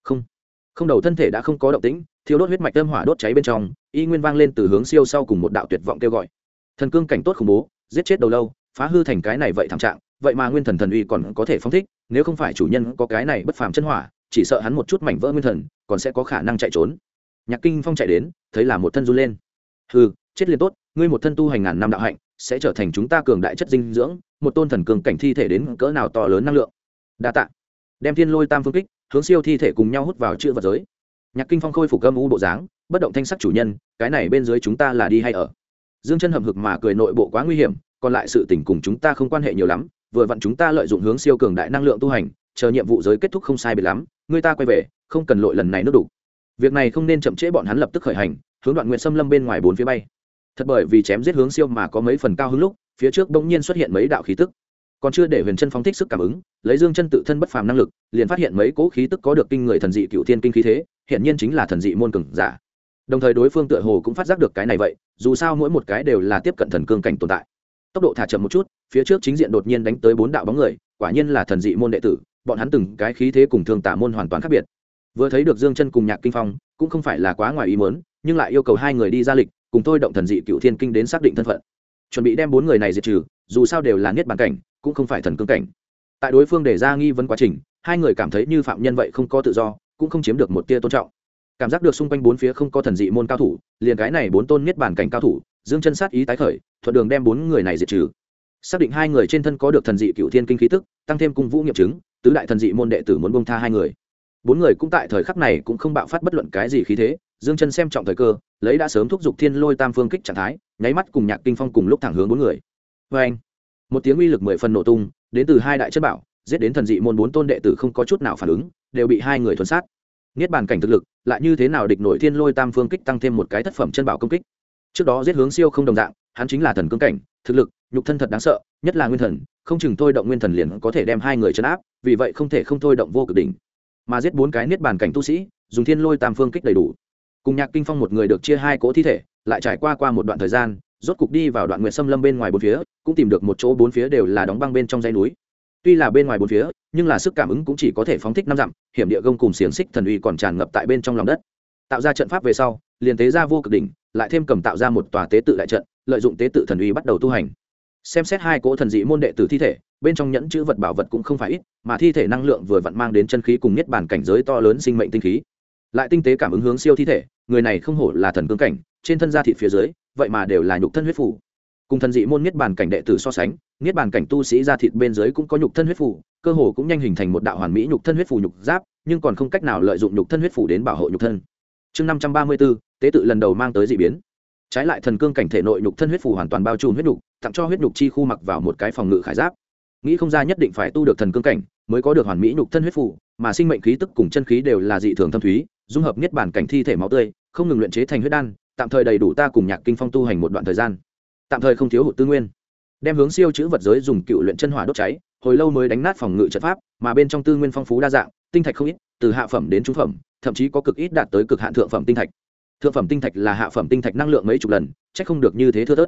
Không đầu thân thể đã không có động tĩnh, thiêu đốt huyết mạch âm hỏa đốt cháy bên trong, y nguyên vang lên từ Hướng Siêu sau cùng một đạo tuyệt vọng kêu gọi. Thần cương cảnh tốt khủng bố, giết chết đầu lâu, phá hư thành cái này vậy thảm trạng, vậy mà nguyên thần thần uy còn có thể phóng thích, nếu không phải chủ nhân có cái này bất phàm chân hỏa, chỉ sợ hắn một chút mảnh vỡ nguyên thần, còn sẽ có khả năng chạy trốn. Nhạc Kinh Phong chạy đến, thấy là một thân run lên. Hừ, chết liền tốt, ngươi một thân tu hành ngàn năm đạo hạnh, sẽ trở thành chúng ta cường đại chất dinh dưỡng, một tôn thần cường cảnh thi thể đến cỡ nào to lớn năng lượng. Đa tạ. Đem Thiên Lôi Tam Phương Kích, Hướng Siêu thi thể cùng nhau hút vào chữ vật giới. Nhạc Kinh Phong khôi phục âm u bộ dáng, bất động thanh sắc chủ nhân, cái này bên dưới chúng ta là đi hay ở? Dương Chân hậm hực mà cười, nội bộ quá nguy hiểm, còn lại sự tình cùng chúng ta không quan hệ nhiều lắm, vừa vặn chúng ta lợi dụng Hướng Siêu cường đại năng lượng tu hành, chờ nhiệm vụ giới kết thúc không sai biệt lắm, người ta quay về, không cần lội lần này nữa đủ. Việc này không nên chậm trễ, bọn hắn lập tức khởi hành, hướng Đoạn Nguyệt Sâm Lâm bên ngoài bốn phía bay. Thật bởi vì chém giết Hướng Siêu mà có mấy phần cao hứng lúc, phía trước bỗng nhiên xuất hiện mấy đạo khí tức. Còn chưa để Huyền Chân phóng thích sức cảm ứng, lấy Dương Chân tự thân bất phàm năng lực, liền phát hiện mấy cỗ khí tức có được kinh người thần dị cựu thiên kinh khí thế, hiển nhiên chính là thần dị môn cường giả. Đồng thời đối phương tựa hồ cũng phát giác được cái này vậy, dù sao mỗi một cái đều là tiếp cận thần cương cảnh tồn tại. Tốc độ thả chậm một chút, phía trước chính diện đột nhiên đánh tới 4 đạo bóng người, quả nhiên là thần dị môn đệ tử, bọn hắn từng cái khí thế cùng Thương Tả môn hoàn toàn khác biệt. Vừa thấy được Dương Chân cùng Nhạc Kinh Phong, cũng không phải là quá ngoài ý muốn, nhưng lại yêu cầu hai người đi ra lịch, cùng tôi động thần dị cựu thiên kinh đến xác định thân phận, chuẩn bị đem 4 người này diệt trừ, dù sao đều là niết bàn cảnh, cũng không phải thần cương cảnh. Tại đối phương để ra nghi vấn quá trình, hai người cảm thấy như phạm nhân vậy, không có tự do, cũng không chiếm được một tia tôn trọng. Cảm giác được xung quanh bốn phía không có thần dị môn cao thủ, liền cái này 4 tôn niết bàn cảnh cao thủ, Dương Chân sát ý tái khởi, thuận đường đem 4 người này diệt trừ. Xác định hai người trên thân có được thần dị cựu thiên kinh khí tức, tăng thêm cung vũ nghiệm chứng, tứ đại thần dị môn đệ tử muốn buông tha hai người. 4 người cũng tại thời khắc này cũng không bạo phát bất luận cái gì khí thế. Dương Chân xem trọng thời cơ, lấy đã sớm thúc giục Thiên Lôi Tam Phương Kích trạng thái, nháy mắt cùng Nhạc Kinh Phong cùng lúc thẳng hướng 4 người. Và anh, một tiếng uy lực 10 phần nổ tung, đến từ hai đại chân bảo, giết đến thần dị môn 4 tôn đệ tử không có chút nào phản ứng, đều bị hai người thuần sát. Niết bàn cảnh thực lực, lại như thế nào địch nổi Thiên Lôi Tam Phương Kích tăng thêm một cái thất phẩm chân bảo công kích. Trước đó giết Hướng Siêu không đồng dạng, hắn chính là thần cương cảnh, thực lực, nhục thân thật đáng sợ, nhất là nguyên thần, không chừng thôi động nguyên thần liền có thể đem hai người trấn áp, vì vậy không thể không thôi động vô cực đỉnh. Mà giết 4 cái niết bàn cảnh tu sĩ, dùng Thiên Lôi Tam Phương Kích đầy đủ. Cùng Nhạc Kinh Phong một người được chia hai cỗ thi thể, lại trải qua một đoạn thời gian, rốt cục đi vào Đoạn Nguyệt Sâm Lâm bên ngoài bốn phía, cũng tìm được một chỗ bốn phía đều là đóng băng bên trong dãy núi. Tuy là bên ngoài bốn phía, nhưng là sức cảm ứng cũng chỉ có thể phóng thích 5 dặm, hiểm địa gông cùng xiềng xích thần uy còn tràn ngập tại bên trong lòng đất. Tạo ra trận pháp về sau, liền tế ra vô cực đỉnh, lại thêm cầm tạo ra một tòa tế tự đại trận, lợi dụng tế tự thần uy bắt đầu tu hành. Xem xét hai cỗ thần dị môn đệ tử thi thể, bên trong nhẫn chữ vật bảo vật cũng không phải ít, mà thi thể năng lượng vừa vặn mang đến chân khí cùng niết bàn cảnh giới to lớn sinh mệnh tinh khí. Lại tinh tế cảm ứng Hướng Siêu thi thể, người này không hổ là thần cương cảnh, trên thân da thịt phía dưới, vậy mà đều là nhục thân huyết phù. Cùng thần dị môn niết bàn cảnh đệ tử so sánh, niết bàn cảnh tu sĩ da thịt bên dưới cũng có nhục thân huyết phù, cơ hồ cũng nhanh hình thành một đạo hoàn mỹ nhục thân huyết phù nhục giáp, nhưng còn không cách nào lợi dụng nhục thân huyết phù đến bảo hộ nhục thân. Chương 534, tế tự lần đầu mang tới dị biến. Trái lại thần cương cảnh thể nội nhục thân huyết phù hoàn toàn bao trùm huyết nhục, tặng cho huyết nhục chi khu mặc vào một cái phòng ngự khải giáp. Nghĩ không ra nhất định phải tu được thần cương cảnh mới có được hoàn mỹ nhục thân huyết phù, mà sinh mệnh khí tức cùng chân khí đều là dị thường thâm thúy, dung hợp niết bàn cảnh thi thể máu tươi, không ngừng luyện chế thành huyết đan, tạm thời đầy đủ ta cùng Nhạc Kinh Phong tu hành một đoạn thời gian. Tạm thời không thiếu hụt tư nguyên. Đem Hướng Siêu chữ vật giới dùng cựu luyện chân hỏa đốt cháy, hồi lâu mới đánh nát phòng ngự trận pháp, mà bên trong tư nguyên phong phú đa dạng, tinh thạch không ít, từ hạ phẩm đến trung phẩm, thậm chí có cực ít đạt tới cực hạn thượng phẩm tinh thạch. Thượng phẩm tinh thạch là hạ phẩm tinh thạch năng lượng mấy chục lần, chắc không được như thế thưa thớt.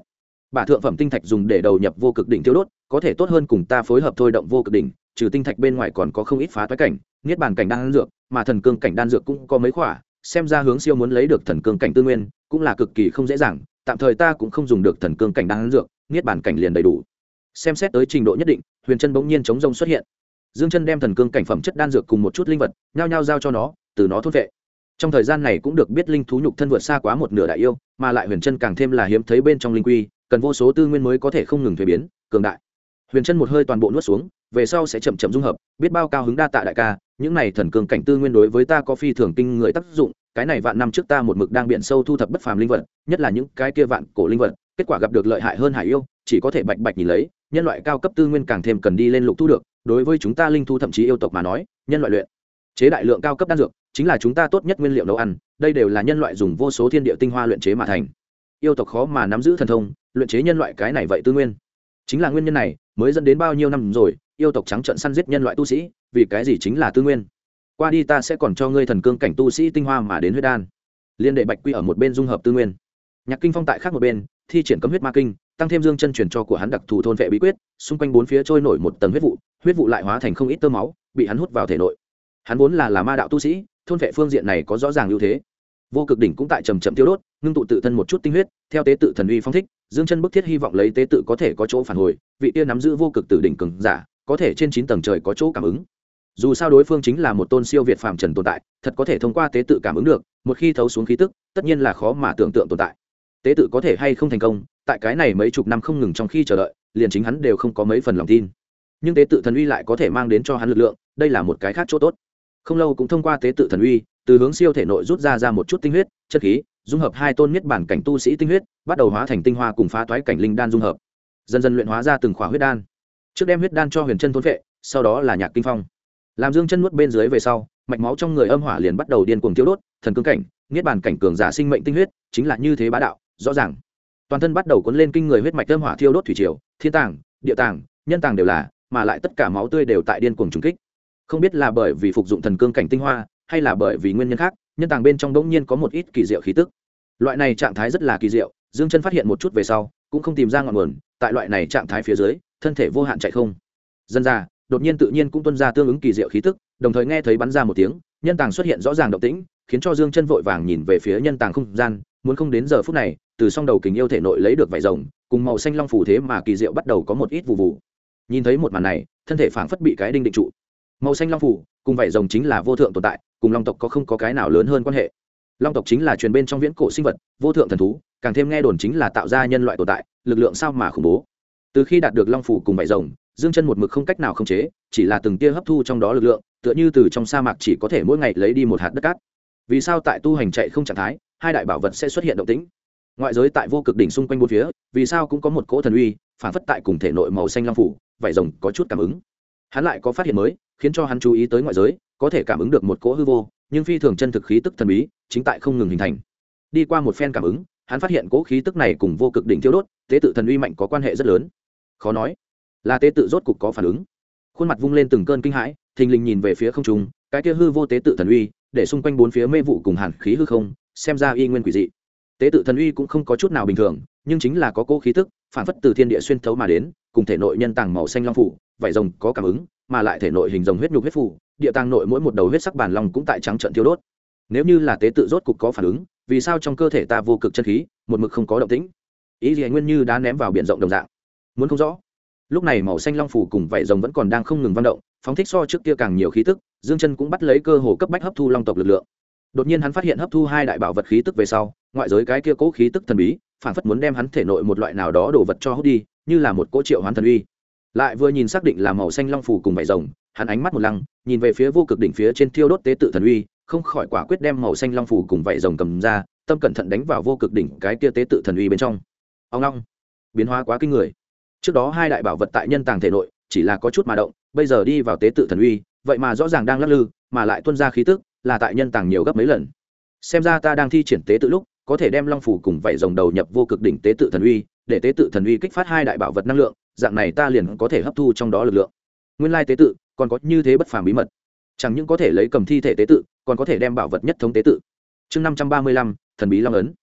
bả thượng phẩm tinh thạch dùng để đầu nhập vô cực đỉnh tiêu đốt có thể tốt hơn cùng ta phối hợp thôi động vô cực đỉnh, trừ tinh thạch bên ngoài còn có không ít phá toái cảnh niết bàn cảnh đan dược, mà thần cương cảnh đan dược cũng có mấy khỏa, xem ra hướng siêu muốn lấy được thần cương cảnh tư nguyên cũng là cực kỳ không dễ dàng. Tạm thời ta cũng không dùng được thần cương cảnh đan dược, niết bàn cảnh liền đầy đủ. Xem xét tới trình độ nhất định, Huyền Trân bỗng nhiên chống rông xuất hiện. Dương Chân đem thần cương cảnh phẩm chất đan dược cùng một chút linh vật nhao nhao giao cho nó, từ nó thôn vệ. Trong thời gian này cũng được biết linh thú nhục thân vượt xa quá một nửa đại yêu, mà lại Huyền Trân càng thêm là hiếm thấy bên trong linh quy, cần vô số tư nguyên mới có thể không ngừng thuế biến cường đại. Huyền Trân một hơi toàn bộ nuốt xuống, về sau sẽ chậm chậm dung hợp, biết bao cao hứng đa tạ đại ca, những này thần cương cảnh tư nguyên đối với ta có phi thường kinh người tác dụng, cái này vạn năm trước ta một mực đang biển sâu thu thập bất phàm linh vật, nhất là những cái kia vạn cổ linh vật, kết quả gặp được lợi hại hơn hải yêu, chỉ có thể bạch bạch nhìn lấy, nhân loại cao cấp tư nguyên càng thêm cần đi lên lục thu được, đối với chúng ta linh thu thậm chí yêu tộc mà nói, nhân loại luyện chế đại lượng cao cấp đan dược, chính là chúng ta tốt nhất nguyên liệu nấu ăn, đây đều là nhân loại dùng vô số thiên địa tinh hoa luyện chế mà thành. Yêu tộc khó mà nắm giữ thần thông, luyện chế nhân loại cái này vậy tư nguyên. Chính là nguyên nhân này, mới dẫn đến bao nhiêu năm rồi, yêu tộc trắng trợn săn giết nhân loại tu sĩ, vì cái gì chính là tư nguyên. Qua đi ta sẽ còn cho ngươi thần cương cảnh tu sĩ tinh hoa mà đến huyết đan. Liên đệ Bạch Quy ở một bên dung hợp tư nguyên. Nhạc Kinh Phong tại khác một bên, thi triển cấm huyết ma kinh, tăng thêm Dương Chân truyền cho của hắn đặc thù thôn vệ bí quyết, xung quanh bốn phía trôi nổi một tầng huyết vụ lại hóa thành không ít tơ máu, bị hắn hút vào thể nội. Hắn vốn là ma đạo tu sĩ, thôn vệ phương diện này có rõ ràng ưu thế. Vô cực đỉnh cũng tại chậm chậm tiêu đốt, ngưng tụ tự thân một chút tinh huyết, theo tế tự thần uy phong thích, Dương Chân bức thiết hy vọng lấy tế tự có thể có chỗ phản hồi, vị tiên nắm giữ vô cực tử đỉnh cường giả, có thể trên 9 tầng trời có chỗ cảm ứng. Dù sao đối phương chính là một tôn siêu việt phàm trần tồn tại, thật có thể thông qua tế tự cảm ứng được, một khi thấu xuống khí tức, tất nhiên là khó mà tưởng tượng tồn tại. Tế tự có thể hay không thành công, tại cái này mấy chục năm không ngừng trong khi chờ đợi, liền chính hắn đều không có mấy phần lòng tin. Nhưng tế tự thần uy lại có thể mang đến cho hắn lực lượng, đây là một cái khác chỗ tốt. Không lâu cũng thông qua tế tự thần uy, từ hướng siêu thể nội rút ra một chút tinh huyết, chất khí, dung hợp hai tôn niết bản cảnh tu sĩ tinh huyết, bắt đầu hóa thành tinh hoa cùng phá toái cảnh linh đan dung hợp. Dần dần luyện hóa ra từng khỏa huyết đan. Trước đem huyết đan cho Huyền Trân thôn vệ, sau đó là Nhạc Kinh Phong. Làm Dương Chân nuốt bên dưới về sau, mạch máu trong người âm hỏa liền bắt đầu điên cuồng thiêu đốt, thần cương cảnh, niết bàn cảnh cường giả sinh mệnh tinh huyết, chính là như thế bá đạo, rõ ràng. Toàn thân bắt đầu cuốn lên kinh người huyết mạch âm hỏa thiêu đốt thủy triều, thiên tàng, địa tàng, nhân tàng đều là, mà lại tất cả máu tươi đều tại điên cuồng trùng kích. Không biết là bởi vì phục dụng thần cương cảnh tinh hoa, hay là bởi vì nguyên nhân khác, nhân tàng bên trong đống nhiên có một ít kỳ diệu khí tức. Loại này trạng thái rất là kỳ diệu, Dương Chân phát hiện một chút về sau, cũng không tìm ra ngọn nguồn, tại loại này trạng thái phía dưới, thân thể vô hạn chạy không. Dân ra, đột nhiên tự nhiên cũng tuôn ra tương ứng kỳ diệu khí tức, đồng thời nghe thấy bắn ra một tiếng, nhân tàng xuất hiện rõ ràng động tĩnh, khiến cho Dương Chân vội vàng nhìn về phía nhân tàng không gian, muốn không đến giờ phút này, từ song đầu kình yêu thể nội lấy được vảy rồng, cùng màu xanh long phủ thế mà kỳ diệu bắt đầu có một ít vụ vụ. Nhìn thấy một màn này, thân thể phảng phất bị cái đinh định trụ. Màu xanh long phủ cùng vảy rồng chính là vô thượng tồn tại, cùng long tộc có không có cái nào lớn hơn quan hệ. Long tộc chính là truyền bên trong viễn cổ sinh vật, vô thượng thần thú, càng thêm nghe đồn chính là tạo ra nhân loại tồn tại, lực lượng sao mà khủng bố. Từ khi đạt được long phủ cùng vảy rồng, Dương Chân một mực không cách nào khống chế, chỉ là từng tia hấp thu trong đó lực lượng, tựa như từ trong sa mạc chỉ có thể mỗi ngày lấy đi một hạt đất cát. Vì sao tại tu hành chạy không trạng thái, hai đại bảo vật sẽ xuất hiện động tĩnh? Ngoại giới tại vô cực đỉnh xung quanh bốn phía, vì sao cũng có một cỗ thần uy, phản phất tại cùng thể nội màu xanh long phủ, vảy rồng có chút cảm ứng. Hắn lại có phát hiện mới, khiến cho hắn chú ý tới ngoại giới, có thể cảm ứng được một cỗ hư vô, nhưng phi thường chân thực khí tức thần bí, chính tại không ngừng hình thành. Đi qua một phen cảm ứng, hắn phát hiện cỗ khí tức này cùng vô cực đỉnh thiêu đốt, tế tự thần uy mạnh có quan hệ rất lớn. Khó nói, là tế tự rốt cục có phản ứng. Khuôn mặt vung lên từng cơn kinh hãi, thình lình nhìn về phía không trung, cái kia hư vô tế tự thần uy, để xung quanh bốn phía mê vụ cùng hàn khí hư không, xem ra y nguyên quỷ dị. Tế tự thần uy cũng không có chút nào bình thường, nhưng chính là có cỗ khí tức, phản phất từ thiên địa xuyên thấu mà đến, cùng thể nội nhân tàng màu xanh long phủ, vảy rồng có cảm ứng, mà lại thể nội hình rồng huyết nhục huyết phủ, địa tàng nội mỗi một đầu huyết sắc bản long cũng tại trắng trợn thiêu đốt. Nếu như là tế tự rốt cục có phản ứng, vì sao trong cơ thể ta vô cực chân khí một mực không có động tĩnh? Ý gì nguyên như đã ném vào biển rộng đồng dạng. Muốn không rõ. Lúc này màu xanh long phủ cùng vảy rồng vẫn còn đang không ngừng vận động, phóng thích so trước kia càng nhiều khí tức, Dương Chân cũng bắt lấy cơ hồ cấp bách hấp thu long tộc lực lượng. Đột nhiên hắn phát hiện hấp thu hai đại bảo vật khí tức về sau, ngoại giới cái kia cố khí tức thần bí, phản phất muốn đem hắn thể nội một loại nào đó đồ vật cho hút đi, như là một cỗ triệu hoán thần uy. Lại vừa nhìn xác định là màu xanh long phủ cùng vảy rồng, hắn ánh mắt một lăng, nhìn về phía vô cực đỉnh phía trên thiêu đốt tế tự thần uy, không khỏi quả quyết đem màu xanh long phủ cùng vảy rồng cầm ra, tâm cẩn thận đánh vào vô cực đỉnh cái kia tế tự thần uy bên trong. Ông long, biến hóa quá kinh người. Trước đó hai đại bảo vật tại nhân tàng thể nội, chỉ là có chút mà động, bây giờ đi vào tế tự thần uy, vậy mà rõ ràng đang lắc lư, mà lại tuôn ra khí tức, là tại nhân tàng nhiều gấp mấy lần. Xem ra ta đang thi triển tế tự lúc, có thể đem long phủ cùng vảy rồng đầu nhập vô cực đỉnh tế tự thần uy, để tế tự thần uy kích phát hai đại bảo vật năng lượng, dạng này ta liền có thể hấp thu trong đó lực lượng. Nguyên lai tế tự còn có như thế bất phàm bí mật, chẳng những có thể lấy cầm thi thể tế tự, còn có thể đem bảo vật nhất thống tế tự. Chương 535, thần bí long ấn.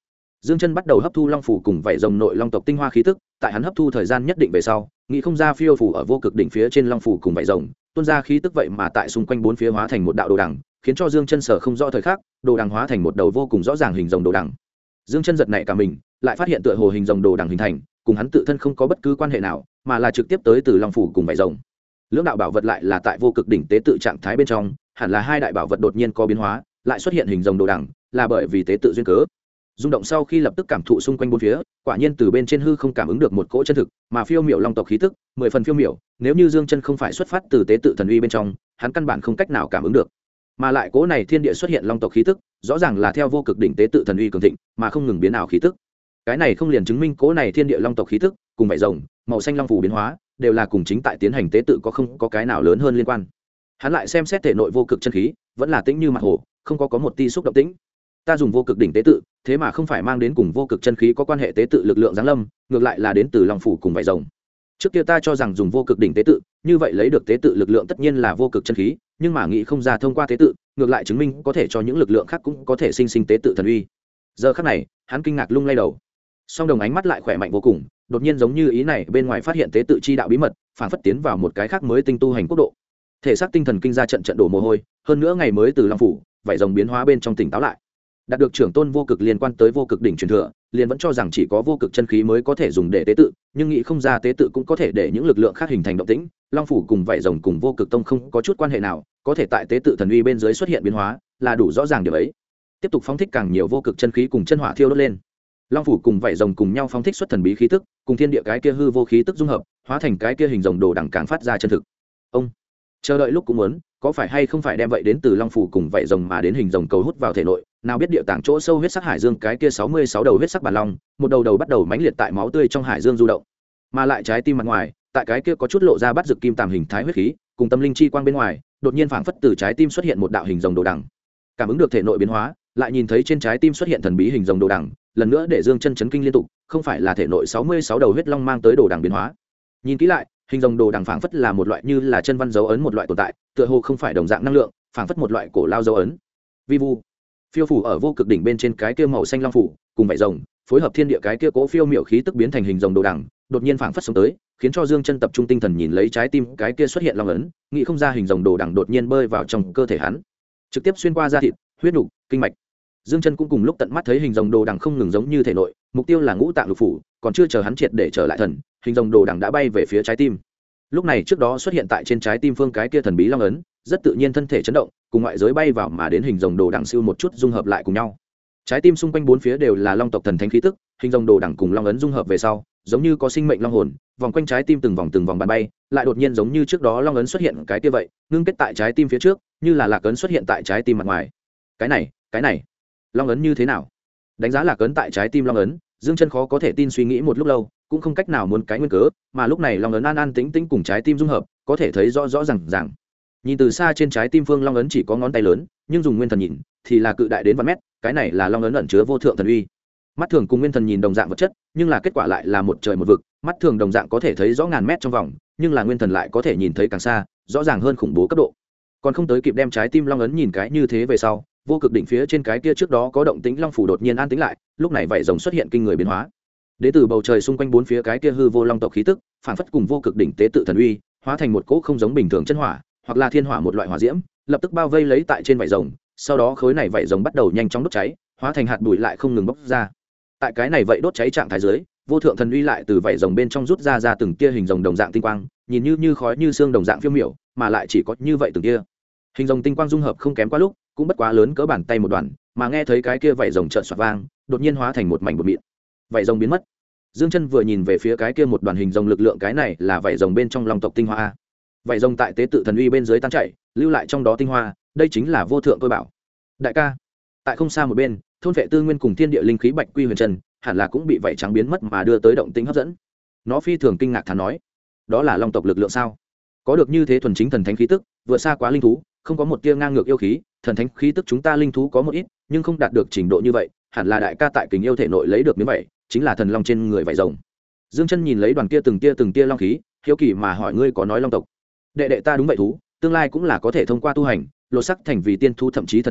Dương Chân bắt đầu hấp thu long phủ cùng vảy rồng nội long tộc tinh hoa khí tức, tại hắn hấp thu thời gian nhất định về sau, nghĩ không ra phiêu phủ ở vô cực đỉnh phía trên long phủ cùng vảy rồng, tuôn ra khí tức vậy mà tại xung quanh bốn phía hóa thành một đạo đồ đằng, khiến cho Dương Chân sở không rõ thời khắc, đồ đằng hóa thành một đầu vô cùng rõ ràng hình rồng đồ đằng. Dương Chân giật nảy cả mình, lại phát hiện tựa hồ hình rồng đồ đằng hình thành, cùng hắn tự thân không có bất cứ quan hệ nào, mà là trực tiếp tới từ long phủ cùng vảy rồng. Lưỡng đạo bảo vật lại là tại vô cực đỉnh tế tự trạng thái bên trong, hẳn là hai đại bảo vật đột nhiên có biến hóa, lại xuất hiện hình rồng đồ đằng, là bởi vì tế tự duyên cớ. Rung động sau khi lập tức cảm thụ xung quanh bốn phía, quả nhiên từ bên trên hư không cảm ứng được một cỗ chân thực, mà phiêu miểu long tộc khí tức, 10 phần phiêu miểu, nếu như Dương Chân không phải xuất phát từ tế tự thần uy bên trong, hắn căn bản không cách nào cảm ứng được. Mà lại cỗ này thiên địa xuất hiện long tộc khí tức, rõ ràng là theo vô cực đỉnh tế tự thần uy cường thịnh, mà không ngừng biến ảo khí tức. Cái này không liền chứng minh cỗ này thiên địa long tộc khí tức, cùng vảy rồng, màu xanh long phù biến hóa, đều là cùng chính tại tiến hành tế tự có không có cái nào lớn hơn liên quan. Hắn lại xem xét thể nội vô cực chân khí, vẫn là tĩnh như mặt hồ, không có một tia xúc động tĩnh. Ta dùng vô cực đỉnh tế tự, thế mà không phải mang đến cùng vô cực chân khí có quan hệ tế tự lực lượng giáng lâm, ngược lại là đến từ long phủ cùng vảy rồng. Trước kia ta cho rằng dùng vô cực đỉnh tế tự, như vậy lấy được tế tự lực lượng tất nhiên là vô cực chân khí, nhưng mà nghĩ không ra thông qua tế tự, ngược lại chứng minh có thể cho những lực lượng khác cũng có thể sinh sinh tế tự thần uy. Giờ khắc này, hắn kinh ngạc lung lay đầu. Song đồng ánh mắt lại khỏe mạnh vô cùng, đột nhiên giống như ý này bên ngoài phát hiện tế tự chi đạo bí mật, phản phất tiến vào một cái khác mới tinh tu hành quốc độ. Thể xác tinh thần kinh ra trận trận đổ mồ hôi, hơn nữa ngày mới từ long phủ, vảy rồng biến hóa bên trong tỉnh táo lại. Đạt được trưởng tôn vô cực liên quan tới vô cực đỉnh truyền thừa, liền vẫn cho rằng chỉ có vô cực chân khí mới có thể dùng để tế tự, nhưng nghĩ không ra tế tự cũng có thể để những lực lượng khác hình thành động tĩnh. Long phủ cùng vảy rồng cùng vô cực tông không có chút quan hệ nào, có thể tại tế tự thần uy bên dưới xuất hiện biến hóa, là đủ rõ ràng điều ấy. Tiếp tục phóng thích càng nhiều vô cực chân khí cùng chân hỏa thiêu đốt lên. Long phủ cùng vảy rồng cùng nhau phóng thích xuất thần bí khí tức, cùng thiên địa cái kia hư vô khí tức dung hợp, hóa thành cái kia hình rồng đồ đằng càng phát ra chân thực. Ông chờ đợi lúc cũng muốn, có phải hay không phải đem vậy đến từ long phủ cùng vảy rồng mà đến hình rồng cầu hút vào thể nội, nào biết địa tạng chỗ sâu huyết sắc hải dương cái kia 66 đầu huyết sắc bản long, một đầu đầu bắt đầu mãnh liệt tại máu tươi trong hải dương du động, mà lại trái tim mặt ngoài, tại cái kia có chút lộ ra bắt rực kim tàm hình thái huyết khí, cùng tâm linh chi quang bên ngoài, đột nhiên phảng phất từ trái tim xuất hiện một đạo hình rồng đồ đằng. Cảm ứng được thể nội biến hóa, lại nhìn thấy trên trái tim xuất hiện thần bí hình rồng đồ đằng, lần nữa để Dương Chân chấn kinh liên tục, không phải là thể nội 66 đầu huyết long mang tới đồ đằng biến hóa. Nhìn kỹ lại, hình rồng đồ đằng phảng phất là một loại như là chân văn dấu ấn một loại tồn tại, tựa hồ không phải đồng dạng năng lượng, phảng phất một loại cổ lao dấu ấn. Vi vu, phiêu phủ ở vô cực đỉnh bên trên cái kia màu xanh long phủ, cùng vảy rồng, phối hợp thiên địa cái kia cố phiêu miểu khí tức biến thành hình rồng đồ đằng, đột nhiên phảng phất sống tới, khiến cho Dương Chân tập trung tinh thần nhìn lấy trái tim cái kia xuất hiện long ấn, nghĩ không ra hình rồng đồ đằng đột nhiên bơi vào trong cơ thể hắn, trực tiếp xuyên qua da thịt, huyết nục, kinh mạch. Dương Chân cũng cùng lúc tận mắt thấy hình rồng đồ đằng không ngừng giống như thể nội, mục tiêu là ngũ tạng lục phủ, còn chưa chờ hắn triệt để trở lại thần, hình rồng đồ đằng đã bay về phía trái tim. Lúc này trước đó xuất hiện tại trên trái tim phương cái kia thần bí long ấn, rất tự nhiên thân thể chấn động, cùng ngoại giới bay vào mà đến hình rồng đồ đằng siêu một chút dung hợp lại cùng nhau. Trái tim xung quanh bốn phía đều là long tộc thần thánh khí tức, hình rồng đồ đằng cùng long ấn dung hợp về sau, giống như có sinh mệnh long hồn, vòng quanh trái tim từng vòng bàn bay, lại đột nhiên giống như trước đó long ấn xuất hiện cái kia vậy, ngưng kết tại trái tim phía trước, như là lạc ấn xuất hiện tại trái tim mặt ngoài. Cái này, long ấn như thế nào? Đánh giá lạc ấn tại trái tim long ấn, Dương Chân khó có thể tin suy nghĩ một lúc lâu, cũng không cách nào muốn cái nguyên cớ, mà lúc này long ấn an tĩnh tĩnh cùng trái tim dung hợp, có thể thấy rõ ràng. Nhìn từ xa trên trái tim phương long ấn chỉ có ngón tay lớn, nhưng dùng nguyên thần nhìn thì là cự đại đến vạn mét, cái này là long ấn ẩn chứa vô thượng thần uy. Mắt thường cùng nguyên thần nhìn đồng dạng vật chất, nhưng là kết quả lại là một trời một vực, mắt thường đồng dạng có thể thấy rõ ngàn mét trong vòng, nhưng là nguyên thần lại có thể nhìn thấy càng xa, rõ ràng hơn khủng bố cấp độ. Còn không tới kịp đem trái tim long ấn nhìn cái như thế về sau, vô cực đỉnh phía trên cái kia trước đó có động tĩnh long phủ đột nhiên an tĩnh lại, lúc này vảy rồng xuất hiện kinh người biến hóa. Đế từ bầu trời xung quanh bốn phía cái kia hư vô long tộc khí tức, phản phất cùng vô cực đỉnh tế tự thần uy, hóa thành một cỗ không giống bình thường chân hỏa, hoặc là thiên hỏa một loại hỏa diễm, lập tức bao vây lấy tại trên vảy rồng, sau đó khối này vảy rồng bắt đầu nhanh chóng đốt cháy, hóa thành hạt bụi lại không ngừng bốc ra. Tại cái này vậy đốt cháy trạng thái dưới, vô thượng thần uy lại từ vảy rồng bên trong rút ra từng tia hình rồng đồng dạng tinh quang, nhìn như khói như xương đồng dạng phiêu miểu, mà lại chỉ có như vậy từng tia. Hình rồng tinh quang dung hợp không kém quá lúc, cũng bất quá lớn cỡ bàn tay một đoạn, mà nghe thấy cái kia vảy rồng chợt xoạt vang, đột nhiên hóa thành một mảnh bột mịn. Vảy rồng biến mất. Dương Chân vừa nhìn về phía cái kia một đoàn hình rồng lực lượng, cái này là vảy rồng bên trong long tộc tinh hoa. Vảy rồng tại tế tự thần uy bên dưới tan chảy, lưu lại trong đó tinh hoa, đây chính là vô thượng tôi bảo. Đại ca, tại không xa một bên, thôn vệ tư nguyên cùng thiên địa linh khí Bạch Quy Huyền Trần, hẳn là cũng bị vảy trắng biến mất mà đưa tới động tĩnh hấp dẫn. Nó phi thường kinh ngạc thán nói, đó là long tộc lực lượng sao? Có được như thế thuần chính thần thánh khí tức, vượt xa quá linh thú, không có một tia ngang ngược yêu khí, thần thánh khí tức chúng ta linh thú có một ít, nhưng không đạt được trình độ như vậy, hẳn là đại ca tại Kình Yêu thể nội lấy được miếng vậy, chính là thần long trên người vảy rồng. Dương Chân nhìn lấy đoàn kia từng tia long khí, hiếu kỳ mà hỏi, ngươi có nói long tộc? Đệ đệ ta đúng vậy thú, tương lai cũng là có thể thông qua tu hành, lột sắc thành vì tiên thú thậm chí thần thú,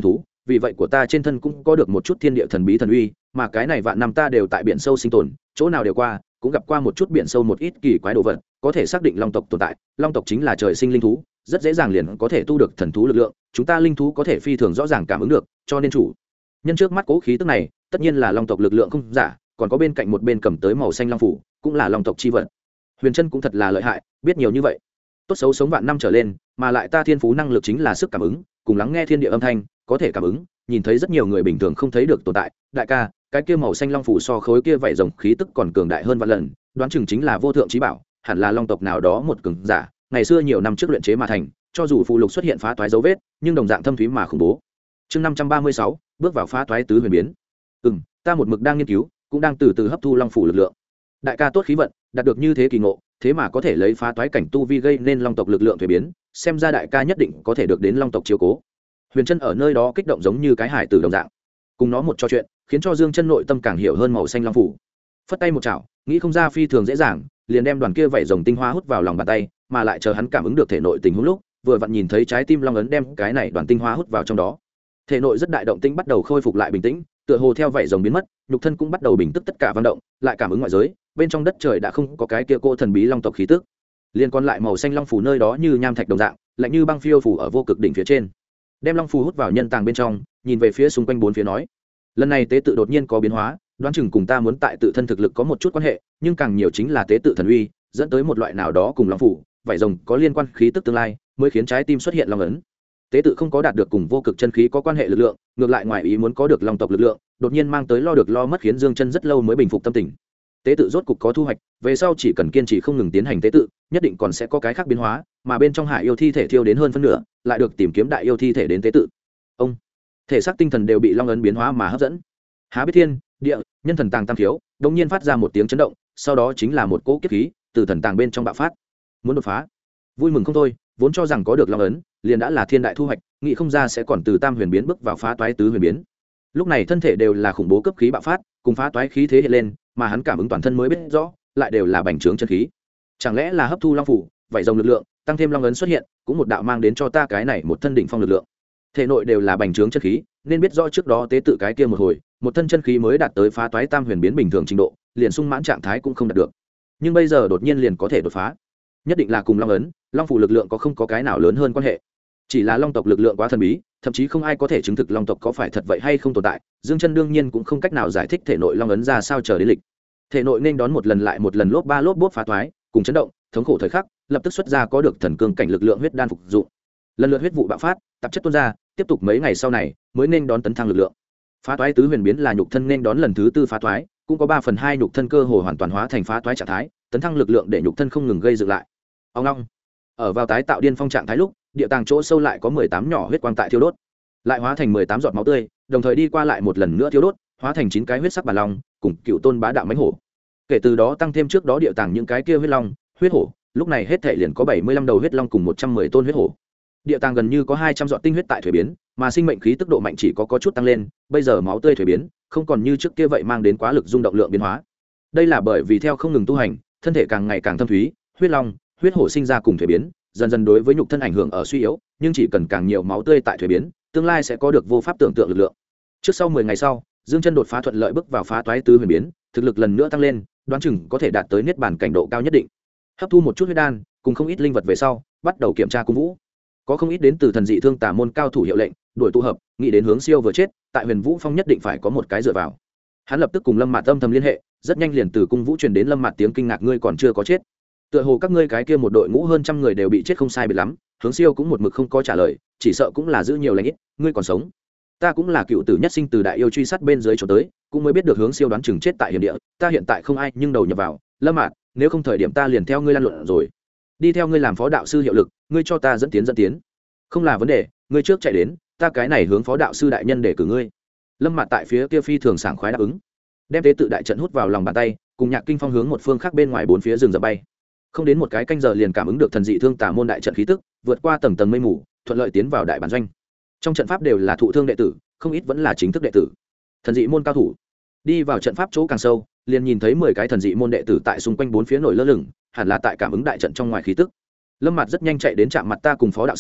vì vậy của ta trên thân cũng có được một chút thiên địa thần bí thần uy, mà cái này vạn năm ta đều tại biển sâu sinh tồn, chỗ nào đều qua, cũng gặp qua một chút biển sâu một ít kỳ quái đồ vật, có thể xác định long tộc tồn tại. Long tộc chính là trời sinh linh thú, rất dễ dàng liền có thể tu được thần thú lực lượng, chúng ta linh thú có thể phi thường rõ ràng cảm ứng được, cho nên chủ nhân trước mắt cố khí tức này tất nhiên là long tộc lực lượng không giả, còn có bên cạnh một bên cầm tới màu xanh long phủ cũng là long tộc chi vật. Huyền Trân cũng thật là lợi hại, biết nhiều như vậy. Tốt xấu sống vạn năm trở lên, mà lại ta thiên phú năng lực chính là sức cảm ứng, cùng lắng nghe thiên địa âm thanh, có thể cảm ứng, nhìn thấy rất nhiều người bình thường không thấy được tồn tại. Đại ca, cái kia màu xanh long phủ so khối kia vảy rồng khí tức còn cường đại hơn vạn lần, đoán chừng chính là vô thượng chí bảo, hẳn là long tộc nào đó một cường giả, ngày xưa nhiều năm trước luyện chế mà thành, cho dù phù lục xuất hiện phá toái dấu vết, nhưng đồng dạng thâm thúy mà khủng bố. Chương 536, bước vào phá toái tứ huyền biến. Ta một mực đang nghiên cứu, cũng đang từ từ hấp thu long phủ lực lượng. Đại ca tốt khí vận, đạt được như thế kỳ ngộ, thế mà có thể lấy phá toái cảnh tu vi gây nên long tộc lực lượng thuế biến, xem ra đại ca nhất định có thể được đến long tộc chiếu cố. Huyền Trân ở nơi đó kích động giống như cái hải tử đồng dạng, cùng nó một trò chuyện, khiến cho Dương Chân nội tâm càng hiểu hơn màu xanh long phủ. Phất tay một chảo, nghĩ không ra phi thường dễ dàng, liền đem đoàn kia vảy rồng tinh hoa hút vào lòng bàn tay, mà lại chờ hắn cảm ứng được thể nội tình huống lúc, vừa vặn nhìn thấy trái tim long ấn đem cái này đoàn tinh hoa hút vào trong đó. Thể nội rất đại động tĩnh bắt đầu khôi phục lại bình tĩnh, tựa hồ theo vảy rồng biến mất, nhục thân cũng bắt đầu bình tức tất cả vận động, lại cảm ứng ngoại giới, bên trong đất trời đã không có cái kia cô thần bí long tộc khí tức. Liên còn lại màu xanh long phủ nơi đó như nham thạch đồng dạng, lạnh như băng phiêu phủ ở vô cực đỉnh phía trên. Đem long phù hút vào nhân tàng bên trong, nhìn về phía xung quanh bốn phía nói: lần này tế tự đột nhiên có biến hóa, đoán chừng cùng ta muốn tại tự thân thực lực có một chút quan hệ, nhưng càng nhiều chính là tế tự thần uy dẫn tới một loại nào đó cùng long phủ vảy rồng có liên quan khí tức tương lai, mới khiến trái tim xuất hiện long ấn. Tế tự không có đạt được cùng vô cực chân khí có quan hệ lực lượng, ngược lại ngoài ý muốn có được long tộc lực lượng, đột nhiên mang tới lo được lo mất, khiến Dương Chân rất lâu mới bình phục tâm tình. Tế tự rốt cục có thu hoạch, về sau chỉ cần kiên trì không ngừng tiến hành tế tự, nhất định còn sẽ có cái khác biến hóa, mà bên trong hải yêu thi thể thiêu đến hơn phân nửa, lại được tìm kiếm đại yêu thi thể đến tế tự. Ông thể xác tinh thần đều bị long ấn biến hóa mà hấp dẫn. Há biết thiên địa nhân thần tàng tam thiếu đột nhiên phát ra một tiếng chấn động, sau đó chính là một cỗ kiếp khí từ thần tàng bên trong bạo phát, muốn đột phá. Vui mừng không thôi, vốn cho rằng có được long ấn liền đã là thiên đại thu hoạch, nghĩ không ra sẽ còn từ tam huyền biến bước vào phá toái tứ huyền biến. Lúc này thân thể đều là khủng bố cấp khí bạo phát, cùng phá toái khí thế hiện lên, mà hắn cảm ứng toàn thân mới biết rõ, lại đều là bành trướng chân khí. Chẳng lẽ là hấp thu long phủ vảy rồng lực lượng, tăng thêm long ấn xuất hiện, cũng một đạo mang đến cho ta cái này một thân đỉnh phong lực lượng. Thể nội đều là bành trướng chân khí, nên biết rõ trước đó tế tự cái kia một hồi, một thân chân khí mới đạt tới phá toái tam huyền biến bình thường trình độ, liền sung mãn trạng thái cũng không đạt được. Nhưng bây giờ đột nhiên liền có thể đột phá, nhất định là cùng long ấn, long phủ lực lượng có không có cái nào lớn hơn quan hệ. Chỉ là long tộc lực lượng quá thần bí, thậm chí không ai có thể chứng thực long tộc có phải thật vậy hay không tồn tại. Dương Chân đương nhiên cũng không cách nào giải thích thể nội long ấn ra sao chờ đến lịch. Thể nội nên đón một lần lại một lần lốp ba lốp bốp phá toái, cùng chấn động, thống khổ thời khắc, lập tức xuất ra có được thần cương cảnh lực lượng huyết đan phục dụng. Lần lượt huyết vụ bạo phát, tạp chất tuôn ra, tiếp tục mấy ngày sau này mới nên đón tấn thăng lực lượng. Phá toái tứ huyền biến là nhục thân nên đón lần thứ tư phá toái, cũng có 3/2 nhục thân cơ hồ hoàn toàn hóa thành phá toái trạng thái, tấn thăng lực lượng để nhục thân không ngừng gây dựng lại. Ông long ở vào tái tạo điên phong trạng thái lúc, địa tàng chỗ sâu lại có 18 nhỏ huyết quang tại thiêu đốt, lại hóa thành 18 giọt máu tươi, đồng thời đi qua lại một lần nữa thiêu đốt, hóa thành 9 cái huyết sắc bản long, cùng cựu tôn bá đạo mãnh hổ. Kể từ đó tăng thêm trước đó địa tàng những cái kia huyết long, huyết hổ, lúc này hết thảy liền có 75 đầu huyết long cùng 110 tôn huyết hổ. Địa tàng gần như có 200 giọt tinh huyết tại thủy biến, mà sinh mệnh khí tức độ mạnh chỉ có chút tăng lên, bây giờ máu tươi thủy biến, không còn như trước kia vậy mang đến quá lực rung động lượng biến hóa. Đây là bởi vì theo không ngừng tu hành, thân thể càng ngày càng thâm thúy, huyết long, huyết hổ sinh ra cùng thủy biến, dần dần đối với nhục thân ảnh hưởng ở suy yếu, nhưng chỉ cần càng nhiều máu tươi tại thủy biến, tương lai sẽ có được vô pháp tưởng tượng lực lượng. Trước sau 10 ngày sau, Dương Chân đột phá thuận lợi bước vào phá toái tứ huyền biến, thực lực lần nữa tăng lên, đoán chừng có thể đạt tới niết bàn cảnh độ cao nhất định. Hấp thu một chút huyết đan, cùng không ít linh vật về sau, bắt đầu kiểm tra cung vũ. Có không ít đến từ thần dị thương tà môn cao thủ hiệu lệnh, đuổi tụ hợp, nghĩ đến Hướng Siêu vừa chết, tại Huyền Vũ Phong nhất định phải có một cái dựa vào. Hắn lập tức cùng Lâm Mạt âm thầm liên hệ, rất nhanh liền từ cung vũ truyền đến Lâm Mạt tiếng kinh ngạc: ngươi còn chưa có chết. Tựa hồ các ngươi cái kia một đội ngũ hơn trăm người đều bị chết không sai biệt lắm. Hướng Siêu cũng một mực không có trả lời, chỉ sợ cũng là giữ nhiều lành ít, ngươi còn sống. Ta cũng là cựu tử nhất sinh từ đại yêu truy sát bên dưới chỗ tới, cũng mới biết được Hướng Siêu đoán chừng chết tại hiểm địa, ta hiện tại không ai nhưng đầu nhập vào. Lâm Mạt, nếu không thời điểm ta liền theo ngươi lan luận rồi. Đi theo ngươi làm phó đạo sư hiệu lực, ngươi cho ta dẫn tiến. Không là vấn đề, ngươi trước chạy đến, ta cái này hướng phó đạo sư đại nhân để cử ngươi. Lâm Mạt tại phía kia phi thường sảng khoái đáp ứng, đem tế tự đại trận hút vào lòng bàn tay, cùng Nhạc Kinh Phong hướng một phương khác bên ngoài bốn phía rừng rậm bay. Không đến một cái canh giờ liền cảm ứng được thần dị thương tà môn đại trận khí tức, vượt qua tầng tầng mây mù, thuận lợi tiến vào đại bản doanh. Trong trận pháp đều là thụ thương đệ tử, không ít vẫn là chính thức đệ tử. Thần dị môn cao thủ đi vào trận pháp chỗ càng sâu, liền nhìn thấy 10 cái thần dị môn đệ tử tại xung quanh bốn phía nổi lơ lửng, hẳn là tại cảm ứng đại trận trong ngoài khí tức. Lâm Mạt rất nhanh chạy đến chạm mặt: ta cùng phó đạo sư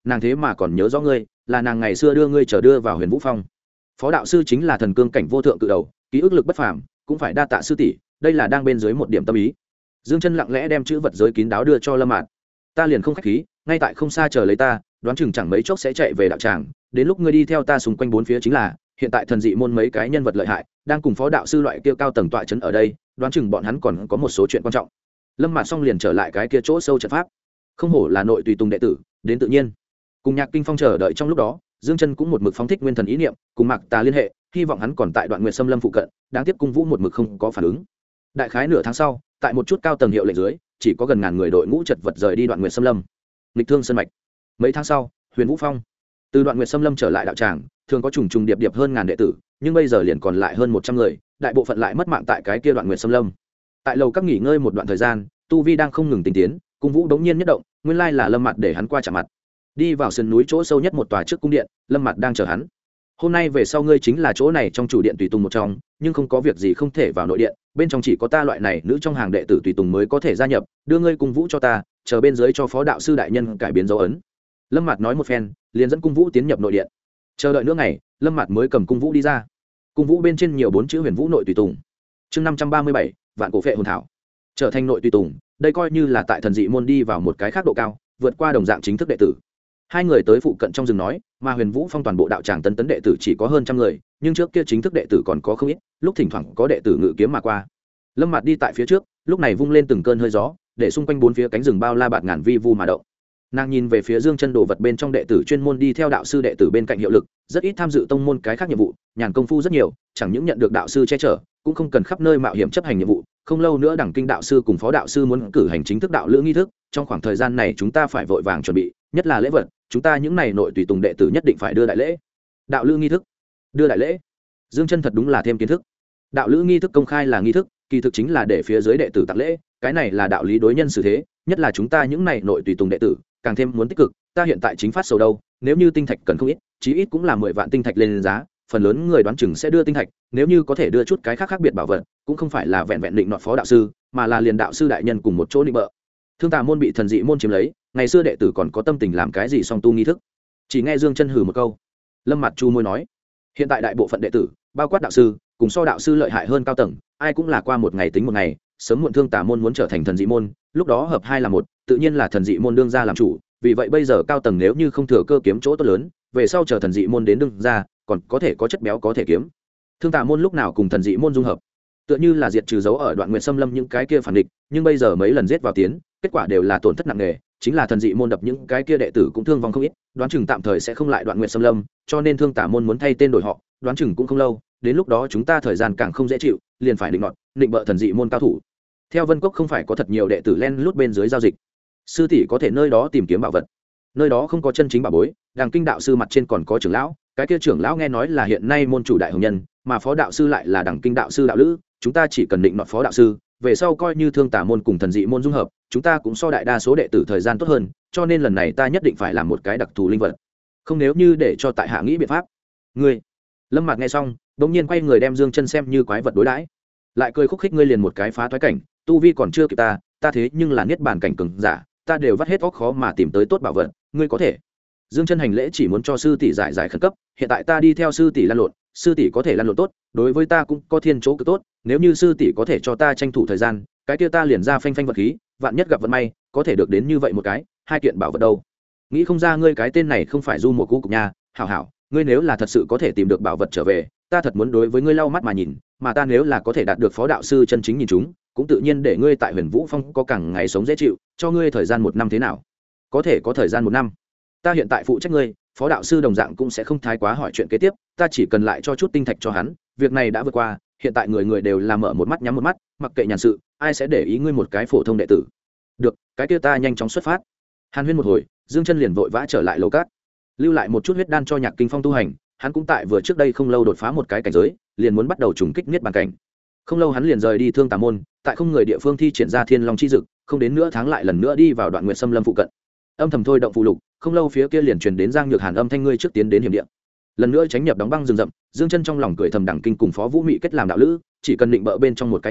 nàng thế mà còn nhớ rõ ngươi, là nàng ngày xưa đưa ngươi đưa vào Huyền Vũ Phong. Phó đạo sư chính là thần cương cảnh vô thượng cự đầu, ký ức lực bất phàm, cũng phải đa tạ sư tỷ, đây là đang bên dưới một điểm tâm ý. Dương Chân lặng lẽ đem chữ vật giới kín đáo đưa cho Lâm Mạt. Ta liền không khách khí, ngay tại không xa chờ lấy ta, đoán chừng chẳng mấy chốc sẽ chạy về đạo tràng, đến lúc ngươi đi theo ta xung quanh bốn phía chính là, hiện tại thần dị môn mấy cái nhân vật lợi hại, đang cùng phó đạo sư loại kia cao tầng tọa trấn ở đây, đoán chừng bọn hắn còn có một số chuyện quan trọng. Lâm Mạt xong liền trở lại cái kia chỗ sâu trận pháp. Không hổ là nội tùy tùng đệ tử, đến tự nhiên. Cùng Nhạc Kinh Phong chờ đợi trong lúc đó, Dương Chân cũng một mực phóng thích nguyên thần ý niệm, cùng Mạc Tà liên hệ, hy vọng hắn còn tại Đoạn Nguyệt Sâm Lâm phụ cận, đáng tiếc Cung Vũ một mực không có phản ứng. Đại khái nửa tháng sau, tại một chút cao tầng hiệu lệnh dưới, chỉ có gần ngàn người đội ngũ chật vật rời đi Đoạn Nguyệt Sâm Lâm. Lịch Thương Sơn mạch. Mấy tháng sau, Huyền Vũ Phong. Từ Đoạn Nguyệt Sâm Lâm trở lại đạo tràng, thường có trùng trùng điệp điệp hơn ngàn đệ tử, nhưng bây giờ liền còn lại hơn 100 người, đại bộ phận lại mất mạng tại cái kia Đoạn Nguyệt Sâm Lâm. Tại lầu các nghỉ ngơi một đoạn thời gian, tu vi đang không ngừng tinh tiến, Cung Vũ đống nhiên nhất động, nguyên lai là Lâm Mạt để hắn qua chạm mặt. Đi vào sườn núi chỗ sâu nhất một tòa trước cung điện, Lâm Mạt đang chờ hắn. Hôm nay về sau ngươi chính là chỗ này trong chủ điện tùy tùng một trong, nhưng không có việc gì không thể vào nội điện, bên trong chỉ có ta loại này nữ trong hàng đệ tử tùy tùng mới có thể gia nhập, đưa ngươi Cung Vũ cho ta, chờ bên dưới cho phó đạo sư đại nhân cải biến dấu ấn. Lâm Mạt nói một phen, liền dẫn Cung Vũ tiến nhập nội điện. Chờ đợi nửa ngày, Lâm Mạt mới cầm Cung Vũ đi ra. Cung Vũ bên trên nhiều 4 chữ Huyền Vũ nội tùy tùng. Chương 537, Vạn Cổ Phệ hồn thảo. Trở thành nội tùy tùng, đây coi như là tại thần dị môn đi vào một cái khác độ cao, vượt qua đồng dạng chính thức đệ tử. Hai người tới phụ cận trong rừng nói, mà Huyền Vũ Phong toàn bộ đạo tràng tấn đệ tử chỉ có hơn trăm người, nhưng trước kia chính thức đệ tử còn có không ít, lúc thỉnh thoảng có đệ tử ngự kiếm mà qua. Lâm Mạt đi tại phía trước, lúc này vung lên từng cơn hơi gió, để xung quanh bốn phía cánh rừng bao la bạt ngàn vi vu mà động. Nàng nhìn về phía Dương Chân đồ vật bên trong đệ tử chuyên môn đi theo đạo sư đệ tử bên cạnh hiệu lực, rất ít tham dự tông môn cái khác nhiệm vụ, nhàn công phu rất nhiều, chẳng những nhận được đạo sư che chở, cũng không cần khắp nơi mạo hiểm chấp hành nhiệm vụ. Không lâu nữa đẳng kinh đạo sư cùng phó đạo sư muốn cử hành chính thức đạo lữ nghi thức, trong khoảng thời gian này chúng ta phải vội vàng chuẩn bị, nhất là lễ vật, chúng ta những này nội tùy tùng đệ tử nhất định phải đưa đại lễ. Đạo lữ nghi thức, đưa đại lễ. Dương Chân thật đúng là thêm kiến thức. Đạo lữ nghi thức công khai là nghi thức, kỳ thực chính là để phía dưới đệ tử tặng lễ, cái này là đạo lý đối nhân xử thế, nhất là chúng ta những này nội tùy tùng đệ tử, càng thêm muốn tích cực. Ta hiện tại chính phát sầu đâu, nếu như tinh thạch cần không ít, chí ít cũng là 10 vạn tinh thạch lên giá, phần lớn người đoán chừng sẽ đưa tinh thạch, nếu như có thể đưa chút cái khác khác biệt bảo vật, cũng không phải là vẹn vẹn định nọt phó đạo sư, mà là liền đạo sư đại nhân cùng một chỗ định bợ. Thương Tà môn bị thần dị môn chiếm lấy, ngày xưa đệ tử còn có tâm tình làm cái gì song tu nghi thức. Chỉ nghe Dương Chân hừ một câu. Lâm Mạt chu môi nói, hiện tại đại bộ phận đệ tử, bao quát đạo sư, cùng so đạo sư lợi hại hơn cao tầng, ai cũng là qua một ngày tính một ngày, sớm muộn Thương Tà môn muốn trở thành thần dị môn, lúc đó hợp hai là một, tự nhiên là thần dị môn đương ra làm chủ, vì vậy bây giờ cao tầng nếu như không thừa cơ kiếm chỗ tốt lớn, về sau chờ thần dị môn đến đương ra, còn có thể có chất béo có thể kiếm. Thương Tà môn lúc nào cùng thần dị môn dung hợp, tựa như là diệt trừ dấu ở Đoạn Nguyệt Sâm Lâm những cái kia phản địch, nhưng bây giờ mấy lần giết vào tiến, kết quả đều là tổn thất nặng nề, chính là thần dị môn đập những cái kia đệ tử cũng thương vong không ít, đoán chừng tạm thời sẽ không lại Đoạn Nguyệt Sâm Lâm, cho nên Thương Tà môn muốn thay tên đổi họ, đoán chừng cũng không lâu, đến lúc đó chúng ta thời gian càng không dễ chịu, liền phải định nọt, định bợ thần dị môn cao thủ. Theo Vân Cốc không phải có thật nhiều đệ tử len lút bên dưới giao dịch, sư tỷ có thể nơi đó tìm kiếm bảo vật, nơi đó không có chân chính bảo bối, đàng kinh đạo sư mặt trên còn có trưởng lão, cái kia trưởng lão nghe nói là hiện nay môn chủ đại hồng nhân, mà phó đạo sư lại là đẳng kinh đạo sư đạo lữ, chúng ta chỉ cần định nọt phó đạo sư, về sau coi như Thương Tà môn cùng thần dị môn dung hợp, chúng ta cũng so đại đa số đệ tử thời gian tốt hơn, cho nên lần này ta nhất định phải làm một cái đặc thù linh vật, không nếu như để cho tại hạ nghĩ biện pháp. Ngươi, Lâm Mạt nghe xong, bỗng nhiên quay người đem Dương Chân xem như quái vật đối đãi, lại cười khúc khích, ngươi liền một cái phá thoái cảnh, tu vi còn chưa kịp ta thế nhưng là niết bàn cảnh cường giả, ta đều vắt hết óc khó mà tìm tới tốt bảo vật, ngươi có thể. Dương Chân hành lễ chỉ muốn cho sư tỷ giải khẩn cấp, hiện tại ta đi theo sư tỷ lăn lộn, sư tỷ có thể lăn lộn tốt, đối với ta cũng có thiên chỗ cực tốt, nếu như sư tỷ có thể cho ta tranh thủ thời gian, cái kia ta liền ra phanh phanh vật khí, vạn nhất gặp vận may, có thể được đến như vậy một cái, hai kiện bảo vật đâu. Nghĩ không ra ngươi cái tên này không phải du một cú cục nha, hảo hảo, ngươi nếu là thật sự có thể tìm được bảo vật trở về, ta thật muốn đối với ngươi lau mắt mà nhìn, mà ta nếu là có thể đạt được phó đạo sư chân chính nhìn chúng, cũng tự nhiên để ngươi tại Huyền Vũ Phong có càng ngày sống dễ chịu, cho ngươi thời gian 1 năm thế nào? Có thể có thời gian 1 năm. Ta hiện tại phụ trách ngươi, phó đạo sư đồng dạng cũng sẽ không thái quá hỏi chuyện kế tiếp, ta chỉ cần lại cho chút tinh thạch cho hắn, việc này đã vượt qua, hiện tại người người đều là mở một mắt nhắm một mắt, mặc kệ nhàn sự, ai sẽ để ý ngươi một cái phổ thông đệ tử. Được, cái kia ta nhanh chóng xuất phát. Hàn huyên một hồi, Dương Chân liền vội vã trở lại lầu cát, lưu lại một chút huyết đan cho Nhạc Kinh Phong tu hành, hắn cũng tại vừa trước đây không lâu đột phá một cái cảnh giới, liền muốn bắt đầu trùng kích niết bàn cảnh. Không lâu hắn liền rời đi Thương Tà môn, tại không người địa phương thi triển ra Thiên Long chi dực, không đến nửa tháng lại lần nữa đi vào Đoạn Nguyệt Sâm Lâm phụ cận. Âm thầm thôi động phụ lục, không lâu phía kia liền truyền đến Giang Nhược Hàn âm thanh, ngươi trước tiến đến hiểm địa. Lần nữa tránh nhập đóng băng rừng rậm, Dương Chân trong lòng cười thầm, đẳng kinh cùng Phó Vũ Mị kết làm đạo lữ, chỉ cần định bợ bên trong một cái người,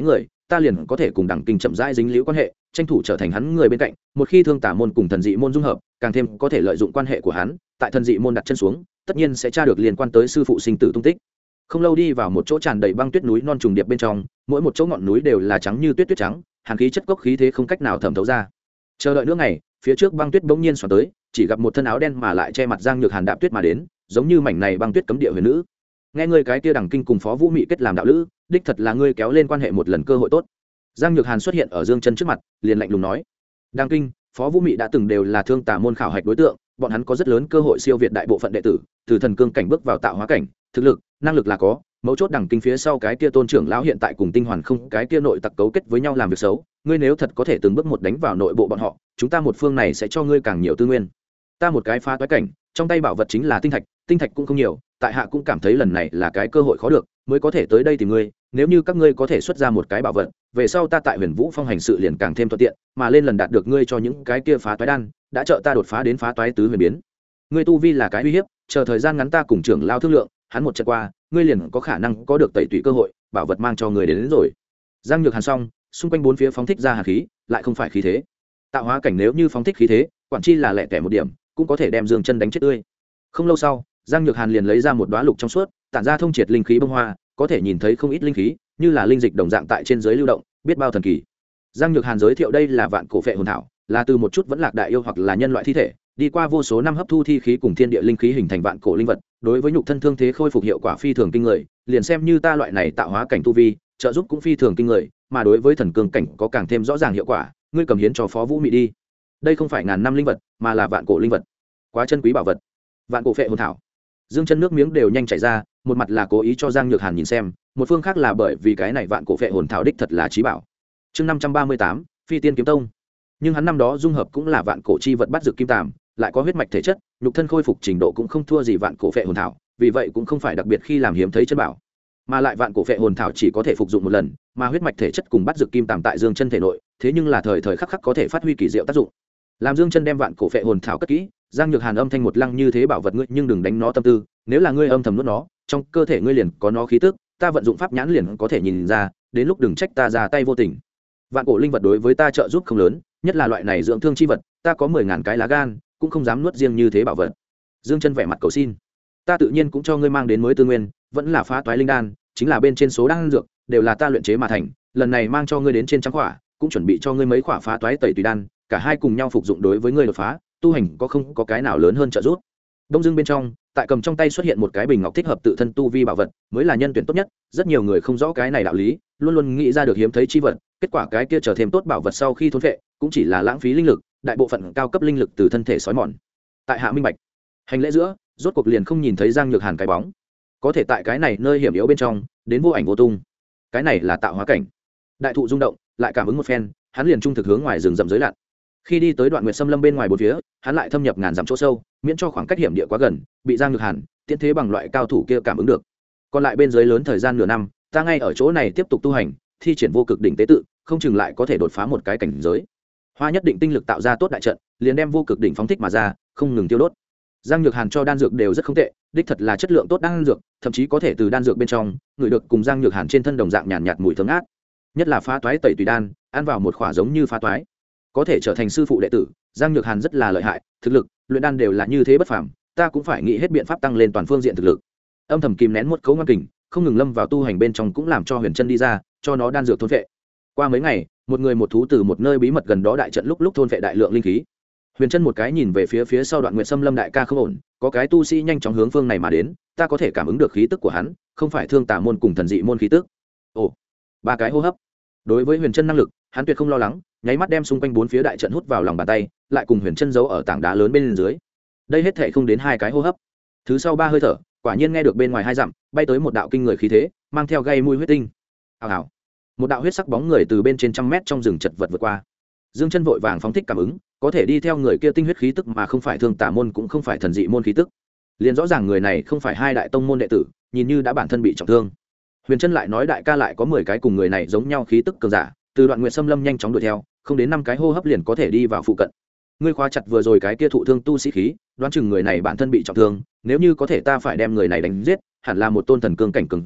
ta liền có thể cùng đẳng kinh chậm rãi dính liễu quan hệ, tranh thủ trở thành hắn người bên cạnh. Một khi thương tả môn cùng thần dị môn dung hợp, càng thêm có thể lợi dụng quan hệ của hắn, tại thần dị môn đặt chân xuống, tất nhiên sẽ tra được liên quan tới sư phụ sinh tử tung tích. Không lâu đi vào một chỗ tràn đầy băng tuyết núi non trùng điệp bên trong, mỗi một chỗ ngọn núi đều là trắng như tuyết tuyết trắng, hàn khí chất gốc khí thế không cách nào thẩm thấu ra. Chờ đợi nữa ngày, phía trước băng tuyết bỗng nhiên xoắn tới, chỉ gặp một thân áo đen mà lại che mặt Giang Nhược Hàn đạp tuyết mà đến, giống như mảnh này băng tuyết cấm địa huyền nữ. Nghe ngươi cái kia đẳng kinh cùng Phó Vũ Mị kết làm đạo lữ, đích thật là ngươi kéo lên quan hệ một lần cơ hội tốt. Giang Nhược Hàn xuất hiện ở Dương Chân trước mặt, liền lạnh lùng nói: đẳng kinh, Phó Vũ Mị đã từng đều là thương tả môn khảo hạch đối tượng, bọn hắn có rất lớn cơ hội siêu việt đại bộ phận đệ tử, từ thần cương cảnh bước vào tạo hóa cảnh, thực lực, năng lực là có, mấu chốt đẳng kinh phía sau cái kia tôn trưởng lão hiện tại cùng tinh hoàn không cái kia nội tặc cấu kết với nhau làm việc xấu, ngươi nếu thật có thể từng bước một đánh vào nội bộ bọn họ, chúng ta một phương này sẽ cho ngươi càng nhiều tư nguyên. Ta một cái phá toái cảnh, trong tay bảo vật chính là tinh thạch cũng không nhiều, tại hạ cũng cảm thấy lần này là cái cơ hội khó được, mới có thể tới đây tìm ngươi, nếu như các ngươi có thể xuất ra một cái bảo vật, về sau ta tại Huyền Vũ Phong hành sự liền càng thêm thuận tiện, mà lên lần đạt được ngươi cho những cái kia phá toái đan, đã trợ ta đột phá đến phá toái tứ huyền biến. Ngươi tu vi là cái uy hiếp, chờ thời gian ngắn ta cùng trưởng lao thương lượng, hắn một trận qua, ngươi liền có khả năng có được tẩy tủy cơ hội, bảo vật mang cho người đến rồi. Giang Nhược Hàn xong, xung quanh bốn phía phóng thích ra hàn khí, lại không phải khí thế. Tạo hóa cảnh nếu như phóng thích khí thế, quản chi là lẻ tẻ một điểm, cũng có thể đem Dương Chân đánh chết tươi. Không lâu sau, Giang Nhược Hàn liền lấy ra một đóa lục trong suốt, tản ra thông triệt linh khí bông hoa, có thể nhìn thấy không ít linh khí, như là linh dịch đồng dạng tại trên dưới lưu động, biết bao thần kỳ. Giang Nhược Hàn giới thiệu đây là vạn cổ phệ hồn thảo, là từ một chút vẫn lạc đại yêu hoặc là nhân loại thi thể, đi qua vô số năm hấp thu thi khí cùng thiên địa linh khí hình thành vạn cổ linh vật, đối với nhục thân thương thế khôi phục hiệu quả phi thường kinh người, liền xem như ta loại này tạo hóa cảnh tu vi, trợ giúp cũng phi thường kinh người, mà đối với thần cương cảnh có càng thêm rõ ràng hiệu quả, ngươi cầm hiến cho Phó Vũ Mị đi. Đây không phải ngàn năm linh vật, mà là vạn cổ linh vật. Quá chân quý bảo vật. Vạn cổ phệ hồn thảo. Dương Chân nước miếng đều nhanh chảy ra, một mặt là cố ý cho Giang Nhược Hàn nhìn xem, một phương khác là bởi vì cái này vạn cổ phệ hồn thảo đích thật là chí bảo. Chương 538, Phi Tiên kiếm tông. Nhưng hắn năm đó dung hợp cũng là vạn cổ chi vật bắt dược kim tàm, lại có huyết mạch thể chất, nhục thân khôi phục trình độ cũng không thua gì vạn cổ phệ hồn thảo, vì vậy cũng không phải đặc biệt khi làm hiếm thấy chân bảo. Mà lại vạn cổ phệ hồn thảo chỉ có thể phục dụng một lần, mà huyết mạch thể chất cùng bắt dược kim tàm tại Dương Chân thể nội, thế nhưng là thời thời khắc khắc có thể phát huy kỳ diệu tác dụng. Làm Dương Chân đem vạn cổ phệ hồn thảo cất kỹ, Giang Nhược Hàn âm thanh một lăng như thế bảo vật ngươi nhưng đừng đánh nó tâm tư, nếu là ngươi âm thầm nuốt nó, trong cơ thể ngươi liền có nó khí tức, ta vận dụng pháp nhãn liền có thể nhìn ra, đến lúc đừng trách ta ra tay vô tình. Vạn cổ linh vật đối với ta trợ giúp không lớn, nhất là loại này dưỡng thương chi vật, ta có 10.000 cái lá gan, cũng không dám nuốt riêng như thế bảo vật. Dương Chân vẻ mặt cầu xin, ta tự nhiên cũng cho ngươi mang đến mới tư nguyên, vẫn là phá toái linh đan, chính là bên trên số đan dược đều là ta luyện chế mà thành, lần này mang cho ngươi đến trên trăm khỏa, cũng chuẩn bị cho ngươi mấy khỏa phá toái tẩy tùy đan, cả hai cùng nhau phục dụng đối với ngươi đột phá, tu hành có không có cái nào lớn hơn trợ giúp. Đông Dương bên trong, tại cầm trong tay xuất hiện một cái bình ngọc thích hợp tự thân tu vi bảo vật, mới là nhân tuyển tốt nhất, rất nhiều người không rõ cái này đạo lý, luôn luôn nghĩ ra được hiếm thấy chi vật, kết quả cái kia trở thêm tốt bảo vật sau khi thôn phệ, cũng chỉ là lãng phí linh lực, đại bộ phận cao cấp linh lực từ thân thể sói mòn. Tại hạ minh bạch. Hành lễ giữa, rốt cuộc liền không nhìn thấy Giang Nhược Hàn cái bóng. Có thể tại cái này nơi hiểm yếu bên trong, đến vô ảnh vô tung. Cái này là tạo hóa cảnh. Đại thụ rung động, lại cảm ứng một phen, hắn liền trung thực hướng ngoài rừng rậm dưới lặn. Khi đi tới đoạn nguyệt xâm lâm bên ngoài bốn phía, hắn lại thâm nhập ngàn dặm chỗ sâu, miễn cho khoảng cách hiểm địa quá gần, bị Giang Nhược Hàn tiến thế bằng loại cao thủ kia cảm ứng được. Còn lại bên dưới lớn thời gian nửa năm, ta ngay ở chỗ này tiếp tục tu hành, thi triển vô cực đỉnh tế tự, không chừng lại có thể đột phá một cái cảnh giới. Hoa nhất định tinh lực tạo ra tốt đại trận, liền đem vô cực đỉnh phóng thích mà ra, không ngừng tiêu đốt. Giang Nhược Hàn cho đan dược đều rất không tệ, đích thật là chất lượng tốt đan dược, thậm chí có thể từ đan dược bên trong ngửi được cùng Giang Nhược Hàn trên thân đồng dạng nhàn nhạt mùi thơm ngát. Nhất là phá toái tẩy tùy đan, ăn vào một khỏa giống như phá toái, có thể trở thành sư phụ đệ tử. Giang Nhược Hàn rất là lợi hại, thực lực, luyện đan đều là như thế bất phàm, ta cũng phải nghĩ hết biện pháp tăng lên toàn phương diện thực lực. Âm thầm kìm nén một cấu ngoan kình, không ngừng lâm vào tu hành bên trong cũng làm cho Huyền Chân đi ra, cho nó đan dược thôn phệ. Qua mấy ngày, một người một thú từ một nơi bí mật gần đó đại trận lúc lúc thôn phệ đại lượng linh khí. Huyền Chân một cái nhìn về phía sau Đoạn Nguyệt Sâm Lâm đại ca không ổn, có cái tu sĩ nhanh chóng hướng phương này mà đến, ta có thể cảm ứng được khí tức của hắn, không phải thương tà môn cùng thần dị môn khí tức. Ồ, ba cái hô hấp. Đối với Huyền Chân năng lực, hắn tuyệt không lo lắng, nháy mắt đem xung quanh bốn phía đại trận hút vào lòng bàn tay, lại cùng Huyền Chân giấu ở tảng đá lớn bên dưới. Đây hết thảy không đến hai cái hô hấp. Thứ sau ba hơi thở, quả nhiên nghe được bên ngoài hai dặm bay tới một đạo kinh người khí thế, mang theo gây mùi huyết tinh. Hào hào. Một đạo huyết sắc bóng người từ bên trên trăm mét trong rừng chật vật vượt qua. Dương Chân vội vàng phóng thích cảm ứng, có thể đi theo người kia tinh huyết khí tức mà không phải thương tà môn cũng không phải thần dị môn khí tức. Liền rõ ràng người này không phải hai đại tông môn đệ tử, nhìn như đã bản thân bị trọng thương. Huyền Chân lại nói đại ca lại có 10 cái cùng người này giống nhau khí tức cường giả, từ Đoạn Nguyệt Sâm Lâm nhanh chóng đuổi theo, không đến 5 cái hô hấp liền có thể đi vào phụ cận. Ngươi khóa chặt vừa rồi cái kia thụ thương tu sĩ khí, đoán chừng người này bản thân bị trọng thương, nếu như có thể ta phải đem người này đánh giết, hẳn là một tôn thần cương cảnh cường giả,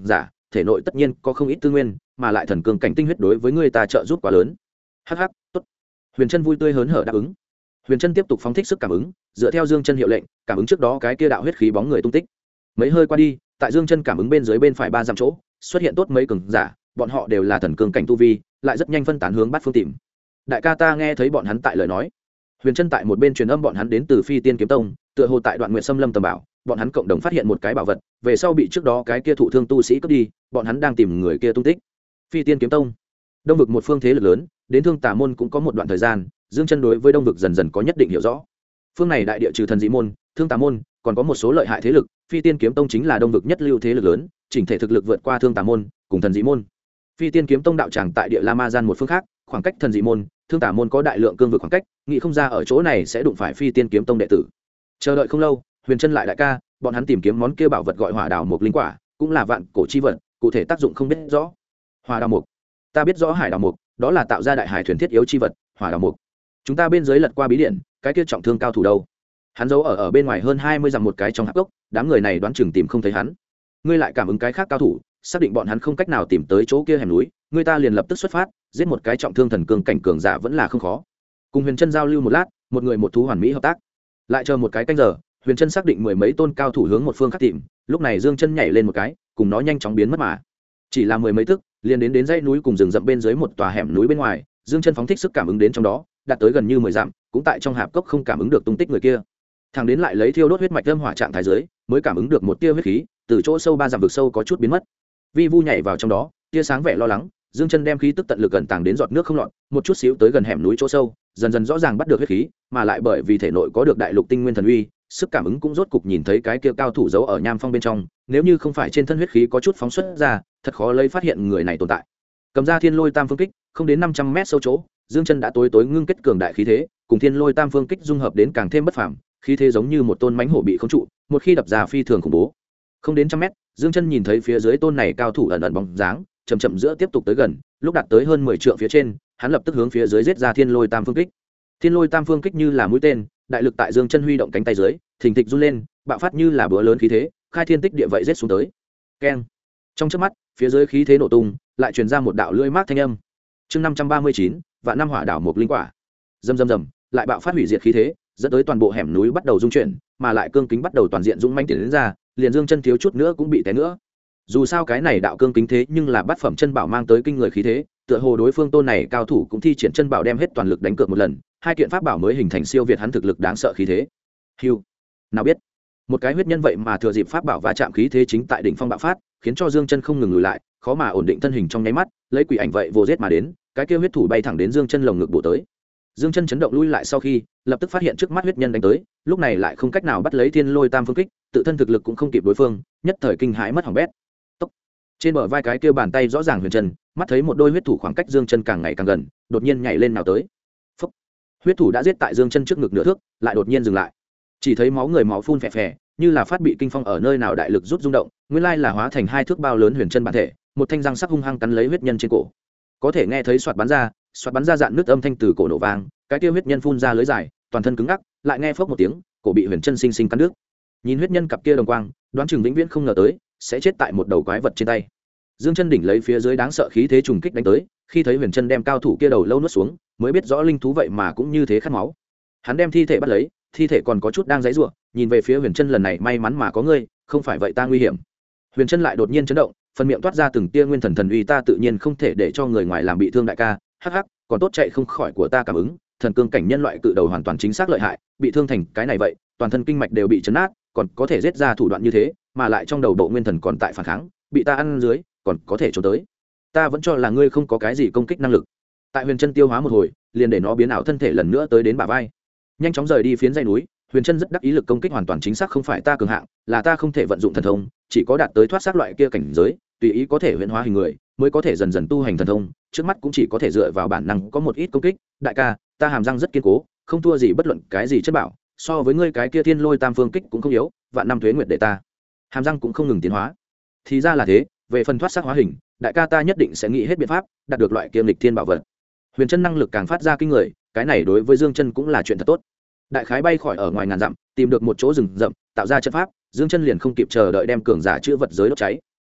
thể nội tất nhiên có không ít tư nguyên, mà lại thần cương cảnh tinh huyết đối với ngươi ta trợ giúp quá lớn. Hắc hắc, tốt. Huyền Trân vui tươi hớn hở đáp ứng. Huyền Trân tiếp tục phóng thích sức cảm ứng, dựa theo Dương Chân hiệu lệnh, cảm ứng trước đó cái kia đạo huyết khí bóng người tung tích. Mấy hơi qua đi, tại Dương Chân cảm ứng bên dưới bên phải 3 dặm chỗ, xuất hiện tốt mấy cường giả, bọn họ đều là thần cương cảnh tu vi, lại rất nhanh phân tán hướng bát phương tìm. Đại ca ta nghe thấy bọn hắn tại lời nói. Huyền Trân tại một bên truyền âm bọn hắn đến từ Phi Tiên Kiếm Tông, tựa hồ tại Đoạn Nguyệt Sâm Lâm tầm bảo, bọn hắn cộng đồng phát hiện một cái bảo vật, về sau bị trước đó cái kia thụ thương tu sĩ cướp đi, bọn hắn đang tìm người kia tung tích. Phi Tiên Kiếm Tông, Đông vực một phương thế lực lớn, đến Thương Tà môn cũng có một đoạn thời gian, Dương Chân đối với Đông vực dần dần có nhất định hiểu rõ. Phương này đại địa trừ Thần Dị môn, Thương Tà môn, còn có một số lợi hại thế lực, Phi Tiên Kiếm Tông chính là Đông vực nhất lưu thế lực lớn, chỉnh thể thực lực vượt qua Thương Tà môn, cùng Thần Dị môn. Phi Tiên Kiếm Tông đạo tràng tại địa La Ma Gian một phương khác, khoảng cách Thần Dị môn, Thương Tà môn có đại lượng cương vực khoảng cách, nghĩ không ra ở chỗ này sẽ đụng phải Phi Tiên Kiếm Tông đệ tử. Chờ đợi không lâu, Huyền Trân lại đại ca, bọn hắn tìm kiếm món kia bảo vật gọi Hỏa Đào Mục linh quả, cũng là vạn cổ chi vật, cụ thể tác dụng không biết rõ. Hỏa Đào Mục, ta biết rõ Hải Đào Mục, đó là tạo ra đại hải thuyền thiết yếu chi vật. Hỏa Đào Mục, chúng ta bên dưới lật qua bí điện, cái kia trọng thương cao thủ đâu? Hắn giấu ở bên ngoài hơn 20 dặm một cái trong hạp cốc, đám người này đoán chừng tìm không thấy hắn. Ngươi lại cảm ứng cái khác cao thủ, xác định bọn hắn không cách nào tìm tới chỗ kia hẻm núi, người ta liền lập tức xuất phát, giết một cái trọng thương thần cương cảnh cường giả vẫn là không khó. Cùng Huyền Trân giao lưu một lát, một người một thú hoàn mỹ hợp tác. Lại chờ một cái canh giờ, Huyền Trân xác định 10 mấy tôn cao thủ hướng một phương khác tìm, lúc này Dương Chân nhảy lên một cái, cùng nó nhanh chóng biến mất mà. Chỉ là 10 mấy tức, liền đến dãy núi cùng rừng rậm bên dưới một tòa hẻm núi bên ngoài, Dương Chân phóng thích sức cảm ứng đến trong đó, đạt tới gần như 10 dặm, cũng tại trong hạp cốc không cảm ứng được tung tích người kia. Thằng đến lại lấy thiêu đốt huyết mạch âm hỏa trạng thái dưới, mới cảm ứng được một tia huyết khí, từ chỗ sâu 3 dặm vực sâu có chút biến mất. Vi Vu nhảy vào trong đó, tia sáng vẻ lo lắng, Dương Chân đem khí tức tận lực gần tàng đến giọt nước không lọt, một chút xíu tới gần hẻm núi chỗ sâu, dần dần rõ ràng bắt được huyết khí, mà lại bởi vì thể nội có được đại lục tinh nguyên thần uy, sức cảm ứng cũng rốt cục nhìn thấy cái kia cao thủ giấu ở nham phong bên trong, nếu như không phải trên thân huyết khí có chút phóng xuất ra, thật khó lấy phát hiện người này tồn tại. Cầm ra Thiên Lôi Tam Phương Kích, không đến 500 mét sâu chỗ, Dương Chân đã tối ngưng kết cường đại khí thế, cùng Thiên Lôi Tam Phương Kích dung hợp đến càng thêm bất phàm, khí thế giống như một tôn mãnh hổ bị khống trụ, một khi đập ra phi thường khủng bố. Không đến 100 mét, Dương Chân nhìn thấy phía dưới tôn này cao thủ ẩn ẩn bóng dáng, chậm chậm giữa tiếp tục tới gần, lúc đạt tới hơn 10 trượng phía trên, hắn lập tức hướng phía dưới giết ra Thiên Lôi Tam Phương Kích. Thiên Lôi Tam Phương Kích như là mũi tên, đại lực tại Dương Chân huy động cánh tay dưới, thình thịch run lên, bạo phát như là búa lớn khí thế, khai thiên tích địa vậy giết xuống tới. Keng. Trong chớp mắt, phía dưới khí thế nổ tung, lại truyền ra một đạo lưỡi mát thanh âm. Chương 539, Vạn Năm Hỏa Đảo một linh quả. Rầm rầm rầm, lại bạo phát hủy diệt khí thế, dẫn tới toàn bộ hẻm núi bắt đầu rung chuyển, mà lại cương kính bắt đầu toàn diện dũng mãnh tiến đến ra, liền Dương Chân thiếu chút nữa cũng bị té nữa. Dù sao cái này đạo cương kính thế nhưng là bát phẩm chân bảo mang tới kinh người khí thế, tựa hồ đối phương tôn này cao thủ cũng thi triển chân bảo đem hết toàn lực đánh cược một lần, hai kiện pháp bảo mới hình thành siêu việt hắn thực lực đáng sợ khí thế. Hưu, nào biết, một cái huyết nhân vậy mà thừa dịp pháp bảo va chạm khí thế chính tại đỉnh phong bạo phát, khiến cho Dương Chân không ngừng lùi lại, khó mà ổn định thân hình trong nháy mắt, lấy quỷ ảnh vậy vô giết mà đến, cái kia huyết thủ bay thẳng đến Dương Chân lồng ngực bổ tới. Dương Chân chấn động lui lại sau khi, lập tức phát hiện trước mắt huyết nhân đánh tới, lúc này lại không cách nào bắt lấy Thiên Lôi Tam Phương Kích, tự thân thực lực cũng không kịp đối phương, nhất thời kinh hãi mất hỏng bét. Tốc. Trên bờ vai cái kia bàn tay rõ ràng Huyền Trân, mắt thấy một đôi huyết thủ khoảng cách Dương Chân càng ngày càng gần, đột nhiên nhảy lên nào tới. Phốc. Huyết thủ đã giết tại Dương Chân trước ngực nửa thước, lại đột nhiên dừng lại. Chỉ thấy máu người máu phun phè phè, như là phát bị kinh phong ở nơi nào đại lực rút rung động, nguyên lai là hóa thành hai thước bao lớn Huyền Trân bản thể, một thanh răng sắc hung hăng cắn lấy huyết nhân trên cổ. Có thể nghe thấy xoạt bắn ra dạn nước âm thanh từ cổ nổ vang, cái tiêu huyết nhân phun ra lưới dài, toàn thân cứng ngắc, lại nghe phốc một tiếng, cổ bị Huyền Trân sinh sinh cắn đứt. Nhìn huyết nhân cặp kia đồng quang, đoán chừng vĩnh viễn không ngờ tới sẽ chết tại một đầu quái vật trên tay. Dương Chân đỉnh lấy phía dưới đáng sợ khí thế trùng kích đánh tới, khi thấy Huyền Trân đem cao thủ kia đầu lâu nuốt xuống, mới biết rõ linh thú vậy mà cũng như thế khát máu. Hắn đem thi thể bắt lấy, thi thể còn có chút đang giãy giụa, nhìn về phía Huyền Trân lần này may mắn mà có ngươi, không phải vậy ta nguy hiểm. Huyền Trân lại đột nhiên chấn động, phần miệng toát ra từng tia nguyên thần thần uy, ta tự nhiên không thể để cho người ngoài làm bị thương đại ca, hắc hắc, còn tốt chạy không khỏi của ta cảm ứng, thần cương cảnh nhân loại cự đầu hoàn toàn chính xác lợi hại, bị thương thành cái này vậy, toàn thân kinh mạch đều bị chấn nát, còn có thể giết ra thủ đoạn như thế, mà lại trong đầu bộ nguyên thần còn tại phản kháng, bị ta ăn dưới, còn có thể trốn tới. Ta vẫn cho là ngươi không có cái gì công kích năng lực. Tại Huyền Trân tiêu hóa một hồi, liền để nó biến ảo thân thể lần nữa tới đến bả vai, nhanh chóng rời đi phiến dãy núi. Huyền Trân rất đắc ý, lực công kích hoàn toàn chính xác không phải ta cường hạng, là ta không thể vận dụng thần thông, chỉ có đạt tới thoát xác loại kia cảnh giới, tùy ý có thể huyễn hóa hình người, mới có thể dần dần tu hành thần thông, trước mắt cũng chỉ có thể dựa vào bản năng có một ít công kích. Đại ca, ta hàm răng rất kiên cố, không thua gì bất luận cái gì chất bảo, so với ngươi cái kia Thiên Lôi Tam Phương Kích cũng không yếu, vạn năm tuế nguyệt để ta hàm răng cũng không ngừng tiến hóa. Thì ra là thế, về phần thoát xác hóa hình, đại ca ta nhất định sẽ nghĩ hết biện pháp đạt được loại kia nghịch thiên bảo vật. Huyền Trân năng lực càng phát ra kinh người, cái này đối với Dương Chân cũng là chuyện thật tốt. Đại khái bay khỏi ở ngoài ngàn dặm, tìm được một chỗ rừng rậm, tạo ra trận pháp, Dương Chân liền không kịp chờ đợi đem cường giả chữa vật giới đốt cháy.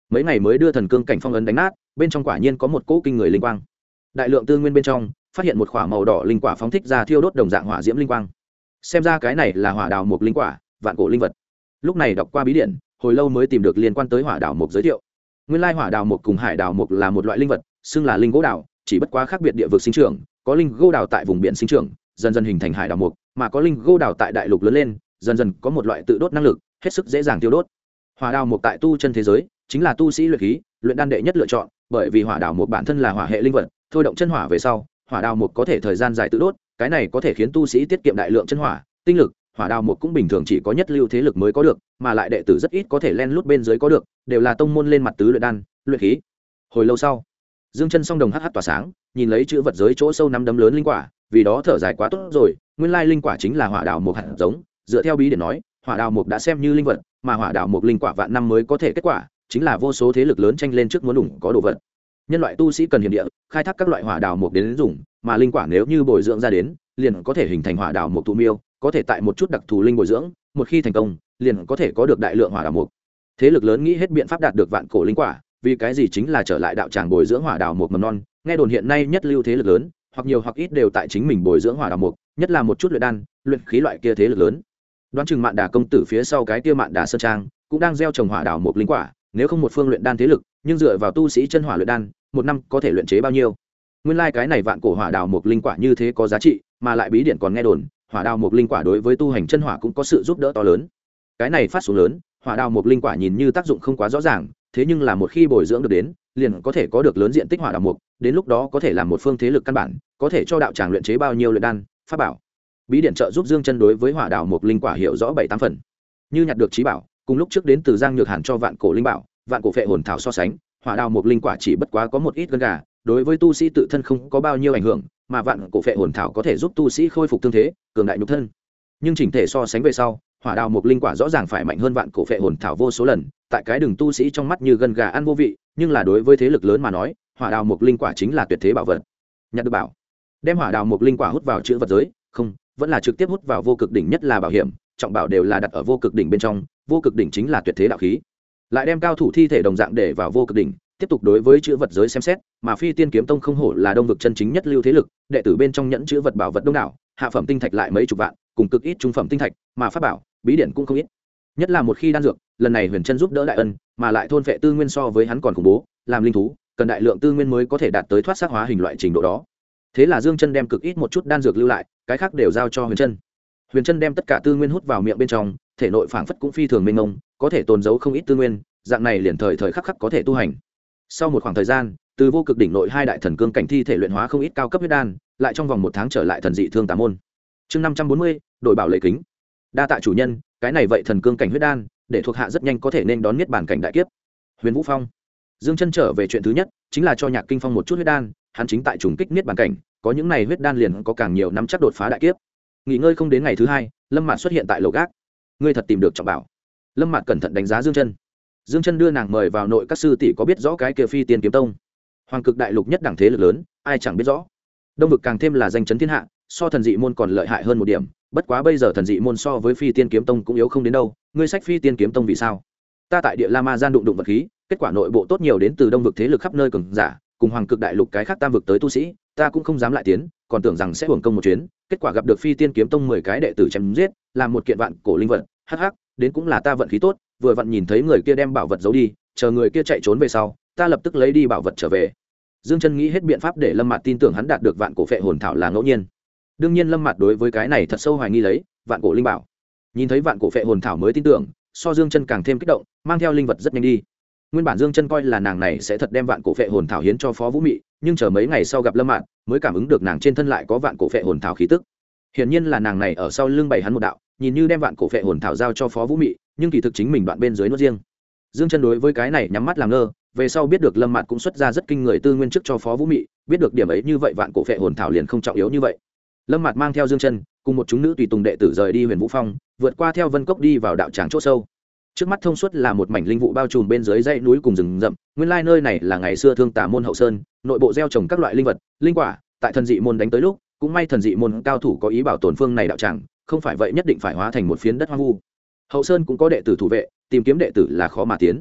mấy ngày mới đưa thần cương cảnh phong ấn đánh nát, bên trong quả nhiên có một cỗ kinh người linh quang. Đại lượng tư nguyên bên trong phát hiện một quả màu đỏ linh quả phóng thích ra thiêu đốt đồng dạng hỏa diễm linh quang. Xem ra cái này là hỏa đào mục linh quả, vạn cổ linh vật. Lúc này đọc qua bí điển, hồi lâu mới tìm được liên quan tới hỏa đào mục giới thiệu. Nguyên lai hỏa đào mục cùng hải đào mục là một loại linh vật, xưng là linh gỗ đào, chỉ bất quá khác biệt địa vực sinh trưởng, có linh gỗ đào tại vùng biển sinh trưởng, dần dần hình thành hải đào mục, mà có linh gỗ đào tại đại lục lớn lên, dần dần có một loại tự đốt năng lực, hết sức dễ dàng tiêu đốt. Hỏa đào mục tại tu chân thế giới chính là tu sĩ luyện khí, luyện đan đệ nhất lựa chọn, bởi vì hỏa đào mục bản thân là hỏa hệ linh vật, thôi động chân hỏa về sau, hỏa đào mục có thể thời gian dài tự đốt, cái này có thể khiến tu sĩ tiết kiệm đại lượng chân hỏa, tinh lực. Hỏa đào mục cũng bình thường chỉ có nhất lưu thế lực mới có được, mà lại đệ tử rất ít có thể len lút bên dưới có được, đều là tông môn lên mặt tứ luyện đan, luyện khí. Hồi lâu sau, Dương Chân song đồng hắc hắc tỏa sáng, nhìn lấy chữ vật giới chỗ sâu nắm đấm lớn linh quả, vì đó thở dài quá tốt rồi, nguyên lai linh quả chính là hỏa đào mục hạt giống, dựa theo bí điển nói, hỏa đào mục đã xem như linh vật, mà hỏa đào mục linh quả vạn năm mới có thể kết quả, chính là vô số thế lực lớn tranh lên trước muốn đủng có đồ vật. Nhân loại tu sĩ cần hiểm địa, khai thác các loại hỏa đào mục đến dùng, mà linh quả nếu như bồi dưỡng ra đến, liền có thể hình thành hỏa đào mục thụ miêu, có thể tại một chút đặc thù linh bồi dưỡng, một khi thành công, liền có thể có được đại lượng hỏa đào mục. Thế lực lớn nghĩ hết biện pháp đạt được vạn cổ linh quả, vì cái gì chính là trở lại đạo tràng bồi dưỡng hỏa đào mục mầm non. Nghe đồn hiện nay nhất lưu thế lực lớn, hoặc nhiều hoặc ít đều tại chính mình bồi dưỡng hỏa đào mục, nhất là một chút luyện đan, luyện khí loại kia thế lực lớn. Đoán chừng Mạn Đà công tử phía sau cái kia Mạn Đà sơn trang cũng đang gieo trồng hỏa đào mục linh quả, nếu không một phương luyện đan thế lực, nhưng dựa vào tu sĩ chân hỏa luyện đan, một năm có thể luyện chế bao nhiêu? Nguyên lai cái này vạn cổ hỏa đào mục linh quả như thế có giá trị, mà lại bí điển còn nghe đồn, hỏa đào mục linh quả đối với tu hành chân hỏa cũng có sự giúp đỡ to lớn. Cái này phát xuống lớn, hỏa đào mục linh quả nhìn như tác dụng không quá rõ ràng, thế nhưng là một khi bồi dưỡng được đến, liền có thể có được lớn diện tích hỏa đào mục, đến lúc đó có thể làm một phương thế lực căn bản, có thể cho đạo tràng luyện chế bao nhiêu luyện đan, pháp bảo. Bí điển trợ giúp Dương Chân đối với hỏa đào mục linh quả hiểu rõ 7-8 phần. Như nhặt được trí bảo, cùng lúc trước đến từ Giang Nhược Hàn cho vạn cổ linh bảo, vạn cổ phệ hồn thảo so sánh, hỏa đào mục linh quả chỉ bất quá có một ít gân gà, đối với tu sĩ tự thân không có bao nhiêu ảnh hưởng, mà vạn cổ phệ hồn thảo có thể giúp tu sĩ khôi phục thương thế, cường đại nhục thân. Nhưng chỉnh thể so sánh về sau, hỏa đào mục linh quả rõ ràng phải mạnh hơn vạn cổ phệ hồn thảo vô số lần, tại cái đường tu sĩ trong mắt như gân gà ăn vô vị, nhưng là đối với thế lực lớn mà nói, hỏa đào mục linh quả chính là tuyệt thế bảo vật. Nhặt được bảo, đem hỏa đào mục linh quả hút vào chữ vật giới, không, vẫn là trực tiếp hút vào vô cực đỉnh, nhất là bảo hiểm, trọng bảo đều là đặt ở vô cực đỉnh bên trong, vô cực đỉnh chính là tuyệt thế đạo khí. Lại đem cao thủ thi thể đồng dạng để vào vô cực đỉnh, tiếp tục đối với chữ vật giới xem xét, mà Phi Tiên Kiếm Tông không hổ là đông vực chân chính nhất lưu thế lực, đệ tử bên trong nhẫn chữ vật bảo vật đông đảo, hạ phẩm tinh thạch lại mấy chục vạn, cùng cực ít trung phẩm tinh thạch, mà pháp bảo, bí điển cũng không ít. Nhất là một khi đan dược, lần này Huyền Chân giúp đỡ đại ân, mà lại thôn phệ tư nguyên so với hắn còn khủng bố, làm linh thú, cần đại lượng tư nguyên mới có thể đạt tới thoát xác hóa hình loại trình độ đó. Thế là Dương Chân đem cực ít một chút đan dược lưu lại, cái khác đều giao cho Huyền Chân. Huyền Chân đem tất cả tư nguyên hút vào miệng bên trong, thể nội phảng phất cũng phi thường mênh mông, có thể tồn giấu không ít tư nguyên, dạng này liền thời thời khắc khắc có thể tu hành. Sau một khoảng thời gian, từ vô cực đỉnh nội hai đại thần cương cảnh thi thể luyện hóa không ít cao cấp huyết đan, lại trong vòng 1 tháng trở lại thần dị thương tà môn. Chương 540, đổi bảo lệ kính. Đa tạ chủ nhân, cái này vậy thần cương cảnh huyết đan, để thuộc hạ rất nhanh có thể nên đón niết bàn cảnh đại kiếp. Huyền Vũ Phong. Dương Chân trở về chuyện thứ nhất, chính là cho Nhạc Kinh Phong một chút huyết đan, hắn chính tại trùng kích niết bàn cảnh, có những này huyết đan liền có càng nhiều nắm chắc đột phá đại kiếp. Nghỉ ngơi không đến ngày thứ hai, Lâm Mạt xuất hiện tại lầu gác. Ngươi thật tìm được trọng bảo. Lâm Mạt cẩn thận đánh giá Dương Chân. Dương Chân đưa nàng mời vào nội các sư tỷ có biết rõ cái kia Phi Tiên Kiếm Tông. Hoàng cực đại lục nhất đẳng thế lực lớn, ai chẳng biết rõ. Đông vực càng thêm là danh chấn thiên hạ, so thần dị môn còn lợi hại hơn một điểm, bất quá bây giờ thần dị môn so với Phi Tiên Kiếm Tông cũng yếu không đến đâu. Ngươi sách Phi Tiên Kiếm Tông vì sao? Ta tại Địa La Ma gian đụng đụng vật khí, kết quả nội bộ tốt nhiều đến từ đông vực thế lực khắp nơi cường giả, cùng hoàng cực đại lục cái khác tam vực tới tu sĩ, ta cũng không dám lại tiến, còn tưởng rằng sẽ hưởng công một chuyến, kết quả gặp được Phi Tiên Kiếm Tông 10 cái đệ tử chém giết, làm một kiện vạn cổ linh vật, hắc hắc, đến cũng là ta vận khí tốt, vừa vặn nhìn thấy người kia đem bảo vật giấu đi, chờ người kia chạy trốn về sau, ta lập tức lấy đi bảo vật trở về. Dương Chân nghĩ hết biện pháp để Lâm Mạt tin tưởng hắn đạt được vạn cổ phệ hồn thảo là ngẫu nhiên. Đương nhiên Lâm Mạt đối với cái này thật sâu hoài nghi lấy, vạn cổ linh bảo. Nhìn thấy vạn cổ phệ hồn thảo mới tin tưởng, so Dương Chân càng thêm kích động, mang theo linh vật rất nhanh đi. Nguyên bản Dương Chân coi là nàng này sẽ thật đem vạn cổ phệ hồn thảo hiến cho Phó Vũ Mị, nhưng chờ mấy ngày sau gặp Lâm Mạt, mới cảm ứng được nàng trên thân lại có vạn cổ phệ hồn thảo khí tức. Hiển nhiên là nàng này ở sau lưng bày hắn một đạo, nhìn như đem vạn cổ phệ hồn thảo giao cho Phó Vũ Mị, nhưng kỳ thực chính mình đoạn bên dưới nuốt riêng. Dương Chân đối với cái này nhắm mắt làm ngơ, về sau biết được Lâm Mạt cũng xuất ra rất kinh người tư nguyên trước cho Phó Vũ Mị, biết được điểm ấy như vậy vạn cổ phệ hồn thảo liền không trọng yếu như vậy. Lâm Mạt mang theo Dương Chân, cùng một chúng nữ tùy tùng đệ tử rời đi Huyền Vũ Phong, vượt qua theo Vân Cốc đi vào đạo tràng chỗ sâu. Trước mắt thông suốt là một mảnh linh vụ bao trùm bên dưới dãy núi cùng rừng rậm, nguyên lai nơi này là ngày xưa Thương Tà môn hậu sơn, nội bộ gieo trồng các loại linh vật, linh quả, tại thần dị môn đánh tới lúc, cũng may thần dị môn cao thủ có ý bảo tồn phương này đạo tràng, không phải vậy nhất định phải hóa thành một phiến đất hoang vu. Hậu sơn cũng có đệ tử thủ vệ, tìm kiếm đệ tử là khó mà tiến.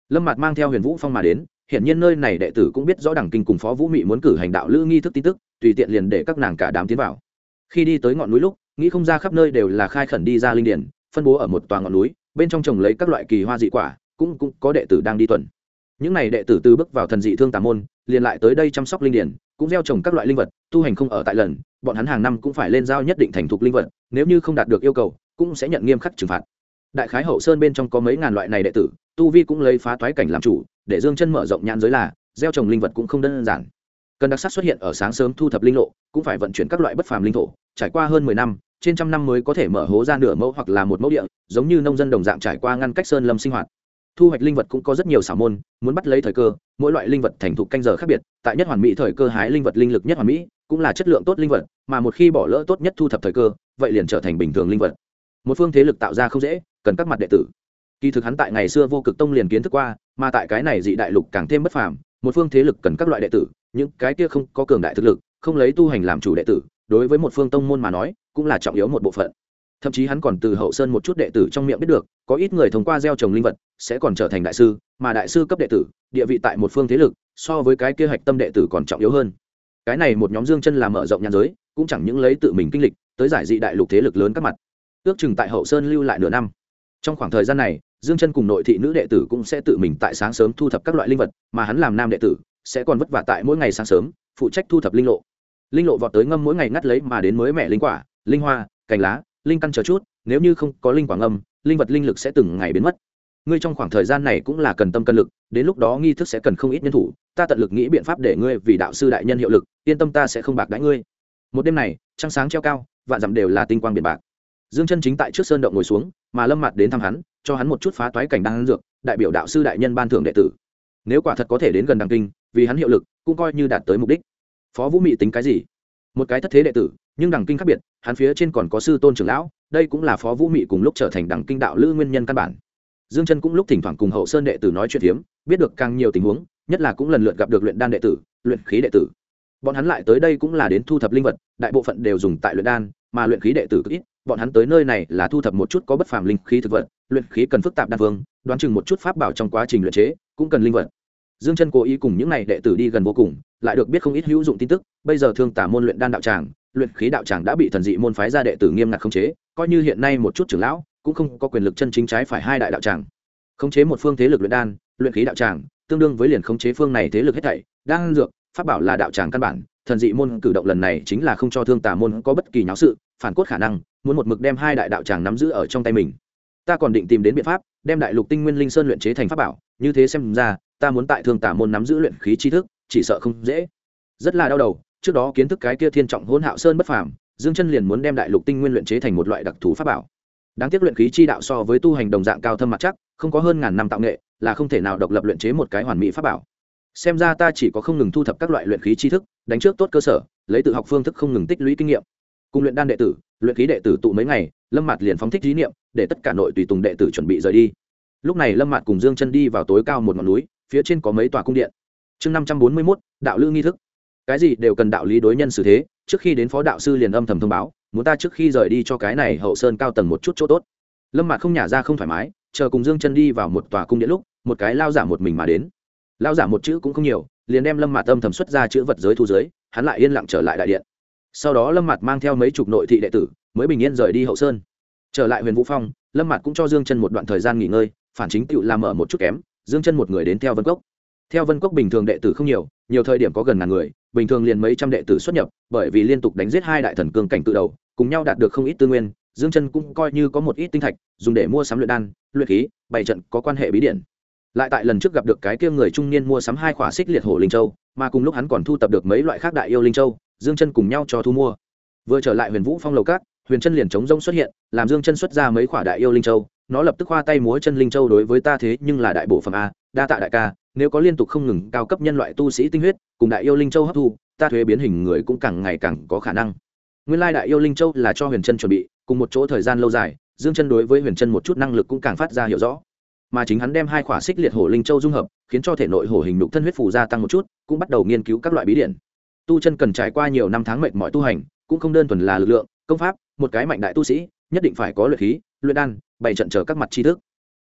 Lâm Mạt mang theo Huyền Vũ Phong mà đến, hiện nhiên nơi này đệ tử cũng biết rõ Đằng Kinh cùng Phó Vũ Mị muốn cử hành đạo lữ nghi thức tin tức, tùy tiện liền để các nàng cả đám tiến vào. Khi đi tới ngọn núi lúc, nghĩ không ra khắp nơi đều là khai khẩn đi ra linh điển, phân bố ở một tòa ngọn núi, bên trong trồng lấy các loại kỳ hoa dị quả, cũng có đệ tử đang đi tuần. Những này đệ tử từ bước vào thần dị thương tà môn, liền lại tới đây chăm sóc linh điển, cũng gieo trồng các loại linh vật, tu hành không ở tại lần, bọn hắn hàng năm cũng phải lên giao nhất định thành thục linh vật, nếu như không đạt được yêu cầu, cũng sẽ nhận nghiêm khắc trừng phạt. Đại khái Hậu Sơn bên trong có mấy ngàn loại này đệ tử, tu vi cũng lấy phá toái cảnh làm chủ, để Dương Chân mở rộng nhãn giới là, gieo trồng linh vật cũng không đơn giản. Cần đặc sắc xuất hiện ở sáng sớm thu thập linh lộ, cũng phải vận chuyển các loại bất phàm linh thổ, trải qua hơn 10 năm, trên trăm năm mới có thể mở hố ra nửa mẫu hoặc là một mẫu địa, giống như nông dân đồng dạng trải qua ngăn cách sơn lâm sinh hoạt. Thu hoạch linh vật cũng có rất nhiều xảo môn, muốn bắt lấy thời cơ, mỗi loại linh vật thành thục canh giờ khác biệt, tại nhất hoàn mỹ thời cơ hái linh vật linh lực nhất hoàn mỹ, cũng là chất lượng tốt linh vật, mà một khi bỏ lỡ tốt nhất thu thập thời cơ, vậy liền trở thành bình thường linh vật. Một phương thế lực tạo ra không dễ, cần các mặt đệ tử. Kỳ thực hắn tại ngày xưa Vô Cực Tông liền kiến thức qua, mà tại cái này dị đại lục càng thêm bất phàm, một phương thế lực cần các loại đệ tử, những cái kia không có cường đại thực lực, không lấy tu hành làm chủ đệ tử, đối với một phương tông môn mà nói, cũng là trọng yếu một bộ phận. Thậm chí hắn còn từ Hậu Sơn một chút đệ tử trong miệng biết được, có ít người thông qua gieo trồng linh vật, sẽ còn trở thành đại sư, mà đại sư cấp đệ tử, địa vị tại một phương thế lực, so với cái kia hạch tâm đệ tử còn trọng yếu hơn. Cái này một nhóm Dương Chân là mở rộng nhãn giới, cũng chẳng những lấy tự mình kinh lịch, tới giải dị đại lục thế lực lớn các mặt. Ước chừng tại Hậu Sơn lưu lại nửa năm. Trong khoảng thời gian này, Dương Chân cùng nội thị nữ đệ tử cũng sẽ tự mình tại sáng sớm thu thập các loại linh vật, mà hắn làm nam đệ tử sẽ còn vất vả tại mỗi ngày sáng sớm phụ trách thu thập linh lộ. Linh lộ vọt tới ngâm mỗi ngày ngắt lấy mà đến mới mẻ linh quả, linh hoa, cành lá, linh căn chờ chút, nếu như không có linh quả ngâm, linh vật linh lực sẽ từng ngày biến mất. Ngươi trong khoảng thời gian này cũng là cần tâm cân lực, đến lúc đó nghi thức sẽ cần không ít nhân thủ, ta tận lực nghĩ biện pháp để ngươi vì đạo sư đại nhân hiệu lực, yên tâm ta sẽ không bạc đãi ngươi. Một đêm này, trăng sáng treo cao, vạn dặm đều là tinh quang biển bạc. Dương Chân chính tại trước sơn động ngồi xuống, mà Lâm Mạt đến thăm hắn, cho hắn một chút phá toái cảnh đan dược, đại biểu đạo sư đại nhân ban thưởng đệ tử. Nếu quả thật có thể đến gần Đằng Kinh, vì hắn hiệu lực, cũng coi như đạt tới mục đích. Phó Vũ Mị tính cái gì? Một cái thất thế đệ tử, nhưng Đằng Kinh khác biệt, hắn phía trên còn có sư tôn trưởng lão, đây cũng là Phó Vũ Mị cùng lúc trở thành Đằng Kinh đạo lữ nguyên nhân căn bản. Dương Chân cũng lúc thỉnh thoảng cùng Hậu Sơn đệ tử nói chuyện thiếm, biết được càng nhiều tình huống, nhất là cũng lần lượt gặp được luyện đan đệ tử, luyện khí đệ tử. Bọn hắn lại tới đây cũng là đến thu thập linh vật, đại bộ phận đều dùng tại luyện đan, mà luyện khí đệ tử cực ít, bọn hắn tới nơi này là thu thập một chút có bất phàm linh khí thực vật, luyện khí cần phức tạp đan phương, đoán chừng một chút pháp bảo trong quá trình luyện chế, cũng cần linh vật. Dương Chân cố ý cùng những này đệ tử đi gần vô cùng, lại được biết không ít hữu dụng tin tức, bây giờ Thương Tả môn luyện đan đạo tràng, luyện khí đạo tràng đã bị thần dị môn phái ra đệ tử nghiêm ngặt khống chế, coi như hiện nay một chút trưởng lão cũng không có quyền lực chân chính trái phải hai đại đạo tràng. Khống chế một phương thế lực luyện đan, luyện khí đạo tràng, tương đương với liền khống chế phương này thế lực hết thảy, đan dược, pháp bảo là đạo tràng căn bản, thần dị môn cử động lần này chính là không cho Thương Tả môn có bất kỳ nháo sự, phản cốt khả năng, muốn một mực đem hai đại đạo tràng nắm giữ ở trong tay mình. Ta còn định tìm đến biện pháp, đem đại lục tinh nguyên linh sơn luyện chế thành pháp bảo, như thế xem ra, ta muốn tại Thương Tả môn nắm giữ luyện khí tri thức, chỉ sợ không dễ. Rất là đau đầu, trước đó kiến thức cái kia thiên trọng hỗn hạo sơn bất phàm, Dương Chân liền muốn đem đại lục tinh nguyên luyện chế thành một loại đặc thù pháp bảo. Đáng tiếc luyện khí chi đạo so với tu hành đồng dạng cao thâm mặt chắc, không có hơn ngàn năm tạo nghệ, là không thể nào độc lập luyện chế một cái hoàn mỹ pháp bảo. Xem ra ta chỉ có không ngừng thu thập các loại luyện khí tri thức, đánh trước tốt cơ sở, lấy tự học phương thức không ngừng tích lũy kinh nghiệm. Cùng luyện đan đệ tử, luyện khí đệ tử tụ mấy ngày, Lâm Mạt liền phóng thích ý niệm, để tất cả nội tùy tùng đệ tử chuẩn bị rời đi. Lúc này Lâm Mạt cùng Dương Chân đi vào tối cao một ngọn núi, phía trên có mấy tòa cung điện. Chương 541, đạo lữ nghi thức. Cái gì đều cần đạo lý đối nhân xử thế, trước khi đến phó đạo sư liền âm thầm thông báo, muốn ta trước khi rời đi cho cái này Hậu Sơn cao tầng một chút chỗ tốt. Lâm Mạt không nhả ra không thoải mái, chờ cùng Dương Chân đi vào một tòa cung điện lúc, một cái lao giả một mình mà đến. Lao giả một chữ cũng không nhiều, liền đem Lâm Mạt âm thầm xuất ra chữ vật giới thu giới, hắn lại yên lặng trở lại đại điện. Sau đó Lâm Mạt mang theo mấy chục nội thị đệ tử, mới bình yên rời đi Hậu Sơn. Trở lại Huyền Vũ Phong, Lâm Mạt cũng cho Dương Chân một đoạn thời gian nghỉ ngơi, phản chính tựu làm ở một chút kém, Dương Chân một người đến theo Vân Cốc. Theo Vân Cốc bình thường đệ tử không nhiều, nhiều thời điểm có gần ngàn người, bình thường liền mấy trăm đệ tử xuất nhập, bởi vì liên tục đánh giết hai đại thần cương cảnh tự đầu, cùng nhau đạt được không ít tư nguyên, Dương Chân cũng coi như có một ít tinh thạch, dùng để mua sắm luyện đan, luyện khí, bày trận có quan hệ bí điển. Lại tại lần trước gặp được cái kia người trung niên mua sắm hai khỏa xích liệt hổ linh châu, mà cùng lúc hắn còn thu tập được mấy loại khác đại yêu linh châu, Dương Chân cùng nhau cho thu mua. Vừa trở lại Huyền Vũ Phong lầu cát, Huyền Chân liền chống rông xuất hiện, làm Dương Chân xuất ra mấy khỏa đại yêu linh châu, nó lập tức khoa tay múa chân linh châu đối với ta thế nhưng là đại bộ phẩm a, đa tạ đại ca, nếu có liên tục không ngừng cao cấp nhân loại tu sĩ tinh huyết, cùng đại yêu linh châu hấp thu, ta thuế biến hình người cũng càng ngày càng có khả năng. Nguyên lai đại yêu linh châu là cho Huyền Chân chuẩn bị, cùng một chỗ thời gian lâu dài, Dương Chân đối với Huyền Chân một chút năng lực cũng càng phát ra hiểu rõ. Mà chính hắn đem hai khỏa xích liệt hổ linh châu dung hợp, khiến cho thể nội hổ hình nhục thân huyết phù gia tăng một chút, cũng bắt đầu nghiên cứu các loại bí điển. Tu chân cần trải qua nhiều năm tháng mệt mỏi tu hành, cũng không đơn thuần là lực lượng, công pháp, một cái mạnh đại tu sĩ, nhất định phải có luyện khí, luyện đan, bày trận chờ các mặt tri thức.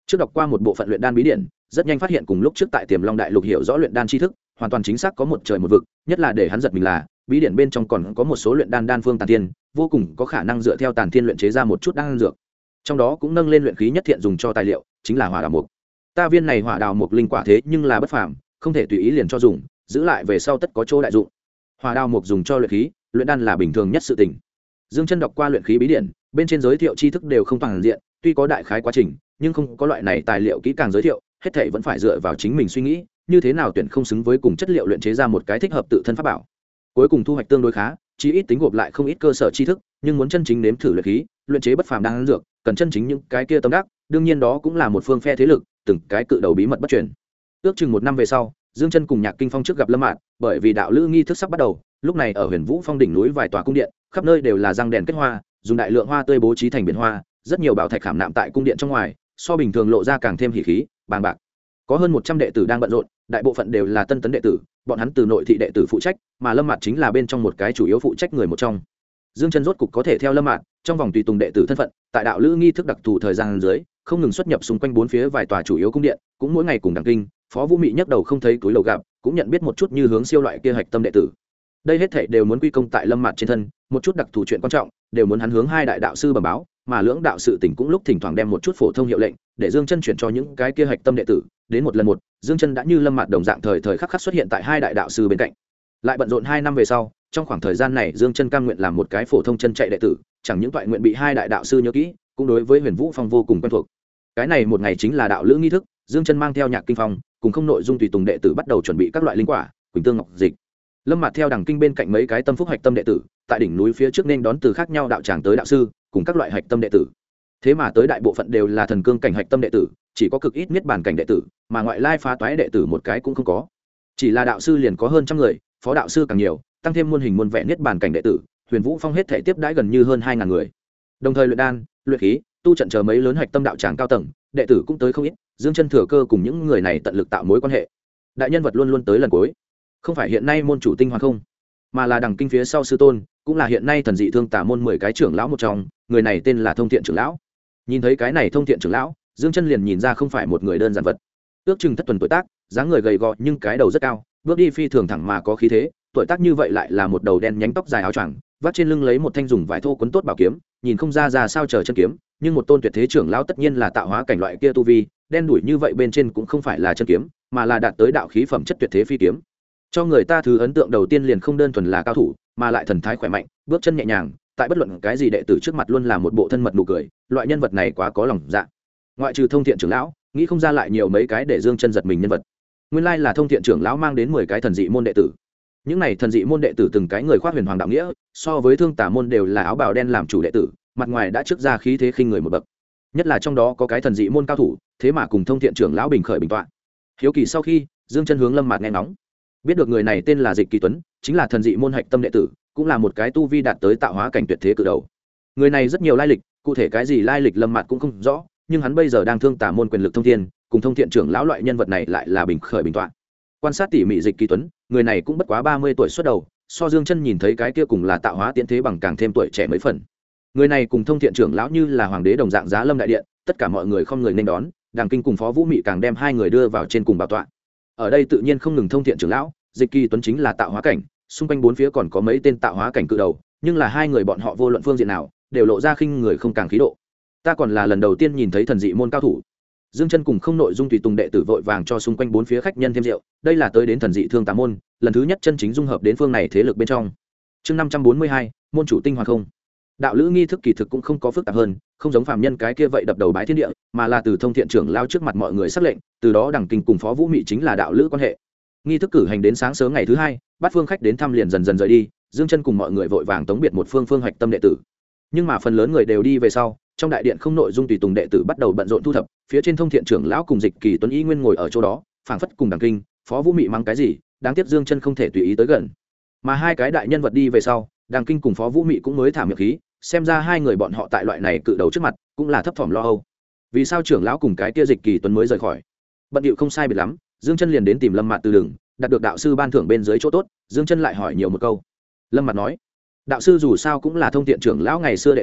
trước đọc qua một bộ phận luyện đan bí điển, rất nhanh phát hiện cùng lúc trước tại Tiềm Long Đại Lục hiểu rõ luyện đan tri thức hoàn toàn chính xác có một trời một vực. Nhất là để hắn giật mình là bí điển bên trong còn có một số luyện đan phương tàn thiên, vô cùng có khả năng dựa theo tàn thiên luyện chế ra một chút đan dược. Trong đó cũng nâng lên luyện khí nhất thiện dùng cho tài liệu chính là hỏa đào mục. Ta viên này hỏa đào mục linh quả thế nhưng là bất phàm, không thể tùy ý liền cho dùng, giữ lại về sau tất có chỗ đại dụng. Hỏa đào mục dùng cho luyện khí, luyện đan là bình thường nhất sự tình. Dương Chân đọc qua luyện khí bí điển, bên trên giới thiệu tri thức đều không toàn diện, tuy có đại khái quá trình, nhưng không có loại này tài liệu kỹ càng giới thiệu, hết thảy vẫn phải dựa vào chính mình suy nghĩ, như thế nào tuyển không xứng với cùng chất liệu luyện chế ra một cái thích hợp tự thân pháp bảo. Cuối cùng thu hoạch tương đối khá, chí ít tính gộp lại không ít cơ sở tri thức, nhưng muốn chân chính nếm thử luyện khí, luyện chế bất phàm đan dược, cần chân chính những cái kia tâm đắc, đương nhiên đó cũng là một phương phe thế lực, từng cái cự đầu bí mật bất truyền. Ước chừng 1 năm về sau, Dương Chân cùng Nhạc Kinh Phong trước gặp Lâm Mạn, bởi vì đạo lữ nghi thức sắp bắt đầu, lúc này ở Huyền Vũ Phong đỉnh núi vài tòa cung điện, khắp nơi đều là răng đèn kết hoa, dùng đại lượng hoa tươi bố trí thành biển hoa, rất nhiều bảo thạch khảm nạm tại cung điện trong ngoài, so bình thường lộ ra càng thêm hỉ khí, bàng bạc. Có hơn 100 đệ tử đang bận rộn, đại bộ phận đều là tân tấn đệ tử, bọn hắn từ nội thị đệ tử phụ trách, mà Lâm Mạn chính là bên trong một cái chủ yếu phụ trách người một trong. Dương Chân rốt cục có thể theo Lâm Mạn, trong vòng tùy tùng đệ tử thân phận, tại đạo lữ nghi thức đặc thù thời gian dưới, không ngừng xuất nhập xung quanh bốn phía vài tòa chủ yếu cung điện, cũng mỗi ngày cùng đằng kinh, Phó Vũ Mị nhấc đầu không thấy túi lầu gặp, cũng nhận biết một chút như hướng siêu loại kia hạch tâm đệ tử. Đây hết thảy đều muốn quy công tại Lâm Mạn trên thân, một chút đặc thù chuyện quan trọng, đều muốn hắn hướng hai đại đạo sư bẩm báo, mà lưỡng đạo sự tỉnh cũng lúc thỉnh thoảng đem một chút phổ thông hiệu lệnh, để Dương Chân chuyển cho những cái kia hạch tâm đệ tử, đến một lần một, Dương Chân đã như Lâm Mạn đồng dạng thời thời khắc khắc xuất hiện tại hai đại đạo sư bên cạnh. Lại bận rộn 2 năm về sau, trong khoảng thời gian này Dương Chân cam nguyện làm một cái phổ thông chân chạy đệ tử, chẳng những toại nguyện bị hai đại đạo sư nhớ kỹ, cũng đối với Huyền Vũ Phong vô cùng quen thuộc. Cái này một ngày chính là đạo lữ nghi thức, Dương Chân mang theo Nhạc Kinh Phong, cùng không nội dung tùy tùng đệ tử bắt đầu chuẩn bị các loại linh quả, quỳnh tương ngọc dịch. Lâm Mạt theo đằng kinh bên cạnh mấy cái tâm phúc hạch tâm đệ tử, tại đỉnh núi phía trước nên đón từ khác nhau đạo tràng tới đạo sư, cùng các loại hạch tâm đệ tử. Thế mà tới đại bộ phận đều là thần cương cảnh hạch tâm đệ tử, chỉ có cực ít niết bàn cảnh đệ tử, mà ngoại lai phá toái đệ tử một cái cũng không có. Chỉ là đạo sư liền có hơn trăm người, phó đạo sư càng nhiều, tăng thêm muôn hình muôn vẻ niết bàn cảnh đệ tử, Huyền Vũ Phong hết thể tiếp đãi gần như hơn 2000 người. Đồng thời luyện đan, luyện khí, tu trận chờ mấy lớn hạch tâm đạo tràng cao tầng, đệ tử cũng tới không ít, Dương Chân thừa cơ cùng những người này tận lực tạo mối quan hệ. Đại nhân vật luôn luôn tới lần cuối, không phải hiện nay môn chủ tinh hoa không, mà là đằng kinh phía sau sư tôn, cũng là hiện nay thần dị thương tà môn 10 cái trưởng lão một trong, người này tên là Thông Thiện trưởng lão. Nhìn thấy cái này Thông Thiện trưởng lão, Dương Chân liền nhìn ra không phải một người đơn giản vật. Ước chừng thất tuần tuổi tác, dáng người gầy gò nhưng cái đầu rất cao, bước đi phi thường thẳng mà có khí thế, tuổi tác như vậy lại là một đầu đen nhánh tóc dài áo choàng, vắt trên lưng lấy một thanh dùng vải thô quấn tốt bảo kiếm, nhìn không ra sao chờ chân kiếm, nhưng một tôn tuyệt thế trưởng lão tất nhiên là tạo hóa cảnh loại kia tu vi, đen đuổi như vậy bên trên cũng không phải là chân kiếm, mà là đạt tới đạo khí phẩm chất tuyệt thế phi kiếm. Cho người ta thứ ấn tượng đầu tiên liền không đơn thuần là cao thủ, mà lại thần thái khỏe mạnh, bước chân nhẹ nhàng, tại bất luận cái gì đệ tử trước mặt luôn là một bộ thân mật nụ cười, loại nhân vật này quá có lòng dạ. Ngoại trừ Thông Thiện trưởng lão, nghĩ không ra lại nhiều mấy cái để Dương Chân giật mình nhân vật. Nguyên lai là Thông Thiện trưởng lão mang đến 10 cái thần dị môn đệ tử. Những này thần dị môn đệ tử từng cái người khoác huyền hoàng đạo nghĩa, so với Thương Tà môn đều là áo bào đen làm chủ đệ tử, mặt ngoài đã trước ra khí thế khinh người một bậc. Nhất là trong đó có cái thần dị môn cao thủ, thế mà cùng Thông Thiện trưởng lão bình khởi bình tọa. Hiếu kỳ sau khi, Dương Chân hướng Lâm Mạt nghe ngóng, biết được người này tên là Dịch Kỳ Tuấn, chính là thần dị môn hạch tâm đệ tử, cũng là một cái tu vi đạt tới tạo hóa cảnh tuyệt thế cự đầu. Người này rất nhiều lai lịch, cụ thể cái gì lai lịch Lâm Mạt cũng không rõ, nhưng hắn bây giờ đang Thương Tà môn quyền lực thông thiên, cùng Thông Thiện trưởng lão loại nhân vật này lại là bình khởi bình tọa. Quan sát tỉ mỉ Dịch Kỳ Tuấn, người này cũng bất quá 30 tuổi xuất đầu, so Dương Chân nhìn thấy cái kia cùng là tạo hóa tiến thế bằng càng thêm tuổi trẻ mấy phần. Người này cùng Thông Thiện trưởng lão như là hoàng đế đồng dạng giá lâm đại điện, tất cả mọi người không người nên đón, Đàng Kinh cùng Phó Vũ Mị càng đem hai người đưa vào trên cùng bảo tọa. Ở đây tự nhiên không ngừng Thông Thiện trưởng lão, Dịch Kỳ Tuấn chính là tạo hóa cảnh, xung quanh bốn phía còn có mấy tên tạo hóa cảnh cự đầu, nhưng là hai người bọn họ vô luận phương diện nào, đều lộ ra khinh người không càng khí độ. Ta còn là lần đầu tiên nhìn thấy thần dị môn cao thủ. Dương Chân cùng không nội dung tùy tùng đệ tử vội vàng cho xung quanh bốn phía khách nhân thêm rượu, đây là tới đến thần dị Thương Tà môn, lần thứ nhất chân chính dung hợp đến phương này thế lực bên trong. Chương 542, môn chủ tinh hoa không. Đạo lữ nghi thức kỳ thực cũng không có phức tạp hơn, không giống phàm nhân cái kia vậy đập đầu bái thiên địa, mà là từ Thông Thiện trưởng lao trước mặt mọi người sắc lệnh, từ đó Đằng Kinh cùng Phó Vũ Mị chính là đạo lữ quan hệ. Nghi thức cử hành đến sáng sớm ngày thứ hai, bát phương khách đến thăm liền dần dần rời đi, Dương Chân cùng mọi người vội vàng tống biệt một phương hạch tâm đệ tử. Nhưng mà phần lớn người đều đi về sau, trong đại điện không nội dung tùy tùng đệ tử bắt đầu bận rộn thu thập, phía trên Thông Thiện trưởng lão cùng Dịch Kỳ Tuấn y nguyên ngồi ở chỗ đó, phảng phất cùng Đằng Kinh, Phó Vũ Mị mắng cái gì, đáng tiếc Dương Chân không thể tùy ý tới gần. Mà hai cái đại nhân vật đi về sau, Đằng Kinh cùng Phó Vũ Mị cũng mới thả miệng khí, xem ra hai người bọn họ tại loại này cự đầu trước mặt, cũng là thấp thỏm lo âu. Vì sao trưởng lão cùng cái kia Dịch Kỳ Tuấn mới rời khỏi? Bận điệu không sai biệt lắm, Dương Chân liền đến tìm Lâm Mạt từ đường, đạt được đạo sư ban thưởng bên dưới chỗ tốt, Dương Chân lại hỏi nhiều một câu. Lâm Mạt nói, đạo sư dù sao cũng là Thông Thiện trưởng lão ngày xưa đệ tử,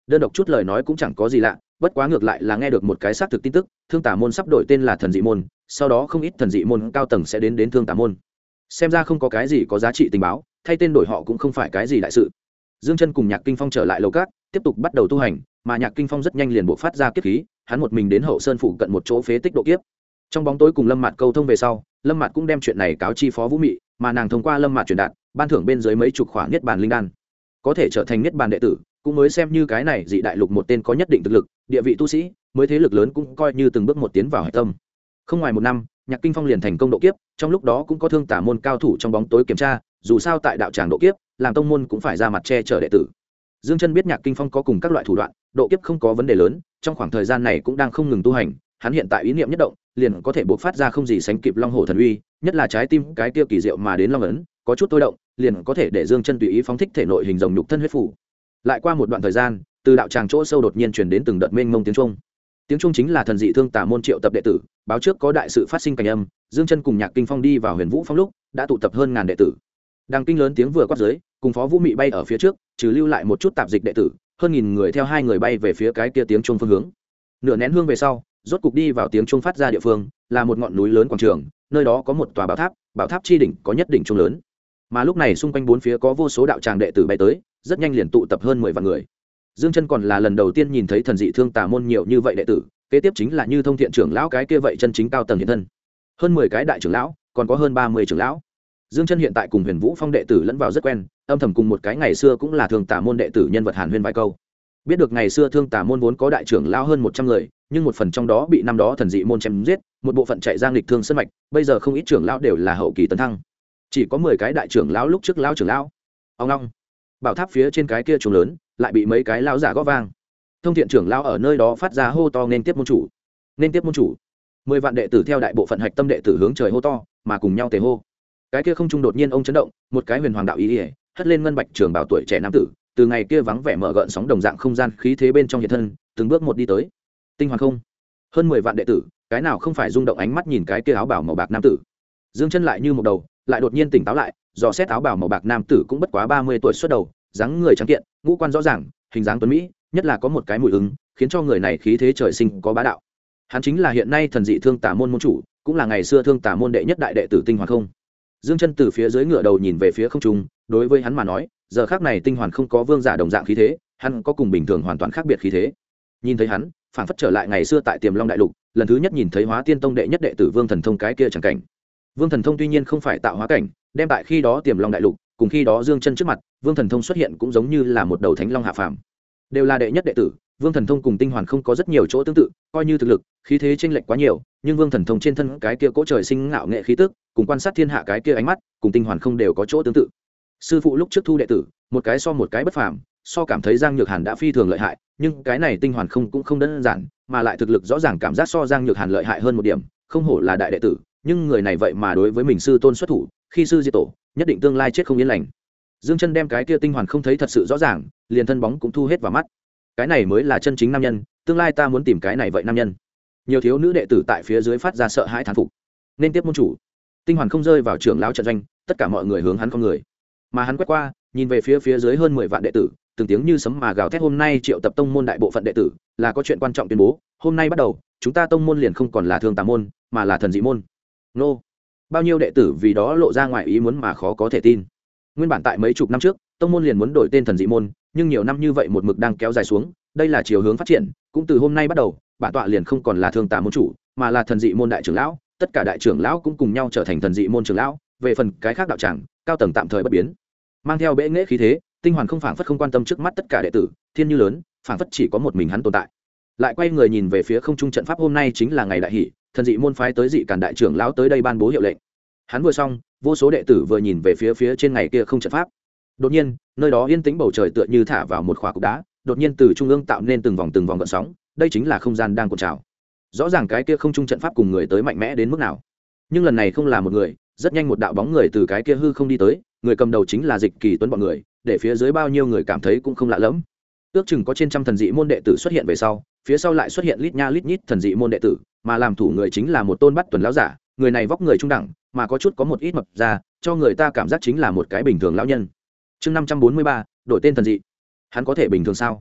đơn độc chút lời nói cũng chẳng có gì lạ, bất quá ngược lại là nghe được một cái xác thực tin tức, Thương Tà môn sắp đổi tên là Thần Dị môn, sau đó không ít thần dị môn cao tầng sẽ đến Thương Tà môn. Xem ra không có cái gì có giá trị tình báo, thay tên đổi họ cũng không phải cái gì đại sự. Dương Chân cùng Nhạc Kinh Phong trở lại lầu cát, tiếp tục bắt đầu tu hành, mà Nhạc Kinh Phong rất nhanh liền bộc phát ra kiếp khí, hắn một mình đến Hậu Sơn phụ cận một chỗ phế tích độ kiếp. Trong bóng tối cùng Lâm Mạt câu thông về sau, Lâm Mạt cũng đem chuyện này cáo chi Phó Vũ Mị, mà nàng thông qua Lâm Mạt truyền đạt, ban thưởng bên dưới mấy chục khoản niết bàn linh đan, có thể trở thành niết bàn đệ tử, cũng mới xem như cái này dị đại lục một tên có nhất định thực lực, địa vị tu sĩ, mới thế lực lớn cũng coi như từng bước một tiến vào hải tâm. Không ngoài một năm, Nhạc Kinh Phong liền thành công độ kiếp, trong lúc đó cũng có Thương Tà môn cao thủ trong bóng tối kiểm tra, dù sao tại đạo tràng độ kiếp, làm tông môn cũng phải ra mặt che chở đệ tử. Dương Chân biết Nhạc Kinh Phong có cùng các loại thủ đoạn, độ kiếp không có vấn đề lớn, trong khoảng thời gian này cũng đang không ngừng tu hành, hắn hiện tại ý niệm nhất động, liền có thể bộc phát ra không gì sánh kịp long hổ thần uy, nhất là trái tim cái kia kỳ diệu mà đến long ấn, có chút tôi động, liền có thể để Dương Chân tùy ý phóng thích thể nội hình rồng nhục thân huyết phủ. Lại qua một đoạn thời gian, từ đạo tràng chỗ sâu đột nhiên truyền đến từng đợt mênh mông tiếng chuông. Tiếng chuông chính là thần dị Thương Tà môn triệu tập đệ tử, báo trước có đại sự phát sinh cảnh âm. Dương Chân cùng Nhạc Kinh Phong đi vào Huyền Vũ Phong lúc, đã tụ tập hơn ngàn đệ tử. Đang kinh lớn tiếng vừa quát dưới, cùng Phó Vũ Mị bay ở phía trước, trừ lưu lại một chút tạp dịch đệ tử, hơn nghìn người theo hai người bay về phía cái kia tiếng chuông phương hướng. Nửa nén hương về sau, rốt cục đi vào tiếng chuông phát ra địa phương, là một ngọn núi lớn quảng trường, nơi đó có một tòa bảo tháp chi đỉnh có nhất đỉnh chuông lớn. Mà lúc này xung quanh bốn phía có vô số đạo tràng đệ tử bay tới, rất nhanh liền tụ tập hơn 10 vạn người. Dương Chân còn là lần đầu tiên nhìn thấy thần dị Thương Tà môn nhiều như vậy đệ tử, kế tiếp chính là Như Thông Thiện trưởng lão cái kia vậy chân chính cao tầng hiện thân. Hơn 10 cái đại trưởng lão, còn có hơn 30 trưởng lão. Dương Chân hiện tại cùng Huyền Vũ Phong đệ tử lẫn vào rất quen, âm thầm cùng một cái ngày xưa cũng là Thương Tà môn đệ tử nhân vật Hàn Huyên vài câu. Biết được ngày xưa Thương Tà môn vốn có đại trưởng lão hơn 100 người, nhưng một phần trong đó bị năm đó thần dị môn chém giết, một bộ phận chạy ra nghịch thương sơn mạch, bây giờ không ít trưởng lão đều là hậu kỳ tấn thăng. Chỉ có 10 cái đại trưởng lão lúc trước lão trưởng lão. Ông long. Bảo tháp phía trên cái kia chuông lớn, lại bị mấy cái lão giả gõ vang. Thông Thiện trưởng lão ở nơi đó phát ra hô to nên tiếp môn chủ. Nên tiếp môn chủ. 10 vạn đệ tử theo đại bộ phận hạch tâm đệ tử hướng trời hô to, mà cùng nhau tề hô. Cái kia không trung đột nhiên ông chấn động, một cái huyền hoàng đạo ý, hất lên ngân bạch trường bảo tuổi trẻ nam tử, từ ngày kia vắng vẻ mở gợn sóng đồng dạng không gian khí thế bên trong hiện thân, từng bước một đi tới. Tinh hoàn không. Hơn 10 vạn đệ tử, cái nào không phải rung động ánh mắt nhìn cái kia áo bào màu bạc nam tử. Dương Chân lại như một đầu, lại đột nhiên tỉnh táo lại, dò xét áo bào màu bạc nam tử cũng bất quá 30 tuổi xuất đầu, dáng người trắng kiện, ngũ quan rõ ràng, hình dáng tuấn mỹ, nhất là có một cái mũi ứng, khiến cho người này khí thế trời sinh có bá đạo. Hắn chính là hiện nay thần dị Thương Tà môn môn chủ, cũng là ngày xưa Thương Tà môn đệ nhất đại đệ tử Tinh Hoàn không. Dương Chân từ phía dưới ngựa đầu nhìn về phía không trung, đối với hắn mà nói, giờ khắc này Tinh Hoàn không có vương giả đồng dạng khí thế, hắn có cùng bình thường hoàn toàn khác biệt khí thế. Nhìn thấy hắn, phảng phất trở lại ngày xưa tại Tiềm Long đại lục, lần thứ nhất nhìn thấy Hóa Tiên tông đệ nhất đệ tử Vương Thần Thông cái kia chẳng cảnh. Vương Thần Thông tuy nhiên không phải tạo hóa cảnh, đem tại khi đó Tiềm Long đại lục, cùng khi đó Dương Chân trước mặt, Vương Thần Thông xuất hiện cũng giống như là một đầu thánh long hạ phàm. Đều là đệ nhất đệ tử, Vương Thần Thông cùng Tinh Hoàn không có rất nhiều chỗ tương tự, coi như thực lực, khí thế chênh lệch quá nhiều, nhưng Vương Thần Thông trên thân cái kia cỗ trời sinh ngạo nghệ khí tức, cùng quan sát thiên hạ cái kia ánh mắt, cùng Tinh Hoàn không đều có chỗ tương tự. Sư phụ lúc trước thu đệ tử, một cái so một cái bất phàm, so cảm thấy Giang Nhược Hàn đã phi thường lợi hại, nhưng cái này Tinh Hoàn không cũng không đơn giản, mà lại thực lực rõ ràng cảm giác so Giang Nhược Hàn lợi hại hơn một điểm, không hổ là đại đệ tử, nhưng người này vậy mà đối với mình sư tôn xuất thủ, khi sư diệt tổ, nhất định tương lai chết không yên lành. Dương Chân đem cái kia Tinh Hoàn không thấy thật sự rõ ràng, liền thân bóng cũng thu hết vào mắt. Cái này mới là chân chính nam nhân, tương lai ta muốn tìm cái này vậy nam nhân. Nhiều thiếu nữ đệ tử tại phía dưới phát ra sợ hãi thán phục. Nên tiếp môn chủ. Tinh Hoàn không rơi vào trưởng lão trận doanh, tất cả mọi người hướng hắn con người. Mà hắn quét qua, nhìn về phía dưới hơn 10 vạn đệ tử, từng tiếng như sấm mà gào thét, hôm nay triệu tập tông môn đại bộ phận đệ tử, là có chuyện quan trọng tuyên bố, hôm nay bắt đầu, chúng ta tông môn liền không còn là Thương Tà môn, mà là Thần Dị môn. Nô. Bao nhiêu đệ tử vì đó lộ ra ngoài ý muốn mà khó có thể tin. Nguyên bản tại mấy chục năm trước, tông môn liền muốn đổi tên Thần Dị môn, nhưng nhiều năm như vậy một mực đang kéo dài xuống, đây là chiều hướng phát triển, cũng từ hôm nay bắt đầu, bản tọa liền không còn là Thương Tà môn chủ, mà là Thần Dị môn đại trưởng lão, tất cả đại trưởng lão cũng cùng nhau trở thành Thần Dị môn trưởng lão, về phần cái khác đạo tràng, cao tầng tạm thời bất biến. Mang theo bệ nghệ khí thế, Tinh Hoàn không phảng phất không quan tâm trước mắt tất cả đệ tử, thiên như lớn, phảng phất chỉ có một mình hắn tồn tại. Lại quay người nhìn về phía không trung trận pháp, hôm nay chính là ngày đại hỷ, Thần Dị môn phái tới dị càn đại trưởng lão tới đây ban bố hiệu lệnh. Hắn vừa xong, vô số đệ tử vừa nhìn về phía trên ngày kia không trận pháp. Đột nhiên, nơi đó yên tĩnh, bầu trời tựa như thả vào một khỏa cục đá, đột nhiên từ trung ương tạo nên từng vòng gợn sóng, đây chính là không gian đang cuộn trào. Rõ ràng cái kia không trung trận pháp cùng người tới mạnh mẽ đến mức nào. Nhưng lần này không là một người, rất nhanh một đạo bóng người từ cái kia hư không đi tới, người cầm đầu chính là Dịch Kỳ Tuấn bọn người, để phía dưới bao nhiêu người cảm thấy cũng không lạ lẫm. Ước chừng có trên trăm thần dị môn đệ tử xuất hiện về sau, phía sau lại xuất hiện lít nha lít nhít thần dị môn đệ tử, mà làm thủ người chính là một tôn Bắt Tuần lão giả, người này vóc người trung đẳng, mà có chút có một ít mập ra, cho người ta cảm giác chính là một cái bình thường lão nhân. Chương 543, đổi tên thần dị. Hắn có thể bình thường sao?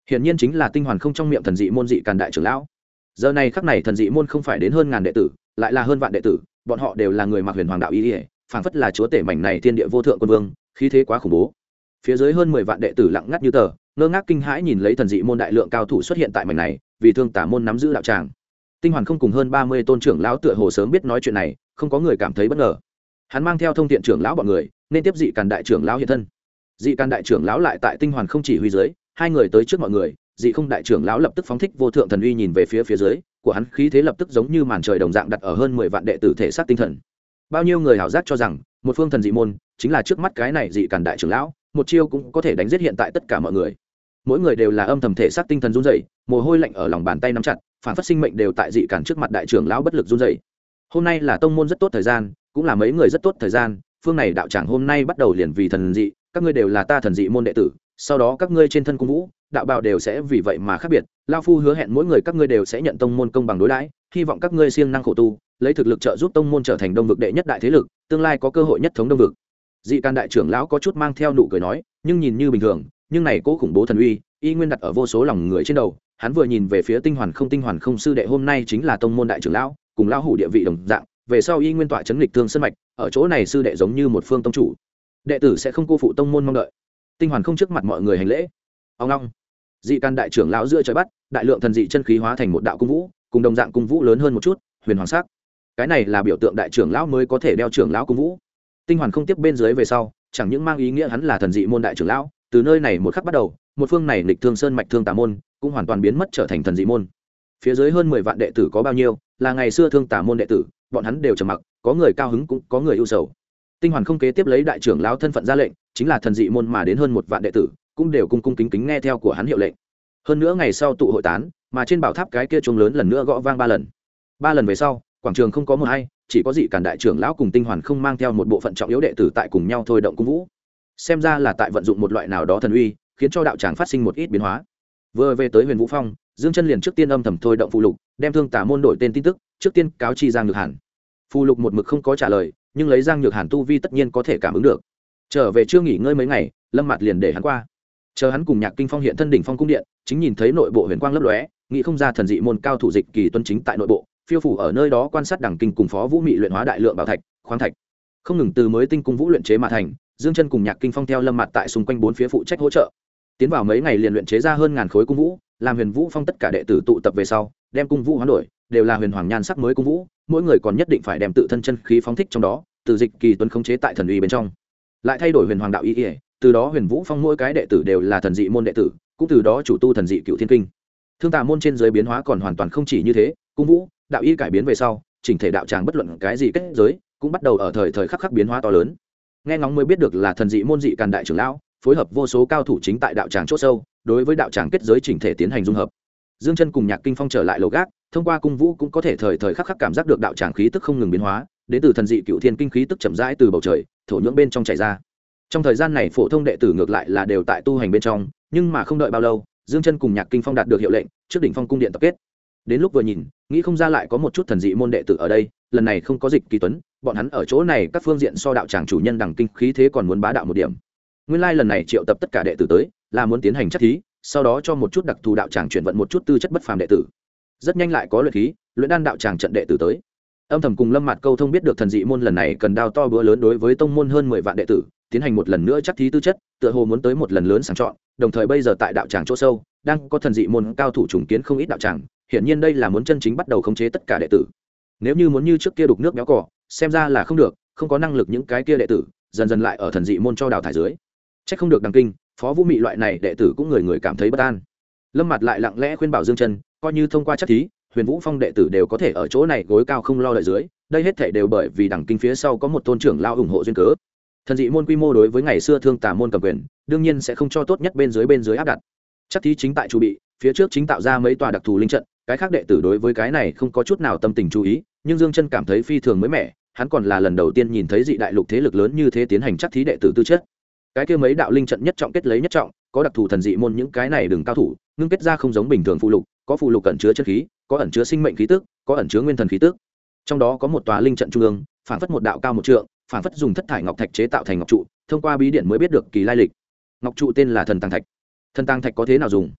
hiển nhiên chính là tinh hoàn không trong miệng thần dị môn dị càn đại trưởng lão. Giờ này khắc này thần dị môn không phải đến hơn ngàn đệ tử, lại là hơn vạn đệ tử, bọn họ đều là người mặc huyền hoàng đạo y, phảng phất là chúa tể mảnh này thiên địa vô thượng quân vương, khí thế quá khủng bố. Phía dưới hơn 10 vạn đệ tử lặng ngắt như tờ, ngơ ngác kinh hãi nhìn lấy thần dị môn đại lượng cao thủ xuất hiện tại mảnh này, vì thương tả môn nắm giữ đạo tràng. Tinh hoàn không cùng hơn 30 tôn trưởng lão tựa hồ sớm biết nói chuyện này, không có người cảm thấy bất ngờ. Hắn mang theo thông tiện trưởng lão bọn người, nên tiếp dị càn đại trưởng lão hiện thân. Dị càn đại trưởng lão lại tại tinh hoàn không chỉ huy dưới, hai người tới trước mọi người, dị không đại trưởng lão lập tức phóng thích vô thượng thần uy nhìn về phía dưới của hắn, khí thế lập tức giống như màn trời đồng dạng đặt ở hơn 10 vạn đệ tử thể xác tinh thần. Bao nhiêu người hảo giác cho rằng một phương thần dị môn chính là trước mắt cái này dị càn đại trưởng lão, một chiêu cũng có thể đánh giết hiện tại tất cả mọi người. Mỗi người đều là âm thầm thể xác tinh thần run rẩy, mồ hôi lạnh ở lòng bàn tay nắm chặt, phản phất sinh mệnh đều tại dị càn trước mặt đại trưởng lão bất lực run rẩy. Hôm nay là tông môn rất tốt thời gian, cũng là mấy người rất tốt thời gian, phương này đạo tràng hôm nay bắt đầu liền vì thần dị, các ngươi đều là ta thần dị môn đệ tử, sau đó các ngươi trên thân cung vũ đạo bào đều sẽ vì vậy mà khác biệt. Lao phu hứa hẹn mỗi người các ngươi đều sẽ nhận tông môn công bằng đối đãi, hy vọng các ngươi siêng năng khổ tu, lấy thực lực trợ giúp tông môn trở thành đông vực đệ nhất đại thế lực, tương lai có cơ hội nhất thống đông vực. Dị can đại trưởng lão có chút mang theo nụ cười nói, nhưng nhìn như bình thường, nhưng này cố khủng bố thần uy y nguyên đặt ở vô số lòng người trên đầu. Hắn vừa nhìn về phía tinh hoàn không sư đệ hôm nay chính là tông môn đại trưởng lão, cùng lão hủ địa vị đồng dạng, về sau y nguyên tọa chấn lịch thương sân mạch, ở chỗ này sư đệ giống như một phương tông chủ, đệ tử sẽ không cô phụ tông môn mong đợi. Tinh hoàn không trước mặt mọi người hành lễ. Ông long, dị can đại trưởng lão giữa trời bắt, đại lượng thần dị chân khí hóa thành một đạo cung vũ, cùng đồng dạng cung vũ lớn hơn một chút, huyền hoàng sắc. Cái này là biểu tượng đại trưởng lão mới có thể đeo trưởng lão cung vũ. Tinh hoàn không tiếp bên dưới về sau, chẳng những mang ý nghĩa hắn là thần dị môn đại trưởng lão, từ nơi này một khắc bắt đầu, một phương này lịch thương sơn mạch thương tà môn cũng hoàn toàn biến mất trở thành thần dị môn. Phía dưới hơn 10 vạn đệ tử có bao nhiêu, là ngày xưa thương tà môn đệ tử, bọn hắn đều trầm mặc, có người cao hứng cũng có người ưu sầu. Tinh hoàn không kế tiếp lấy đại trưởng lão thân phận ra lệnh, chính là thần dị môn mà đến hơn 1 vạn đệ tử, cũng đều cung cung kính kính nghe theo của hắn hiệu lệnh. Hơn nữa ngày sau tụ hội tán, mà trên bảo tháp cái kia chuông lớn lần nữa gõ vang 3 lần. 3 lần về sau, quảng trường không có một ai, chỉ có dị càn đại trưởng lão cùng tinh hoàn không mang theo một bộ phận trọng yếu đệ tử tại cùng nhau thôi động cung vũ. Xem ra là tại vận dụng một loại nào đó thần uy, khiến cho đạo tràng phát sinh một ít biến hóa. Vừa về tới Huyền Vũ Phong, Dương Chân liền trước tiên âm thầm thôi động phù lục, đem thương tà môn đổi tên tin tức, trước tiên cáo chi Giang Nhược Hàn. Phù lục một mực không có trả lời, nhưng lấy Giang Nhược Hàn tu vi tất nhiên có thể cảm ứng được. Trở về chưa nghỉ ngơi mấy ngày, Lâm Mạt liền để hắn qua. Chờ hắn cùng Nhạc Kinh Phong hiện thân đỉnh phong cung điện, chính nhìn thấy nội bộ huyền quang lấp lóe, nghĩ không ra thần dị môn cao thủ Dịch Kỳ tuân chính tại nội bộ, phiêu phủ ở nơi đó quan sát đẳng kinh cùng Phó Vũ Mị luyện hóa đại lượng bảo thạch, khoáng thạch, không ngừng từ mới tinh cung vũ luyện chế mà thành. Dương Chân cùng Nhạc Kinh Phong theo Lâm Mạt tại xung quanh bốn phía phụ trách hỗ trợ. Tiến vào mấy ngày liền luyện chế ra hơn ngàn khối cung vũ, làm Huyền Vũ Phong tất cả đệ tử tụ tập về sau, đem cung vũ hoán đổi, đều là huyền hoàng nhan sắc mới cung vũ, mỗi người còn nhất định phải đem tự thân chân khí phóng thích trong đó, từ Dịch Kỳ tuân khống chế tại thần uy bên trong, lại thay đổi huyền hoàng đạo ý, từ đó Huyền Vũ Phong mỗi cái đệ tử đều là thần dị môn đệ tử, cũng từ đó chủ tu thần dị Cựu Thiên Kinh. Thương tà môn trên dưới biến hóa còn hoàn toàn không chỉ như thế, cung vũ, đạo ý cải biến về sau, chỉnh thể đạo tràng bất luận cái gì kết giới, cũng bắt đầu ở thời khắc biến hóa to lớn. Nghe ngóng mới biết được là thần dị môn dị càn đại trưởng lão phối hợp vô số cao thủ chính tại đạo tràng chỗ sâu, đối với đạo tràng kết giới chỉnh thể tiến hành dung hợp. Dương Chân cùng Nhạc Kinh Phong trở lại lầu gác, thông qua cung vũ cũng có thể thời khắc cảm giác được đạo tràng khí tức không ngừng biến hóa, đến từ thần dị Cựu Thiên Kinh khí tức chậm rãi từ bầu trời thổ nhưỡng bên trong chảy ra. Trong thời gian này phổ thông đệ tử ngược lại là đều tại tu hành bên trong, nhưng mà không đợi bao lâu, Dương Chân cùng Nhạc Kinh Phong đạt được hiệu lệnh, trước đỉnh phong cung điện tập kết. Đến lúc vừa nhìn, nghĩ không ra lại có một chút thần dị môn đệ tử ở đây, lần này không có Dịch Kỳ Tuấn, bọn hắn ở chỗ này các phương diện so đạo tràng chủ nhân đẳng kinh khí thế còn muốn bá đạo một điểm. Nguyên lai lần này triệu tập tất cả đệ tử tới, là muốn tiến hành chắc thí, sau đó cho một chút đặc thù đạo tràng chuyển vận một chút tư chất bất phàm đệ tử. Rất nhanh lại có luyện khí, luyện đan đạo tràng trận đệ tử tới. Âm thầm cùng Lâm Mạt câu thông biết được thần dị môn lần này cần đao to bữa lớn đối với tông môn hơn 10 vạn đệ tử, tiến hành một lần nữa chắc thí tư chất, tựa hồ muốn tới một lần lớn sàng chọn, đồng thời bây giờ tại đạo tràng chỗ sâu, đang có thần dị môn cao thủ trùng kiến không ít đạo tràng, hiển nhiên đây là muốn chân chính bắt đầu khống chế tất cả đệ tử. Nếu như muốn như trước kia đục nước béo cỏ, xem ra là không được, không có năng lực những cái kia đệ tử, dần dần lại ở thần dị môn cho đào thải dưới. Chắc không được đăng kinh, Phó Vũ Mị loại này đệ tử cũng người người cảm thấy bất an. Lâm Mạt lại lặng lẽ khuyên bảo Dương Chân, coi như thông qua chắc thí, Huyền Vũ Phong đệ tử đều có thể ở chỗ này gối cao không lo đợi dưới, đây hết thảy đều bởi vì đẳng kinh phía sau có một tôn trưởng lão ủng hộ duyên cớ. Thần dị môn quy mô đối với ngày xưa thương tà môn cầm quyền, đương nhiên sẽ không cho tốt nhất bên dưới áp đặt. Chắc thí chính tại chu bị, phía trước chính tạo ra mấy tòa đặc thù linh trận, cái khác đệ tử đối với cái này không có chút nào tâm tình chú ý, nhưng Dương Chân cảm thấy phi thường mới mẻ, hắn còn là lần đầu tiên nhìn thấy dị đại lục thế lực lớn như thế tiến hành chắc thí đệ tử tư chất. Cái kia mấy đạo linh trận nhất trọng kết lấy nhất trọng, có đặc thù thần dị môn những cái này đừng cao thủ, ngưng kết ra không giống bình thường phụ lục, có phụ lục ẩn chứa chân khí, có ẩn chứa sinh mệnh khí tức, có ẩn chứa nguyên thần khí tức. Trong đó có một tòa linh trận trung ương, phản phất một đạo cao một trượng, phản phất dùng thất thải ngọc thạch chế tạo thành ngọc trụ, thông qua bí điển mới biết được kỳ lai lịch. Ngọc trụ tên là Thần Tàng Thạch. Thần Tàng Thạch có thế nào dùng?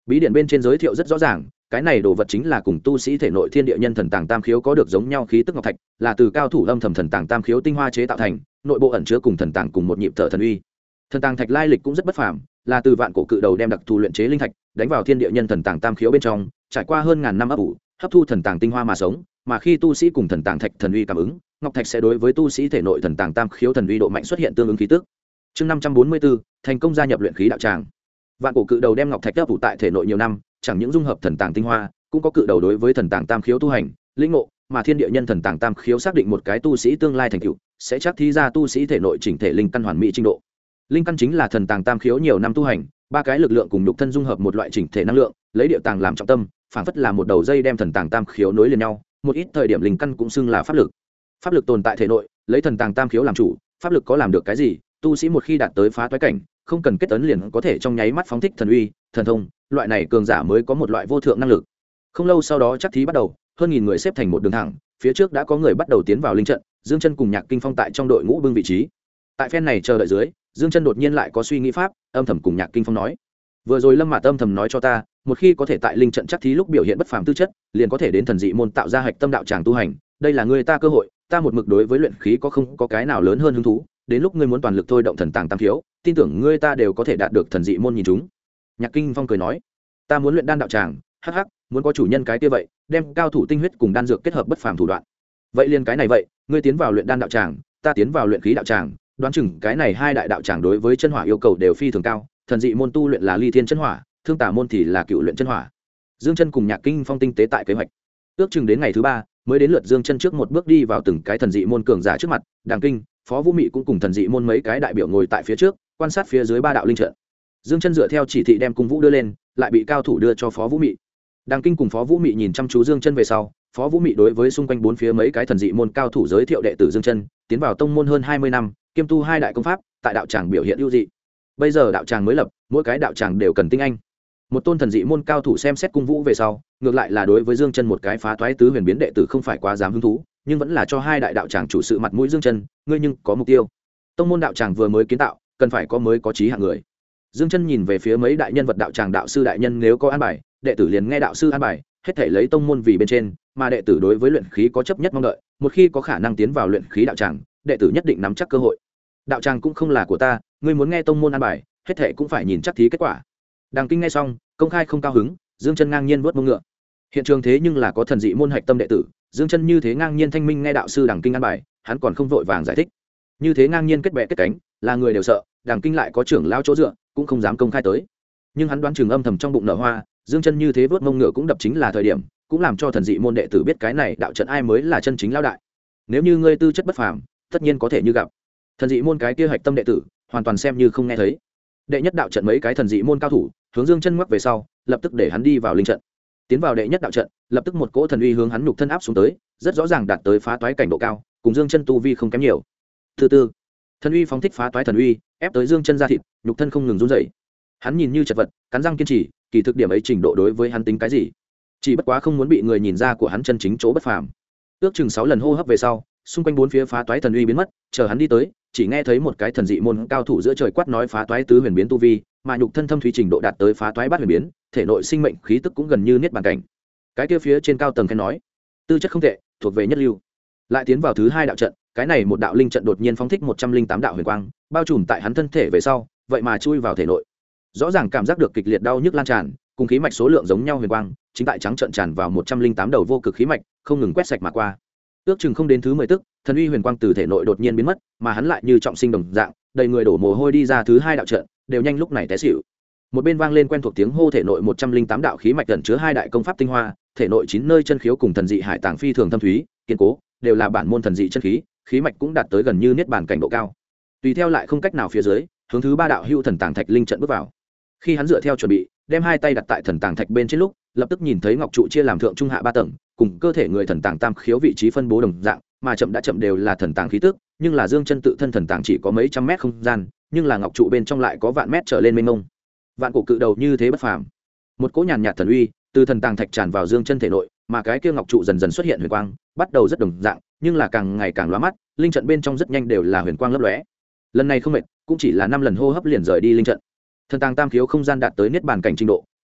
bí điển bên trên giới thiệu rất rõ ràng, cái này đồ vật chính là cùng tu sĩ thể nội thiên địa nhân thần tàng tam khiếu có được giống nhau khí tức ngọc thạch, là từ cao thủ âm thầm thần tàng tam khiếu tinh hoa chế tạo thành, nội bộ ẩn chứa cùng thần tàng cùng một nhịp thở thần uy. Thần tàng thạch lai lịch cũng rất bất phàm, là từ vạn cổ cự đầu đem đặc thù luyện chế linh thạch đánh vào thiên địa nhân thần tàng tam khiếu bên trong, trải qua hơn ngàn năm ấp ủ, hấp thu thần tàng tinh hoa mà sống, mà khi tu sĩ cùng thần tàng thạch thần uy cảm ứng, ngọc thạch sẽ đối với tu sĩ thể nội thần tàng tam khiếu thần uy độ mạnh xuất hiện tương ứng khí tức. Chương 544, thành công gia nhập luyện khí đạo tràng. Vạn cổ cự đầu đem ngọc thạch ấp ủ tại thể nội nhiều năm, chẳng những dung hợp thần tàng tinh hoa, cũng có cự đầu đối với thần tàng tam khiếu tu hành, linh ngộ, mà thiên địa nhân thần tàng tam khiếu xác định một cái tu sĩ tương lai thành tựu, sẽ chắc thí ra tu sĩ thể nội chỉnh thể linh căn hoàn mỹ trình độ. Linh căn chính là thần tàng tam khiếu nhiều năm tu hành, ba cái lực lượng cùng nhục thân dung hợp một loại chỉnh thể năng lượng, lấy địa tàng làm trọng tâm, phản phất là một đầu dây đem thần tàng tam khiếu nối liền nhau, một ít thời điểm linh căn cũng xưng là pháp lực. Pháp lực tồn tại thể nội, lấy thần tàng tam khiếu làm chủ, pháp lực có làm được cái gì, tu sĩ một khi đạt tới phá toái cảnh, không cần kết ấn liền có thể trong nháy mắt phóng thích thần uy, thần thông, loại này cường giả mới có một loại vô thượng năng lực. Không lâu sau đó chắc thí bắt đầu, hơn nghìn người xếp thành một đường thẳng, phía trước đã có người bắt đầu tiến vào linh trận, Dương Chân cùng Nhạc Kinh Phong tại trong đội ngũ bưng vị trí. Tại phen này chờ đợi dưới, Dương Chân đột nhiên lại có suy nghĩ pháp, âm thầm cùng Nhạc Kinh Phong nói: "Vừa rồi Lâm Mạt âm thầm nói cho ta, một khi có thể tại linh trận chắc thí lúc biểu hiện bất phàm tư chất, liền có thể đến thần dị môn tạo ra hạch tâm đạo tràng tu hành, đây là người ta cơ hội, ta một mực đối với luyện khí không có cái nào lớn hơn hứng thú, đến lúc ngươi muốn toàn lực thôi động thần tàng tam khiếu, tin tưởng ngươi ta đều có thể đạt được thần dị môn nhìn chúng." Nhạc Kinh Phong cười nói: "Ta muốn luyện đan đạo tràng, hắc hắc, muốn có chủ nhân cái kia vậy, đem cao thủ tinh huyết cùng đan dược kết hợp bất phàm thủ đoạn. Vậy liền cái này vậy, ngươi tiến vào luyện đan đạo tràng, ta tiến vào luyện khí đạo tràng, đoán chừng cái này hai đại đạo tràng đối với chân hỏa yêu cầu đều phi thường cao, thần dị môn tu luyện là ly thiên chân hỏa, thương tả môn thì là cựu luyện chân hỏa." Dương Chân cùng Nhạc Kinh Phong tinh tế tại kế hoạch. Ước chừng đến ngày thứ ba, mới đến lượt Dương Chân trước một bước đi vào từng cái thần dị môn cường giả trước mặt, Đàng Kinh, Phó Vũ Mị cũng cùng thần dị môn mấy cái đại biểu ngồi tại phía trước, quan sát phía dưới ba đạo linh trận. Dương Chân dựa theo chỉ thị đem cung vũ đưa lên, lại bị cao thủ đưa cho Phó Vũ Mị. Đàng Kinh cùng Phó Vũ Mị nhìn chăm chú Dương Chân về sau, Phó Vũ Mị đối với xung quanh bốn phía mấy cái thần dị môn cao thủ giới thiệu đệ tử Dương Chân, tiến vào tông môn hơn 20 năm, kiêm tu hai đại công pháp, tại đạo tràng biểu hiện ưu dị. Bây giờ đạo tràng mới lập, mỗi cái đạo tràng đều cần tinh anh. Một tôn thần dị môn cao thủ xem xét cung vũ về sau, ngược lại là đối với Dương Chân một cái phá toái tứ huyền biến đệ tử không phải quá dám hứng thú, nhưng vẫn là cho hai đại đạo tràng chủ sự mặt mũi. Dương Chân, ngươi nhưng có mục tiêu. Tông môn đạo tràng vừa mới kiến tạo, cần phải có mới có trí hạng người. Dương Chân nhìn về phía mấy đại nhân vật đạo tràng, đạo sư đại nhân nếu có an bài, đệ tử liền nghe đạo sư an bài, hết thảy lấy tông môn vì bên trên, mà đệ tử đối với luyện khí có chấp nhất mong đợi, một khi có khả năng tiến vào luyện khí đạo tràng, đệ tử nhất định nắm chắc cơ hội. Đạo tràng cũng không là của ta, ngươi muốn nghe tông môn an bài, hết thảy cũng phải nhìn chắc thí kết quả. Đàng Kinh nghe xong, công khai không cao hứng, Dương Chân ngang nhiên vuốt mông ngựa. Hiện trường thế nhưng là có thần dị môn hạch tâm đệ tử, Dương Chân như thế ngang nhiên thanh minh nghe đạo sư Đàng Kinh an bài, hắn còn không vội vàng giải thích. Như thế ngang nhiên kết bè kết cánh, là người đều sợ, Đàng Kinh lại có trưởng lão chỗ dựa, cũng không dám công khai tới. Nhưng hắn đoán chừng âm thầm trong bụng nở hoa, Dương Chân như thế vuốt mông ngựa cũng đập chính là thời điểm, cũng làm cho thần dị môn đệ tử biết cái này đạo trận ai mới là chân chính lão đại. Nếu như ngươi tư chất bất phàm, tất nhiên có thể như gặp. Thần dị môn cái kia hạch tâm đệ tử, hoàn toàn xem như không nghe thấy. Đệ nhất đạo trận mấy cái thần dị môn cao thủ, hướng Dương Chân ngoắc về sau, lập tức để hắn đi vào linh trận. Tiến vào đệ nhất đạo trận, lập tức một cỗ thần uy hướng hắn nhục thân áp xuống tới, rất rõ ràng đạt tới phá toái cảnh độ cao, cùng Dương Chân tu vi không kém nhiều. Thứ tư, thần uy phóng thích phá toái thần uy, ép tới Dương Chân ra thịt, nhục thân không ngừng run rẩy. Hắn nhìn như chật vật, cắn răng kiên trì, kỳ thực điểm ấy trình độ đối với hắn tính cái gì? Chỉ bất quá không muốn bị người nhìn ra của hắn chân chính chỗ bất phàm. Ước chừng 6 lần hô hấp về sau, xung quanh bốn phía phá toái thần uy biến mất, chờ hắn đi tới, chỉ nghe thấy một cái thần dị môn cao thủ giữa trời quát nói phá toái tứ huyền biến tu vi, mà nhục thân thâm thúy trình độ đạt tới phá toái bát huyền biến, thể nội sinh mệnh khí tức cũng gần như niết bàn cảnh. Cái kia phía trên cao tầng khen nói, tư chất không tệ, thuộc về nhất lưu. Lại tiến vào thứ hai đạo trận, cái này một đạo linh trận đột nhiên phóng thích 108 đạo huyền quang, bao trùm tại hắn thân thể về sau, vậy mà chui vào thể nội. Rõ ràng cảm giác được kịch liệt đau nhức lan tràn, cùng khí mạch số lượng giống nhau huyền quang, chính tại trắng trận tràn vào 108 đầu vô cực khí mạch, không ngừng quét sạch mà qua. Ước chừng không đến thứ 10 tức, thần uy huyền quang từ thể nội đột nhiên biến mất, mà hắn lại như trọng sinh đồng dạng, đầy người đổ mồ hôi đi ra thứ hai đạo trận, đều nhanh lúc này té xỉu. Một bên vang lên quen thuộc tiếng hô, thể nội 108 đạo khí mạch ẩn chứa hai đại công pháp tinh hoa, thể nội 9 nơi chân khiếu cùng thần dị hải tàng phi thường thâm thúy, kiên cố, đều là bản môn thần dị chân khí, khí mạch cũng đạt tới gần như niết bàn cảnh độ cao. Tùy theo lại không cách nào phía dưới, hướng thứ ba đạo hưu thần tàng thạch linh trận bước vào. Khi hắn dựa theo chuẩn bị, đem hai tay đặt tại thần tàng thạch bên trên lúc, lập tức nhìn thấy ngọc trụ chia làm thượng trung hạ ba tầng, cùng cơ thể người thần tàng tam khiếu vị trí phân bố đồng dạng, mà chậm đã chậm đều là thần tàng khí tức, nhưng là Dương Chân tự thân thần tàng chỉ có mấy trăm mét không gian, nhưng là ngọc trụ bên trong lại có vạn mét trở lên mênh mông. Vạn cổ cự đầu như thế bất phàm. Một cỗ nhàn nhạt thần uy từ thần tàng thạch tràn vào Dương Chân thể nội, mà cái kia ngọc trụ dần dần xuất hiện huyền quang, bắt đầu rất đồng dạng, nhưng là càng ngày càng lóa mắt, linh trận bên trong rất nhanh đều là huyền quang lấp lóe. Lần này không mệt, cũng chỉ là 5 lần hô hấp liền rời đi linh trận. Thần tàng tam khiếu không gian đạt tới niết bàn cảnh trình độ,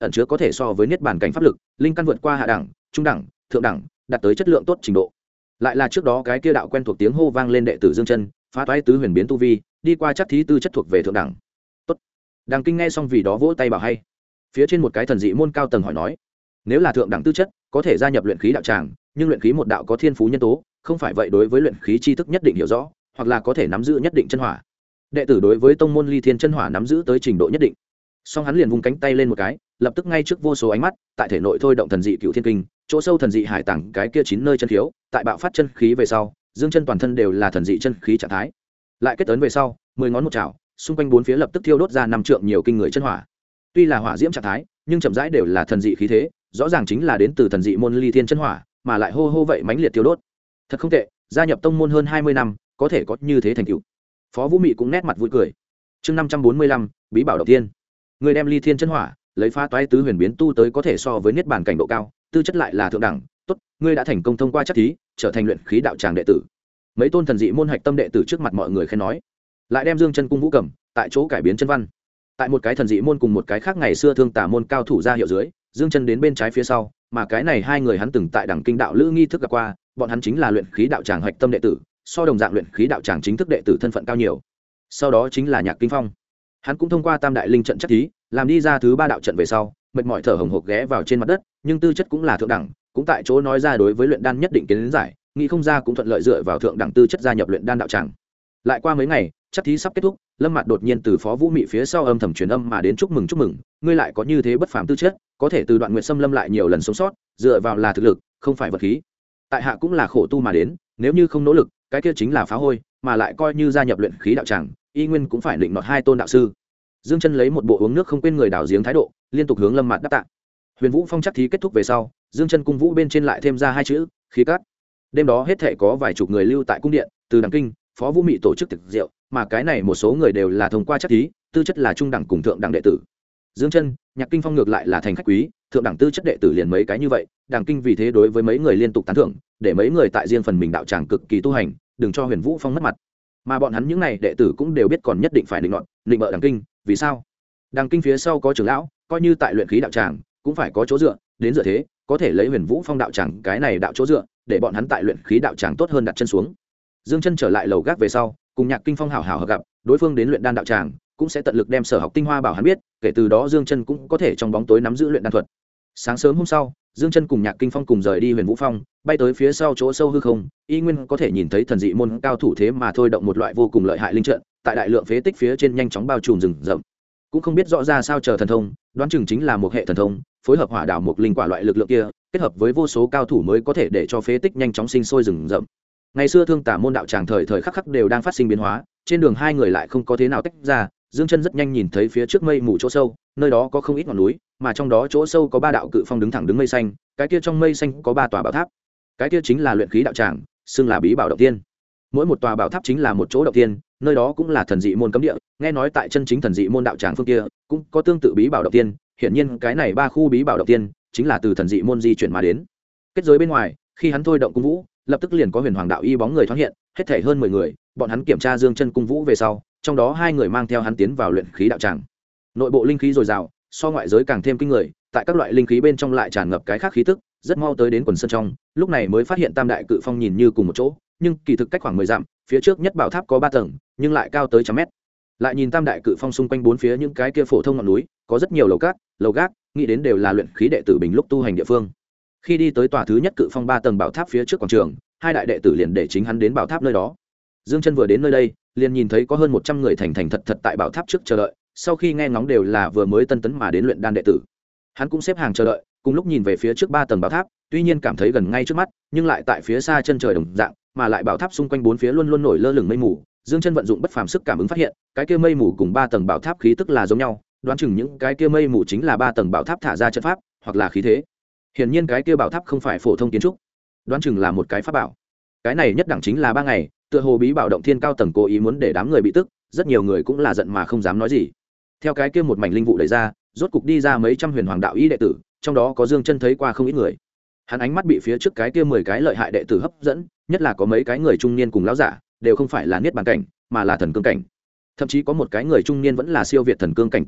ẩn chứa có thể so với niết bàn cảnh pháp lực, linh căn vượt qua hạ đẳng, trung đẳng, thượng đẳng, đạt tới chất lượng tốt trình độ. Lại là trước đó cái kia đạo quen thuộc tiếng hô vang lên đệ tử Dương Chân, phá toái tứ huyền biến tu vi, đi qua chắc thí tư chất thuộc về thượng đẳng. Tốt. Đàng Kinh nghe xong vì đó vỗ tay bảo hay. Phía trên một cái thần dị môn cao tầng hỏi nói, nếu là thượng đẳng tư chất, có thể gia nhập luyện khí đạo tràng, nhưng luyện khí một đạo có thiên phú nhân tố, không phải vậy đối với luyện khí tri thức nhất định hiểu rõ, hoặc là có thể nắm giữ nhất định chân hỏa. Đệ tử đối với tông môn Ly Thiên chân hỏa nắm giữ tới trình độ nhất định. Song hắn liền vung cánh tay lên một cái, lập tức ngay trước vô số ánh mắt, tại thể nội thôi động thần dị cựu thiên kinh, chỗ sâu thần dị hải tàng cái kia 9 nơi chân khiếu, tại bạo phát chân khí về sau, Dương Chân toàn thân đều là thần dị chân khí trạng thái. Lại kết ấn về sau, 10 ngón một chảo, xung quanh bốn phía lập tức thiêu đốt ra 5 trượng nhiều kinh người chân hỏa. Tuy là hỏa diễm trạng thái, nhưng chậm rãi đều là thần dị khí thế, rõ ràng chính là đến từ thần dị môn Ly Thiên chân hỏa, mà lại hô hô vậy mãnh liệt thiêu đốt. Thật không tệ, gia nhập tông môn hơn 20 năm, có thể có như thế thành tựu. Phó Vũ Mị cũng nét mặt vui cười. Chương 545, Bí bảo đầu tiên. Người đem Ly Thiên chân hỏa, lấy phá toái tứ huyền biến tu tới có thể so với niết bàn cảnh độ cao, tư chất lại là thượng đẳng, tốt, ngươi đã thành công thông qua chắc thí, trở thành luyện khí đạo tràng đệ tử. Mấy tôn thần dị môn hạch tâm đệ tử trước mặt mọi người khen nói, lại đem Dương Chân cung vũ cầm, tại chỗ cải biến chân văn. Tại một cái thần dị môn cùng một cái khác ngày xưa thương tà môn cao thủ ra hiệu dưới, Dương Chân đến bên trái phía sau, mà cái này hai người hắn từng tại đẳng kinh đạo lữ nghi thức gặp qua, bọn hắn chính là luyện khí đạo tràng hạch tâm đệ tử, so đồng dạng luyện khí đạo tràng chính thức đệ tử thân phận cao nhiều. Sau đó chính là Nhạc Kinh Phong, hắn cũng thông qua tam đại linh trận chắc thí, làm đi ra thứ 3 đạo trận về sau, mệt mỏi thở hổn hộc ghé vào trên mặt đất, nhưng tư chất cũng là thượng đẳng, cũng tại chỗ nói ra đối với luyện đan nhất định kiến giải, nghĩ không ra cũng thuận lợi dựa vào thượng đẳng tư chất gia nhập luyện đan đạo tràng. Lại qua mấy ngày, chắc thí sắp kết thúc, Lâm Mạt đột nhiên từ Phó Vũ Mị phía sau âm thầm truyền âm mà đến chúc mừng, ngươi lại có như thế bất phàm tư chất, có thể từ Đoạn Nguyệt Xâm lâm lại nhiều lần sống sót, dựa vào là thực lực, không phải vật khí. Tại hạ cũng là khổ tu mà đến, nếu như không nỗ lực, cái kia chính là phá hôi, mà lại coi như gia nhập luyện khí đạo tràng, y nguyên cũng phải định nọt 2 tôn đạo sư. Dương Chân lấy một bộ uống nước không quên người đào giếng thái độ, liên tục hướng Lâm Mạt đáp tạ. Huyền Vũ Phong chắc thí kết thúc về sau, Dương Chân cung vũ bên trên lại thêm ra 2 chữ, khí cát. Đêm đó hết thảy có vài chục người lưu tại cung điện, từ Đằng Kinh, Phó Vũ Mị tổ chức tiệc rượu, mà cái này một số người đều là thông qua chắc thí, tư chất là trung đẳng cùng thượng đẳng đệ tử. Dương Chân, Nhạc Kinh Phong ngược lại là thành khách quý, thượng đẳng tư chất đệ tử liền mấy cái như vậy, Đằng Kinh vì thế đối với mấy người liên tục tán thưởng, để mấy người tại riêng phần mình đạo tràng cực kỳ tu hành, đừng cho Huyền Vũ Phong mất mặt. Mà bọn hắn những này đệ tử cũng đều biết còn nhất định phải định nọt, định bợ Đằng Kinh, vì sao? Đằng Kinh phía sau có trưởng lão, coi như tại luyện khí đạo tràng, cũng phải có chỗ dựa, đến dựa thế, có thể lấy Huyền Vũ Phong đạo tràng cái này đạo chỗ dựa, để bọn hắn tại luyện khí đạo tràng tốt hơn đặt chân xuống. Dương Chân trở lại lầu gác về sau, cùng Nhạc Kinh Phong hảo hảo hợp gặp, đối phương đến luyện đan đạo tràng, cũng sẽ tận lực đem sở học tinh hoa bảo hắn biết, kể từ đó Dương Chân cũng có thể trong bóng tối nắm giữ luyện đan thuật. Sáng sớm hôm sau, Dương Chân cùng Nhạc Kinh Phong cùng rời đi Huyền Vũ Phong, bay tới phía sau chỗ sâu hư không, y nguyên có thể nhìn thấy thần dị môn cao thủ thế mà thôi động một loại vô cùng lợi hại linh trận, tại đại lượng phế tích phía trên nhanh chóng bao trùm rừng rậm. Cũng không biết rõ ra sao chờ thần thông, đoán chừng chính là một hệ thần thông, phối hợp hỏa đảo một linh quả loại lực lượng kia, kết hợp với vô số cao thủ mới có thể để cho phế tích nhanh chóng sinh sôi rừng rậm. Ngày xưa thương tả môn đạo tràng thời thời khắc khắc đều đang phát sinh biến hóa, trên đường hai người lại không có thế nào tách ra. Dương Chân rất nhanh nhìn thấy phía trước mây mù chỗ sâu, nơi đó có không ít ngọn núi, mà trong đó chỗ sâu có 3 đạo cự phong đứng thẳng đứng mây xanh, cái kia trong mây xanh có 3 tòa bảo tháp. Cái kia chính là luyện khí đạo tràng, xưng là Bí bảo động tiên. Mỗi một tòa bảo tháp chính là một chỗ động tiên, nơi đó cũng là thần dị môn cấm địa, nghe nói tại chân chính thần dị môn đạo tràng phương kia, cũng có tương tự Bí bảo động tiên, hiển nhiên cái này 3 khu Bí bảo động tiên chính là từ thần dị môn di chuyển mà đến. Kết giới bên ngoài, khi hắn thôi động cung vũ, lập tức liền có Huyền Hoàng đạo y bóng người thoáng hiện, hết thảy hơn 10 người, bọn hắn kiểm tra Dương Chân cung vũ về sau, trong đó 2 người mang theo hắn tiến vào luyện khí đạo tràng. Nội bộ linh khí dồi dào, so ngoại giới càng thêm kinh người, tại các loại linh khí bên trong lại tràn ngập cái khác khí tức, rất mau tới đến quần sân trong, lúc này mới phát hiện tam đại cự phong nhìn như cùng một chỗ, nhưng kỳ thực cách khoảng 10 dặm, phía trước nhất bảo tháp có 3 tầng, nhưng lại cao tới trăm mét. Lại nhìn tam đại cự phong xung quanh bốn phía những cái kia phổ thông ngọn núi, có rất nhiều lầu cát, lầu gác, nghĩ đến đều là luyện khí đệ tử bình lúc tu hành địa phương. Khi đi tới tòa thứ nhất cự phong 3 tầng bảo tháp phía trước quảng trường, 2 đại đệ tử liền để chính hắn đến bảo tháp nơi đó. Dương Chân vừa đến nơi đây, liền nhìn thấy có hơn 100 người thành thành thật thật tại bảo tháp trước chờ đợi, sau khi nghe ngóng đều là vừa mới tân tấn mà đến luyện đan đệ tử. Hắn cũng xếp hàng chờ đợi, cùng lúc nhìn về phía trước 3 tầng bảo tháp, tuy nhiên cảm thấy gần ngay trước mắt, nhưng lại tại phía xa chân trời đồng dạng, mà lại bảo tháp xung quanh bốn phía luôn luôn nổi lơ lửng mây mù. Dương Chân vận dụng bất phàm sức cảm ứng phát hiện, cái kia mây mù cùng 3 tầng bảo tháp khí tức là giống nhau, đoán chừng những cái kia mây mù chính là 3 tầng bảo tháp thả ra trận pháp, hoặc là khí thế. Hiển nhiên cái kia bảo tháp không phải phổ thông kiến trúc, đoán chừng là một cái pháp bảo. Cái này nhất đẳng chính là 3 ngày, tựa hồ Bí bảo động thiên cao tầng cố ý muốn để đám người bị tức, rất nhiều người cũng là giận mà không dám nói gì. Theo cái kia một mảnh linh vụ đẩy ra, rốt cục đi ra mấy trăm Huyền Hoàng đạo y đệ tử, trong đó có Dương Chân thấy qua không ít người. Hắn ánh mắt bị phía trước cái kia 10 cái lợi hại đệ tử hấp dẫn, nhất là có mấy cái người trung niên cùng lão giả, đều không phải là niết bàn cảnh, mà là thần cương cảnh. Thậm chí có một cái người trung niên vẫn là siêu việt thần cương cảnh tồn tại,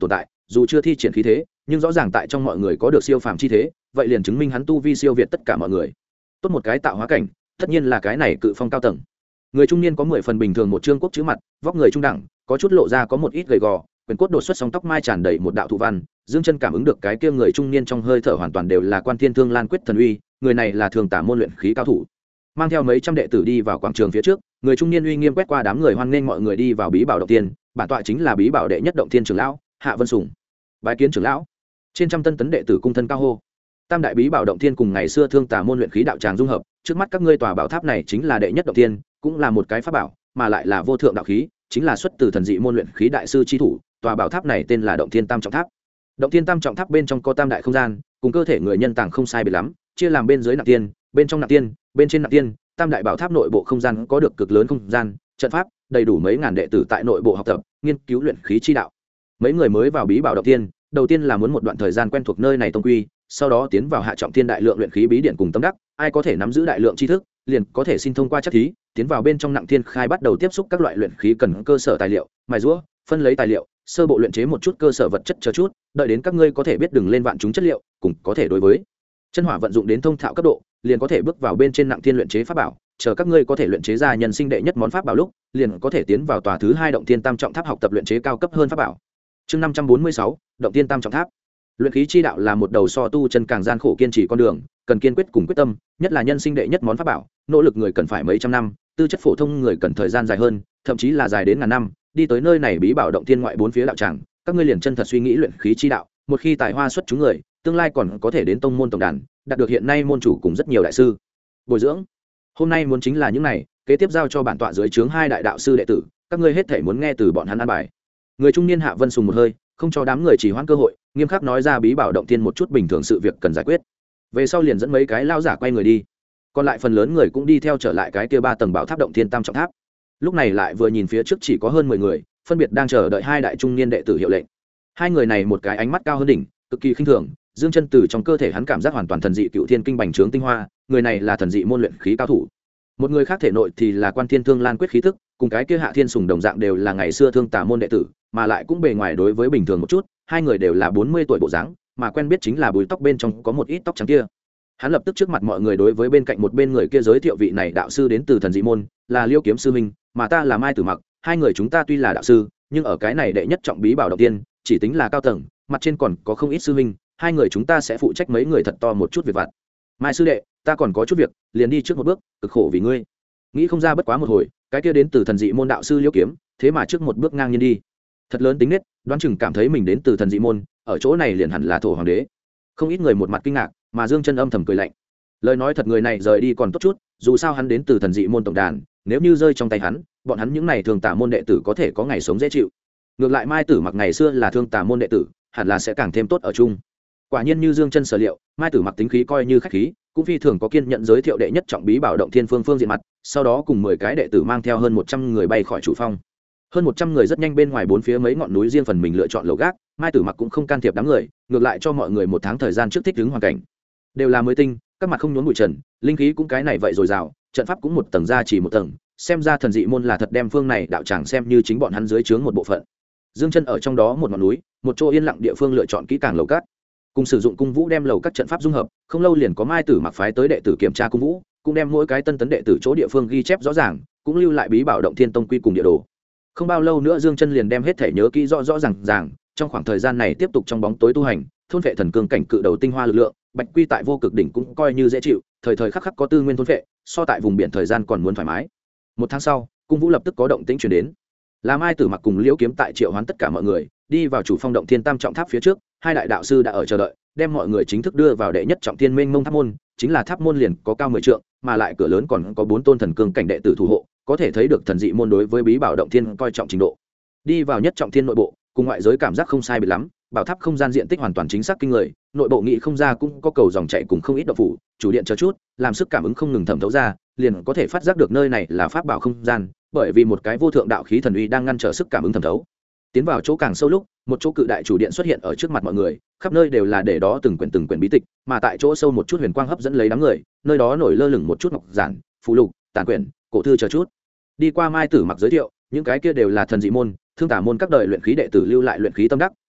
dù chưa thi triển khí thế nhưng rõ ràng tại trong mọi người có được siêu phàm chi thế, vậy liền chứng minh hắn tu vi siêu việt tất cả mọi người. Tốt một cái tạo hóa cảnh, tất nhiên là cái này cự phong cao tầng. Người trung niên có 10 phần bình thường một trương quốc chữ mặt, vóc người trung đẳng, có chút lộ ra có một ít gầy gò, quyền cốt đột xuất, sóng tóc mai tràn đầy một đạo thụ văn. Dương Chân cảm ứng được cái kia người trung niên trong hơi thở hoàn toàn đều là Quan Thiên Thương Lan quyết thần uy, người này là thường tả môn luyện khí cao thủ. Mang theo mấy trăm đệ tử đi vào quảng trường phía trước, người trung niên uy nghiêm quét qua đám người, hoan nghênh mọi người đi vào bí bảo động tiên. Bản tọa chính là bí bảo đệ nhất động thiên trưởng lão Hạ Vân Sùng. Bái kiến trưởng lão. Trên trăm tân tấn đệ tử cung thân cao hô. Tam đại bí bảo động thiên cùng ngày xưa thương tả môn luyện khí đạo tràng dung hợp, trước mắt các ngươi tòa bảo tháp này chính là đệ nhất động thiên, cũng là một cái pháp bảo, mà lại là vô thượng đạo khí, chính là xuất từ thần dị môn luyện khí đại sư chi thủ. Tòa bảo tháp này tên là Động Thiên Tam Trọng Tháp. Động Thiên Tam Trọng Tháp bên trong có tam đại không gian, cùng cơ thể người nhân tàng không sai biệt lắm, chia làm bên dưới nặng tiên, bên trong nặng tiên, bên trên nặng tiên. Tam đại bảo tháp nội bộ không gian có được cực lớn không gian, trận pháp, đầy đủ mấy ngàn đệ tử tại nội bộ học tập, nghiên cứu luyện khí chi đạo. Mấy người mới vào bí bảo động tiên, đầu tiên là muốn một đoạn thời gian quen thuộc nơi này tông quy, sau đó tiến vào hạ trọng thiên đại lượng luyện khí bí điển cùng tâm đắc, ai có thể nắm giữ đại lượng tri thức, liền có thể xin thông qua chắc thí, tiến vào bên trong nặng thiên khai bắt đầu tiếp xúc các loại luyện khí cần cơ sở tài liệu, mài giũa, phân lấy tài liệu, sơ bộ luyện chế một chút cơ sở vật chất chờ chút, đợi đến các ngươi có thể biết đừng lên vạn chúng chất liệu, cùng có thể đối với chân hỏa vận dụng đến thông thạo cấp độ, liền có thể bước vào bên trên nặng thiên luyện chế pháp bảo, chờ các ngươi có thể luyện chế ra nhân sinh đệ nhất món pháp bảo lúc, liền có thể tiến vào tòa thứ 2 động thiên tam trọng tháp học tập luyện chế cao cấp hơn pháp bảo. Chương 546, động thiên tam trọng tháp. Luyện khí chi đạo là một đầu so tu chân càng gian khổ kiên trì con đường, cần kiên quyết cùng quyết tâm, nhất là nhân sinh đệ nhất món pháp bảo, nỗ lực người cần phải mấy trăm năm, tư chất phổ thông người cần thời gian dài hơn, thậm chí là dài đến ngàn năm. Đi tới nơi này bí bảo động thiên ngoại bốn phía đạo tràng, các ngươi liền chân thật suy nghĩ luyện khí chi đạo, một khi tài hoa xuất chúng người, tương lai còn có thể đến tông môn tổng đàn, đạt được hiện nay môn chủ cùng rất nhiều đại sư bồi dưỡng. Hôm nay muốn chính là những này, kế tiếp giao cho bản tọa dưới trướng 2 đại đạo sư đệ tử, các ngươi hết thể muốn nghe từ bọn hắn an bài. Người trung niên Hạ Vân Sùng một hơi, không cho đám người chỉ hoãn cơ hội, nghiêm khắc nói ra bí bảo động thiên một chút bình thường sự việc cần giải quyết. Về sau liền dẫn mấy cái lao giả quay người đi, còn lại phần lớn người cũng đi theo trở lại cái kia 3 tầng bảo tháp động thiên tam trọng tháp. Lúc này lại vừa nhìn phía trước chỉ có hơn 10 người, phân biệt đang chờ đợi 2 đại trung niên đệ tử hiệu lệnh. 2 người này một cái ánh mắt cao hơn đỉnh, cực kỳ khinh thường, Dương Chân từ trong cơ thể hắn cảm giác hoàn toàn thần dị cựu thiên kinh bành trướng tinh hoa, người này là thần dị môn luyện khí cao thủ. Một người khác thể nội thì là Quan Thiên Thương Lan quyết khí tức, cùng cái kia Hạ Thiên Sùng đồng dạng đều là ngày xưa thương tà môn đệ tử, mà lại cũng bề ngoài đối với bình thường một chút. 2 người đều là 40 tuổi bộ dáng, mà quen biết chính là búi tóc bên trong có một ít tóc trắng kia. Hắn lập tức trước mặt mọi người đối với bên cạnh một bên người kia giới thiệu vị này đạo sư đến từ thần dị môn, là Liêu Kiếm sư huynh, mà ta là Mai Tử Mặc. 2 người chúng ta tuy là đạo sư, nhưng ở cái này đệ nhất trọng bí bảo đầu tiên, chỉ tính là cao tầng, mặt trên còn có không ít sư huynh, 2 người chúng ta sẽ phụ trách mấy người thật to một chút việc vặt. Mai sư đệ, ta còn có chút việc, liền đi trước một bước, cực khổ vì ngươi. Nghĩ không ra bất quá một hồi, cái kia đến từ thần dị môn đạo sư Liêu Kiếm, thế mà trước một bước ngang nhiên đi. Thật lớn tính nết, đoán chừng cảm thấy mình đến từ thần dị môn, ở chỗ này liền hẳn là thổ hoàng đế. Không ít người một mặt kinh ngạc, mà Dương Chân âm thầm cười lạnh. Lời nói thật người này rời đi còn tốt chút, dù sao hắn đến từ thần dị môn tổng đàn, nếu như rơi trong tay hắn, bọn hắn những này thường tà môn đệ tử có thể có ngày sống dễ chịu. Ngược lại Mai Tử Mặc ngày xưa là thương tà môn đệ tử, hẳn là sẽ càng thêm tốt ở chung. Quả nhiên như Dương Chân sở liệu, Mai Tử Mặc tính khí coi như khách khí, cũng phi thường có kiên nhận giới thiệu đệ nhất trọng bí bảo động thiên phương diện mặt, sau đó cùng 10 cái đệ tử mang theo hơn 100 người bay khỏi chủ phong. Hơn 100 người rất nhanh bên ngoài bốn phía mấy ngọn núi riêng phần mình lựa chọn lầu gác, Mai Tử Mặc cũng không can thiệp đám người, ngược lại cho mọi người một tháng thời gian trước thích ứng hoàn cảnh. Đều là mới tinh, các mặt không nhốn bụi trần, linh khí cũng cái này vậy rồi rào, trận pháp cũng một tầng ra chỉ một tầng, xem ra thần dị môn là thật đem phương này đạo tràng xem như chính bọn hắn dưới trướng một bộ phận. Dương Chân ở trong đó một ngọn núi, một chỗ yên lặng địa phương lựa chọn kỹ càng lầu cát, cùng sử dụng cung vũ đem lầu các trận pháp dung hợp, không lâu liền có Mai Tử Mặc phái tới đệ tử kiểm tra cung vũ, cũng đem mỗi cái tân tấn đệ tử chỗ địa phương ghi chép rõ ràng, cũng lưu lại bí bảo động thiên tông quy cùng địa đồ. Không bao lâu nữa Dương Chân liền đem hết thể nhớ kỹ rõ rõ ràng, trong khoảng thời gian này tiếp tục trong bóng tối tu hành, thôn phệ thần cương cảnh cự đầu tinh hoa lực lượng, bạch quy tại vô cực đỉnh cũng coi như dễ chịu, thời thời khắc khắc có tư nguyên thôn phệ, so tại vùng biển thời gian còn muốn thoải mái. Một tháng sau, cung vũ lập tức có động tĩnh truyền đến. Là Mai Tử Mặc cùng Liễu Kiếm tại triệu hoán tất cả mọi người, đi vào chủ phong động thiên tam trọng tháp phía trước, 2 đại đạo sư đã ở chờ đợi, đem mọi người chính thức đưa vào đệ nhất trọng thiên mênh mông tháp môn, chính là tháp môn liền có cao 10 trượng, mà lại cửa lớn còn có 4 tôn thần cương cảnh đệ tử thủ hộ, có thể thấy được thần dị môn đối với bí bảo động thiên coi trọng trình độ. Đi vào nhất trọng thiên nội bộ, cùng ngoại giới cảm giác không sai biệt lắm, bảo tháp không gian diện tích hoàn toàn chính xác kinh người, nội bộ nghị không ra cũng có cầu dòng chảy cùng không ít động phủ, chủ điện chờ chút, làm sức cảm ứng không ngừng thẩm thấu ra, liền có thể phát giác được nơi này là pháp bảo không gian, bởi vì một cái vô thượng đạo khí thần uy đang ngăn trở sức cảm ứng thẩm thấu. Tiến vào chỗ càng sâu lúc, một chỗ cự đại chủ điện xuất hiện ở trước mặt mọi người, khắp nơi đều là để đó từng quyển bí tịch, mà tại chỗ sâu một chút huyền quang hấp dẫn lấy đám người, nơi đó nổi lơ lửng một chút ngọc giản, phù lục, tàn quyển, cổ thư chờ chút. Đi qua Mai Tử Mặc giới thiệu, những cái kia đều là thần dị môn, thương tả môn các đời luyện khí đệ tử lưu lại luyện khí tâm đắc,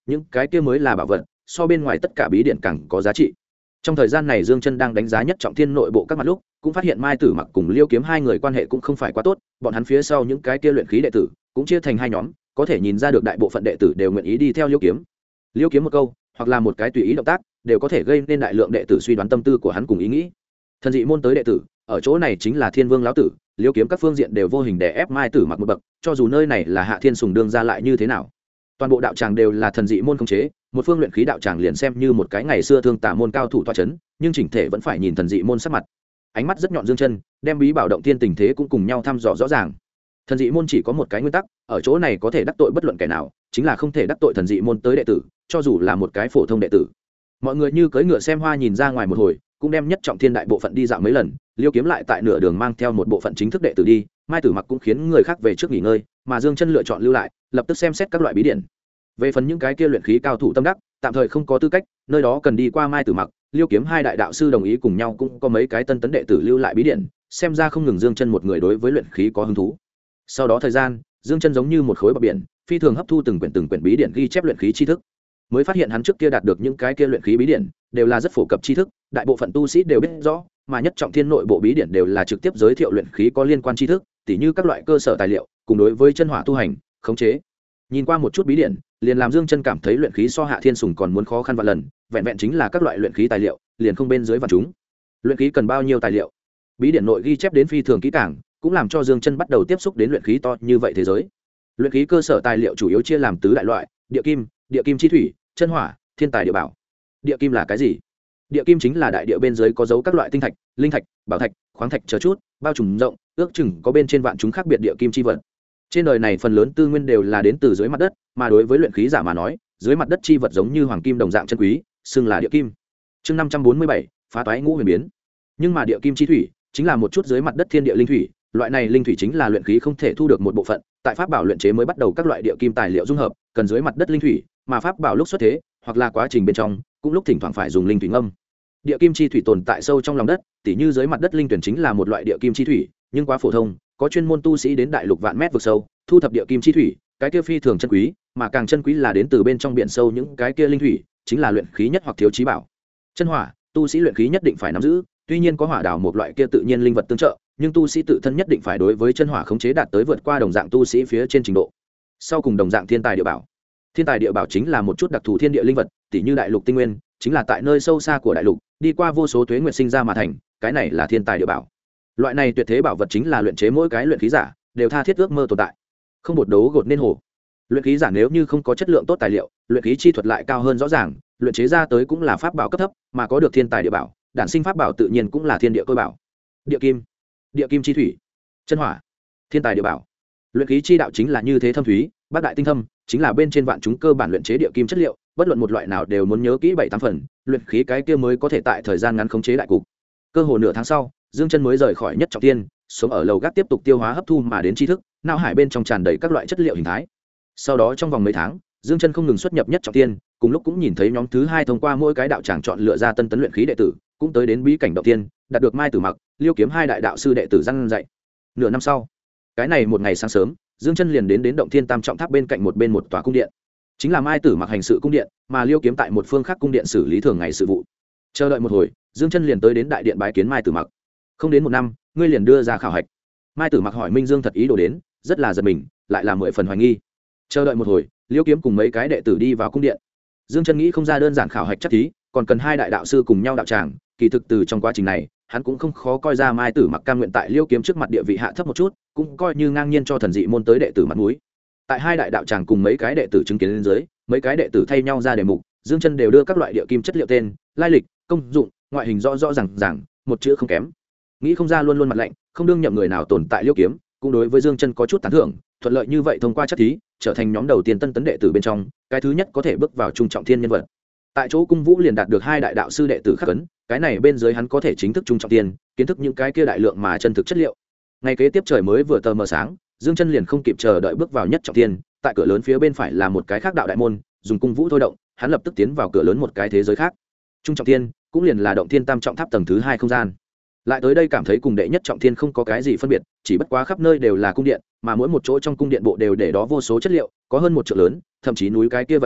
những cái kia mới là bảo vật, so bên ngoài tất cả bí điển càng có giá trị. Trong thời gian này Dương Chân đang đánh giá nhất trọng thiên nội bộ các mặt lúc, cũng phát hiện Mai Tử Mặc cùng Liêu Kiếm hai người quan hệ cũng không phải quá tốt, bọn hắn phía sau những cái kia luyện khí đệ tử cũng chia thành hai nhóm, có thể nhìn ra được đại bộ phận đệ tử đều nguyện ý đi theo Liêu Kiếm. Liêu Kiếm một câu, hoặc là một cái tùy ý động tác, đều có thể gây nên đại lượng đệ tử suy đoán tâm tư của hắn cùng ý nghĩ. Thần dị môn tới đệ tử, ở chỗ này chính là Thiên Vương lão tử, Liêu Kiếm các phương diện đều vô hình đè ép Mai Tử Mặc một bậc, cho dù nơi này là Hạ Thiên Sùng đương ra lại như thế nào. Toàn bộ đạo tràng đều là thần dị môn khống chế, một phương luyện khí đạo tràng liền xem như một cái ngày xưa thương tà môn cao thủ tọa chấn, nhưng chỉnh thể vẫn phải nhìn thần dị môn sắc mặt. Ánh mắt rất nhọn Dương Chân, đem bí bảo động thiên tình thế cũng cùng nhau thăm dò rõ ràng. Thần dị môn chỉ có một cái nguyên tắc, ở chỗ này có thể đắc tội bất luận kẻ nào, chính là không thể đắc tội thần dị môn tới đệ tử, cho dù là một cái phổ thông đệ tử. Mọi người như cưỡi ngựa xem hoa nhìn ra ngoài một hồi, cũng đem nhất trọng thiên đại bộ phận đi dạo mấy lần, Liêu Kiếm lại tại nửa đường mang theo một bộ phận chính thức đệ tử đi, Mai Tử Mặc cũng khiến người khác về trước nghỉ ngơi, mà Dương Chân lựa chọn lưu lại, lập tức xem xét các loại bí điển. Về phần những cái kia luyện khí cao thủ tâm đắc, tạm thời không có tư cách, nơi đó cần đi qua Mai Tử Mặc, Liêu Kiếm hai đại đạo sư đồng ý cùng nhau, cũng có mấy cái tân tấn đệ tử lưu lại bí điển, xem ra không ngừng Dương Chân một người đối với luyện khí có hứng thú. Sau đó thời gian, Dương Chân giống như một khối bọt biển, phi thường hấp thu từng quyển bí điển ghi chép luyện khí tri thức. Mới phát hiện hắn trước kia đạt được những cái kia luyện khí bí điển đều là rất phổ cập tri thức, đại bộ phận tu sĩ đều biết rõ, mà nhất trọng thiên nội bộ bí điển đều là trực tiếp giới thiệu luyện khí có liên quan tri thức, tỉ như các loại cơ sở tài liệu, cùng đối với chân hỏa tu hành, khống chế. Nhìn qua một chút bí điển, liền làm Dương Chân cảm thấy luyện khí so Hạ Thiên Sùng còn muốn khó khăn vạn lần, vẹn vẹn chính là các loại luyện khí tài liệu, liền không bên dưới vạn chúng. Luyện khí cần bao nhiêu tài liệu? Bí điển nội ghi chép đến phi thường kỹ càng, cũng làm cho Dương Chân bắt đầu tiếp xúc đến luyện khí to như vậy thế giới. Luyện khí cơ sở tài liệu chủ yếu chia làm tứ đại loại: địa kim chi thủy, chân hỏa, thiên tài địa bảo. Địa kim là cái gì? Địa kim chính là đại địa bên dưới có dấu các loại tinh thạch, linh thạch, bảo thạch, khoáng thạch chờ chút, bao trùm rộng, ước chừng có bên trên vạn chúng khác biệt địa kim chi vật. Trên đời này phần lớn tư nguyên đều là đến từ dưới mặt đất, mà đối với luyện khí giả mà nói, dưới mặt đất chi vật giống như hoàng kim đồng dạng chân quý, xưng là địa kim. Chương 547, phá toái ngũ huyền biến. Nhưng mà địa kim chi thủy chính là một chút dưới mặt đất thiên địa linh thủy, loại này linh thủy chính là luyện khí không thể thu được một bộ phận, tại pháp bảo luyện chế mới bắt đầu các loại địa kim tài liệu dung hợp, cần dưới mặt đất linh thủy, mà pháp bảo lúc xuất thế, hoặc là quá trình bên trong, cũng lúc thỉnh thoảng phải dùng linh thủy ngâm. Địa kim chi thủy tồn tại sâu trong lòng đất, tỉ như dưới mặt đất linh tuyển chính là một loại địa kim chi thủy, nhưng quá phổ thông, có chuyên môn tu sĩ đến đại lục vạn mét vực sâu, thu thập địa kim chi thủy, cái kia phi thường chân quý, mà càng chân quý là đến từ bên trong biển sâu những cái kia linh thủy, chính là luyện khí nhất hoặc thiếu chí bảo. Chân hỏa, tu sĩ luyện khí nhất định phải nắm giữ, tuy nhiên có hỏa đảo một loại kia tự nhiên linh vật tương trợ, nhưng tu sĩ tự thân nhất định phải đối với chân hỏa khống chế đạt tới vượt qua đồng dạng tu sĩ phía trên trình độ. Sau cùng đồng dạng thiên tài địa bảo. Thiên tài địa bảo chính là một chút đặc thù thiên địa linh vật, tỉ như đại lục tinh nguyên, chính là tại nơi sâu xa của đại lục, đi qua vô số tuế nguyệt sinh ra mà thành, cái này là thiên tài địa bảo. Loại này tuyệt thế bảo vật chính là luyện chế mỗi cái luyện khí giả đều tha thiết ước mơ tồn tại. Không bột đấu gột nên hồ. Luyện khí giả nếu như không có chất lượng tốt tài liệu, luyện khí chi thuật lại cao hơn rõ ràng, luyện chế ra tới cũng là pháp bảo cấp thấp, mà có được thiên tài địa bảo, đản sinh pháp bảo tự nhiên cũng là thiên địa cơ bảo. Địa kim chi thủy, chân hỏa, thiên tài địa bảo. Luyện khí chi đạo chính là như thế thâm thúy, bát đại tinh thâm, chính là bên trên vạn chúng cơ bản luyện chế địa kim chất liệu, bất luận một loại nào đều muốn nhớ kỹ 7-8 phần, luyện khí cái kia mới có thể tại thời gian ngắn khống chế đại cục. Cơ hồ nửa tháng sau, Dương Chân mới rời khỏi nhất trọng thiên, sống ở lầu gác tiếp tục tiêu hóa hấp thu mà đến tri thức, não hải bên trong tràn đầy các loại chất liệu hình thái. Sau đó trong vòng mấy tháng, Dương Chân không ngừng xuất nhập nhất trọng thiên, cùng lúc cũng nhìn thấy nhóm thứ hai thông qua mỗi cái đạo tràng chọn lựa ra tân tấn luyện khí đệ tử, cũng tới đến bí cảnh động thiên, đạt được Mai Tử Mặc, Liêu Kiếm hai đại đạo sư đệ tử răn dạy. Nửa năm sau, cái này một ngày sáng sớm, Dương Chân liền đến động thiên tam trọng tháp bên cạnh một tòa cung điện, chính là Mai Tử Mặc hành sự cung điện, mà Liêu Kiếm tại một phương khác cung điện xử lý thường ngày sự vụ. Chờ đợi một hồi, Dương Chân liền tới đến đại điện bái kiến Mai Tử Mặc. Không đến một năm, ngươi liền đưa ra khảo hạch. Mai Tử Mặc hỏi Minh Dương thật ý đồ đến, rất là giật mình, lại là 10 phần hoài nghi. Chờ đợi một hồi, Liêu Kiếm cùng mấy cái đệ tử đi vào cung điện. Dương Chân nghĩ không ra đơn giản khảo hạch chắc thí, còn cần hai đại đạo sư cùng nhau đạo tràng, kỳ thực từ trong quá trình này, hắn cũng không khó coi ra Mai Tử Mặc cam nguyện tại Liêu Kiếm trước mặt địa vị hạ thấp một chút, cũng coi như ngang nhiên cho thần dị môn tới đệ tử mặt mũi. Tại hai đại đạo tràng cùng mấy cái đệ tử chứng kiến lên dưới, mấy cái đệ tử thay nhau ra đề mục, Dương Chân đều đưa các loại địa kim chất liệu tên, lai lịch, công dụng, ngoại hình rõ ràng, một chữ không kém. Nghĩ không ra luôn luôn mặt lạnh, không đương nhậm người nào tồn tại Liêu Kiếm, cũng đối với Dương Chân có chút tán thưởng, thuận lợi như vậy thông qua chắc thí, trở thành nhóm đầu tiên tân tấn đệ tử bên trong, cái thứ nhất có thể bước vào trung trọng thiên nhân vật. Tại chỗ Cung Vũ liền đạt được hai đại đạo sư đệ tử khắc ấn, cái này bên dưới hắn có thể chính thức trung trọng thiên, kiến thức những cái kia đại lượng mà chân thực chất liệu. Ngày kế tiếp trời mới vừa tờ mờ sáng, Dương Chân liền không kịp chờ đợi bước vào nhất trọng thiên, tại cửa lớn phía bên phải là một cái khác đạo đại môn, dùng Cung Vũ thôi động, hắn lập tức tiến vào cửa lớn một cái thế giới khác. Trung trọng thiên cũng liền là động thiên tam trọng tháp tầng thứ 2 không gian. Lại tới đây cảm thấy cùng đệ nhất trọng thiên không có cái gì phân biệt, chỉ bất quá khắp nơi đều là cung điện, mà mỗi một chỗ trong cung điện bộ đều để đó vô số chất liệu, có hơn một trượng lớn, thậm chí núi cái kia vậy lớn,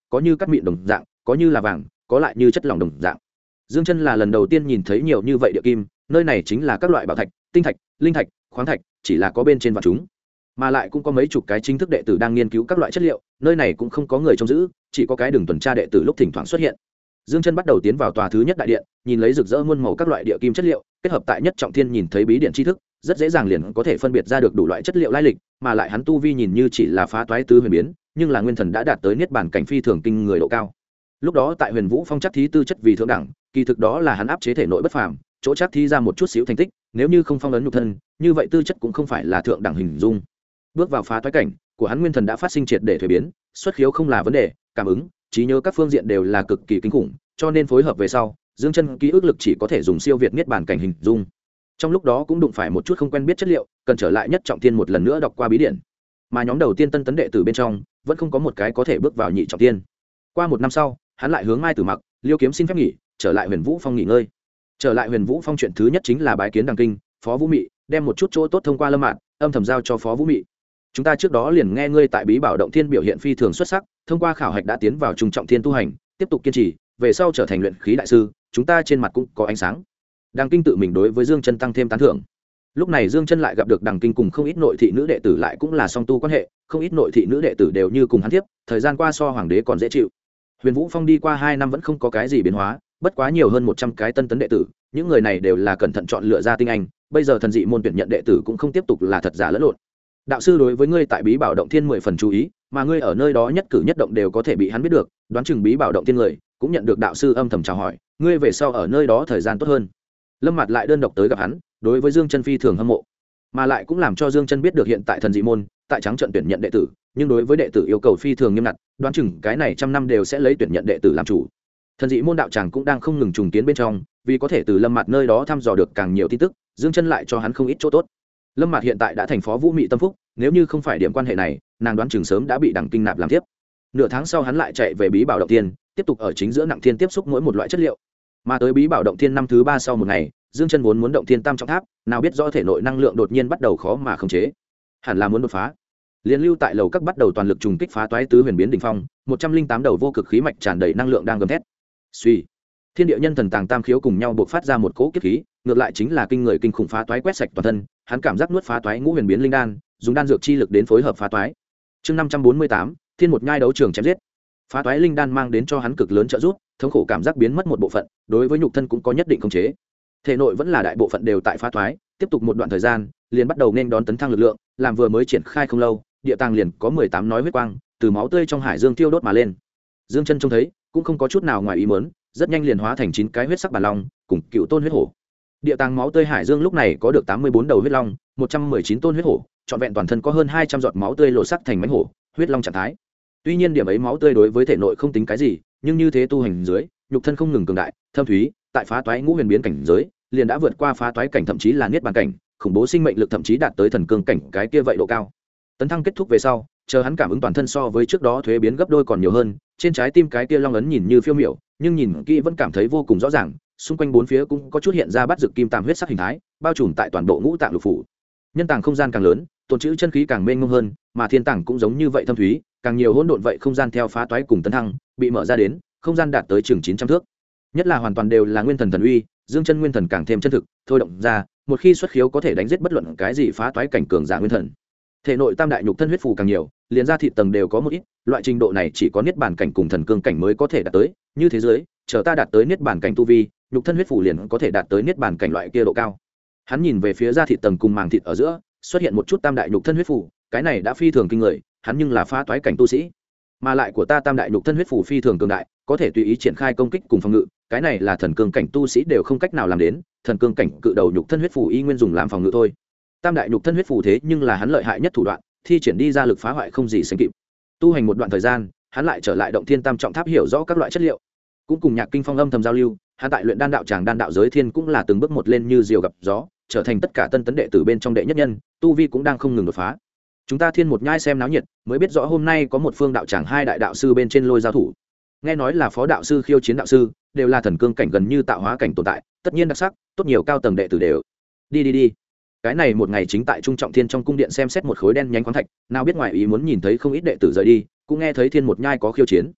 có như cắt mịn đồng dạng, có như là vàng, có lại như chất lỏng đồng dạng. Dương Chân là lần đầu tiên nhìn thấy nhiều như vậy địa kim, nơi này chính là các loại bảo thạch, tinh thạch, linh thạch, khoáng thạch, chỉ là có bên trên vạn chúng, mà lại cũng có mấy chục cái chính thức đệ tử đang nghiên cứu các loại chất liệu, nơi này cũng không có người trông giữ, chỉ có cái đường tuần tra đệ tử lúc thỉnh thoảng xuất hiện. Dương Chân bắt đầu tiến vào tòa thứ nhất đại điện, nhìn lấy rực rỡ muôn màu các loại địa kim chất liệu, kết hợp tại nhất trọng thiên nhìn thấy bí điện tri thức, rất dễ dàng liền có thể phân biệt ra được đủ loại chất liệu lai lịch, mà lại hắn tu vi nhìn như chỉ là phá toái tứ huyền biến, nhưng là nguyên thần đã đạt tới niết bàn cảnh phi thường kinh người độ cao. Lúc đó tại Huyền Vũ Phong chắc thí tư chất vì thượng đẳng, kỳ thực đó là hắn áp chế thể nội bất phàm, chỗ chắc thí ra một chút xíu thành tích, nếu như không phong ấn nhục thân, như vậy tư chất cũng không phải là thượng đẳng hình dung. Bước vào phá toái cảnh, của hắn nguyên thần đã phát sinh triệt để thuế biến, xuất khiếu không là vấn đề, cảm ứng, trí nhớ các phương diện đều là cực kỳ kinh khủng, cho nên phối hợp về sau, Dương Chân ký ức lực chỉ có thể dùng siêu việt niết bàn cảnh hình dung. Trong lúc đó cũng đụng phải một chút không quen biết chất liệu, cần trở lại nhất trọng thiên một lần nữa đọc qua bí điển. Mà nhóm đầu tiên tân tấn đệ tử bên trong, vẫn không có một cái có thể bước vào nhị trọng thiên. Qua một năm sau, hắn lại hướng Mai Tử Mặc, Liêu Kiếm xin phép nghỉ, trở lại Huyền Vũ Phong nghỉ ngơi. Trở lại Huyền Vũ Phong chuyện thứ nhất chính là bái kiến Đằng Kinh, Phó Vũ Mị, đem một chút chỗ tốt thông qua Lâm Mạn, âm thầm giao cho Phó Vũ Mị. Chúng ta trước đó liền nghe ngươi tại Bí Bảo Động Thiên biểu hiện phi thường xuất sắc, thông qua khảo hạch đã tiến vào trung trọng thiên tu hành, tiếp tục kiên trì, về sau trở thành luyện khí đại sư, chúng ta trên mặt cũng có ánh sáng. Đằng Kinh tự mình đối với Dương Chân tăng thêm tán thưởng. Lúc này Dương Chân lại gặp được Đằng Kinh cùng không ít nội thị nữ đệ tử lại cũng là song tu quan hệ, không ít nội thị nữ đệ tử đều như cùng hắn tiếp, thời gian qua so hoàng đế còn dễ chịu. Huyền Vũ Phong đi qua 2 năm vẫn không có cái gì biến hóa, bất quá nhiều hơn 100 cái tân tấn đệ tử, những người này đều là cẩn thận chọn lựa ra tinh anh, bây giờ thần dị môn tuyển nhận đệ tử cũng không tiếp tục là thật giả lẫn lộn. Đạo sư đối với ngươi tại Bí Bảo Động Thiên 10 phần chú ý, mà ngươi ở nơi đó nhất cử nhất động đều có thể bị hắn biết được, đoán chừng Bí Bảo Động Thiên người cũng nhận được đạo sư âm thầm chào hỏi, ngươi về sau ở nơi đó thời gian tốt hơn. Lâm Mạt lại đơn độc tới gặp hắn, đối với Dương Chân phi thường hâm mộ, mà lại cũng làm cho Dương Chân biết được hiện tại thần dị môn tại trắng trận tuyển nhận đệ tử, nhưng đối với đệ tử yêu cầu phi thường nghiêm ngặt, đoán chừng cái này trăm năm đều sẽ lấy tuyển nhận đệ tử làm chủ. Thần dị môn đạo tràng cũng đang không ngừng trùng kiến bên trong, vì có thể từ Lâm Mạt nơi đó thăm dò được càng nhiều tin tức, Dương Chân lại cho hắn không ít chỗ tốt. Lâm Mạt hiện tại đã thành Phó Vũ Mị tâm phúc, nếu như không phải điểm quan hệ này, nàng đoán chừng sớm đã bị Đằng Kinh nạp làm tiếp. Nửa tháng sau hắn lại chạy về Bí Bảo Động Thiên, tiếp tục ở chính giữa nặng thiên tiếp xúc mỗi một loại chất liệu. Mà tới Bí Bảo Động Thiên năm thứ 3 sau một ngày, Dương Chân vốn muốn động thiên tam trọng tháp, nào biết rõ thể nội năng lượng đột nhiên bắt đầu khó mà khống chế, hẳn là muốn đột phá. Liên lưu tại lầu các bắt đầu toàn lực trùng kích phá toái tứ huyền biến đỉnh phong, 108 đầu vô cực khí mạch tràn đầy năng lượng đang gầm thét. Suy, thiên địa nhân thần tàng tam khiếu cùng nhau bộc phát ra một cỗ kiếp khí, ngược lại chính là kinh người kinh khủng phá toái quét sạch toàn thân, hắn cảm giác nuốt phá toái ngũ huyền biến linh đan, dùng đan dược chi lực đến phối hợp phá toái. Chương 548, thiên một nhai đấu trường chém giết. Phá toái linh đan mang đến cho hắn cực lớn trợ giúp, thống khổ cảm giác biến mất một bộ phận, đối với nhục thân cũng có nhất định khống chế. Thể nội vẫn là đại bộ phận đều tại phá toái, tiếp tục một đoạn thời gian, liền bắt đầu nên đón tấn thăng lực lượng, làm vừa mới triển khai không lâu, địa tàng liền có 18 nói huyết quang, từ máu tươi trong hải dương tiêu đốt mà lên. Dương Chân trông thấy, cũng không có chút nào ngoài ý muốn, rất nhanh liền hóa thành 9 cái huyết sắc bản long, cùng cựu tôn huyết hổ. Địa tàng máu tươi hải dương lúc này có được 84 đầu huyết long, 119 tôn huyết hổ, trọn vẹn toàn thân có hơn 200 giọt máu tươi lộ sắc thành mãnh hổ, huyết long trạng thái. Tuy nhiên điểm ấy máu tươi đối với thể nội không tính cái gì, nhưng như thế tu hành dưới, nhục thân không ngừng cường đại, thâm thúy, tại phá toái ngũ huyền biến cảnh giới, liền đã vượt qua phá toái cảnh thậm chí là niết bàn cảnh, khủng bố sinh mệnh lực thậm chí đạt tới thần cương cảnh cái kia vậy độ cao. Tấn thăng kết thúc về sau, chờ hắn cảm ứng toàn thân so với trước đó thuế biến gấp đôi còn nhiều hơn, trên trái tim cái kia long ấn nhìn như phiêu miểu, nhưng nhìn kỹ vẫn cảm thấy vô cùng rõ ràng, xung quanh bốn phía cũng có chút hiện ra bắt dược kim tam huyết sắc hình thái, bao trùm tại toàn bộ ngũ tạng lục phủ. Nhân tàng không gian càng lớn, tồn trữ chân khí càng mênh mông hơn, mà thiên tàng cũng giống như vậy thâm thúy, càng nhiều hỗn độn vậy không gian theo phá toái cùng tấn thăng, bị mở ra đến, không gian đạt tới chừng 900 thước. Nhất là hoàn toàn đều là nguyên thần thần uy, Dương Chân nguyên thần càng thêm chân thực, thôi động ra, một khi xuất khiếu có thể đánh giết bất luận cái gì phá toái cảnh cường giả nguyên thần. Thể nội tam đại nhục thân huyết phù càng nhiều, liền ra thịt tầng đều có một ít, loại trình độ này chỉ có niết bàn cảnh cùng thần cương cảnh mới có thể đạt tới, như thế giới, chờ ta đạt tới niết bàn cảnh tu vi, nhục thân huyết phù liền có thể đạt tới niết bàn cảnh loại kia độ cao. Hắn nhìn về phía da thịt tầng cùng màng thịt ở giữa, xuất hiện một chút tam đại nhục thân huyết phù, cái này đã phi thường kinh người, hắn nhưng là phá toái cảnh tu sĩ, mà lại của ta tam đại nhục thân huyết phù phi thường cường đại, có thể tùy ý triển khai công kích cùng phòng ngự, cái này là thần cương cảnh tu sĩ đều không cách nào làm đến, thần cương cảnh cự đầu nhục thân huyết phù y nguyên dùng làm phòng ngự thôi. Tam đại nhục thân huyết phù thế nhưng là hắn lợi hại nhất thủ đoạn, thi triển đi ra lực phá hoại không gì sánh kịp. Tu hành một đoạn thời gian, hắn lại trở lại động thiên tam trọng tháp hiểu rõ các loại chất liệu, cũng cùng Nhạc Kinh Phong âm thầm giao lưu, hắn tại luyện đan đạo tràng đan đạo giới thiên cũng là từng bước một lên như diều gặp gió, trở thành tất cả tân tấn đệ tử bên trong đệ nhất nhân, tu vi cũng đang không ngừng đột phá. Chúng ta thiên một nhai xem náo nhiệt, mới biết rõ hôm nay có một phương đạo tràng hai đại đạo sư bên trên lôi giao thủ. Nghe nói là phó đạo sư khiêu chiến đạo sư, đều là thần cương cảnh gần như tạo hóa cảnh tồn tại, tất nhiên đặc sắc, tốt nhiều cao tầng đệ tử đều. Đi. Cái này một ngày chính tại trung trọng thiên trong cung điện xem xét một khối đen nhánh khoáng thạch, nào biết ngoài ý muốn nhìn thấy không ít đệ tử rời đi, cũng nghe thấy thiên một nhai có khiêu chiến.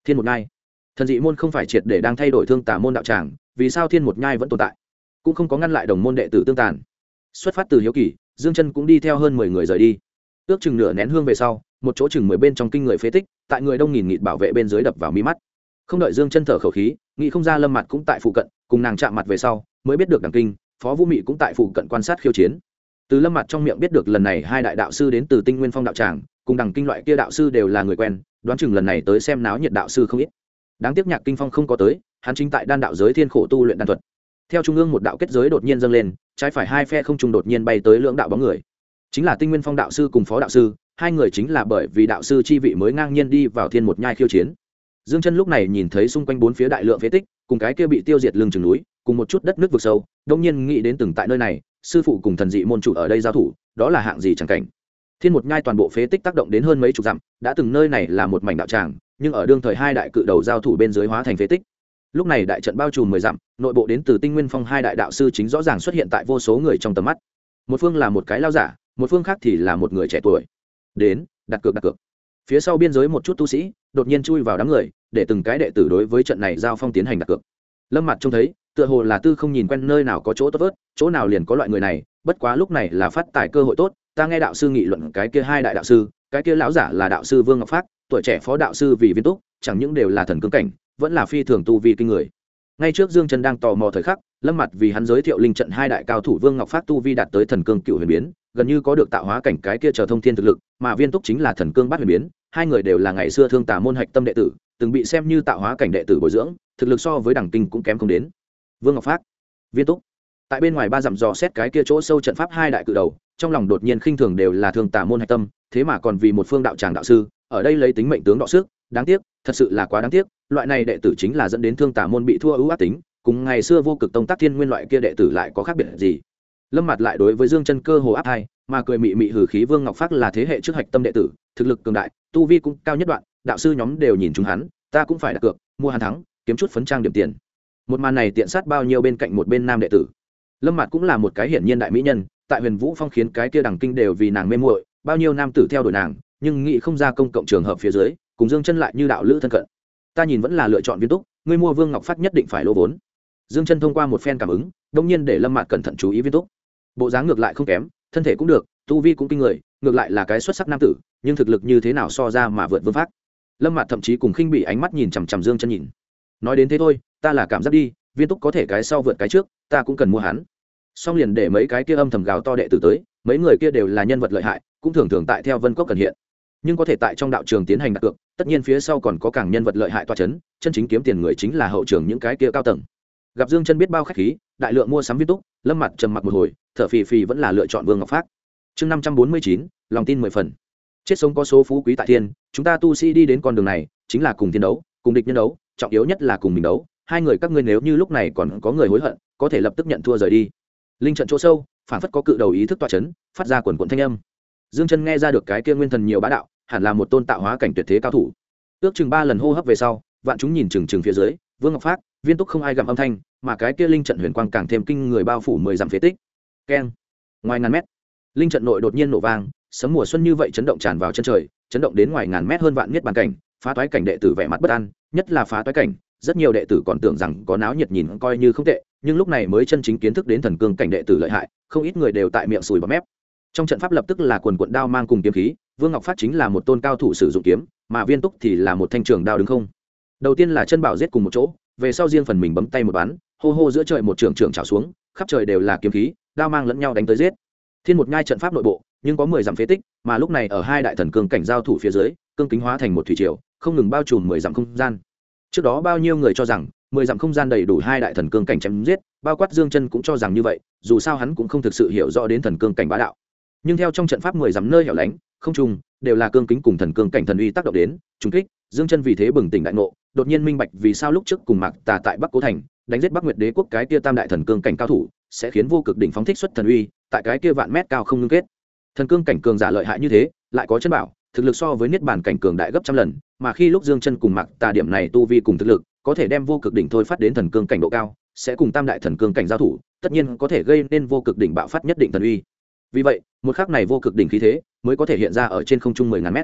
Thiên một nhai, thần dị môn không phải triệt để đang thay đổi thương tà môn đạo tràng, vì sao thiên một nhai vẫn tồn tại, cũng không có ngăn lại đồng môn đệ tử tương tàn. Xuất phát từ hiếu kỳ, Dương Chân cũng đi theo hơn 10 người rời đi. Ước chừng nửa nén hương về sau, một chỗ chừng 10 bên trong kinh người phế tích, tại người đông nghìn nghịt bảo vệ bên dưới đập vào mi mắt. Không đợi Dương Chân thở khẩu khí, nghĩ không ra Lâm Mạt cũng tại phụ cận, cùng nàng chạm mặt về sau, mới biết được Đằng Kinh, Phó Vũ Mị cũng tại phụ cận quan sát khiêu chiến. Từ Lâm Mạt trong miệng biết được lần này hai đại đạo sư đến từ Tinh Nguyên Phong đạo tràng, cùng Đằng Kinh loại kia đạo sư đều là người quen, đoán chừng lần này tới xem náo nhiệt đạo sư không ít. Đáng tiếc Nhạc Kinh Phong không có tới, hắn chính tại đan đạo giới thiên khổ tu luyện đan thuật. Theo trung ương một đạo kết giới đột nhiên dâng lên, trái phải hai phe không trùng đột nhiên bay tới lưỡng đạo bóng người. Chính là Tinh Nguyên Phong đạo sư cùng Phó đạo sư, hai người chính là bởi vì đạo sư chi vị mới ngang nhiên đi vào thiên một nhai khiêu chiến. Dương Chân lúc này nhìn thấy xung quanh bốn phía đại lượng phế tích, cùng cái kia bị tiêu diệt lưng chừng núi, cùng một chút đất nước vực sâu, đột nhiên nghĩ đến từng tại nơi này, sư phụ cùng thần dị môn chủ ở đây giao thủ, đó là hạng gì chẳng cảnh. Thiên một nhai toàn bộ phế tích tác động đến hơn mấy chục dặm, đã từng nơi này là một mảnh đạo tràng, nhưng ở đương thời hai đại cự đầu giao thủ bên dưới hóa thành phế tích. Lúc này đại trận bao trùm 10 dặm, nội bộ đến từ Tinh Nguyên Phong hai đại đạo sư chính rõ ràng xuất hiện tại vô số người trong tầm mắt. Một phương là một cái lao giả, một phương khác thì là một người trẻ tuổi. Đến, đặt cược. Phía sau biên giới một chút tu sĩ đột nhiên chui vào đám người, để từng cái đệ tử đối với trận này giao phong tiến hành đặt cược. Lâm Mạt trông thấy, tựa hồ là tư không nhìn quen nơi nào có chỗ tốt vớt, chỗ nào liền có loại người này, bất quá lúc này là phát tài cơ hội tốt, ta nghe đạo sư nghị luận cái kia hai đại đạo sư, cái kia lão giả là đạo sư Vương Ngọc Phát, tuổi trẻ phó đạo sư Vì Viên Túc, chẳng những đều là thần cương cảnh, vẫn là phi thường tu vi kinh người. Ngay trước Dương Chân đang tò mò thời khắc, Lâm Mạt vì hắn giới thiệu linh trận hai đại cao thủ Vương Ngọc Phát tu vi đạt tới thần cương cựu huyền biến, gần như có được tạo hóa cảnh cái kia trở thông thiên thực lực, mà Viên Túc chính là thần cương bát huyền biến, hai người đều là ngày xưa thương tà môn hạch tâm đệ tử, từng bị xem như tạo hóa cảnh đệ tử bồi dưỡng, thực lực so với Đằng Kinh cũng kém không đến. Vương Ngọc Phát, Viên Túc, tại bên ngoài ba dặm dò xét cái kia chỗ sâu trận pháp hai đại cự đầu, trong lòng đột nhiên khinh thường đều là thương tà môn hạch tâm, thế mà còn vì một phương đạo tràng đạo sư, ở đây lấy tính mệnh tướng đọ sức, đáng tiếc, thật sự là quá đáng tiếc, loại này đệ tử chính là dẫn đến thương tà môn bị thua ưu ác tính, cùng ngày xưa vô cực tông Tác Thiên Nguyên loại kia đệ tử lại có khác biệt gì. Lâm Mạt lại đối với Dương Chân cơ hồ áp hai, mà cười mị mị hừ khí Vương Ngọc Phát là thế hệ trước hạch tâm đệ tử, thực lực cường đại, tu vi cũng cao nhất đoạn, đạo sư nhóm đều nhìn chúng hắn, ta cũng phải đặt cược, mua hắn thắng, kiếm chút phấn trang điểm tiền. Một màn này tiện sát bao nhiêu bên cạnh một bên nam đệ tử. Lâm Mạt cũng là một cái hiển nhiên đại mỹ nhân, tại Huyền Vũ Phong khiến cái kia Đằng Kinh đều vì nàng mê muội, bao nhiêu nam tử theo đuổi nàng, nhưng nghĩ không ra công cộng trường hợp phía dưới, cùng Dương Chân lại như đạo lữ thân cận. Ta nhìn vẫn là lựa chọn Viên Túc, ngươi mua Vương Ngọc Phát nhất định phải lỗ vốn. Dương Chân thông qua một phen cảm ứng, đương nhiên để Lâm Mạt cẩn thận chú ý Viên Túc. Bộ dáng ngược lại không kém, thân thể cũng được, tu vi cũng kinh người, ngược lại là cái xuất sắc nam tử, nhưng thực lực như thế nào so ra mà vượt Vương Phát. Lâm Mạt thậm chí cùng khinh bị ánh mắt nhìn chằm chằm Dương Chân nhìn. Nói đến thế thôi, ta là cảm giác đi, Viên Túc có thể cái sau vượt cái trước, ta cũng cần mua hắn. Xong liền để mấy cái kia âm thầm gào to đệ tử tới, mấy người kia đều là nhân vật lợi hại, cũng thường thường tại theo Vân Cốc cần hiện, nhưng có thể tại trong đạo trường tiến hành đặt cược, tất nhiên phía sau còn có càng nhân vật lợi hại toa chấn, chân chính kiếm tiền người chính là hậu trường những cái kia cao tầng. Gặp Dương Chân biết bao khách khí, đại lượng mua sắm Viên Túc, Lâm Mạt trầm mặc một hồi, thở phì phì vẫn là lựa chọn Vương Ngọc Phát. Chương 549, lòng tin 10 phần. Chết sống có số phú quý tại thiên, chúng ta tu sĩ đi đến con đường này, chính là cùng thiên đấu, cùng địch nhân đấu, trọng yếu nhất là cùng mình đấu. Hai người các ngươi nếu như lúc này còn có người hối hận, có thể lập tức nhận thua rời đi. Linh trận chỗ sâu, phản phất có cự đầu ý thức tọa chấn, phát ra quần quần thanh âm. Dương Chân nghe ra được cái kia nguyên thần nhiều bá đạo, hẳn là một tôn tạo hóa cảnh tuyệt thế cao thủ. Ước chừng 3 lần hô hấp về sau, vạn chúng nhìn chừng phía dưới, Vương Ngọc Phát, Viên Túc không ai gầm âm thanh, mà cái kia linh trận huyền quang càng thêm kinh người bao phủ 10 dặm phế tích. Keng. Ngoài ngàn mét, linh trận nội đột nhiên nổ vang, sấm mùa xuân như vậy chấn động tràn vào chân trời, chấn động đến ngoài ngàn mét hơn vạn miết bàn cảnh, phá toái cảnh đệ tử vẻ mặt bất an, nhất là phá toái cảnh, rất nhiều đệ tử còn tưởng rằng có náo nhiệt nhìn coi như không tệ, nhưng lúc này mới chân chính kiến thức đến thần cương cảnh đệ tử lợi hại, không ít người đều tại miệng sùi bọt mép. Trong trận pháp lập tức là quần quần đao mang cùng kiếm khí, Vương Ngọc Phát chính là một tôn cao thủ sử dụng kiếm, mà Viên Túc thì là một thanh trường đao đứng không. Đầu tiên là chân bảo giết cùng một chỗ, về sau riêng phần mình bấm tay một bắn, hô hô giữa trời một trường trường chảo xuống, khắp trời đều là kiếm khí, đao mang lẫn nhau đánh tới giết. Thiên một nhai trận pháp nội bộ, nhưng có 10 dặm phế tích, mà lúc này ở hai đại thần cương cảnh giao thủ phía dưới, cương kính hóa thành một thủy triều, không ngừng bao trùm 10 dặm không gian. Trước đó bao nhiêu người cho rằng 10 dặm không gian đầy đủ hai đại thần cương cảnh chém giết, bao quát Dương Chân cũng cho rằng như vậy, dù sao hắn cũng không thực sự hiểu rõ đến thần cương cảnh bá đạo. Nhưng theo trong trận pháp 10 dặm nơi hẻo lánh, không trùng, đều là cương kính cùng thần cương cảnh thần uy tác động đến, trùng kích, Dương Chân vì thế bừng tỉnh đại ngộ, đột nhiên minh bạch vì sao lúc trước cùng Mạc Tà tại Bắc Cố thành, đánh giết Bắc Nguyệt Đế quốc cái kia tam đại thần cương cảnh cao thủ, sẽ khiến vô cực đỉnh phóng thích xuất thần uy, tại cái kia vạn mét cao không ngưng kết. Thần cương cảnh cường giả lợi hại như thế, lại có chân bảo, thực lực so với niết bàn cảnh cường đại gấp trăm lần, mà khi lúc Dương Chân cùng Mạc Tà điểm này tu vi cùng thực lực, có thể đem vô cực đỉnh thôi phát đến thần cương cảnh độ cao, sẽ cùng tam đại thần cương cảnh giao thủ, tất nhiên có thể gây nên vô cực đỉnh bạo phát nhất định thần uy. Vì vậy, một khắc này vô cực đỉnh khí thế mới có thể hiện ra ở trên không trung 10.000 mét.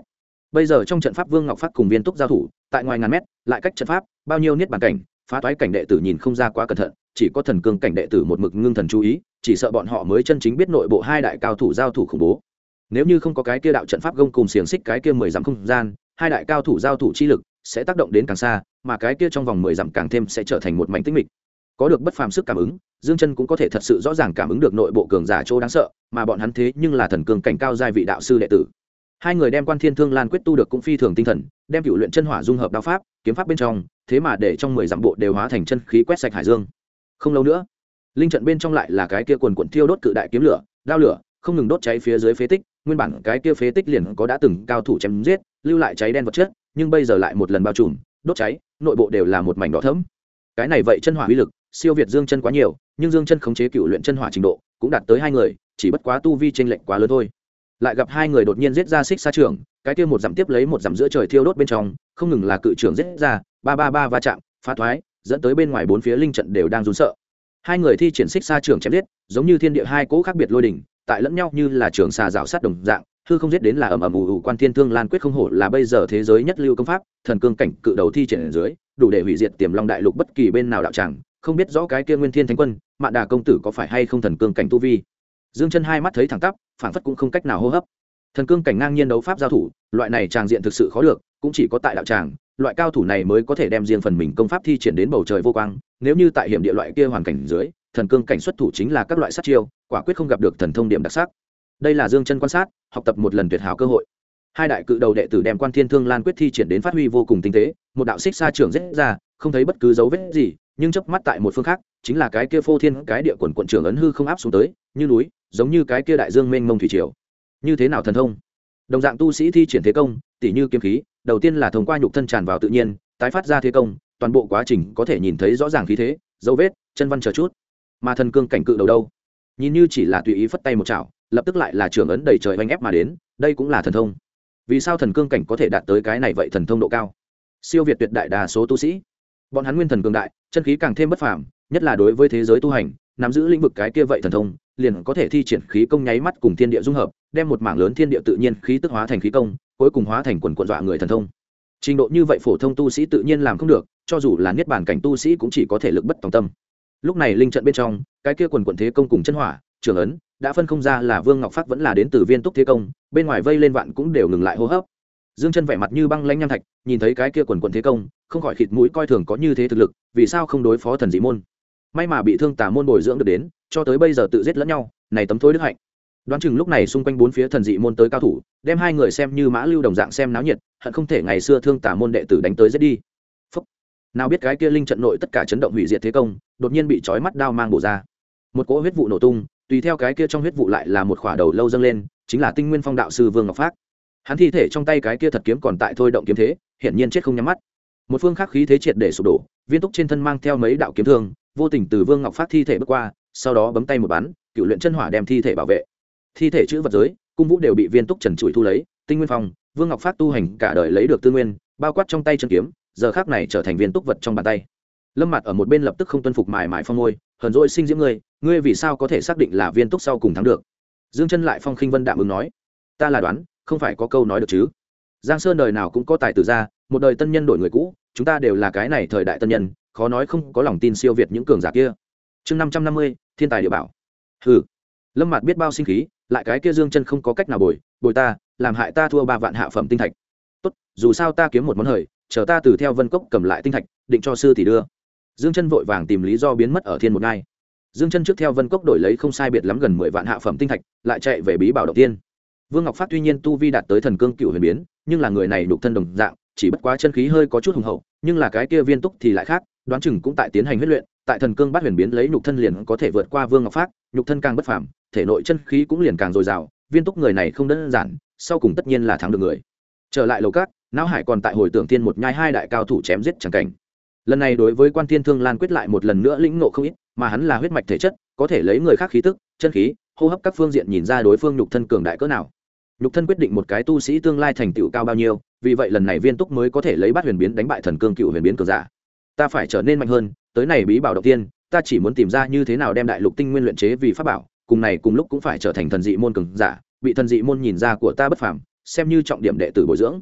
bây giờ trong trận pháp Vương Ngọc Phát cùng Viên Túc giao thủ tại ngoài ngàn mét, lại cách trận pháp bao nhiêu niết bàn cảnh phá toái cảnh đệ tử nhìn không ra quá cẩn thận, chỉ có thần cương cảnh đệ tử một mực ngưng thần chú ý, chỉ sợ bọn họ mới chân chính biết nội bộ hai đại cao thủ giao thủ khủng bố. Nếu như không có cái kia đạo trận pháp gông cùng xiềng xích cái kia 10 dặm không gian, hai đại cao thủ giao thủ chi lực sẽ tác động đến càng xa, mà cái kia trong vòng 10 dặm càng thêm sẽ trở thành một mảnh tĩnh mịch. Có được bất phàm sức cảm ứng, Dương Chân cũng có thể thật sự rõ ràng cảm ứng được nội bộ cường giả chỗ đáng sợ, mà bọn hắn thế nhưng là thần cương cảnh cao giai vị đạo sư đệ tử. Hai người đem Quan Thiên Thương Lan quyết tu được cũng phi thường tinh thần, đem Cửu Luyện Chân Hỏa dung hợp đao pháp, kiếm pháp bên trong, thế mà để trong 10 dặm bộ đều hóa thành chân khí quét sạch hải dương. Không lâu nữa, linh trận bên trong lại là cái kia quần quần thiêu đốt cự đại kiếm lửa, đao lửa, không ngừng đốt cháy phía dưới phế tích, nguyên bản cái kia phế tích liền có đã từng cao thủ chém giết, lưu lại cháy đen vật chất, nhưng bây giờ lại một lần bao trùm, đốt cháy, nội bộ đều là một mảnh đỏ thẫm. Cái này vậy chân hỏa uy lực siêu việt Dương Chân quá nhiều, nhưng Dương Chân khống chế Cửu Luyện Chân Hỏa trình độ cũng đạt tới hai người, chỉ bất quá tu vi chênh lệch quá lớn thôi. Lại gặp hai người đột nhiên giết ra xích xa trường, cái kia một dặm tiếp lấy một dặm giữa trời thiêu đốt bên trong, không ngừng là cự trường giết ra, ba ba ba va chạm, phá thoái, dẫn tới bên ngoài bốn phía linh trận đều đang run sợ. Hai người thi triển xích xa trường chém giết, giống như thiên địa hai cỗ khác biệt lôi đỉnh, tại lẫn nhau như là trường xà rào sát đồng dạng, hư không giết đến là ầm ầm ù ù. Quan Thiên Thương Lan quyết không hổ là bây giờ thế giới nhất lưu công pháp, thần cương cảnh cự đầu thi triển ở dưới, đủ để hủy diệt Tiềm Long đại lục bất kỳ bên nào đạo tràng. Không biết rõ cái kia Nguyên Thiên Thánh Quân, Mạn Đà công tử có phải hay không thần cương cảnh tu vi. Dương Chân hai mắt thấy thẳng tắp, phảng phất cũng không cách nào hô hấp. Thần cương cảnh ngang nhiên đấu pháp giao thủ, loại này tràng diện thực sự khó được, cũng chỉ có tại đạo tràng, loại cao thủ này mới có thể đem riêng phần mình công pháp thi triển đến bầu trời vô quang. Nếu như tại hiểm địa loại kia hoàn cảnh dưới, thần cương cảnh xuất thủ chính là các loại sát chiêu, quả quyết không gặp được thần thông điểm đặc sắc. Đây là Dương Chân quan sát, học tập một lần tuyệt hảo cơ hội. Hai đại cự đầu đệ tử đem Quan Thiên Thương Lan quyết thi triển đến phát huy vô cùng tinh tế, một đạo xích xa trưởng giết ra, không thấy bất cứ dấu vết gì, nhưng chớp mắt tại một phương khác, chính là cái kia phô thiên cái địa quần quận trưởng ấn hư không áp xuống tới, như núi, giống như cái kia đại dương mênh mông thủy triều. Như thế nào thần thông? Đồng dạng tu sĩ thi triển thế công, tỉ như kiếm khí, đầu tiên là thông qua nhục thân tràn vào tự nhiên, tái phát ra thế công, toàn bộ quá trình có thể nhìn thấy rõ ràng khí thế, dấu vết, chân văn chờ chút. Mà thần cương cảnh cự đầu đâu? Nhìn như chỉ là tùy ý phất tay một chảo, lập tức lại là trường ấn đầy trời oanh ép mà đến, đây cũng là thần thông. Vì sao thần cương cảnh có thể đạt tới cái này vậy thần thông độ cao? Siêu việt tuyệt đại đa số tu sĩ. Bọn hắn nguyên thần cường đại, chân khí càng thêm bất phàm, nhất là đối với thế giới tu hành, nắm giữ lĩnh vực cái kia vậy thần thông, liền có thể thi triển khí công nháy mắt cùng thiên địa dung hợp, đem một mảng lớn thiên địa tự nhiên khí tức hóa thành khí công, cuối cùng hóa thành quần quần dọa người thần thông. Trình độ như vậy phổ thông tu sĩ tự nhiên làm không được, cho dù là niết bàn cảnh tu sĩ cũng chỉ có thể lực bất tòng tâm. Lúc này linh trận bên trong, cái kia quần quần thế công cùng chân hỏa, trường ấn, đã phân không ra là Vương Ngọc Phác vẫn là đến từ Viên Túc thế công, bên ngoài vây lên vạn cũng đều ngừng lại hô hấp. Dương Chân vẻ mặt như băng lãnh nham thạch, nhìn thấy cái kia quần quần thế công, không khỏi khịt mũi coi thường có như thế thực lực, vì sao không đối phó thần dị môn? May mà bị Thương Tà môn bồi dưỡng được đến, cho tới bây giờ tự giết lẫn nhau, này tấm thối đức hạnh. Đoán chừng lúc này xung quanh bốn phía thần dị môn tới cao thủ, đem hai người xem như mã lưu đồng dạng xem náo nhiệt, hận không thể ngày xưa Thương Tà môn đệ tử đánh tới giết đi. Phúc. Nào biết cái kia linh trận nội tất cả chấn động hủy diệt thế công, đột nhiên bị chói mắt đao mang bổ ra. Một cỗ huyết vụ nổ tung, tùy theo cái kia trong huyết vụ lại là một khỏa đầu lâu dâng lên, chính là Tinh Nguyên Phong đạo sư Vương Ngọc Phác. Hắn thi thể trong tay cái kia thật kiếm còn tại thôi động kiếm thế, hiển nhiên chết không nhắm mắt. Một phương khác khí thế triệt để sụp đổ, Viên Túc trên thân mang theo mấy đạo kiếm thương, vô tình từ Vương Ngọc Phác thi thể bước qua, sau đó bấm tay một bắn, Cửu Luyện Chân Hỏa đem thi thể bảo vệ. Thi thể chữ vật giới, cung vũ đều bị Viên Túc trần trụi thu lấy, Tinh Nguyên Phong, Vương Ngọc Phác tu hành cả đời lấy được tư nguyên, bao quát trong tay chân kiếm, giờ khắc này trở thành Viên Túc vật trong bàn tay. Lâm Mạt ở một bên lập tức không tuân phục mài mài phong môi, hờn dỗi sinh diễm ngươi vì sao có thể xác định là Viên Túc sau cùng thắng được? Dương Chân lại phong khinh vân đạm ứng nói, ta là đoán, không phải có câu nói được chứ? Giang Sơn đời nào cũng có tài tử ra, một đời tân nhân đổi người cũ, chúng ta đều là cái này thời đại tân nhân, khó nói không có lòng tin siêu việt những cường giả kia. Chương 550, thiên tài địa bảo. Hừ. Lâm Mạt biết bao sinh khí, lại cái kia Dương Chân không có cách nào bồi ta, làm hại ta thua 3 vạn hạ phẩm tinh thạch. Tốt, dù sao ta kiếm một món hời, chờ ta từ theo Vân Cốc cầm lại tinh thạch, định cho sư tỷ đưa. Dương Chân vội vàng tìm lý do biến mất ở thiên một ngai. Dương Chân trước theo Vân Cốc đổi lấy không sai biệt lắm gần 10 vạn hạ phẩm tinh thạch, lại chạy về bí bảo động tiên. Vương Ngọc Phát tuy nhiên tu vi đạt tới thần cương cựu huyền biến, nhưng là người này đục thân đồng dạng, chỉ bất quá chân khí hơi có chút hùng hậu, nhưng là cái kia Viên Túc thì lại khác, đoán chừng cũng tại tiến hành huyết luyện, tại thần cương bát huyền biến lấy nhục thân liền có thể vượt qua Vương Ngọc Phát, nhục thân càng bất phàm, thể nội chân khí cũng liền càng dồi dào, Viên Túc người này không đơn giản, sau cùng tất nhiên là thắng được người. Trở lại lầu cát, não hải còn tại hồi tưởng thiên một nhai hai đại cao thủ chém giết chẳng cảnh. Lần này đối với Quan Thiên Thương Lan quyết lại một lần nữa lĩnh ngộ không ít, mà hắn là huyết mạch thể chất, có thể lấy người khác khí tức, chân khí, hô hấp các phương diện nhìn ra đối phương nhục thân cường đại cỡ nào. Nhục thân quyết định một cái tu sĩ tương lai thành tựu cao bao nhiêu, vì vậy lần này Viên Túc mới có thể lấy bát huyền biến đánh bại thần cương cựu huyền biến cường giả. Ta phải trở nên mạnh hơn, tới này bí bảo động tiên, ta chỉ muốn tìm ra như thế nào đem đại lục tinh nguyên luyện chế vì pháp bảo, cùng này cùng lúc cũng phải trở thành thần dị môn cường giả, bị thần dị môn nhìn ra của ta bất phàm, xem như trọng điểm đệ tử bồi dưỡng.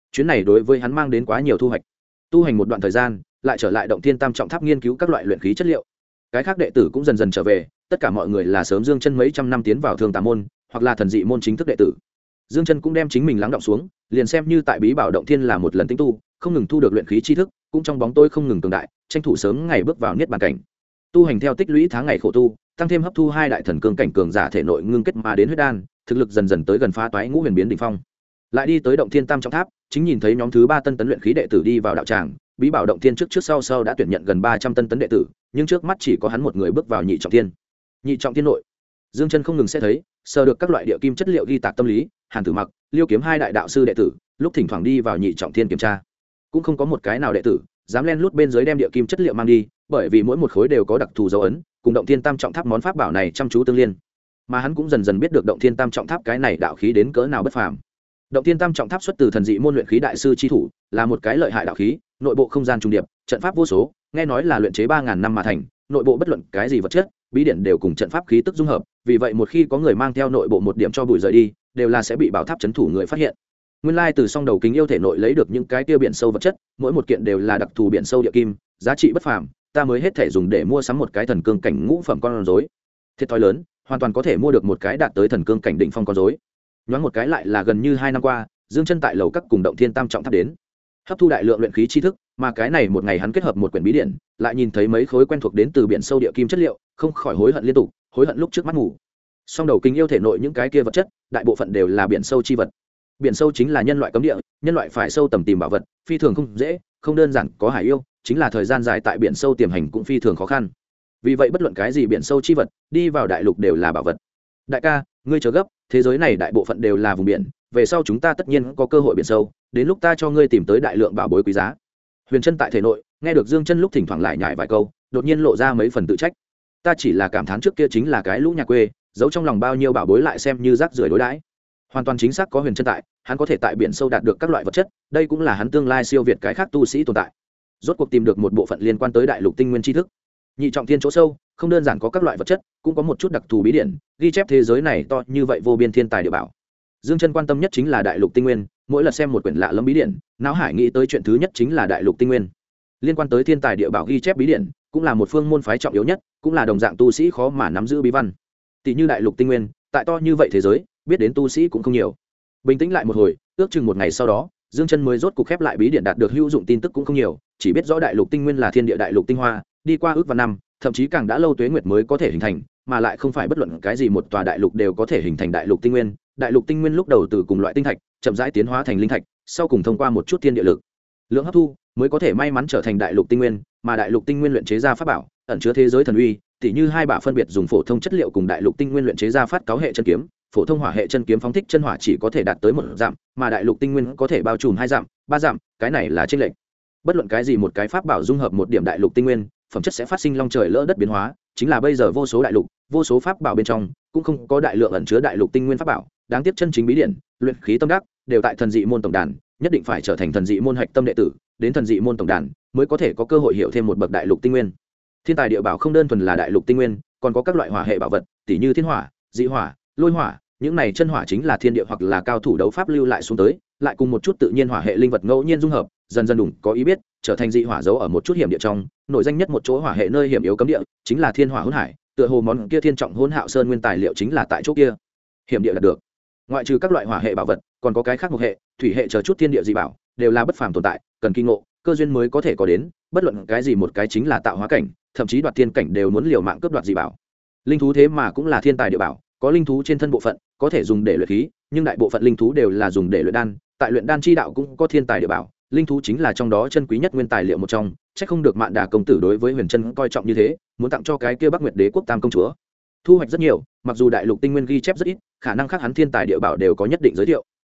chuyến này đối với hắn mang đến quá nhiều thu hoạch. Tu hành một đoạn thời gian, lại trở lại động thiên tam trọng tháp nghiên cứu các loại luyện khí chất liệu. Cái khác đệ tử cũng dần dần trở về, tất cả mọi người là sớm dương chân mấy trăm năm tiến vào thường tà môn hoặc là thần dị môn chính thức đệ tử. Dương chân cũng đem chính mình lắng động xuống, liền xem như tại bí bảo động thiên là một lần tinh tu, không ngừng thu được luyện khí tri thức, cũng trong bóng tối không ngừng cường đại, tranh thủ sớm ngày bước vào niết bàn cảnh. Tu hành theo tích lũy tháng ngày khổ tu, tăng thêm hấp thu hai đại thần cương cảnh cường giả thể nội ngưng kết mà đến huyết đan, thực lực dần dần tới gần phá toái ngũ huyền biến đỉnh phong. Lại đi tới động thiên tam trọng tháp, chính nhìn thấy nhóm thứ 3 tân tấn luyện khí đệ tử đi vào đạo tràng, bí bảo động thiên trước sau đã tuyển nhận gần 300 tân tấn đệ tử, nhưng trước mắt chỉ có hắn một người bước vào nhị trọng thiên. Nhị trọng thiên nội, Dương chân không ngừng sẽ thấy, sờ được các loại địa kim chất liệu ghi tạc tâm lý, Hàn Tử Mặc, Liêu Kiếm hai đại đạo sư đệ tử, lúc thỉnh thoảng đi vào nhị trọng thiên kiểm tra, cũng không có một cái nào đệ tử dám len lút bên dưới đem địa kim chất liệu mang đi, bởi vì mỗi một khối đều có đặc thù dấu ấn, cùng động thiên tam trọng tháp món pháp bảo này chăm chú tương liên. Mà hắn cũng dần dần biết được động thiên tam trọng tháp cái này đạo khí đến cỡ nào bất phàm. Động thiên tam trọng tháp xuất từ thần dị môn luyện khí đại sư chi thủ, là một cái lợi hại đạo khí, nội bộ không gian trùng điệp, trận pháp vô số, nghe nói là luyện chế 3000 năm mà thành, nội bộ bất luận cái gì vật chất, bí điển đều cùng trận pháp khí tức dung hợp, vì vậy một khi có người mang theo nội bộ một điểm cho bụi rời đi, đều là sẽ bị bảo tháp trấn thủ người phát hiện. Nguyên lai từ song đầu kính yêu thể nội lấy được những cái tiêu biển sâu vật chất, mỗi một kiện đều là đặc thù biển sâu địa kim, giá trị bất phàm, ta mới hết thể dùng để mua sắm một cái thần cương cảnh ngũ phẩm con rối. Thiệt thòi lớn, hoàn toàn có thể mua được một cái đạt tới thần cương cảnh đỉnh phong con rối. Nhoáng một cái lại là gần như 2 năm qua, Dương chân tại lầu các cùng động thiên tam trọng tháp đến, hấp thu đại lượng luyện khí tri thức, mà cái này một ngày hắn kết hợp một quyển bí điển, lại nhìn thấy mấy khối quen thuộc đến từ biển sâu địa kim chất liệu, không khỏi hối hận liên tục, hối hận lúc trước mắt ngủ. Song đầu kính yêu thể nội những cái kia vật chất, đại bộ phận đều là biển sâu chi vật. Biển sâu chính là nhân loại cấm địa, nhân loại phải sâu tầm tìm bảo vật, phi thường không dễ, không đơn giản có hải yêu, chính là thời gian dài tại biển sâu tiềm hành cũng phi thường khó khăn. Vì vậy bất luận cái gì biển sâu chi vật, đi vào đại lục đều là bảo vật. Đại ca, ngươi chờ gấp, thế giới này đại bộ phận đều là vùng biển, về sau chúng ta tất nhiên có cơ hội biển sâu, đến lúc ta cho ngươi tìm tới đại lượng bảo bối quý giá. Huyền Chân tại thể nội, nghe được Dương chân lúc thỉnh thoảng lại nhải vài câu, đột nhiên lộ ra mấy phần tự trách. Ta chỉ là cảm thán trước kia chính là cái lũ nhà quê, giấu trong lòng bao nhiêu bảo bối lại xem như rác rưởi đối đãi. Hoàn toàn chính xác có Huyền Chân tại, hắn có thể tại biển sâu đạt được các loại vật chất, đây cũng là hắn tương lai siêu việt cái khác tu sĩ tồn tại. Rốt cuộc tìm được một bộ phận liên quan tới đại lục tinh nguyên tri thức. Nhị trọng thiên chỗ sâu, không đơn giản có các loại vật chất, cũng có một chút đặc thù bí điển, ghi chép thế giới này to như vậy vô biên thiên tài địa bảo. Dương chân quan tâm nhất chính là đại lục tinh nguyên, mỗi lần xem một quyển lạ lẫm bí điển, não hải nghĩ tới chuyện thứ nhất chính là đại lục tinh nguyên. Liên quan tới thiên tài địa bảo ghi chép bí điển, cũng là một phương môn phái trọng yếu nhất, cũng là đồng dạng tu sĩ khó mà nắm giữ bí văn. Tỷ như đại lục tinh nguyên, tại to như vậy thế giới, biết đến tu sĩ cũng không nhiều. Bình tĩnh lại một hồi, ước chừng một ngày sau đó, Dương chân mới rốt cục khép lại bí điển, đạt được hữu dụng tin tức cũng không nhiều, chỉ biết rõ đại lục tinh nguyên là thiên địa đại lục tinh hoa, đi qua ước vạn năm, thậm chí càng đã lâu tuế nguyệt mới có thể hình thành, mà lại không phải bất luận cái gì một tòa đại lục đều có thể hình thành đại lục tinh nguyên. Đại lục tinh nguyên lúc đầu từ cùng loại tinh thạch, chậm rãi tiến hóa thành linh thạch, sau cùng thông qua một chút thiên địa lực lượng hấp thu, mới có thể may mắn trở thành đại lục tinh nguyên, mà đại lục tinh nguyên luyện chế ra pháp bảo, ẩn chứa thế giới thần uy, tỉ như hai bả phân biệt dùng phổ thông chất liệu cùng đại lục tinh nguyên luyện chế ra phát cáo hệ chân kiếm, phổ thông hỏa hệ chân kiếm phóng thích chân hỏa chỉ có thể đạt tới 1 dặm, mà đại lục tinh nguyên có thể bao trùm 2 dặm, 3 dặm, cái này là chênh lệch. Bất luận cái gì một cái pháp bảo dung hợp một điểm đại lục tinh nguyên, phẩm chất sẽ phát sinh long trời lỡ đất biến hóa, chính là bây giờ vô số đại lục, vô số pháp bảo bên trong cũng không có đại lượng ẩn chứa đại lục tinh nguyên pháp bảo, đáng tiếc chân chính bí điển, luyện khí tâm đắc đều tại thần dị môn tổng đàn, nhất định phải trở thành thần dị môn hạch tâm đệ tử, đến thần dị môn tổng đàn mới có thể có cơ hội hiểu thêm một bậc đại lục tinh nguyên. Thiên tài địa bảo không đơn thuần là đại lục tinh nguyên, còn có các loại hỏa hệ bảo vật, tỉ như thiên hỏa, dị hỏa, lôi hỏa, những này chân hỏa chính là thiên địa hoặc là cao thủ đấu pháp lưu lại xuống tới, lại cùng một chút tự nhiên hỏa hệ linh vật ngẫu nhiên dung hợp, dần dần đủ có ý biết, trở thành dị hỏa giấu ở một chút hiểm địa trong, nổi danh nhất một chỗ hỏa hệ nơi hiểm yếu cấm địa, chính là Thiên Hỏa Hỗn Hải, tựa hồ món kia thiên trọng hỗn hạo sơn nguyên tài liệu chính là tại chỗ kia. Hiểm địa là được. Ngoại trừ các loại hỏa hệ bảo vật, còn có cái khác một hệ, thủy hệ chờ chút thiên địa dị bảo, đều là bất phàm tồn tại, cần kinh ngộ, cơ duyên mới có thể có đến, bất luận cái gì một cái chính là tạo hóa cảnh, thậm chí đoạt thiên cảnh đều muốn liều mạng cướp đoạt dị bảo. Linh thú thế mà cũng là thiên tài địa bảo, có linh thú trên thân bộ phận có thể dùng để luyện khí, nhưng đại bộ phận linh thú đều là dùng để luyện đan, tại luyện đan chi đạo cũng có thiên tài địa bảo, linh thú chính là trong đó chân quý nhất nguyên tài liệu một trong, chắc không được Mạn Đà công tử đối với Huyền Chân coi trọng như thế, muốn tặng cho cái kia Bắc Nguyệt Đế quốc tam công chúa. Thu hoạch rất nhiều, mặc dù đại lục tinh nguyên ghi chép rất ít, khả năng khác hắn thiên tài địa bảo đều có nhất định giới thiệu.